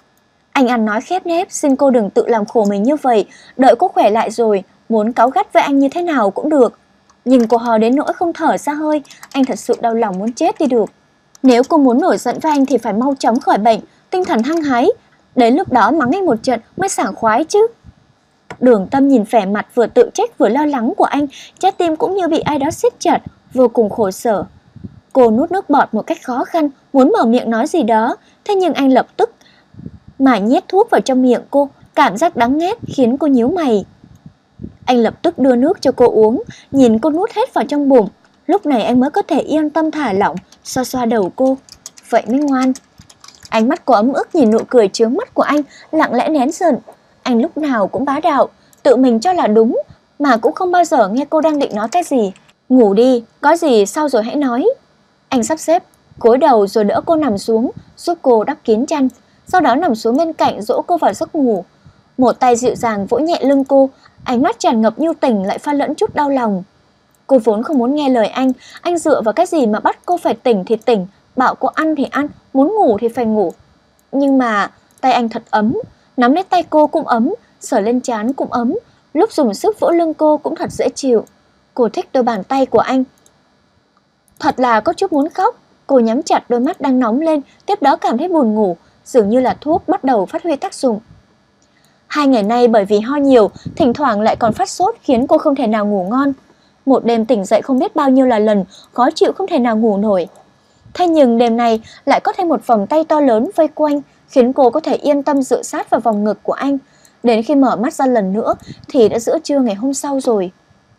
Anh ăn nói khép nép, xin cô đừng tự làm khổ mình như vậy, đợi cô khỏe lại rồi, muốn cáu gắt với anh như thế nào cũng được. Nhưng cô ho đến nỗi không thở ra hơi, anh thật sự đau lòng muốn chết đi được. Nếu cô muốn nổi giận với anh thì phải mau chóng khỏi bệnh, tinh thần hăng hái, đến lúc đó mắng anh một trận mới sảng khoái chứ. Đường Tâm nhìn vẻ mặt vừa tự trách vừa lo lắng của anh, trái tim cũng như bị ai đó siết chặt, vô cùng khổ sở. Cô nuốt nước bọt một cách khó khăn, muốn mở miệng nói gì đó, thế nhưng anh lập tức mà nhét thuốc vào trong miệng cô, cảm giác đắng nghét khiến cô nhíu mày. Anh lập tức đưa nước cho cô uống, nhìn cô nuốt hết vào trong bụng, lúc này anh mới có thể yên tâm thả lỏng, xoa xoa đầu cô. Vậy mới ngoan. Ánh mắt cô ấm ức nhìn nụ cười chướng mắt của anh, lặng lẽ nén giận. Anh lúc nào cũng bá đạo, tự mình cho là đúng, mà cũng không bao giờ nghe cô đang định nói cái gì. Ngủ đi, có gì sau rồi hãy nói. Anh sắp xếp, cúi đầu rồi đỡ cô nằm xuống, giúp cô đắp kín chăn, sau đó nằm xuống bên cạnh dỗ cô vào giấc ngủ. Một tay dịu dàng vỗ nhẹ lưng cô, ánh mắt tràn ngập nhu tình lại pha lẫn chút đau lòng. Cô vốn không muốn nghe lời anh dựa vào cái gì mà bắt cô phải tỉnh thì tỉnh, bảo cô ăn thì ăn, muốn ngủ thì phải ngủ. Nhưng mà tay anh thật ấm, nắm lấy tay cô cũng ấm, sờ lên trán cũng ấm, lúc dùng sức vỗ lưng cô cũng thật dễ chịu. Cô thích đôi bàn tay của anh. Thật là có chút muốn khóc, cô nhắm chặt đôi mắt đang nóng lên, tiếp đó cảm thấy buồn ngủ, dường như là thuốc bắt đầu phát huy tác dụng. 2 ngày nay bởi vì ho nhiều, thỉnh thoảng lại còn phát sốt khiến cô không thể nào ngủ ngon. Một đêm tỉnh dậy không biết bao nhiêu là lần, khó chịu không thể nào ngủ nổi. Thế nhưng đêm nay lại có thêm một vòng tay to lớn vây quanh, khiến cô có thể yên tâm dựa sát vào vòng ngực của anh. Đến khi mở mắt ra lần nữa thì đã giữa trưa ngày hôm sau rồi.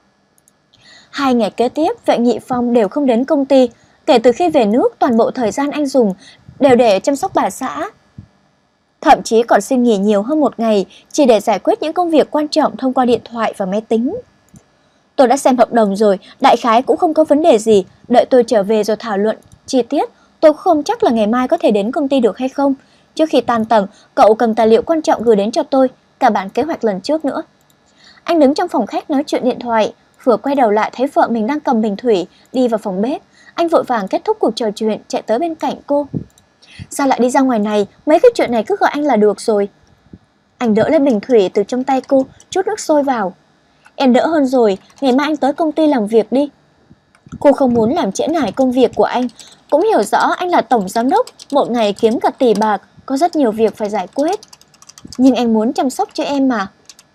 2 ngày kế tiếp, Vệ Nghị Phong đều không đến công ty. Kể từ khi về nước, toàn bộ thời gian anh dùng đều để chăm sóc bà xã. Thậm chí còn xin nghỉ nhiều hơn 1 ngày, chỉ để giải quyết những công việc quan trọng thông qua điện thoại và máy tính. Tôi đã xem hợp đồng rồi, đại khái cũng không có vấn đề gì, đợi tôi trở về rồi thảo luận chi tiết. Tôi không chắc là ngày mai có thể đến công ty được hay không. Trước khi tan tầm, cậu cầm tài liệu quan trọng gửi đến cho tôi, cả bản kế hoạch lần trước nữa. Anh đứng trong phòng khách nói chuyện điện thoại, vừa quay đầu lại thấy vợ mình đang cầm bình thủy, đi vào phòng bếp. Anh vội vàng kết thúc cuộc trò chuyện, chạy tới bên cạnh cô. Sao lại đi ra ngoài này, mấy cái chuyện này cứ gọi anh là được rồi. Anh đỡ lấy bình thủy từ trong tay cô, chút nước sôi vào. Em đỡ hơn rồi, ngày mai anh tới công ty làm việc đi. Cô không muốn làm trễ nải công việc của anh, cũng hiểu rõ anh là tổng giám đốc, một ngày kiếm cả tỷ bạc, có rất nhiều việc phải giải quyết. Nhưng anh muốn chăm sóc cho em mà.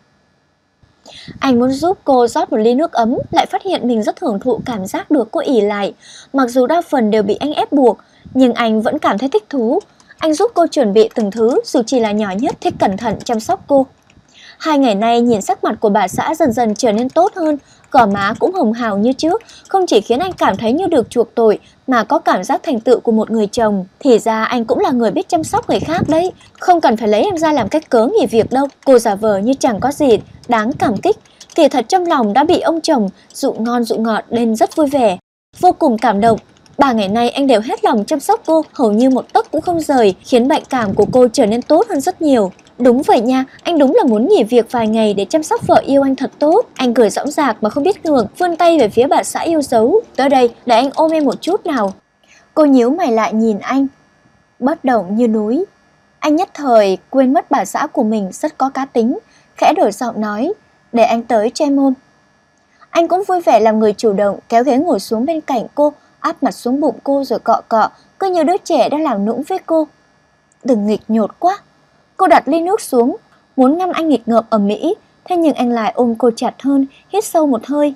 Anh muốn giúp cô rót một ly nước ấm, lại phát hiện mình rất hưởng thụ cảm giác được cô ỷ lại. Mặc dù đa phần đều bị anh ép buộc, nhưng anh vẫn cảm thấy thích thú. Anh giúp cô chuẩn bị từng thứ, dù chỉ là nhỏ nhất, thích cẩn thận chăm sóc cô. 2 ngày nay nhìn sắc mặt của bà xã dần dần trở nên tốt hơn, gò má cũng hồng hào như trước, không chỉ khiến anh cảm thấy như được chuộc tội, mà có cảm giác thành tựu của một người chồng. Thì ra anh cũng là người biết chăm sóc người khác đấy, không cần phải lấy em ra làm cách cớ nghỉ việc đâu. Cô giả vờ như chẳng có gì đáng cảm kích, kỳ thật trong lòng đã bị ông chồng dụ ngon dụ ngọt nên rất vui vẻ, vô cùng cảm động. 3 ngày nay anh đều hết lòng chăm sóc cô, hầu như một tấc cũng không rời, khiến bệnh cảm của cô trở nên tốt hơn rất nhiều. Đúng vậy nha, anh đúng là muốn nghỉ việc vài ngày để chăm sóc vợ yêu anh thật tốt. Anh cười dõng dạc mà không biết ngượng, vươn tay về phía bà xã yêu dấu. Tới đây, để anh ôm em một chút nào. Cô nhíu mày lại nhìn anh, bất động như núi. Anh nhất thời quên mất bà xã của mình rất có cá tính, khẽ đổi giọng nói, để anh tới cho em ôm. Anh cũng vui vẻ làm người chủ động, kéo ghế ngồi xuống bên cạnh cô, áp mặt xuống bụng cô rồi cọ cọ, cứ như đứa trẻ đang làm nũng với cô. Đừng nghịch nhột quá. Cô đặt ly nước xuống, muốn ngăn anh nghịch ngợm ầm ĩ, thế nhưng anh lại ôm cô chặt hơn, hít sâu một hơi.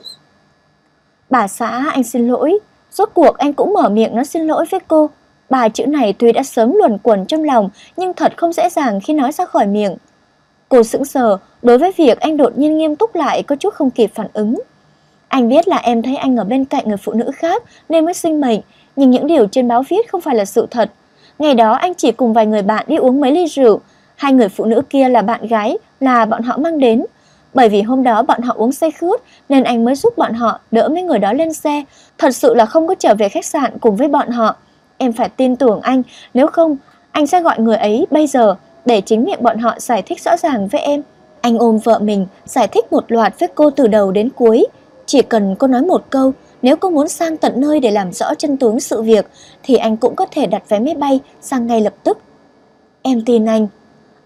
Bà xã, anh xin lỗi. Rốt cuộc anh cũng mở miệng nói xin lỗi với cô. 3 chữ này tuy đã sớm luẩn quẩn trong lòng, nhưng thật không dễ dàng khi nói ra khỏi miệng. Cô sững sờ, đối với việc anh đột nhiên nghiêm túc lại có chút không kịp phản ứng. Anh biết là em thấy anh ở bên cạnh người phụ nữ khác nên mới sinh mệnh, nhưng những điều trên báo viết không phải là sự thật. Ngày đó anh chỉ cùng vài người bạn đi uống mấy ly rượu, 2 người phụ nữ kia là bạn gái, là bọn họ mang đến. Bởi vì hôm đó bọn họ uống say khướt nên anh mới giúp bọn họ đỡ mấy người đó lên xe, thật sự là không có trở về khách sạn cùng với bọn họ. Em phải tin tưởng anh, nếu không anh sẽ gọi người ấy bây giờ để chính miệng bọn họ giải thích rõ ràng với em. Anh ôm vợ mình, giải thích một loạt với cô từ đầu đến cuối. Chỉ cần cô nói một câu, nếu cô muốn sang tận nơi để làm rõ chân tướng sự việc, thì anh cũng có thể đặt vé máy bay sang ngay lập tức. Em tin anh.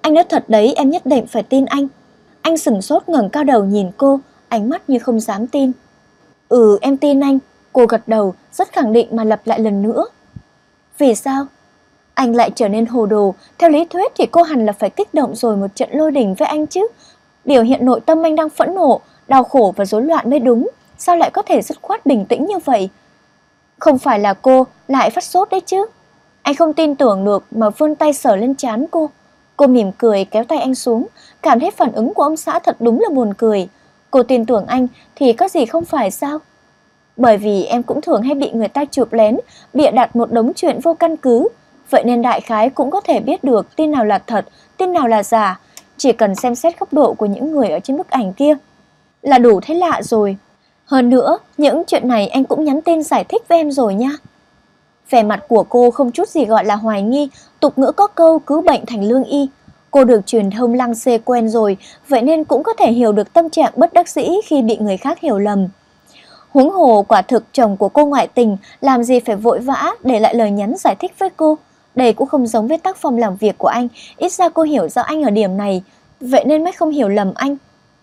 Anh nói thật đấy, em nhất định phải tin anh. Anh sửng sốt ngẩng cao đầu nhìn cô, ánh mắt như không dám tin. Ừ, em tin anh. Cô gật đầu, rất khẳng định mà lặp lại lần nữa. Vì sao? Anh lại trở nên hồ đồ. Theo lý thuyết thì cô hẳn là phải kích động rồi một trận lôi đình với anh chứ. Biểu hiện nội tâm anh đang phẫn nộ, đau khổ và rối loạn mới đúng. Sao lại có thể dứt khoát bình tĩnh như vậy? Không phải là cô lại phát sốt đấy chứ? Anh không tin tưởng được mà vươn tay sờ lên trán cô. Cô mỉm cười kéo tay anh xuống, cảm thấy phản ứng của ông xã thật đúng là buồn cười. Cô tin tưởng anh thì có gì không phải sao? Bởi vì em cũng thường hay bị người ta chụp lén, bịa đặt một đống chuyện vô căn cứ. Vậy nên đại khái cũng có thể biết được tin nào là thật, tin nào là giả. Chỉ cần xem xét góc độ của những người ở trên bức ảnh kia là đủ thấy lạ rồi. Hơn nữa, những chuyện này anh cũng nhắn tin giải thích với em rồi nha. Vẻ mặt của cô không chút gì gọi là hoài nghi, tục ngữ có câu cứu bệnh thành lương y. Cô được truyền thông lăng xê quen rồi, vậy nên cũng có thể hiểu được tâm trạng bất đắc dĩ khi bị người khác hiểu lầm. Huống hồ quả thực chồng của cô ngoại tình, làm gì phải vội vã để lại lời nhắn giải thích với cô. Đây cũng không giống với tác phong làm việc của anh, ít ra cô hiểu rõ anh ở điểm này, vậy nên mới không hiểu lầm anh.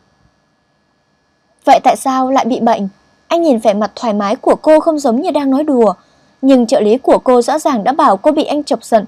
Vậy tại sao lại bị bệnh? Anh nhìn vẻ mặt thoải mái của cô không giống như đang nói đùa, nhưng trợ lý của cô rõ ràng đã bảo cô bị anh chọc giận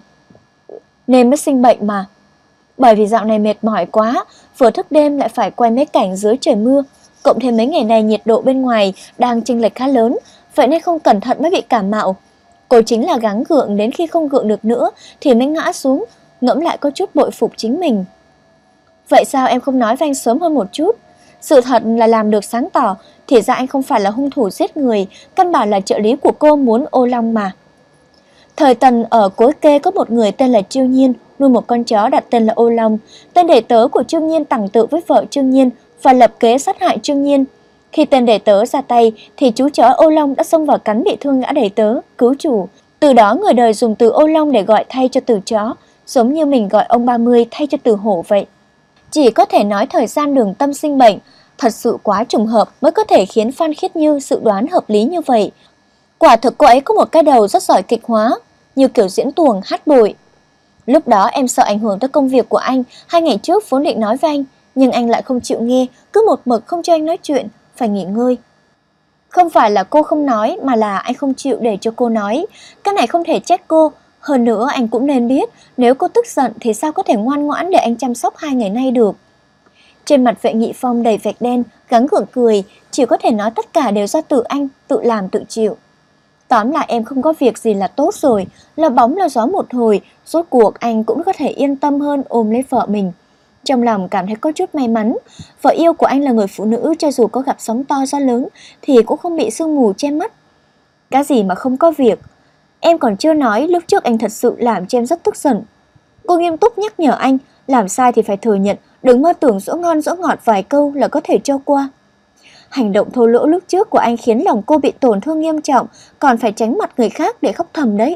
nên mới sinh bệnh mà. Bởi vì dạo này mệt mỏi quá, vừa thức đêm lại phải quay mấy cảnh dưới trời mưa, cộng thêm mấy ngày này nhiệt độ bên ngoài đang chênh lệch khá lớn, vậy nên không cẩn thận mới bị cảm mạo. Cô chính là gắng gượng đến khi không gượng được nữa thì mới ngã xuống, ngẫm lại có chút bội phục chính mình. Vậy sao em không nói với anh sớm hơn một chút? Sự thật là làm được sáng tỏ, thì ra anh không phải là hung thủ giết người, căn bản là trợ lý của cô muốn ô long mà. Thời Tần ở Cối Kê có một người tên là Trương Nhiên, nuôi một con chó đặt tên là Ô Long. Tên đệ tớ của Trương Nhiên tằng tự với vợ Trương Nhiên và lập kế sát hại Trương Nhiên. Khi tên đệ tớ ra tay thì chú chó Ô Long đã xông vào cắn bị thương gã đệ tớ, cứu chủ. Từ đó người đời dùng từ Ô Long để gọi thay cho từ chó, giống như mình gọi ông 30 thay cho từ hổ vậy. Chỉ có thể nói thời gian Đường Tâm sinh bệnh thật sự quá trùng hợp mới có thể khiến Phan Khiết Như dự đoán hợp lý như vậy. Quả thực cô ấy có một cái đầu rất giỏi kịch hóa, như kiểu diễn tuồng, hát bội. Lúc đó em sợ ảnh hưởng tới công việc của anh, 2 ngày trước vốn định nói với anh, nhưng anh lại không chịu nghe, cứ một mực không cho anh nói chuyện, phải nghỉ ngơi. Không phải là cô không nói, mà là anh không chịu để cho cô nói. Cái này không thể trách cô. Hơn nữa anh cũng nên biết, nếu cô tức giận thì sao có thể ngoan ngoãn để anh chăm sóc 2 ngày nay được. Trên mặt Vệ Nghị Phong đầy vạch đen, gắng gượng cười, chỉ có thể nói tất cả đều do tự anh, tự làm tự chịu. Tóm lại em không có việc gì là tốt rồi, là bóng là gió một hồi, rốt cuộc anh cũng có thể yên tâm hơn ôm lấy vợ mình. Trong lòng cảm thấy có chút may mắn, vợ yêu của anh là người phụ nữ cho dù có gặp sóng to gió lớn thì cũng không bị sương mù che mắt. Cái gì mà không có việc, em còn chưa nói lúc trước anh thật sự làm cho em rất tức giận. Cô nghiêm túc nhắc nhở anh, làm sai thì phải thừa nhận, đừng mơ tưởng dỗ ngon dỗ ngọt vài câu là có thể cho qua. Hành động thô lỗ lúc trước của anh khiến lòng cô bị tổn thương nghiêm trọng, còn phải tránh mặt người khác để khóc thầm đấy.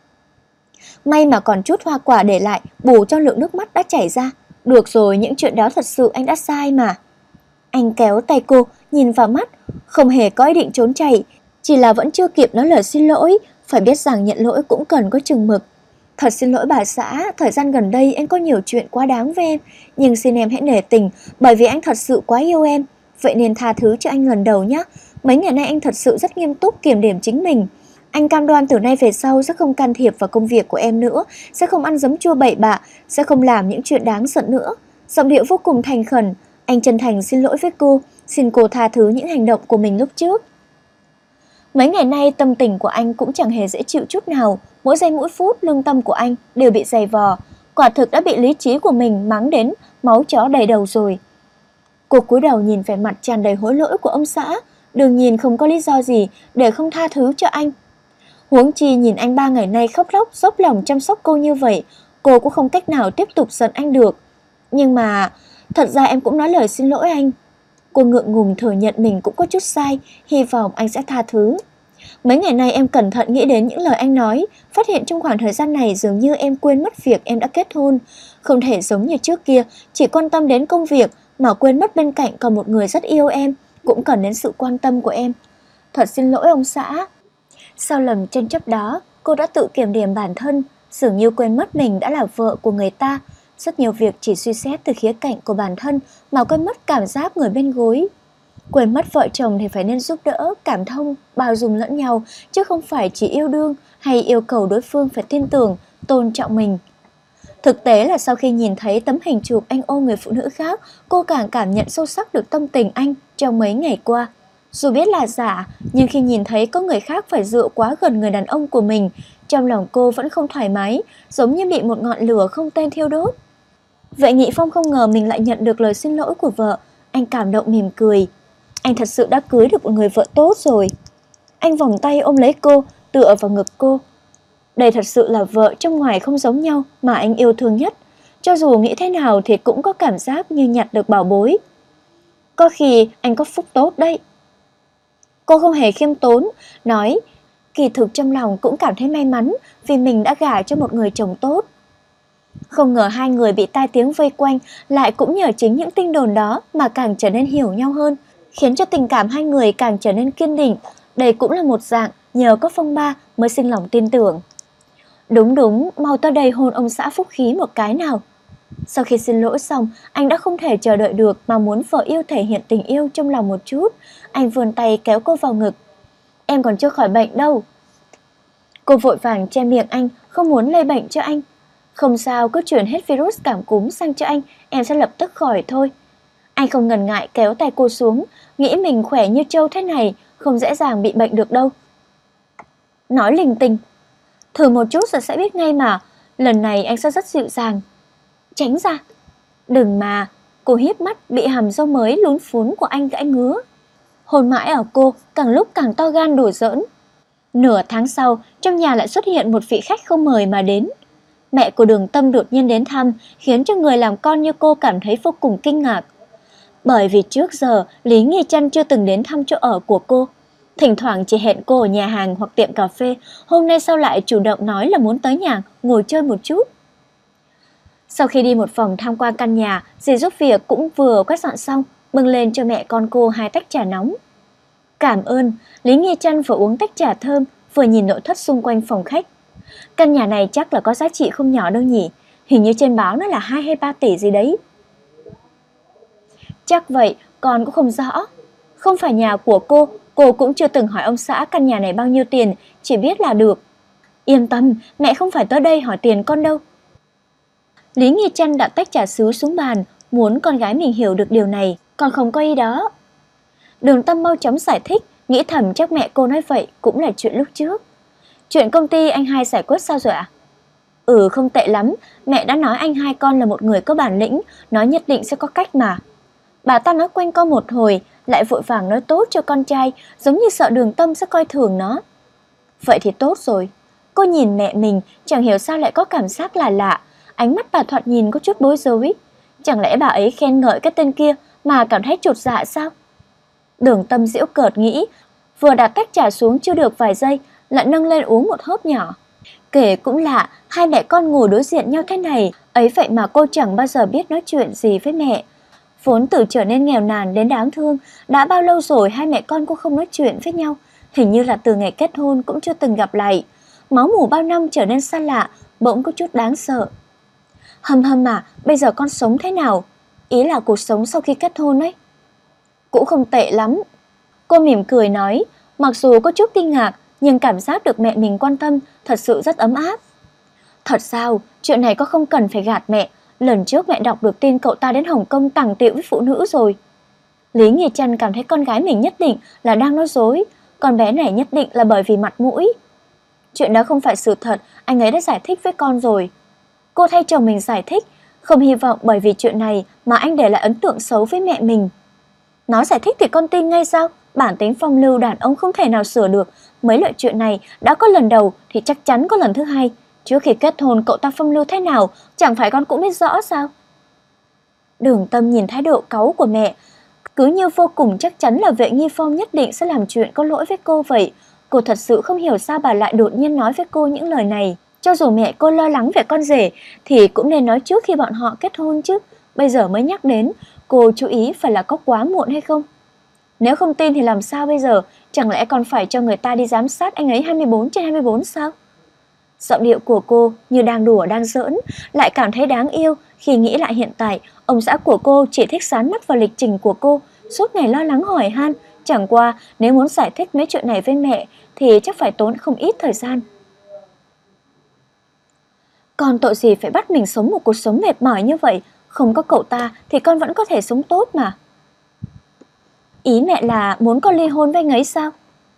May mà còn chút hoa quả để lại, bù cho lượng nước mắt đã chảy ra. Được rồi, những chuyện đó thật sự anh đã sai mà. Anh kéo tay cô, nhìn vào mắt, không hề có ý định trốn chạy, chỉ là vẫn chưa kịp nói lời xin lỗi, phải biết rằng nhận lỗi cũng cần có chừng mực. Thật xin lỗi bà xã, thời gian gần đây anh có nhiều chuyện quá đáng với em, nhưng xin em hãy nể tình, bởi vì anh thật sự quá yêu em. Vậy nên tha thứ cho anh lần đầu nhé. Mấy ngày nay anh thật sự rất nghiêm túc kiểm điểm chính mình. Anh cam đoan từ nay về sau sẽ không can thiệp vào công việc của em nữa, sẽ không ăn giấm chua bậy bạ, sẽ không làm những chuyện đáng giận nữa. Giọng điệu vô cùng thành khẩn, anh chân thành xin lỗi với cô, xin cô tha thứ những hành động của mình lúc trước. Mấy ngày nay tâm tình của anh cũng chẳng hề dễ chịu chút nào, mỗi giây mỗi phút lương tâm của anh đều bị dày vò, quả thực đã bị lý trí của mình mắng đến máu chó đầy đầu rồi. Cô cúi đầu nhìn vẻ mặt tràn đầy hối lỗi của ông xã, đương nhiên không có lý do gì để không tha thứ cho anh. Huống chi nhìn anh 3 ngày nay khóc lóc dốc lòng chăm sóc cô như vậy, cô cũng không cách nào tiếp tục giận anh được. Nhưng mà, thật ra em cũng nói lời xin lỗi anh. Cô ngượng ngùng thừa nhận mình cũng có chút sai, hy vọng anh sẽ tha thứ. Mấy ngày nay em cẩn thận nghĩ đến những lời anh nói, phát hiện trong khoảng thời gian này dường như em quên mất việc em đã kết hôn. Không thể giống như trước kia, chỉ quan tâm đến công việc mà quên mất bên cạnh còn một người rất yêu em, cũng cần đến sự quan tâm của em. Thật xin lỗi ông xã. Sau lần tranh chấp đó, cô đã tự kiểm điểm bản thân, dường như quên mất mình đã là vợ của người ta. Rất nhiều việc chỉ suy xét từ khía cạnh của bản thân mà quên mất cảm giác người bên gối. Quên mất vợ chồng thì phải nên giúp đỡ, cảm thông, bao dung lẫn nhau, chứ không phải chỉ yêu đương hay yêu cầu đối phương phải tin tưởng, tôn trọng mình. Thực tế là sau khi nhìn thấy tấm hình chụp anh ôm người phụ nữ khác, cô càng cảm nhận sâu sắc được tâm tình anh trong mấy ngày qua. Dù biết là giả, nhưng khi nhìn thấy có người khác phải dựa quá gần người đàn ông của mình, trong lòng cô vẫn không thoải mái, giống như bị một ngọn lửa không tên thiêu đốt. Vậy Nghị Phong không ngờ mình lại nhận được lời xin lỗi của vợ. Anh cảm động mỉm cười. Anh thật sự đã cưới được một người vợ tốt rồi. Anh vòng tay ôm lấy cô, tựa vào ngực cô. Đây thật sự là vợ trong ngoài không giống nhau mà anh yêu thương nhất. Cho dù nghĩ thế nào thì cũng có cảm giác như nhặt được bảo bối. Có khi anh có phúc tốt đấy. Cô không hề khiêm tốn, nói kỳ thực trong lòng cũng cảm thấy may mắn vì mình đã gả cho một người chồng tốt. Không ngờ hai người bị tai tiếng vây quanh lại cũng nhờ chính những tin đồn đó mà càng trở nên hiểu nhau hơn, khiến cho tình cảm hai người càng trở nên kiên định. Đây cũng là một dạng nhờ có phong ba mới sinh lòng tin tưởng. Đúng, mau tới đây hôn ông xã Phúc Khí một cái nào. Sau khi xin lỗi xong, anh đã không thể chờ đợi được mà muốn vợ yêu thể hiện tình yêu trong lòng một chút. Anh vươn tay kéo cô vào ngực. Em còn chưa khỏi bệnh đâu. Cô vội vàng che miệng anh, không muốn lây bệnh cho anh. Không sao, cứ chuyển hết virus cảm cúm sang cho anh, em sẽ lập tức khỏi thôi. Anh không ngần ngại kéo tay cô xuống, nghĩ mình khỏe như trâu thế này, không dễ dàng bị bệnh được đâu. Nói linh tinh. Thử một chút rồi sẽ biết ngay mà, lần này anh sẽ rất dịu dàng. Tránh ra. Đừng mà. Cô hiếp mắt bị hàm râu mới lún phún của anh gãi ngứa. Hôn mãi ở cô, càng lúc càng to gan đùa giỡn. Nửa tháng sau, trong nhà lại xuất hiện một vị khách không mời mà đến. Mẹ của Đường Tâm đột nhiên đến thăm, khiến cho người làm con như cô cảm thấy vô cùng kinh ngạc. Bởi vì trước giờ, Lý Nghi Trăn chưa từng đến thăm chỗ ở của cô. Thỉnh thoảng chỉ hẹn cô ở nhà hàng hoặc tiệm cà phê, hôm nay sao lại chủ động nói là muốn tới nhà, ngồi chơi một chút. Sau khi đi một vòng tham quan căn nhà, dì giúp việc cũng vừa quét dọn xong, bưng lên cho mẹ con cô 2 tách trà nóng. Cảm ơn, Lý Nghi Trăn vừa uống tách trà thơm, vừa nhìn nội thất xung quanh phòng khách. Căn nhà này chắc là có giá trị không nhỏ đâu nhỉ, hình như trên báo nó là 2 hay 3 tỷ gì đấy. Chắc vậy, con cũng không rõ. Không phải nhà của cô cũng chưa từng hỏi ông xã căn nhà này bao nhiêu tiền, chỉ biết là được. Yên tâm, mẹ không phải tới đây hỏi tiền con đâu. Lý Nghi Trăn đặt tách trà sứ xuống bàn, muốn con gái mình hiểu được điều này, còn không có ý đó. Đường Tâm mau chóng giải thích, nghĩ thầm chắc mẹ cô nói vậy cũng là chuyện lúc trước. Chuyện công ty anh hai giải quyết sao rồi ạ? Không tệ lắm, mẹ đã nói anh hai con là một người có bản lĩnh, nói nhất định sẽ có cách mà. Bà ta nói quanh co một hồi, lại vội vàng nói tốt cho con trai, giống như sợ Đường Tâm sẽ coi thường nó. Vậy thì tốt rồi. Cô nhìn mẹ mình, chẳng hiểu sao lại có cảm giác là lạ. Ánh mắt bà thoạt nhìn có chút bối rối. Chẳng lẽ bà ấy khen ngợi cái tên kia mà cảm thấy chột dạ sao? Đường Tâm giễu cợt nghĩ, vừa đặt tách trà xuống chưa được vài giây, lại nâng lên uống một hớp nhỏ. Kể cũng lạ, hai mẹ con ngồi đối diện nhau thế này, ấy vậy mà cô chẳng bao giờ biết nói chuyện gì với mẹ. Vốn từ trở nên nghèo nàn đến đáng thương, đã bao lâu rồi hai mẹ con cô không nói chuyện với nhau, hình như là từ ngày kết hôn cũng chưa từng gặp lại. Máu mủ bao năm trở nên xa lạ, bỗng có chút đáng sợ. Hâm à, bây giờ con sống thế nào? Ý là cuộc sống sau khi kết hôn ấy. Cũng không tệ lắm. Cô mỉm cười nói, mặc dù có chút kinh ngạc, nhưng cảm giác được mẹ mình quan tâm thật sự rất ấm áp. Thật sao, chuyện này có không cần phải gạt mẹ. Lần trước mẹ đọc được tin cậu ta đến Hồng Kông tàng tiệu với phụ nữ rồi. Lý Nghi Trăn cảm thấy con gái mình nhất định là đang nói dối, con bé này nhất định là bởi vì mặt mũi. Chuyện đó không phải sự thật, anh ấy đã giải thích với con rồi. Cô thay chồng mình giải thích, không hy vọng bởi vì chuyện này mà anh để lại ấn tượng xấu với mẹ mình. Nói giải thích thì con tin ngay sao? Bản tính phong lưu đàn ông không thể nào sửa được. Mấy loại chuyện này đã có lần đầu thì chắc chắn có lần thứ hai. Trước khi kết hôn cậu ta phong lưu thế nào, chẳng phải con cũng biết rõ sao? Đường Tâm nhìn thái độ cáu của mẹ, cứ như vô cùng chắc chắn là Vệ Nghi Phong nhất định sẽ làm chuyện có lỗi với cô vậy. Cô thật sự không hiểu sao bà lại đột nhiên nói với cô những lời này. Cho dù mẹ cô lo lắng về con rể thì cũng nên nói trước khi bọn họ kết hôn chứ. Bây giờ mới nhắc đến, cô chú ý phải là có quá muộn hay không? Nếu không tin thì làm sao bây giờ? Chẳng lẽ còn phải cho người ta đi giám sát anh ấy 24/24 sao? Giọng điệu của cô như đang đùa đang giỡn, lại cảm thấy đáng yêu, Khi nghĩ lại hiện tại, ông xã của cô chỉ thích dán mắt vào lịch trình của cô, suốt ngày lo lắng hỏi han. Chẳng qua nếu muốn giải thích mấy chuyện này với mẹ thì chắc phải tốn không ít thời gian. Con tội gì phải bắt mình sống một cuộc sống mệt mỏi như vậy, không có cậu ta thì con vẫn có thể sống tốt mà. Ý mẹ là muốn con ly hôn với anh ấy sao?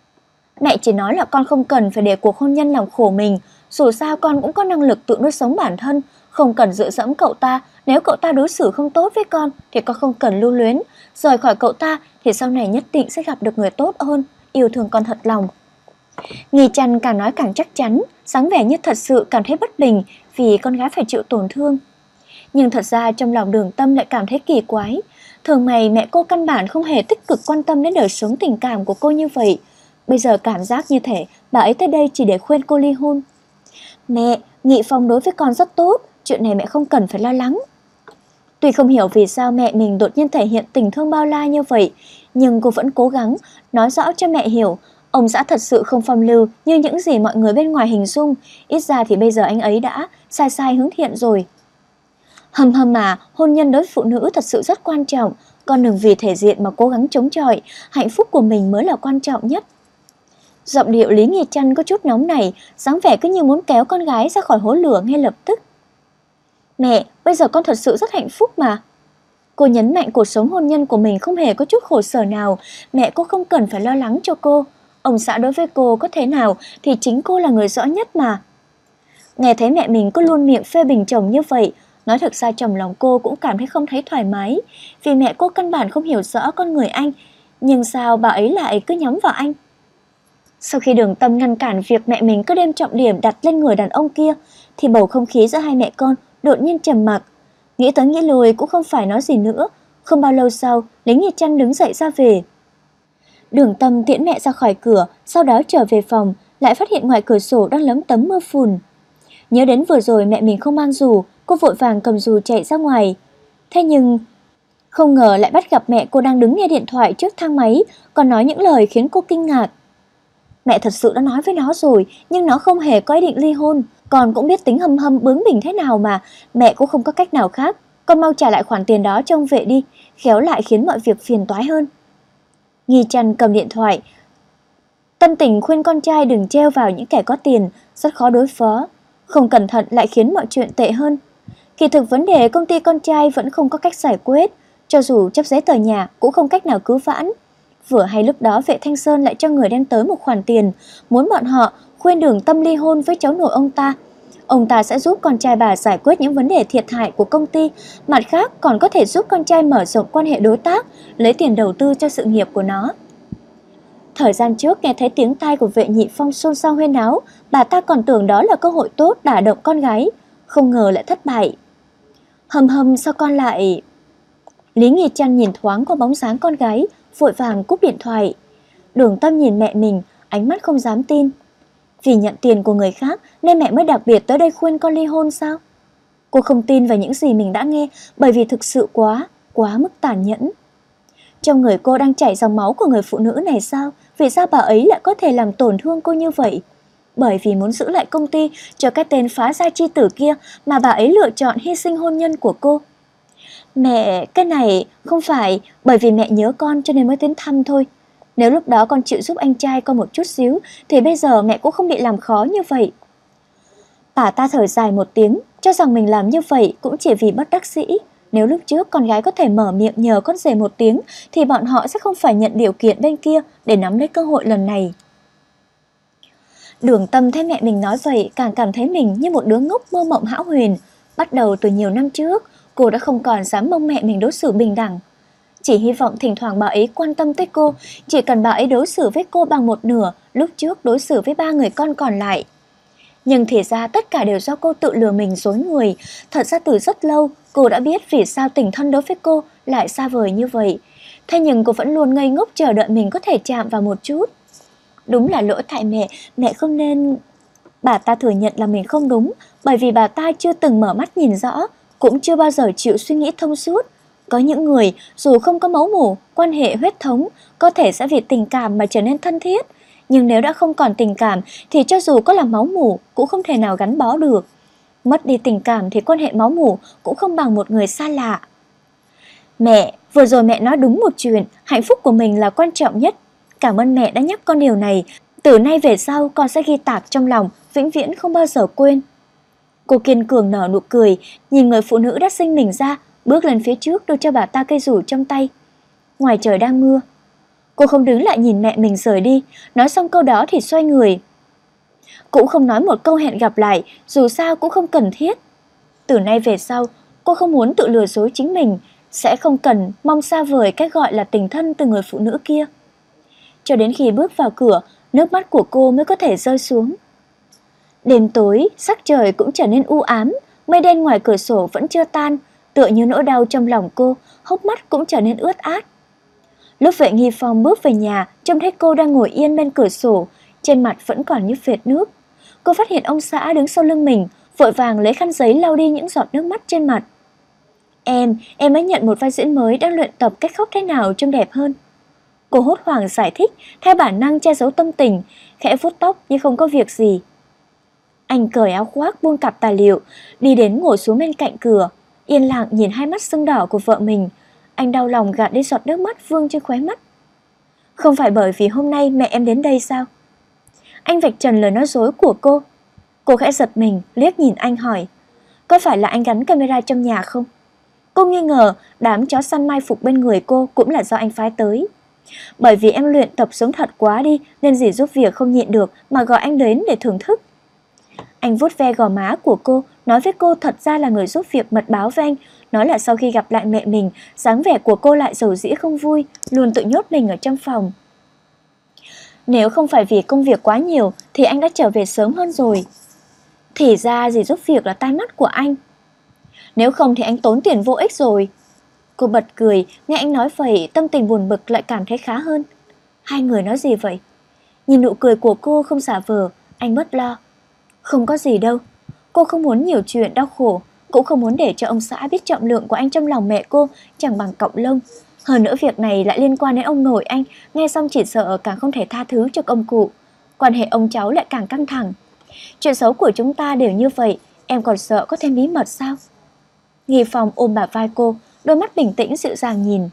Mẹ chỉ nói là con không cần phải để cuộc hôn nhân làm khổ mình, dù sao con cũng có năng lực tự nuôi sống bản thân, không cần dựa dẫm cậu ta. Nếu cậu ta đối xử không tốt với con thì con không cần lưu luyến, rời khỏi cậu ta thì sau này nhất định sẽ gặp được người tốt hơn, yêu thương con thật lòng. Nghi Trăn càng nói càng chắc chắn, dáng vẻ như thật sự cảm thấy bất bình vì con gái phải chịu tổn thương. Nhưng thật ra trong lòng Đường Tâm lại cảm thấy kỳ quái. Thường ngày mẹ cô căn bản không hề tích cực quan tâm đến đời sống tình cảm của cô như vậy. Bây giờ cảm giác như thể bà ấy tới đây chỉ để khuyên cô ly hôn. Mẹ, Nghị Phong đối với con rất tốt, chuyện này mẹ không cần phải lo lắng. Tuy không hiểu vì sao mẹ mình đột nhiên thể hiện tình thương bao la như vậy, nhưng cô vẫn cố gắng nói rõ cho mẹ hiểu. Ông xã thật sự không phong lưu như những gì mọi người bên ngoài hình dung, ít ra thì bây giờ anh ấy đã sai hướng thiện rồi. Hâm mà, hôn nhân đối với phụ nữ thật sự rất quan trọng, con đừng vì thể diện mà cố gắng chống chọi, hạnh phúc của mình mới là quan trọng nhất. Giọng điệu Lý Nghi Trăn có chút nóng nảy, dáng vẻ cứ như muốn kéo con gái ra khỏi hố lửa ngay lập tức. Mẹ, bây giờ con thật sự rất hạnh phúc mà. Cô nhấn mạnh cuộc sống hôn nhân của mình không hề có chút khổ sở nào, mẹ cô không cần phải lo lắng cho cô. Ông xã đối với cô có thế nào thì chính cô là người rõ nhất mà. Nghe thấy mẹ mình cứ luôn miệng phê bình chồng như vậy, nói thật ra trong lòng cô cũng cảm thấy không thấy thoải mái, vì mẹ cô căn bản không hiểu rõ con người anh, nhưng sao bà ấy lại cứ nhắm vào anh. Sau khi Đường Tâm ngăn cản việc mẹ mình cứ đem trọng điểm đặt lên người đàn ông kia, thì bầu không khí giữa hai mẹ con đột nhiên trầm mặc. Nghĩ tới nghĩ lui cũng không phải nói gì nữa. Không bao lâu sau, Lý Nghi Trăn đứng dậy ra về. Đường Tâm tiễn mẹ ra khỏi cửa, sau đó trở về phòng, lại phát hiện ngoài cửa sổ đang lấm tấm mưa phùn. Nhớ đến vừa rồi mẹ mình không mang dù, cô vội vàng cầm dù chạy ra ngoài. Thế nhưng không ngờ lại bắt gặp mẹ cô đang đứng nghe điện thoại trước thang máy, còn nói những lời khiến cô kinh ngạc. Mẹ thật sự đã nói với nó rồi, nhưng nó không hề có ý định ly hôn. Con cũng biết tính Hâm bướng bỉnh thế nào mà, mẹ cũng không có cách nào khác. Con mau trả lại khoản tiền đó cho ông vệ đi, khéo lại khiến mọi việc phiền toái hơn. Nghi Trăn cầm điện thoại, tâm tình khuyên con trai đừng treo vào những kẻ có tiền, rất khó đối phó. Không cẩn thận lại khiến mọi chuyện tệ hơn. Kỳ thực vấn đề công ty con trai vẫn không có cách giải quyết, cho dù chấp giấy tờ nhà cũng không cách nào cứu vãn. Vừa hay lúc đó Vệ Thanh Sơn lại cho người đem tới một khoản tiền, muốn bọn họ khuyên Đường Tâm ly hôn với cháu nội ông ta. Ông ta sẽ giúp con trai bà giải quyết những vấn đề thiệt hại của công ty, mặt khác còn có thể giúp con trai mở rộng quan hệ đối tác, lấy tiền đầu tư cho sự nghiệp của nó. Thời gian trước nghe thấy tiếng tai của Vệ Nhị Phong xôn xao huyên náo, bà ta còn tưởng đó là cơ hội tốt đả động con gái, không ngờ lại thất bại. Sao con lại... Lý Nghi Trăn nhìn thoáng qua bóng dáng con gái, vội vàng cúp điện thoại. Đường Tâm nhìn mẹ mình, ánh mắt không dám tin. Vì nhận tiền của người khác nên mẹ mới đặc biệt tới đây khuyên con ly hôn sao? Cô không tin vào những gì mình đã nghe, bởi vì thực sự quá mức tàn nhẫn. Trong người cô đang chảy dòng máu của người phụ nữ này sao? Vì sao bà ấy lại có thể làm tổn thương cô như vậy? Bởi vì muốn giữ lại công ty cho cái tên phá gia chi tử kia mà bà ấy lựa chọn hy sinh hôn nhân của cô. Mẹ, cái này không phải bởi vì mẹ nhớ con cho nên mới đến thăm thôi. Nếu lúc đó con chịu giúp anh trai con một chút xíu thì bây giờ mẹ cũng không bị làm khó như vậy. Bà ta thở dài một tiếng, cho rằng mình làm như vậy cũng chỉ vì bất đắc dĩ. Nếu lúc trước con gái có thể mở miệng nhờ con rể một tiếng thì bọn họ sẽ không phải nhận điều kiện bên kia để nắm lấy cơ hội lần này. Đường Tâm thấy mẹ mình nói vậy càng cảm thấy mình như một đứa ngốc mơ mộng hão huyền. Bắt đầu từ nhiều năm trước, cô đã không còn dám mong mẹ mình đối xử bình đẳng. Chỉ hy vọng thỉnh thoảng bà ấy quan tâm tới cô, chỉ cần bà ấy đối xử với cô bằng một nửa lúc trước đối xử với 3 người con còn lại. Nhưng thì ra tất cả đều do cô tự lừa mình dối người. Thật ra từ rất lâu cô đã biết vì sao tình thân đối với cô lại xa vời như vậy. Thế nhưng cô vẫn luôn ngây ngốc chờ đợi mình có thể chạm vào một chút. Đúng là lỗi tại mẹ không nên... Bà ta thừa nhận là mình không đúng, bởi vì bà ta chưa từng mở mắt nhìn rõ, cũng chưa bao giờ chịu suy nghĩ thông suốt. Có những người dù không có máu mủ, quan hệ huyết thống, có thể sẽ vì tình cảm mà trở nên thân thiết. Nhưng nếu đã không còn tình cảm thì cho dù có là máu mủ cũng không thể nào gắn bó được. Mất đi tình cảm thì quan hệ máu mủ cũng không bằng một người xa lạ. Mẹ, vừa rồi mẹ nói đúng một chuyện, hạnh phúc của mình là quan trọng nhất. Cảm ơn mẹ đã nhắc con điều này. Từ nay về sau con sẽ ghi tạc trong lòng, vĩnh viễn không bao giờ quên. Cô kiên cường nở nụ cười, nhìn người phụ nữ đã sinh mình ra, bước lên phía trước đưa cho bà ta cây rủ trong tay. Ngoài trời đang mưa. Cô không đứng lại nhìn mẹ mình rời đi, nói xong câu đó thì xoay người. Cũng không nói một câu hẹn gặp lại, dù sao cũng không cần thiết. Từ nay về sau, cô không muốn tự lừa dối chính mình, sẽ không cần mong xa vời cái gọi là tình thân từ người phụ nữ kia. Cho đến khi bước vào cửa, nước mắt của cô mới có thể rơi xuống. Đêm tối, sắc trời cũng trở nên u ám, mây đen ngoài cửa sổ vẫn chưa tan, tựa như nỗi đau trong lòng cô, hốc mắt cũng trở nên ướt át. Lúc Vệ Nghi Phong bước về nhà, trông thấy cô đang ngồi yên bên cửa sổ, trên mặt vẫn còn những vệt nước. Cô phát hiện ông xã đứng sau lưng mình, vội vàng lấy khăn giấy lau đi những giọt nước mắt trên mặt. Em mới nhận một vai diễn mới, đang luyện tập cách khóc thế nào trông đẹp hơn. Cô hốt hoảng giải thích, theo bản năng che giấu tâm tình, khẽ vuốt tóc như không có việc gì. Anh cởi áo khoác, buông cặp tài liệu, đi đến ngồi xuống bên cạnh cửa, yên lặng nhìn hai mắt sưng đỏ của vợ mình. Anh đau lòng gạt đi giọt nước mắt vương trên khóe mắt. Không phải bởi vì hôm nay mẹ em đến đây sao? Anh vạch trần lời nói dối của cô. Cô khẽ giật mình, liếc nhìn anh hỏi, có phải là anh gắn camera trong nhà không? Cô nghi ngờ đám chó săn mai phục bên người cô cũng là do anh phái tới. Bởi vì em luyện tập sống thật quá đi, nên dì giúp việc không nhịn được mà gọi anh đến để thưởng thức. Anh vuốt ve gò má của cô, nói với cô thật ra là người giúp việc mật báo với anh, nói là sau khi gặp lại mẹ mình, dáng vẻ của cô lại dầu dĩ không vui, luôn tự nhốt mình ở trong phòng. Nếu không phải vì công việc quá nhiều thì anh đã trở về sớm hơn rồi. Thì ra dì giúp việc là tai mắt của anh. Nếu không thì anh tốn tiền vô ích rồi. Cô bật cười, nghe anh nói vậy tâm tình buồn bực lại cảm thấy khá hơn. Hai người nói gì vậy? Nhìn nụ cười của cô không giả vờ, anh bớt lo. Không có gì đâu. Cô không muốn nhiều chuyện đau khổ, cũng không muốn để cho ông xã biết trọng lượng của anh trong lòng mẹ cô chẳng bằng cọng lông. Hơn nữa việc này lại liên quan đến ông nội anh, nghe xong chỉ sợ càng không thể tha thứ cho ông cụ. Quan hệ ông cháu lại càng căng thẳng. Chuyện xấu của chúng ta đều như vậy, em còn sợ có thêm bí mật sao? Nghi Phong ôm bả vai cô, đôi mắt bình tĩnh dịu dàng nhìn.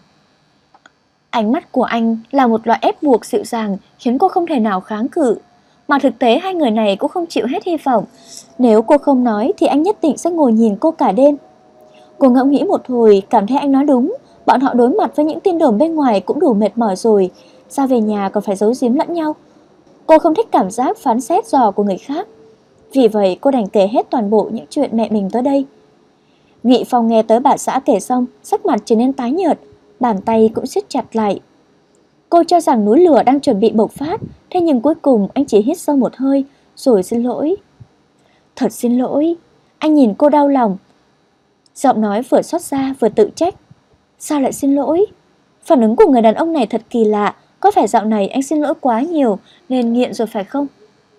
Ánh mắt của anh là một loại ép buộc dịu dàng, khiến cô không thể nào kháng cự. Mà thực tế hai người này cũng không chịu hết hy vọng. Nếu cô không nói thì anh nhất định sẽ ngồi nhìn cô cả đêm. Cô ngẫm nghĩ một hồi, cảm thấy anh nói đúng. Bọn họ đối mặt với những tin đồn bên ngoài cũng đủ mệt mỏi rồi, sao về nhà còn phải giấu giếm lẫn nhau. Cô không thích cảm giác phán xét dò của người khác. Vì vậy cô đành kể hết toàn bộ những chuyện mẹ mình tới đây. Nghị Phong nghe tới bà xã kể xong, sắc mặt trở nên tái nhợt, bàn tay cũng siết chặt lại. Cô cho rằng núi lửa đang chuẩn bị bộc phát, thế nhưng cuối cùng anh chỉ hít sâu một hơi, rồi xin lỗi. Thật xin lỗi. Anh nhìn cô đau lòng. Giọng nói vừa xót xa vừa tự trách. Sao lại xin lỗi? Phản ứng của người đàn ông này thật kỳ lạ. Có phải dạo này anh xin lỗi quá nhiều nên nghiện rồi phải không?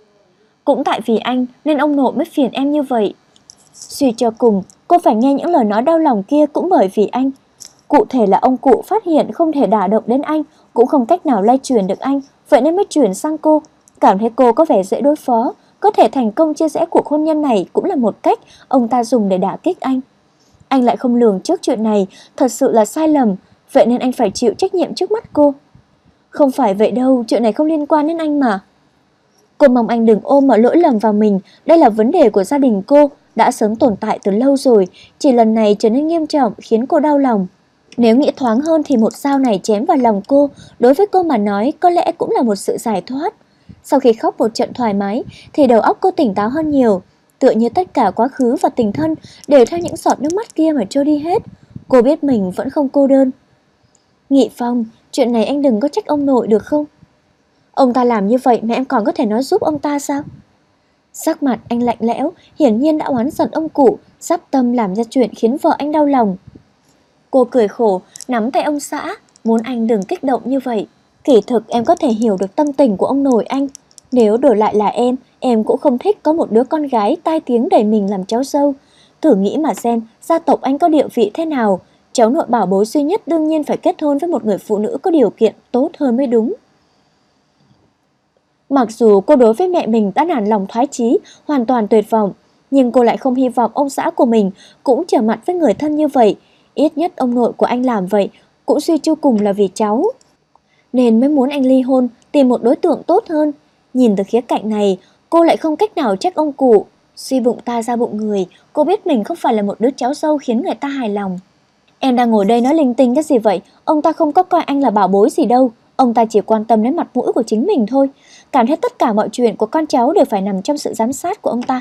Cũng tại vì anh nên ông nội mới phiền em như vậy. Suy cho cùng, cô phải nghe những lời nói đau lòng kia cũng bởi vì anh. Cụ thể là ông cụ phát hiện không thể đả động đến anh, cũng không cách nào lay truyền được anh, vậy nên mới chuyển sang cô. Cảm thấy cô có vẻ dễ đối phó, có thể thành công chia rẽ cuộc hôn nhân này cũng là một cách ông ta dùng để đả kích anh. Anh lại không lường trước chuyện này, thật sự là sai lầm, vậy nên anh phải chịu trách nhiệm trước mắt cô. Không phải vậy đâu, chuyện này không liên quan đến anh mà. Cô mong anh đừng ôm mọi lỗi lầm vào mình, đây là vấn đề của gia đình cô, đã sớm tồn tại từ lâu rồi, chỉ lần này trở nên nghiêm trọng khiến cô đau lòng. Nếu nghĩ thoáng hơn thì một dao này chém vào lòng cô, đối với cô mà nói có lẽ cũng là một sự giải thoát. Sau khi khóc một trận thoải mái thì đầu óc cô tỉnh táo hơn nhiều, tựa như tất cả quá khứ và tình thân đều theo những giọt nước mắt kia mà trôi đi hết. Cô biết mình vẫn không cô đơn. Nghị Phong, chuyện này anh đừng có trách ông nội được không? Ông ta làm như vậy mà em còn có thể nói giúp ông ta sao? Sắc mặt anh lạnh lẽo, hiển nhiên đã oán giận ông cụ, sắp tâm làm ra chuyện khiến vợ anh đau lòng. Cô cười khổ, nắm tay ông xã, muốn anh đừng kích động như vậy. Kỳ thực em có thể hiểu được tâm tình của ông nội anh. Nếu đổi lại là em cũng không thích có một đứa con gái tai tiếng đẩy mình làm cháu dâu. Thử nghĩ mà xem, gia tộc anh có địa vị thế nào, cháu nội bảo bối duy nhất đương nhiên phải kết hôn với một người phụ nữ có điều kiện tốt hơn mới đúng. Mặc dù cô đối với mẹ mình đã nản lòng thoái chí, hoàn toàn tuyệt vọng, Nhưng cô lại không hy vọng ông xã của mình cũng trở mặt với người thân như vậy. Ít nhất ông nội của anh làm vậy cũng suy cho cùng là vì cháu, nên mới muốn anh ly hôn, tìm một đối tượng tốt hơn. Nhìn từ khía cạnh này, cô lại không cách nào trách ông cụ. Suy bụng ta ra bụng người, cô biết mình không phải là một đứa cháu dâu khiến người ta hài lòng. Em đang ngồi đây nói linh tinh cái gì vậy? Ông ta không có coi anh là bảo bối gì đâu. Ông ta chỉ quan tâm đến mặt mũi của chính mình thôi. Cảm thấy tất cả mọi chuyện của con cháu đều phải nằm trong sự giám sát của ông ta.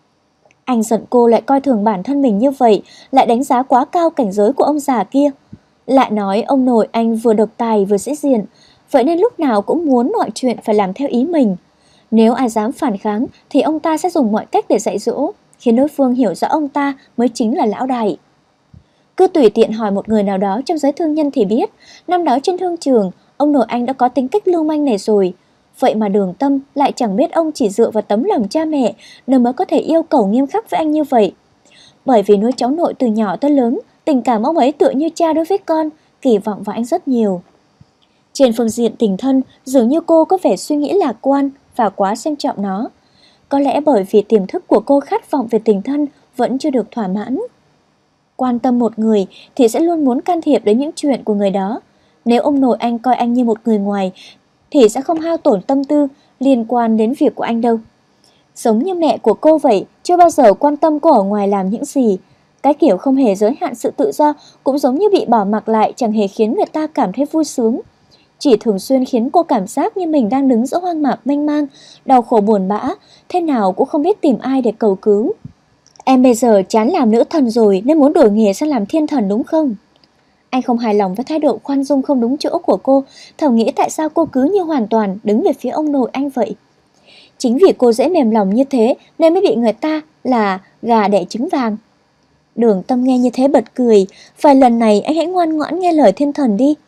Anh giận cô lại coi thường bản thân mình như vậy, lại đánh giá quá cao cảnh giới của ông già kia. Lại nói ông nội anh vừa độc tài vừa sĩ diện, vậy nên lúc nào cũng muốn mọi chuyện phải làm theo ý mình. Nếu ai dám phản kháng thì ông ta sẽ dùng mọi cách để dạy dỗ, khiến đối phương hiểu rõ ông ta mới chính là lão đại. Cứ tùy tiện hỏi một người nào đó trong giới thương nhân thì biết, năm đó trên thương trường, ông nội anh đã có tính cách lưu manh này rồi. Vậy mà Đường Tâm lại chẳng biết ông chỉ dựa vào tấm lòng cha mẹ nên mới có thể yêu cầu nghiêm khắc với anh như vậy. Bởi vì nuôi cháu nội từ nhỏ tới lớn, tình cảm ông ấy tựa như cha đối với con, kỳ vọng vào anh rất nhiều. Trên phương diện tình thân, dường như cô có vẻ suy nghĩ lạc quan và quá xem trọng nó. Có lẽ bởi vì tiềm thức của cô khát vọng về tình thân vẫn chưa được thỏa mãn. Quan tâm một người thì sẽ luôn muốn can thiệp đến những chuyện của người đó. Nếu ông nội anh coi anh như một người ngoài thì sẽ không hao tổn tâm tư liên quan đến việc của anh đâu. Giống như mẹ của cô vậy, chưa bao giờ quan tâm cô ở ngoài làm những gì. Cái kiểu không hề giới hạn sự tự do cũng giống như bị bỏ mặc lại, chẳng hề khiến người ta cảm thấy vui sướng. Chỉ thường xuyên khiến cô cảm giác như mình đang đứng giữa hoang mạc mênh mang, đau khổ buồn bã, thế nào cũng không biết tìm ai để cầu cứu. Em bây giờ chán làm nữ thần rồi nên muốn đổi nghề sang làm thiên thần đúng không? Anh không hài lòng với thái độ khoan dung không đúng chỗ của cô, thầm nghĩ tại sao cô cứ như hoàn toàn đứng về phía ông nội anh vậy. Chính vì cô dễ mềm lòng như thế nên mới bị người ta là gà đẻ trứng vàng. Đường Tâm nghe như thế bật cười, vài lần này anh hãy ngoan ngoãn nghe lời thiên thần đi.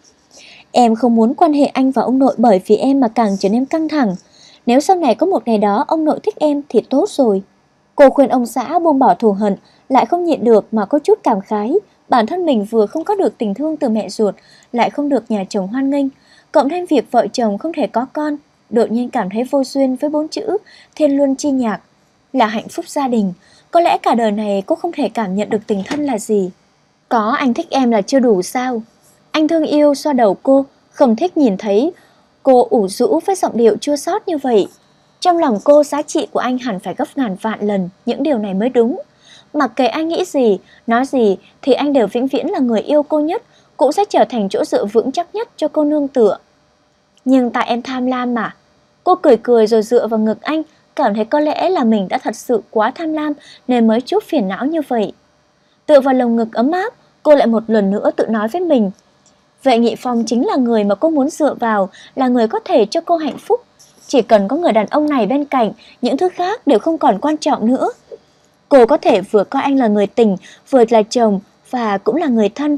Em không muốn quan hệ anh và ông nội bởi vì em mà càng trở nên căng thẳng. Nếu sau này có một ngày đó ông nội thích em thì tốt rồi. Cô khuyên ông xã buông bỏ thù hận, lại không nhịn được mà có chút cảm khái. Bản thân mình vừa không có được tình thương từ mẹ ruột, lại không được nhà chồng hoan nghênh, cộng thêm việc vợ chồng không thể có con, đột nhiên cảm thấy vô duyên với 4 chữ thiên luân chi nhạc là hạnh phúc gia đình. Có lẽ cả đời này cô không thể cảm nhận được tình thân là gì. Có anh thích em là chưa đủ sao? Anh thương yêu xoa đầu cô, không thích nhìn thấy cô ủ rũ với giọng điệu chua xót như vậy. Trong lòng cô, giá trị của anh hẳn phải gấp ngàn vạn lần những điều này mới đúng. Mặc kệ anh nghĩ gì, nói gì thì anh đều vĩnh viễn là người yêu cô nhất, cũng sẽ trở thành chỗ dựa vững chắc nhất cho cô nương tựa. Nhưng tại em tham lam mà. Cô cười cười rồi dựa vào ngực anh, cảm thấy có lẽ là mình đã thật sự quá tham lam nên mới chút phiền não như vậy. Tựa vào lồng ngực ấm áp, cô lại một lần nữa tự nói với mình. Vệ Nghị Phong chính là người mà cô muốn dựa vào, là người có thể cho cô hạnh phúc. Chỉ cần có người đàn ông này bên cạnh, những thứ khác đều không còn quan trọng nữa. Cô có thể vừa coi anh là người tình, vừa là chồng và cũng là người thân.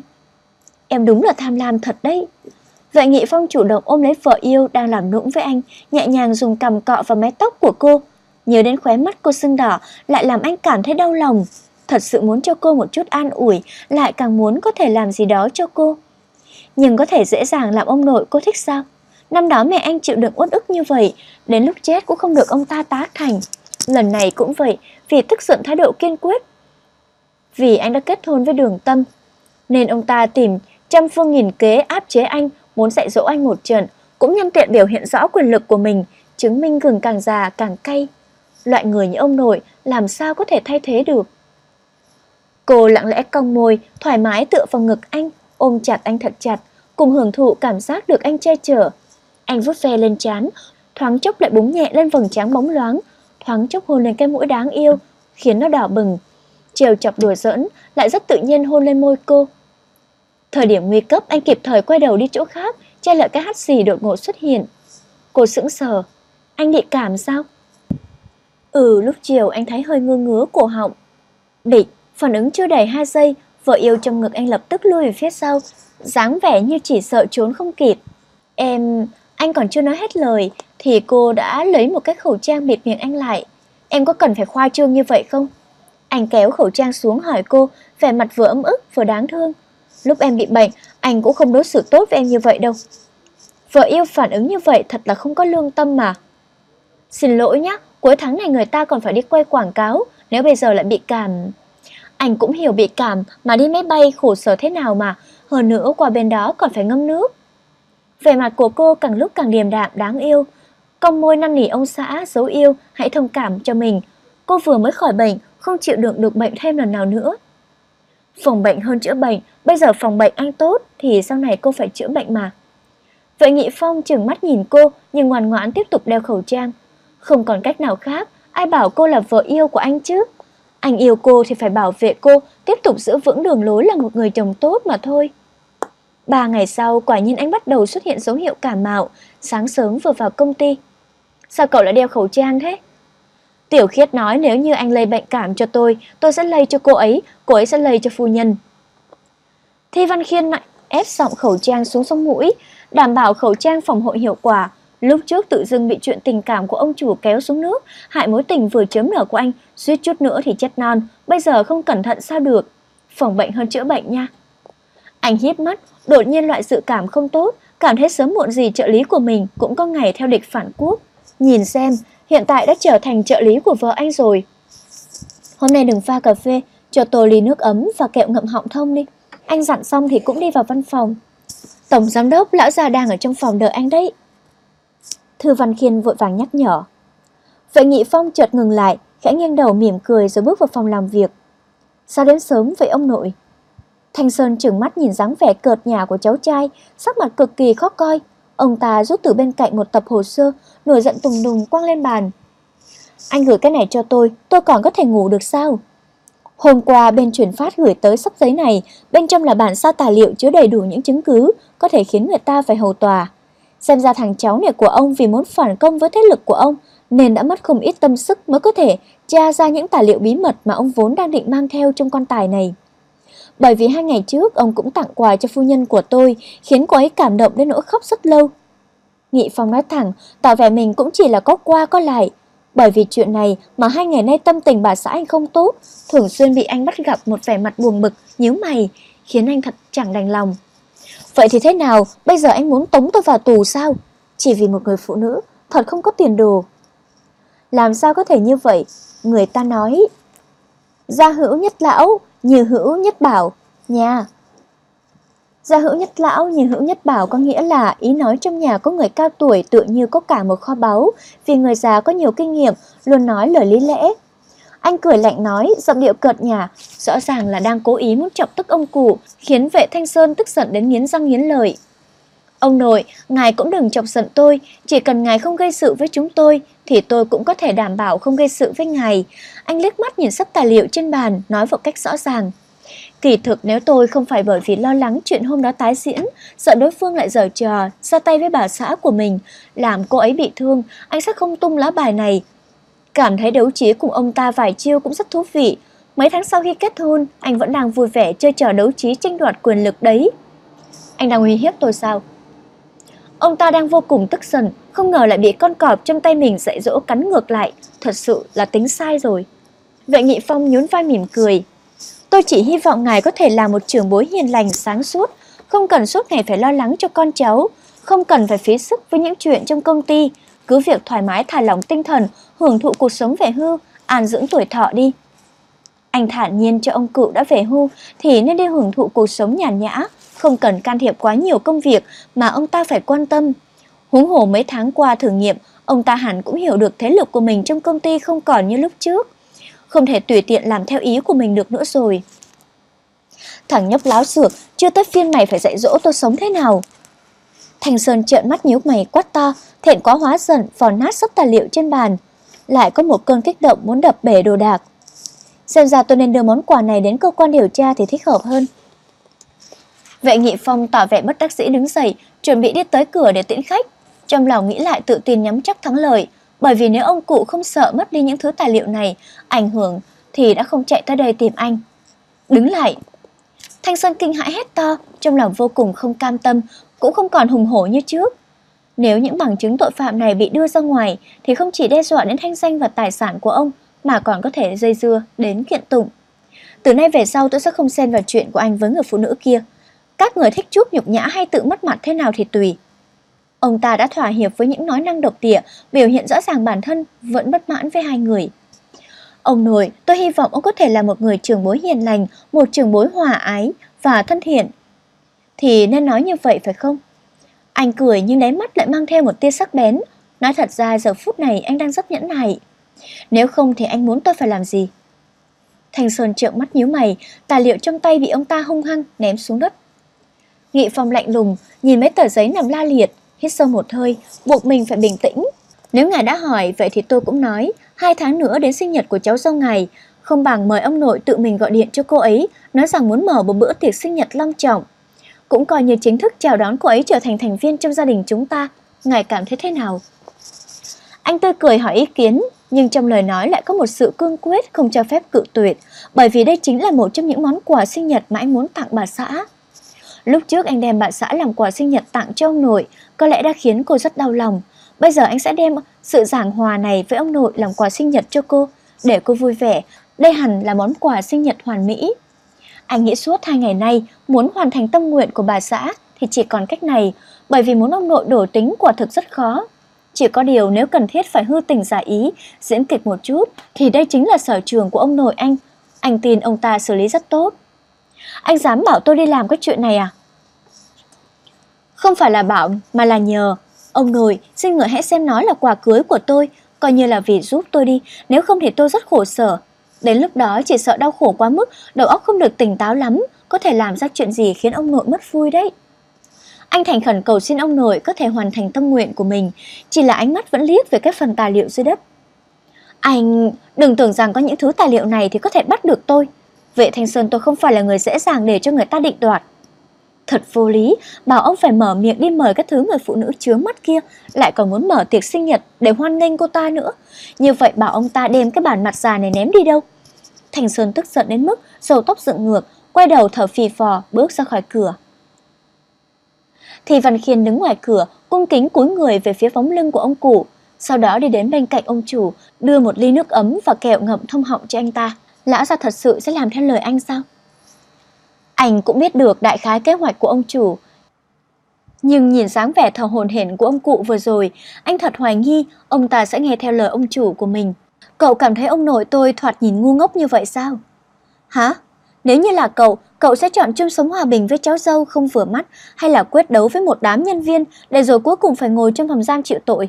Em đúng là tham lam thật đấy. Vệ Nghị Phong chủ động ôm lấy vợ yêu đang làm nũng với anh, nhẹ nhàng dùng cằm cọ vào mái tóc của cô. Nhớ đến khóe mắt cô sưng đỏ lại làm anh cảm thấy đau lòng. Thật sự muốn cho cô một chút an ủi, lại càng muốn có thể làm gì đó cho cô. Nhưng có thể dễ dàng làm ông nội cô thích sao? Năm đó mẹ anh chịu đựng uất ức như vậy, đến lúc chết cũng không được ông ta tán thành. Lần này cũng vậy, vì tức giận thái độ kiên quyết. Vì anh đã kết hôn với Đường Tâm, nên ông ta tìm trăm phương nghìn kế áp chế anh, muốn dạy dỗ anh một trận, cũng nhân tiện biểu hiện rõ quyền lực của mình, chứng minh gừng càng già càng cay. Loại người như ông nội làm sao có thể thay thế được. Cô lặng lẽ cong môi, thoải mái tựa vào ngực anh, ôm chặt anh thật chặt, cùng hưởng thụ cảm giác được anh che chở. Anh vuốt ve lên trán, thoáng chốc lại búng nhẹ lên vầng trán bóng loáng, thoáng chốc hôn lên cái mũi đáng yêu, khiến nó đỏ bừng. Trêu chọc đùa giỡn, lại rất tự nhiên hôn lên môi cô. Thời điểm nguy cấp, anh kịp thời quay đầu đi chỗ khác, che lại cái hắt xì đột ngột xuất hiện. Cô sững sờ. Anh bị cảm sao? Lúc chiều anh thấy hơi ngứa ngứa cổ họng. Bịch, phản ứng chưa đầy 2 giây, vợ yêu trong ngực anh lập tức lui về phía sau, dáng vẻ như chỉ sợ trốn không kịp. Anh còn chưa nói hết lời thì cô đã lấy một cái khẩu trang bịt miệng anh lại. Em có cần phải khoa trương như vậy không? Anh kéo khẩu trang xuống hỏi cô, vẻ mặt vừa ấm ức vừa đáng thương. Lúc em bị bệnh, anh cũng không đối xử tốt với em như vậy đâu. Vợ yêu phản ứng như vậy thật là không có lương tâm mà. Xin lỗi nhé, cuối tháng này người ta còn phải đi quay quảng cáo, nếu bây giờ lại bị cảm. Anh cũng hiểu bị cảm mà đi máy bay khổ sở thế nào mà, hơn nữa qua bên đó còn phải ngâm nước. Vẻ mặt của cô càng lúc càng điềm đạm đáng yêu, cong môi năn nỉ ông xã dấu yêu hãy thông cảm cho mình. Cô vừa mới khỏi bệnh, không chịu đựng được bệnh thêm lần nào nữa. Phòng bệnh hơn chữa bệnh, bây giờ phòng bệnh anh tốt thì sau này cô phải chữa bệnh mà. Vệ Nghị Phong trừng mắt nhìn cô nhưng ngoan ngoãn tiếp tục đeo khẩu trang. Không còn cách nào khác, ai bảo cô là vợ yêu của anh chứ. Anh yêu cô thì phải bảo vệ cô, tiếp tục giữ vững đường lối là một người chồng tốt mà thôi. 3 ngày sau, quả nhiên anh bắt đầu xuất hiện dấu hiệu cảm mạo. Sáng sớm vừa vào công ty. Sao cậu lại đeo khẩu trang thế? Tiểu Khiết nói nếu như anh lây bệnh cảm cho tôi sẽ lây cho cô ấy sẽ lây cho phu nhân. Thi Văn Khiên lại ép giọng khẩu trang xuống sống mũi, đảm bảo khẩu trang phòng hộ hiệu quả. Lúc trước tự dưng bị chuyện tình cảm của ông chủ kéo xuống nước, hại mối tình vừa chớm nở của anh, suýt chút nữa thì chết non, bây giờ không cẩn thận sao được. Phòng bệnh hơn chữa bệnh nha. Anh híp mắt, đột nhiên loại dự cảm không tốt, cảm thấy sớm muộn gì trợ lý của mình cũng có ngày theo địch phản quốc. Nhìn xem, hiện tại đã trở thành trợ lý của vợ anh rồi. Hôm nay đừng pha cà phê, cho tôi ly nước ấm và kẹo ngậm họng thông đi. Anh dặn xong thì cũng đi vào văn phòng. Tổng giám đốc, lão già đang ở trong phòng đợi anh đấy. Thư Văn Khiên vội vàng nhắc nhở. Vệ Nghị Phong chợt ngừng lại, khẽ nghiêng đầu mỉm cười rồi bước vào phòng làm việc. Sao đến sớm vậy ông nội? Thanh Sơn trừng mắt nhìn dáng vẻ cợt nhả của cháu trai, sắc mặt cực kỳ khó coi. Ông ta rút từ bên cạnh một tập hồ sơ, nổi giận tùng đùng quăng lên bàn. Anh gửi cái này cho tôi còn có thể ngủ được sao? Hôm qua bên chuyển phát gửi tới sắp giấy này, bên trong là bản sao tài liệu chứa đầy đủ những chứng cứ có thể khiến người ta phải hầu tòa. Xem ra thằng cháu này của ông vì muốn phản công với thế lực của ông nên đã mất không ít tâm sức mới có thể tra ra những tài liệu bí mật mà ông vốn đang định mang theo trong quan tài này. Bởi vì 2 ngày trước ông cũng tặng quà cho phu nhân của tôi, khiến cô ấy cảm động đến nỗi khóc rất lâu. Nghị Phong nói thẳng, tỏ vẻ mình cũng chỉ là có qua có lại. Bởi vì chuyện này mà 2 ngày nay tâm tình bà xã anh không tốt, thường xuyên bị anh bắt gặp một vẻ mặt buồn bực, nhíu mày, khiến anh thật chẳng đành lòng. Vậy thì thế nào, bây giờ anh muốn tống tôi vào tù sao? Chỉ vì một người phụ nữ, thật không có tiền đồ. Làm sao có thể như vậy? Người ta nói gia hữu nhất lão, như hữu nhất bảo nha. Gia hữu nhất lão, như hữu nhất bảo có nghĩa là ý nói trong nhà có người cao tuổi tựa như có cả một kho báu, vì người già có nhiều kinh nghiệm, luôn nói lời lý lẽ. Anh cười lạnh nói, giọng điệu cợt nhả, rõ ràng là đang cố ý muốn chọc tức ông cụ, khiến Vệ Thanh Sơn tức giận đến nghiến răng nghiến lợi. Ông nội, ngài cũng đừng chọc giận tôi, chỉ cần ngài không gây sự với chúng tôi, thì tôi cũng có thể đảm bảo không gây sự với ngài. Anh liếc mắt nhìn sắp tài liệu trên bàn, nói một cách rõ ràng. Kỳ thực nếu tôi không phải bởi vì lo lắng chuyện hôm đó tái diễn, sợ đối phương lại giở trò, ra tay với bà xã của mình, làm cô ấy bị thương, anh sẽ không tung lá bài này. Cảm thấy đấu trí cùng ông ta vài chiêu cũng rất thú vị. Mấy tháng sau khi kết hôn, anh vẫn đang vui vẻ chơi trò đấu trí tranh đoạt quyền lực đấy. Anh đang uy hiếp tôi sao? Ông ta đang vô cùng tức giận, không ngờ lại bị con cọp trong tay mình dạy dỗ cắn ngược lại, thật sự là tính sai rồi. Vệ Nghị Phong nhún vai mỉm cười. Tôi chỉ hy vọng ngài có thể là một trưởng bối hiền lành sáng suốt, không cần suốt ngày phải lo lắng cho con cháu, không cần phải phí sức với những chuyện trong công ty, cứ việc thoải mái thả lỏng tinh thần, hưởng thụ cuộc sống về hưu, an dưỡng tuổi thọ đi. Anh thản nhiên cho ông cụ đã về hưu thì nên đi hưởng thụ cuộc sống nhàn nhã, không cần can thiệp quá nhiều công việc mà ông ta phải quan tâm. Huống hồ mấy tháng qua thử nghiệm, ông ta hẳn cũng hiểu được thế lực của mình trong công ty không còn như lúc trước, không thể tùy tiện làm theo ý của mình được nữa rồi. Thằng nhóc láo xược, chưa tới phiên mày phải dạy dỗ tôi sống thế nào. Thanh Sơn trợn mắt nhíu mày quát to, thẹn quá hóa giận, vò nát sắp tài liệu trên bàn, lại có một cơn kích động muốn đập bể đồ đạc. Xem ra tôi nên đưa món quà này đến cơ quan điều tra thì thích hợp hơn. Vệ Nghị Phong tỏ vẻ bất đắc dĩ đứng dậy, chuẩn bị đi tới cửa để tiễn khách. Trong lòng nghĩ lại tự tin nhắm chắc thắng lợi, bởi vì nếu ông cụ không sợ mất đi những thứ tài liệu này ảnh hưởng thì đã không chạy tới đây tìm anh. Đứng lại! Thanh Sơn kinh hãi hét to, trong lòng vô cùng không cam tâm, cũng không còn hùng hổ như trước. Nếu những bằng chứng tội phạm này bị đưa ra ngoài thì không chỉ đe dọa đến thanh danh và tài sản của ông, mà còn có thể dây dưa đến kiện tụng. Từ nay về sau tôi sẽ không xen vào chuyện của anh với người phụ nữ kia. Các người thích chuốc nhục nhã hay tự mất mặt thế nào thì tùy. Ông ta đã thỏa hiệp với những nói năng độc địa, biểu hiện rõ ràng bản thân vẫn bất mãn với hai người. Ông nội, tôi hy vọng ông có thể là một người trưởng bối hiền lành, một trưởng bối hòa ái và thân thiện. Thì nên nói như vậy phải không? Anh cười nhưng đáy mắt lại mang theo một tia sắc bén. Nói thật ra giờ phút này anh đang rất nhẫn nại. Nếu không thì anh muốn tôi phải làm gì? Thanh Sơn trợn mắt nhíu mày, tài liệu trong tay bị ông ta hung hăng ném xuống đất. Nghị Phong lạnh lùng nhìn mấy tờ giấy nằm la liệt, hít sâu một hơi, buộc mình phải bình tĩnh. Nếu ngài đã hỏi, vậy thì tôi cũng nói, 2 tháng nữa đến sinh nhật của cháu dâu ngài, không bằng mời ông nội tự mình gọi điện cho cô ấy, nói rằng muốn mở một bữa tiệc sinh nhật long trọng, cũng coi như chính thức chào đón cô ấy trở thành thành viên trong gia đình chúng ta. Ngài cảm thấy thế nào? Anh tươi cười hỏi ý kiến, nhưng trong lời nói lại có một sự cương quyết không cho phép cự tuyệt, bởi vì đây chính là một trong những món quà sinh nhật mà anh muốn tặng bà xã. Lúc trước anh đem bà xã làm quà sinh nhật tặng cho ông nội, có lẽ đã khiến cô rất đau lòng. Bây giờ anh sẽ đem sự giảng hòa này với ông nội làm quà sinh nhật cho cô, để cô vui vẻ. Đây hẳn là món quà sinh nhật hoàn mỹ. Anh nghĩ suốt 2 ngày nay, muốn hoàn thành tâm nguyện của bà xã thì chỉ còn cách này, bởi vì muốn ông nội đổi tính quả thực rất khó. Chỉ có điều nếu cần thiết phải hư tình giả ý, diễn kịch một chút, thì đây chính là sở trường của ông nội anh. Anh tin ông ta xử lý rất tốt. Anh dám bảo tôi đi làm cái chuyện này à? Không phải là bảo mà là nhờ. Ông nội, xin người hãy xem nó là quà cưới của tôi, coi như là vì giúp tôi đi, nếu không thì tôi rất khổ sở. Đến lúc đó chỉ sợ đau khổ quá mức, đầu óc không được tỉnh táo lắm, có thể làm ra chuyện gì khiến ông nội mất vui đấy. Anh thành khẩn cầu xin ông nội có thể hoàn thành tâm nguyện của mình, chỉ là ánh mắt vẫn liếc về cái phần tài liệu dưới đất. Anh đừng tưởng rằng có những thứ tài liệu này thì có thể bắt được tôi. Vệ Thanh Sơn, tôi không phải là người dễ dàng để cho người ta định đoạt. Thật vô lý, bảo ông phải mở miệng đi mời cái thứ người phụ nữ chướng mắt kia, lại còn muốn mở tiệc sinh nhật để hoan nghênh cô ta nữa. Như vậy bảo ông ta đem cái bản mặt già này ném đi đâu? Thanh Sơn tức giận đến mức râu tóc dựng ngược, quay đầu thở phì phò bước ra khỏi cửa. Thì Văn Khiên đứng ngoài cửa, cung kính cúi người về phía bóng lưng của ông cụ, sau đó đi đến bên cạnh ông chủ, đưa một ly nước ấm và kẹo ngậm thông họng cho anh ta. Lão già thật sự sẽ làm theo lời anh sao? Anh cũng biết được đại khái kế hoạch của ông chủ, nhưng nhìn dáng vẻ thở hổn hển của ông cụ vừa rồi, anh thật hoài nghi ông ta sẽ nghe theo lời ông chủ của mình. Cậu cảm thấy ông nội tôi thoạt nhìn ngu ngốc như vậy sao? Hả? Nếu như là cậu sẽ chọn chung sống hòa bình với cháu dâu không vừa mắt, hay là quyết đấu với một đám nhân viên để rồi cuối cùng phải ngồi trong phòng giam chịu tội?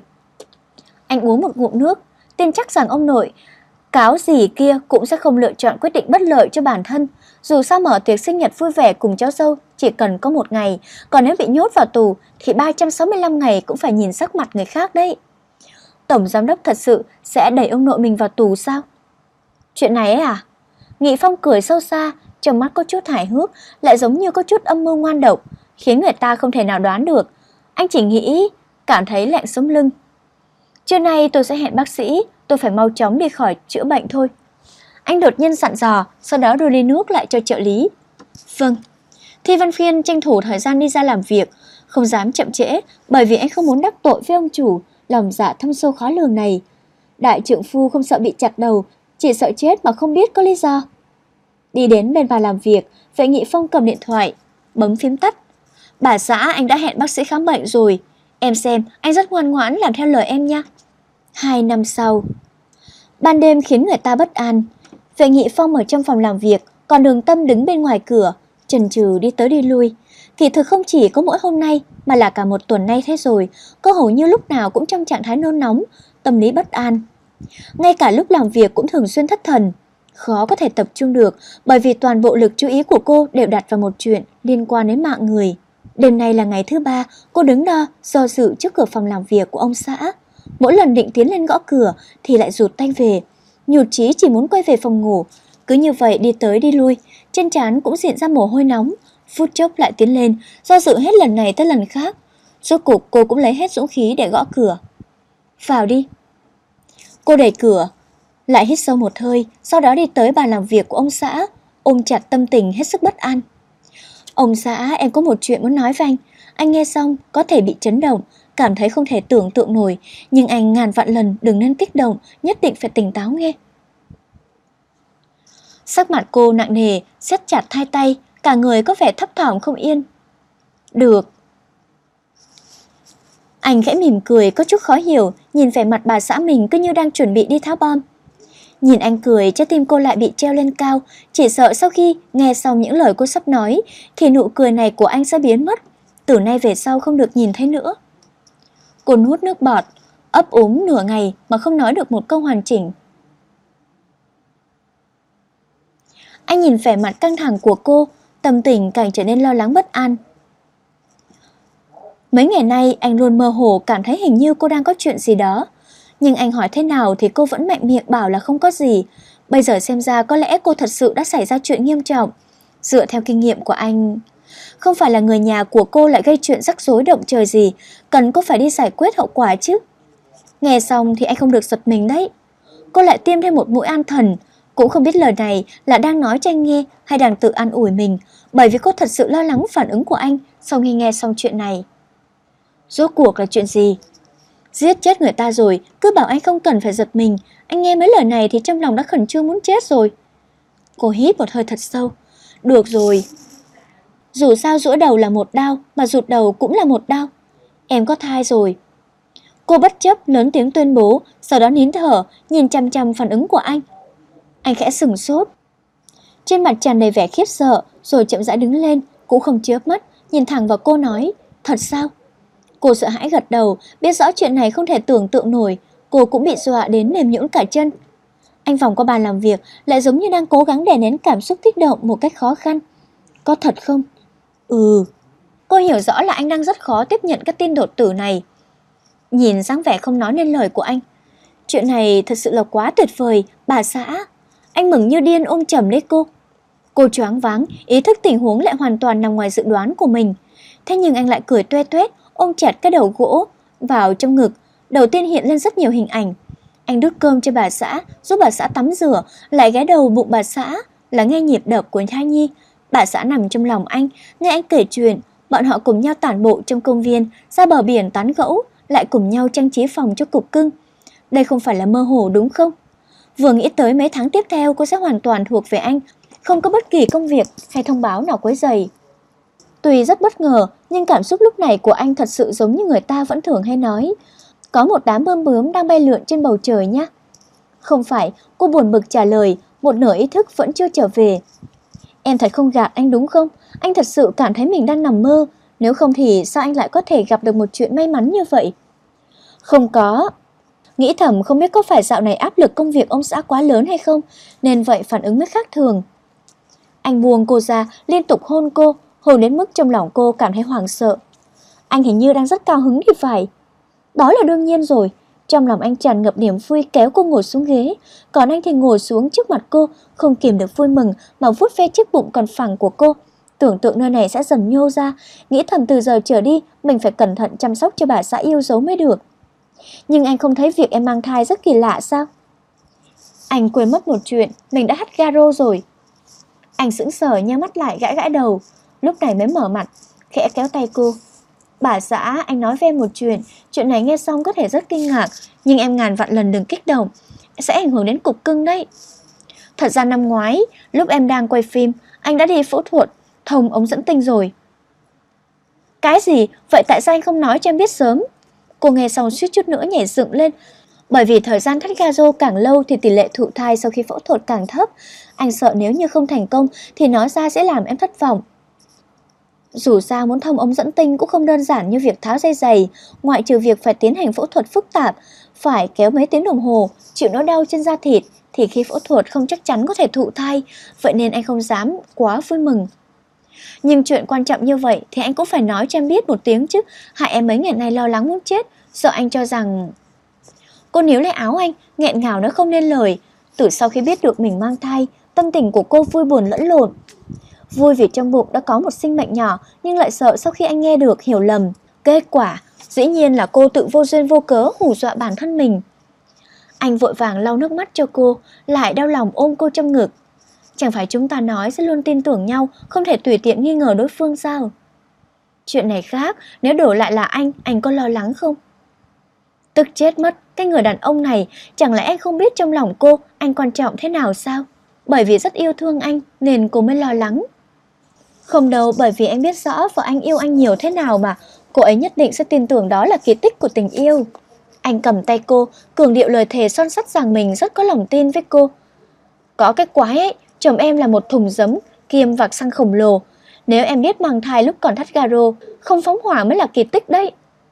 Anh uống một ngụm nước, tin chắc rằng ông nội cáo gì kia cũng sẽ không lựa chọn quyết định bất lợi cho bản thân. Dù sao mở tiệc sinh nhật vui vẻ cùng cháu dâu chỉ cần có 1 ngày, còn nếu bị nhốt vào tù thì 365 ngày cũng phải nhìn sắc mặt người khác đấy. Tổng giám đốc thật sự sẽ đẩy ông nội mình vào tù sao? Chuyện này ấy à? Nghị Phong cười sâu xa, trong mắt có chút hài hước, lại giống như có chút âm mưu ngoan độc, khiến người ta không thể nào đoán được. Anh chỉ nghĩ, cảm thấy lạnh sống lưng. Trưa nay tôi sẽ hẹn bác sĩ, tôi phải mau chóng đi khỏi chữa bệnh thôi. Anh đột nhiên dặn dò, sau đó đưa ly nước lại cho trợ lý. Vâng. Thi Văn Khiên tranh thủ thời gian đi ra làm việc, không dám chậm trễ, bởi vì anh không muốn đắc tội với ông chủ, lòng dạ thâm sâu khó lường này. Đại trượng phu không sợ bị chặt đầu, chỉ sợ chết mà không biết có lý do. Đi đến bên bàn làm việc, Vệ Nghị Phong cầm điện thoại, bấm phím tắt. Bà xã, anh đã hẹn bác sĩ khám bệnh rồi. Em xem, anh rất ngoan ngoãn làm theo lời em nha. 2 năm sau. Ban đêm khiến người ta bất an. Vệ Nghị Phong ở trong phòng làm việc, còn Đường Tâm đứng bên ngoài cửa, chần chừ đi tới đi lui. Kỳ thực không chỉ có mỗi hôm nay, mà là cả 1 tuần nay thế rồi, cô hầu như lúc nào cũng trong trạng thái nôn nóng, tâm lý bất an. Ngay cả lúc làm việc cũng thường xuyên thất thần, khó có thể tập trung được, bởi vì toàn bộ lực chú ý của cô đều đặt vào một chuyện liên quan đến mạng người. Đêm nay là ngày thứ 3, cô đứng đo, do dự trước cửa phòng làm việc của ông xã. Mỗi lần định tiến lên gõ cửa thì lại rụt tay về, nhụt chí chỉ muốn quay về phòng ngủ. Cứ như vậy đi tới đi lui, trên trán cũng diễn ra mồ hôi nóng. Phút chốc lại tiến lên, do dự hết lần này tới lần khác. Rốt cục cô cũng lấy hết dũng khí để gõ cửa. Vào đi. Cô đẩy cửa, lại hít sâu một hơi, sau đó đi tới bàn làm việc của ông xã, ôm chặt tâm tình hết sức bất an. Ông xã, em có một chuyện muốn nói với anh. Anh nghe xong có thể bị chấn động, cảm thấy không thể tưởng tượng nổi, nhưng anh ngàn vạn lần đừng nên kích động, nhất định phải tỉnh táo nghe. Sắc mặt cô nặng nề, siết chặt hai tay, cả người có vẻ thấp thỏm không yên. Được. Anh khẽ mỉm cười có chút khó hiểu, nhìn vẻ mặt bà xã mình cứ như đang chuẩn bị đi tháo bom. Nhìn anh cười, trái tim cô lại bị treo lên cao, chỉ sợ sau khi nghe xong những lời cô sắp nói thì nụ cười này của anh sẽ biến mất, từ nay về sau không được nhìn thấy nữa. Cô nuốt nước bọt, ấp úng nửa ngày mà không nói được một câu hoàn chỉnh. Anh nhìn vẻ mặt căng thẳng của cô, tâm tình càng trở nên lo lắng bất an. Mấy ngày nay anh luôn mơ hồ cảm thấy hình như cô đang có chuyện gì đó, nhưng anh hỏi thế nào thì cô vẫn mạnh miệng bảo là không có gì. Bây giờ xem ra có lẽ cô thật sự đã xảy ra chuyện nghiêm trọng. Dựa theo kinh nghiệm của anh, không phải là người nhà của cô lại gây chuyện rắc rối động trời gì, cần cô phải đi giải quyết hậu quả chứ. Nghe xong thì anh không được giật mình đấy. Cô lại tiêm thêm một mũi an thần, cũng không biết lời này là đang nói cho anh nghe hay đang tự an ủi mình, bởi vì cô thật sự lo lắng phản ứng của anh sau khi nghe xong chuyện này. Rốt cuộc là chuyện gì? Giết chết người ta rồi, cứ bảo anh không cần phải giật mình. Anh nghe mấy lời này thì trong lòng đã khẩn trương muốn chết rồi. Cô hít một hơi thật sâu. Được rồi, dù sao rũa đầu là một đau, mà rụt đầu cũng là một đau. Em có thai rồi. Cô bất chấp lớn tiếng tuyên bố, sau đó nín thở, nhìn chằm chằm phản ứng của anh. Anh khẽ sửng sốt, trên mặt tràn đầy vẻ khiếp sợ, rồi chậm rãi đứng lên, cũng không chớp mắt, nhìn thẳng vào cô nói, thật sao? Cô sợ hãi gật đầu, biết rõ chuyện này không thể tưởng tượng nổi, cô cũng bị dọa đến mềm nhũn cả chân. Anh vòng qua bàn làm việc, lại giống như đang cố gắng đè nén cảm xúc kích động một cách khó khăn. Có thật không? Ừ. Cô hiểu rõ là anh đang rất khó tiếp nhận cái tin đột tử này. Nhìn dáng vẻ không nói nên lời của anh, chuyện này thật sự là quá tuyệt vời, bà xã. Anh mừng như điên ôm chầm lấy cô. Cô choáng váng, ý thức tình huống lại hoàn toàn nằm ngoài dự đoán của mình. Thế nhưng anh lại cười toe toét, ôm chặt cái đầu gỗ vào trong ngực. Đầu tiên hiện lên rất nhiều hình ảnh. Anh đút cơm cho bà xã, giúp bà xã tắm rửa, lại ghé đầu bụng bà xã, là nghe nhịp đập của thai nhi. Bà xã nằm trong lòng anh, nghe anh kể chuyện. Bọn họ cùng nhau tản bộ trong công viên, ra bờ biển tán gẫu, lại cùng nhau trang trí phòng cho cục cưng. Đây không phải là mơ hồ đúng không? Vừa nghĩ tới mấy tháng tiếp theo cô sẽ hoàn toàn thuộc về anh, không có bất kỳ công việc hay thông báo nào quấy rầy. Tuy rất bất ngờ, nhưng cảm xúc lúc này của anh thật sự giống như người ta vẫn thường hay nói, có một đám bướm bướm đang bay lượn trên bầu trời nhá. Không phải, cô buồn bực trả lời, một nửa ý thức vẫn chưa trở về. Em thật không gạt anh đúng không? Anh thật sự cảm thấy mình đang nằm mơ, nếu không thì sao anh lại có thể gặp được một chuyện may mắn như vậy? Không có. Nghĩ thầm không biết có phải dạo này áp lực công việc ông xã quá lớn hay không, nên vậy phản ứng mới khác thường. Anh buông cô ra, liên tục hôn cô, hôn đến mức trong lòng cô cảm thấy hoảng sợ. Anh hình như đang rất cao hứng thì phải. Đó là đương nhiên rồi. Trong lòng anh tràn ngập niềm vui kéo cô ngồi xuống ghế, còn anh thì ngồi xuống trước mặt cô, không kìm được vui mừng mà vuốt ve chiếc bụng còn phẳng của cô. Tưởng tượng nơi này sẽ dần nhô ra, nghĩ thầm từ giờ trở đi mình phải cẩn thận chăm sóc cho bà xã yêu dấu mới được. Nhưng anh không thấy việc em mang thai rất kỳ lạ sao? Anh quên mất một chuyện, mình đã hắt garo rồi. Anh sững sờ nheo mắt lại gãi gãi đầu, lúc này mới mở mặt, khẽ kéo tay cô. Bà xã, anh nói với em một chuyện này nghe xong có thể rất kinh ngạc, nhưng em ngàn vạn lần đừng kích động, sẽ ảnh hưởng đến cục cưng đấy. Thật ra năm ngoái, lúc em đang quay phim, anh đã đi phẫu thuật thông ống dẫn tinh rồi. Cái gì? Vậy tại sao anh không nói cho em biết sớm? Cô nghe xong suýt chút nữa nhảy dựng lên, bởi vì thời gian thắt garo càng lâu thì tỷ lệ thụ thai sau khi phẫu thuật càng thấp. Anh sợ nếu như không thành công thì nói ra sẽ làm em thất vọng. Dù sao muốn thông ống dẫn tinh cũng không đơn giản như việc tháo dây giày, ngoại trừ việc phải tiến hành phẫu thuật phức tạp, phải kéo mấy tiếng đồng hồ, chịu nỗi đau trên da thịt, thì khi phẫu thuật không chắc chắn có thể thụ thai, vậy nên anh không dám quá vui mừng. Nhưng chuyện quan trọng như vậy thì anh cũng phải nói cho em biết một tiếng chứ, hại em mấy ngày nay lo lắng muốn chết, sợ anh cho rằng... Cô níu lấy áo anh, nghẹn ngào nói không nên lời. Từ sau khi biết được mình mang thai, tâm tình của cô vui buồn lẫn lộn. Vui vì trong bụng đã có một sinh mệnh nhỏ, nhưng lại sợ sau khi anh nghe được hiểu lầm. Kết quả, dĩ nhiên là cô tự vô duyên vô cớ hù dọa bản thân mình. Anh vội vàng lau nước mắt cho cô, lại đau lòng ôm cô trong ngực. Chẳng phải chúng ta nói sẽ luôn tin tưởng nhau, không thể tùy tiện nghi ngờ đối phương sao? Chuyện này khác, nếu đổi lại là anh có lo lắng không? Tức chết mất, cái người đàn ông này, chẳng lẽ anh không biết trong lòng cô anh quan trọng thế nào sao? Bởi vì rất yêu thương anh nên cô mới lo lắng. Không đâu, bởi vì anh biết rõ vợ anh yêu anh nhiều thế nào mà, cô ấy nhất định sẽ tin tưởng đó là kỳ tích của tình yêu. Anh cầm tay cô, cường điệu lời thề son sắt rằng mình rất có lòng tin với cô. Có cái quái ấy, chồng em là một thùng giấm kiêm vạc xăng khổng lồ. Nếu em biết mang thai lúc còn thắt garo, không phóng hỏa mới là kỳ tích đấy.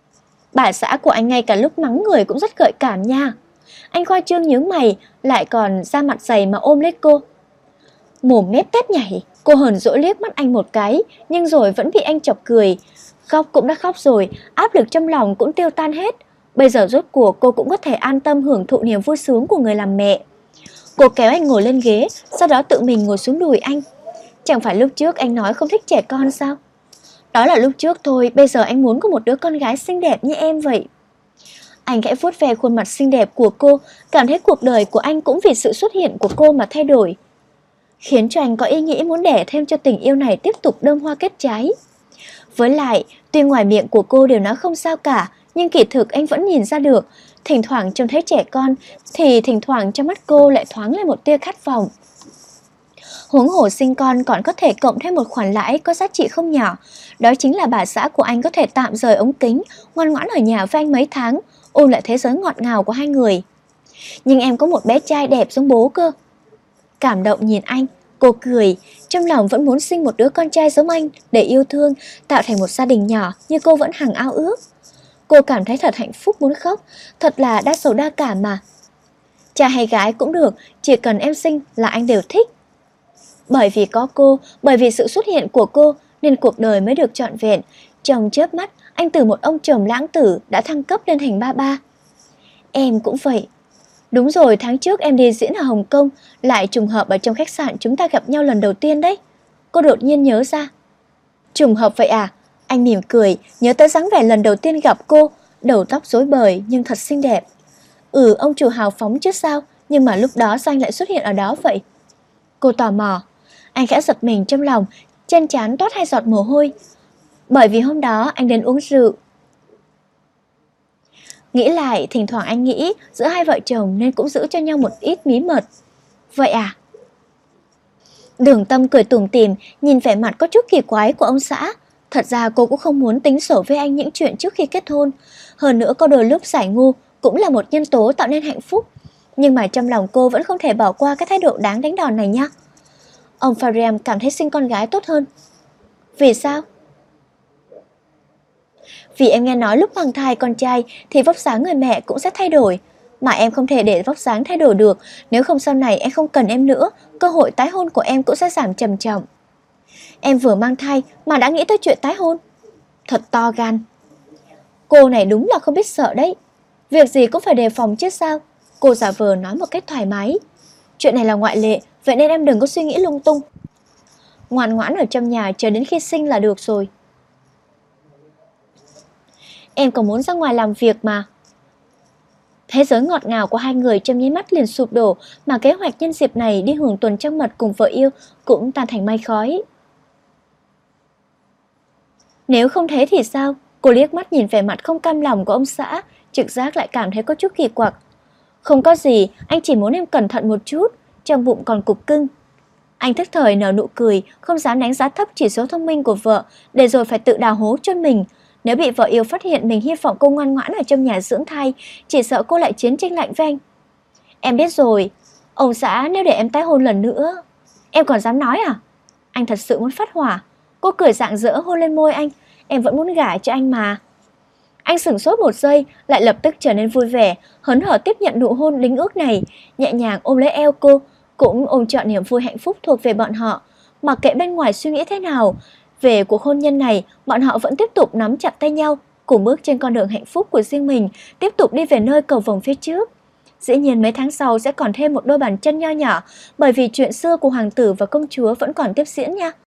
Bà xã của anh ngay cả lúc mắng người cũng rất gợi cảm nha. Anh khoa trương nhướng mày, lại còn ra mặt dày mà ôm lấy cô. Mồm mép tép nhảy, cô hờn dỗi liếc mắt anh một cái, nhưng rồi vẫn bị anh chọc cười. Khóc cũng đã khóc rồi, áp lực trong lòng cũng tiêu tan hết. Bây giờ rốt cuộc cô cũng có thể an tâm hưởng thụ niềm vui sướng của người làm mẹ. Cô kéo anh ngồi lên ghế, sau đó tự mình ngồi xuống đùi anh. Chẳng phải lúc trước anh nói không thích trẻ con sao? Đó là lúc trước thôi, bây giờ anh muốn có một đứa con gái xinh đẹp như em vậy. Anh khẽ vuốt ve khuôn mặt xinh đẹp của cô, cảm thấy cuộc đời của anh cũng vì sự xuất hiện của cô mà thay đổi, khiến cho anh có ý nghĩ muốn đẻ thêm cho tình yêu này tiếp tục đơm hoa kết trái. Với lại, tuy ngoài miệng của cô đều nói không sao cả, nhưng kỳ thực anh vẫn nhìn ra được, thỉnh thoảng trông thấy trẻ con, thì thỉnh thoảng trong mắt cô lại thoáng lên một tia khát vọng. Huống hồ sinh con còn có thể cộng thêm một khoản lãi có giá trị không nhỏ, đó chính là bà xã của anh có thể tạm rời ống kính, ngoan ngoãn ở nhà với anh mấy tháng, ôn lại thế giới ngọt ngào của hai người. Nhưng em có một bé trai đẹp giống bố cơ. Cảm động nhìn anh, cô cười, trong lòng vẫn muốn sinh một đứa con trai giống anh để yêu thương, tạo thành một gia đình nhỏ như cô vẫn hằng ao ước. Cô cảm thấy thật hạnh phúc muốn khóc, thật là đa sầu đa cảm mà. Trai hay gái cũng được, chỉ cần em sinh là anh đều thích. Bởi vì có cô, bởi vì sự xuất hiện của cô nên cuộc đời mới được trọn vẹn. Trong chớp mắt, anh từ một ông chồng lãng tử đã thăng cấp lên thành ba ba. Em cũng vậy. Đúng rồi, tháng trước em đi diễn ở Hồng Kông, lại trùng hợp ở trong khách sạn chúng ta gặp nhau lần đầu tiên đấy. Cô đột nhiên nhớ ra. Trùng hợp vậy à? Anh mỉm cười, nhớ tới dáng vẻ lần đầu tiên gặp cô, đầu tóc rối bời nhưng thật xinh đẹp. Ông chủ hào phóng chứ sao, nhưng mà lúc đó sao anh lại xuất hiện ở đó vậy? Cô tò mò. Anh khẽ giật mình trong lòng, trên trán toát 2 giọt mồ hôi. Bởi vì hôm đó anh đến uống rượu. Nghĩ lại, thỉnh thoảng anh nghĩ giữa hai vợ chồng nên cũng giữ cho nhau một ít bí mật. Vậy à? Đường Tâm cười tủm tỉm, nhìn vẻ mặt có chút kỳ quái của ông xã. Thật ra cô cũng không muốn tính sổ với anh những chuyện trước khi kết hôn. Hơn nữa có đôi lúc giải ngu cũng là một nhân tố tạo nên hạnh phúc. Nhưng mà trong lòng cô vẫn không thể bỏ qua cái thái độ đáng đánh đòn này nhá. Ông Fariam cảm thấy sinh con gái tốt hơn. Vì sao? Vì em nghe nói lúc mang thai con trai thì vóc dáng người mẹ cũng sẽ thay đổi. Mà em không thể để vóc dáng thay đổi được, nếu không sau này em không cần em nữa, cơ hội tái hôn của em cũng sẽ giảm trầm trọng. Em vừa mang thai mà đã nghĩ tới chuyện tái hôn. Thật to gan. Cô này đúng là không biết sợ đấy. Việc gì cũng phải đề phòng chứ sao. Cô giả vờ nói một cách thoải mái. Chuyện này là ngoại lệ, vậy nên em đừng có suy nghĩ lung tung. Ngoan ngoãn ở trong nhà chờ đến khi sinh là được rồi. Em còn muốn ra ngoài làm việc mà. Thế giới ngọt ngào của hai người trong nháy mắt liền sụp đổ, mà kế hoạch nhân dịp này đi hưởng tuần trăng mật cùng vợ yêu cũng tan thành mây khói. Nếu không thế thì sao? Cô liếc mắt nhìn vẻ mặt không cam lòng của ông xã, trực giác lại cảm thấy có chút kỳ quặc. Không có gì, anh chỉ muốn em cẩn thận một chút, trong bụng còn cục cưng. Anh thức thời nở nụ cười, không dám đánh giá thấp chỉ số thông minh của vợ, để rồi phải tự đào hố cho mình. Nếu bị vợ yêu phát hiện mình hy vọng cô ngoan ngoãn ở trong nhà dưỡng thai, chỉ sợ cô lại chiến tranh lạnh với anh. Em biết rồi, ông xã nếu để em tái hôn lần nữa, em còn dám nói à? Anh thật sự muốn phát hỏa. Cô cười rạng rỡ hôn lên môi anh, em vẫn muốn gả cho anh mà. Anh sửng sốt một giây, lại lập tức trở nên vui vẻ, hớn hở tiếp nhận nụ hôn đính ước này, nhẹ nhàng ôm lấy eo cô, cũng ôm trọn niềm vui hạnh phúc thuộc về bọn họ. Mặc kệ bên ngoài suy nghĩ thế nào về cuộc hôn nhân này, bọn họ vẫn tiếp tục nắm chặt tay nhau, cùng bước trên con đường hạnh phúc của riêng mình, tiếp tục đi về nơi cầu vồng phía trước. Dĩ nhiên mấy tháng sau sẽ còn thêm một đôi bàn chân nho nhỏ, bởi vì chuyện xưa của hoàng tử và công chúa vẫn còn tiếp diễn nha.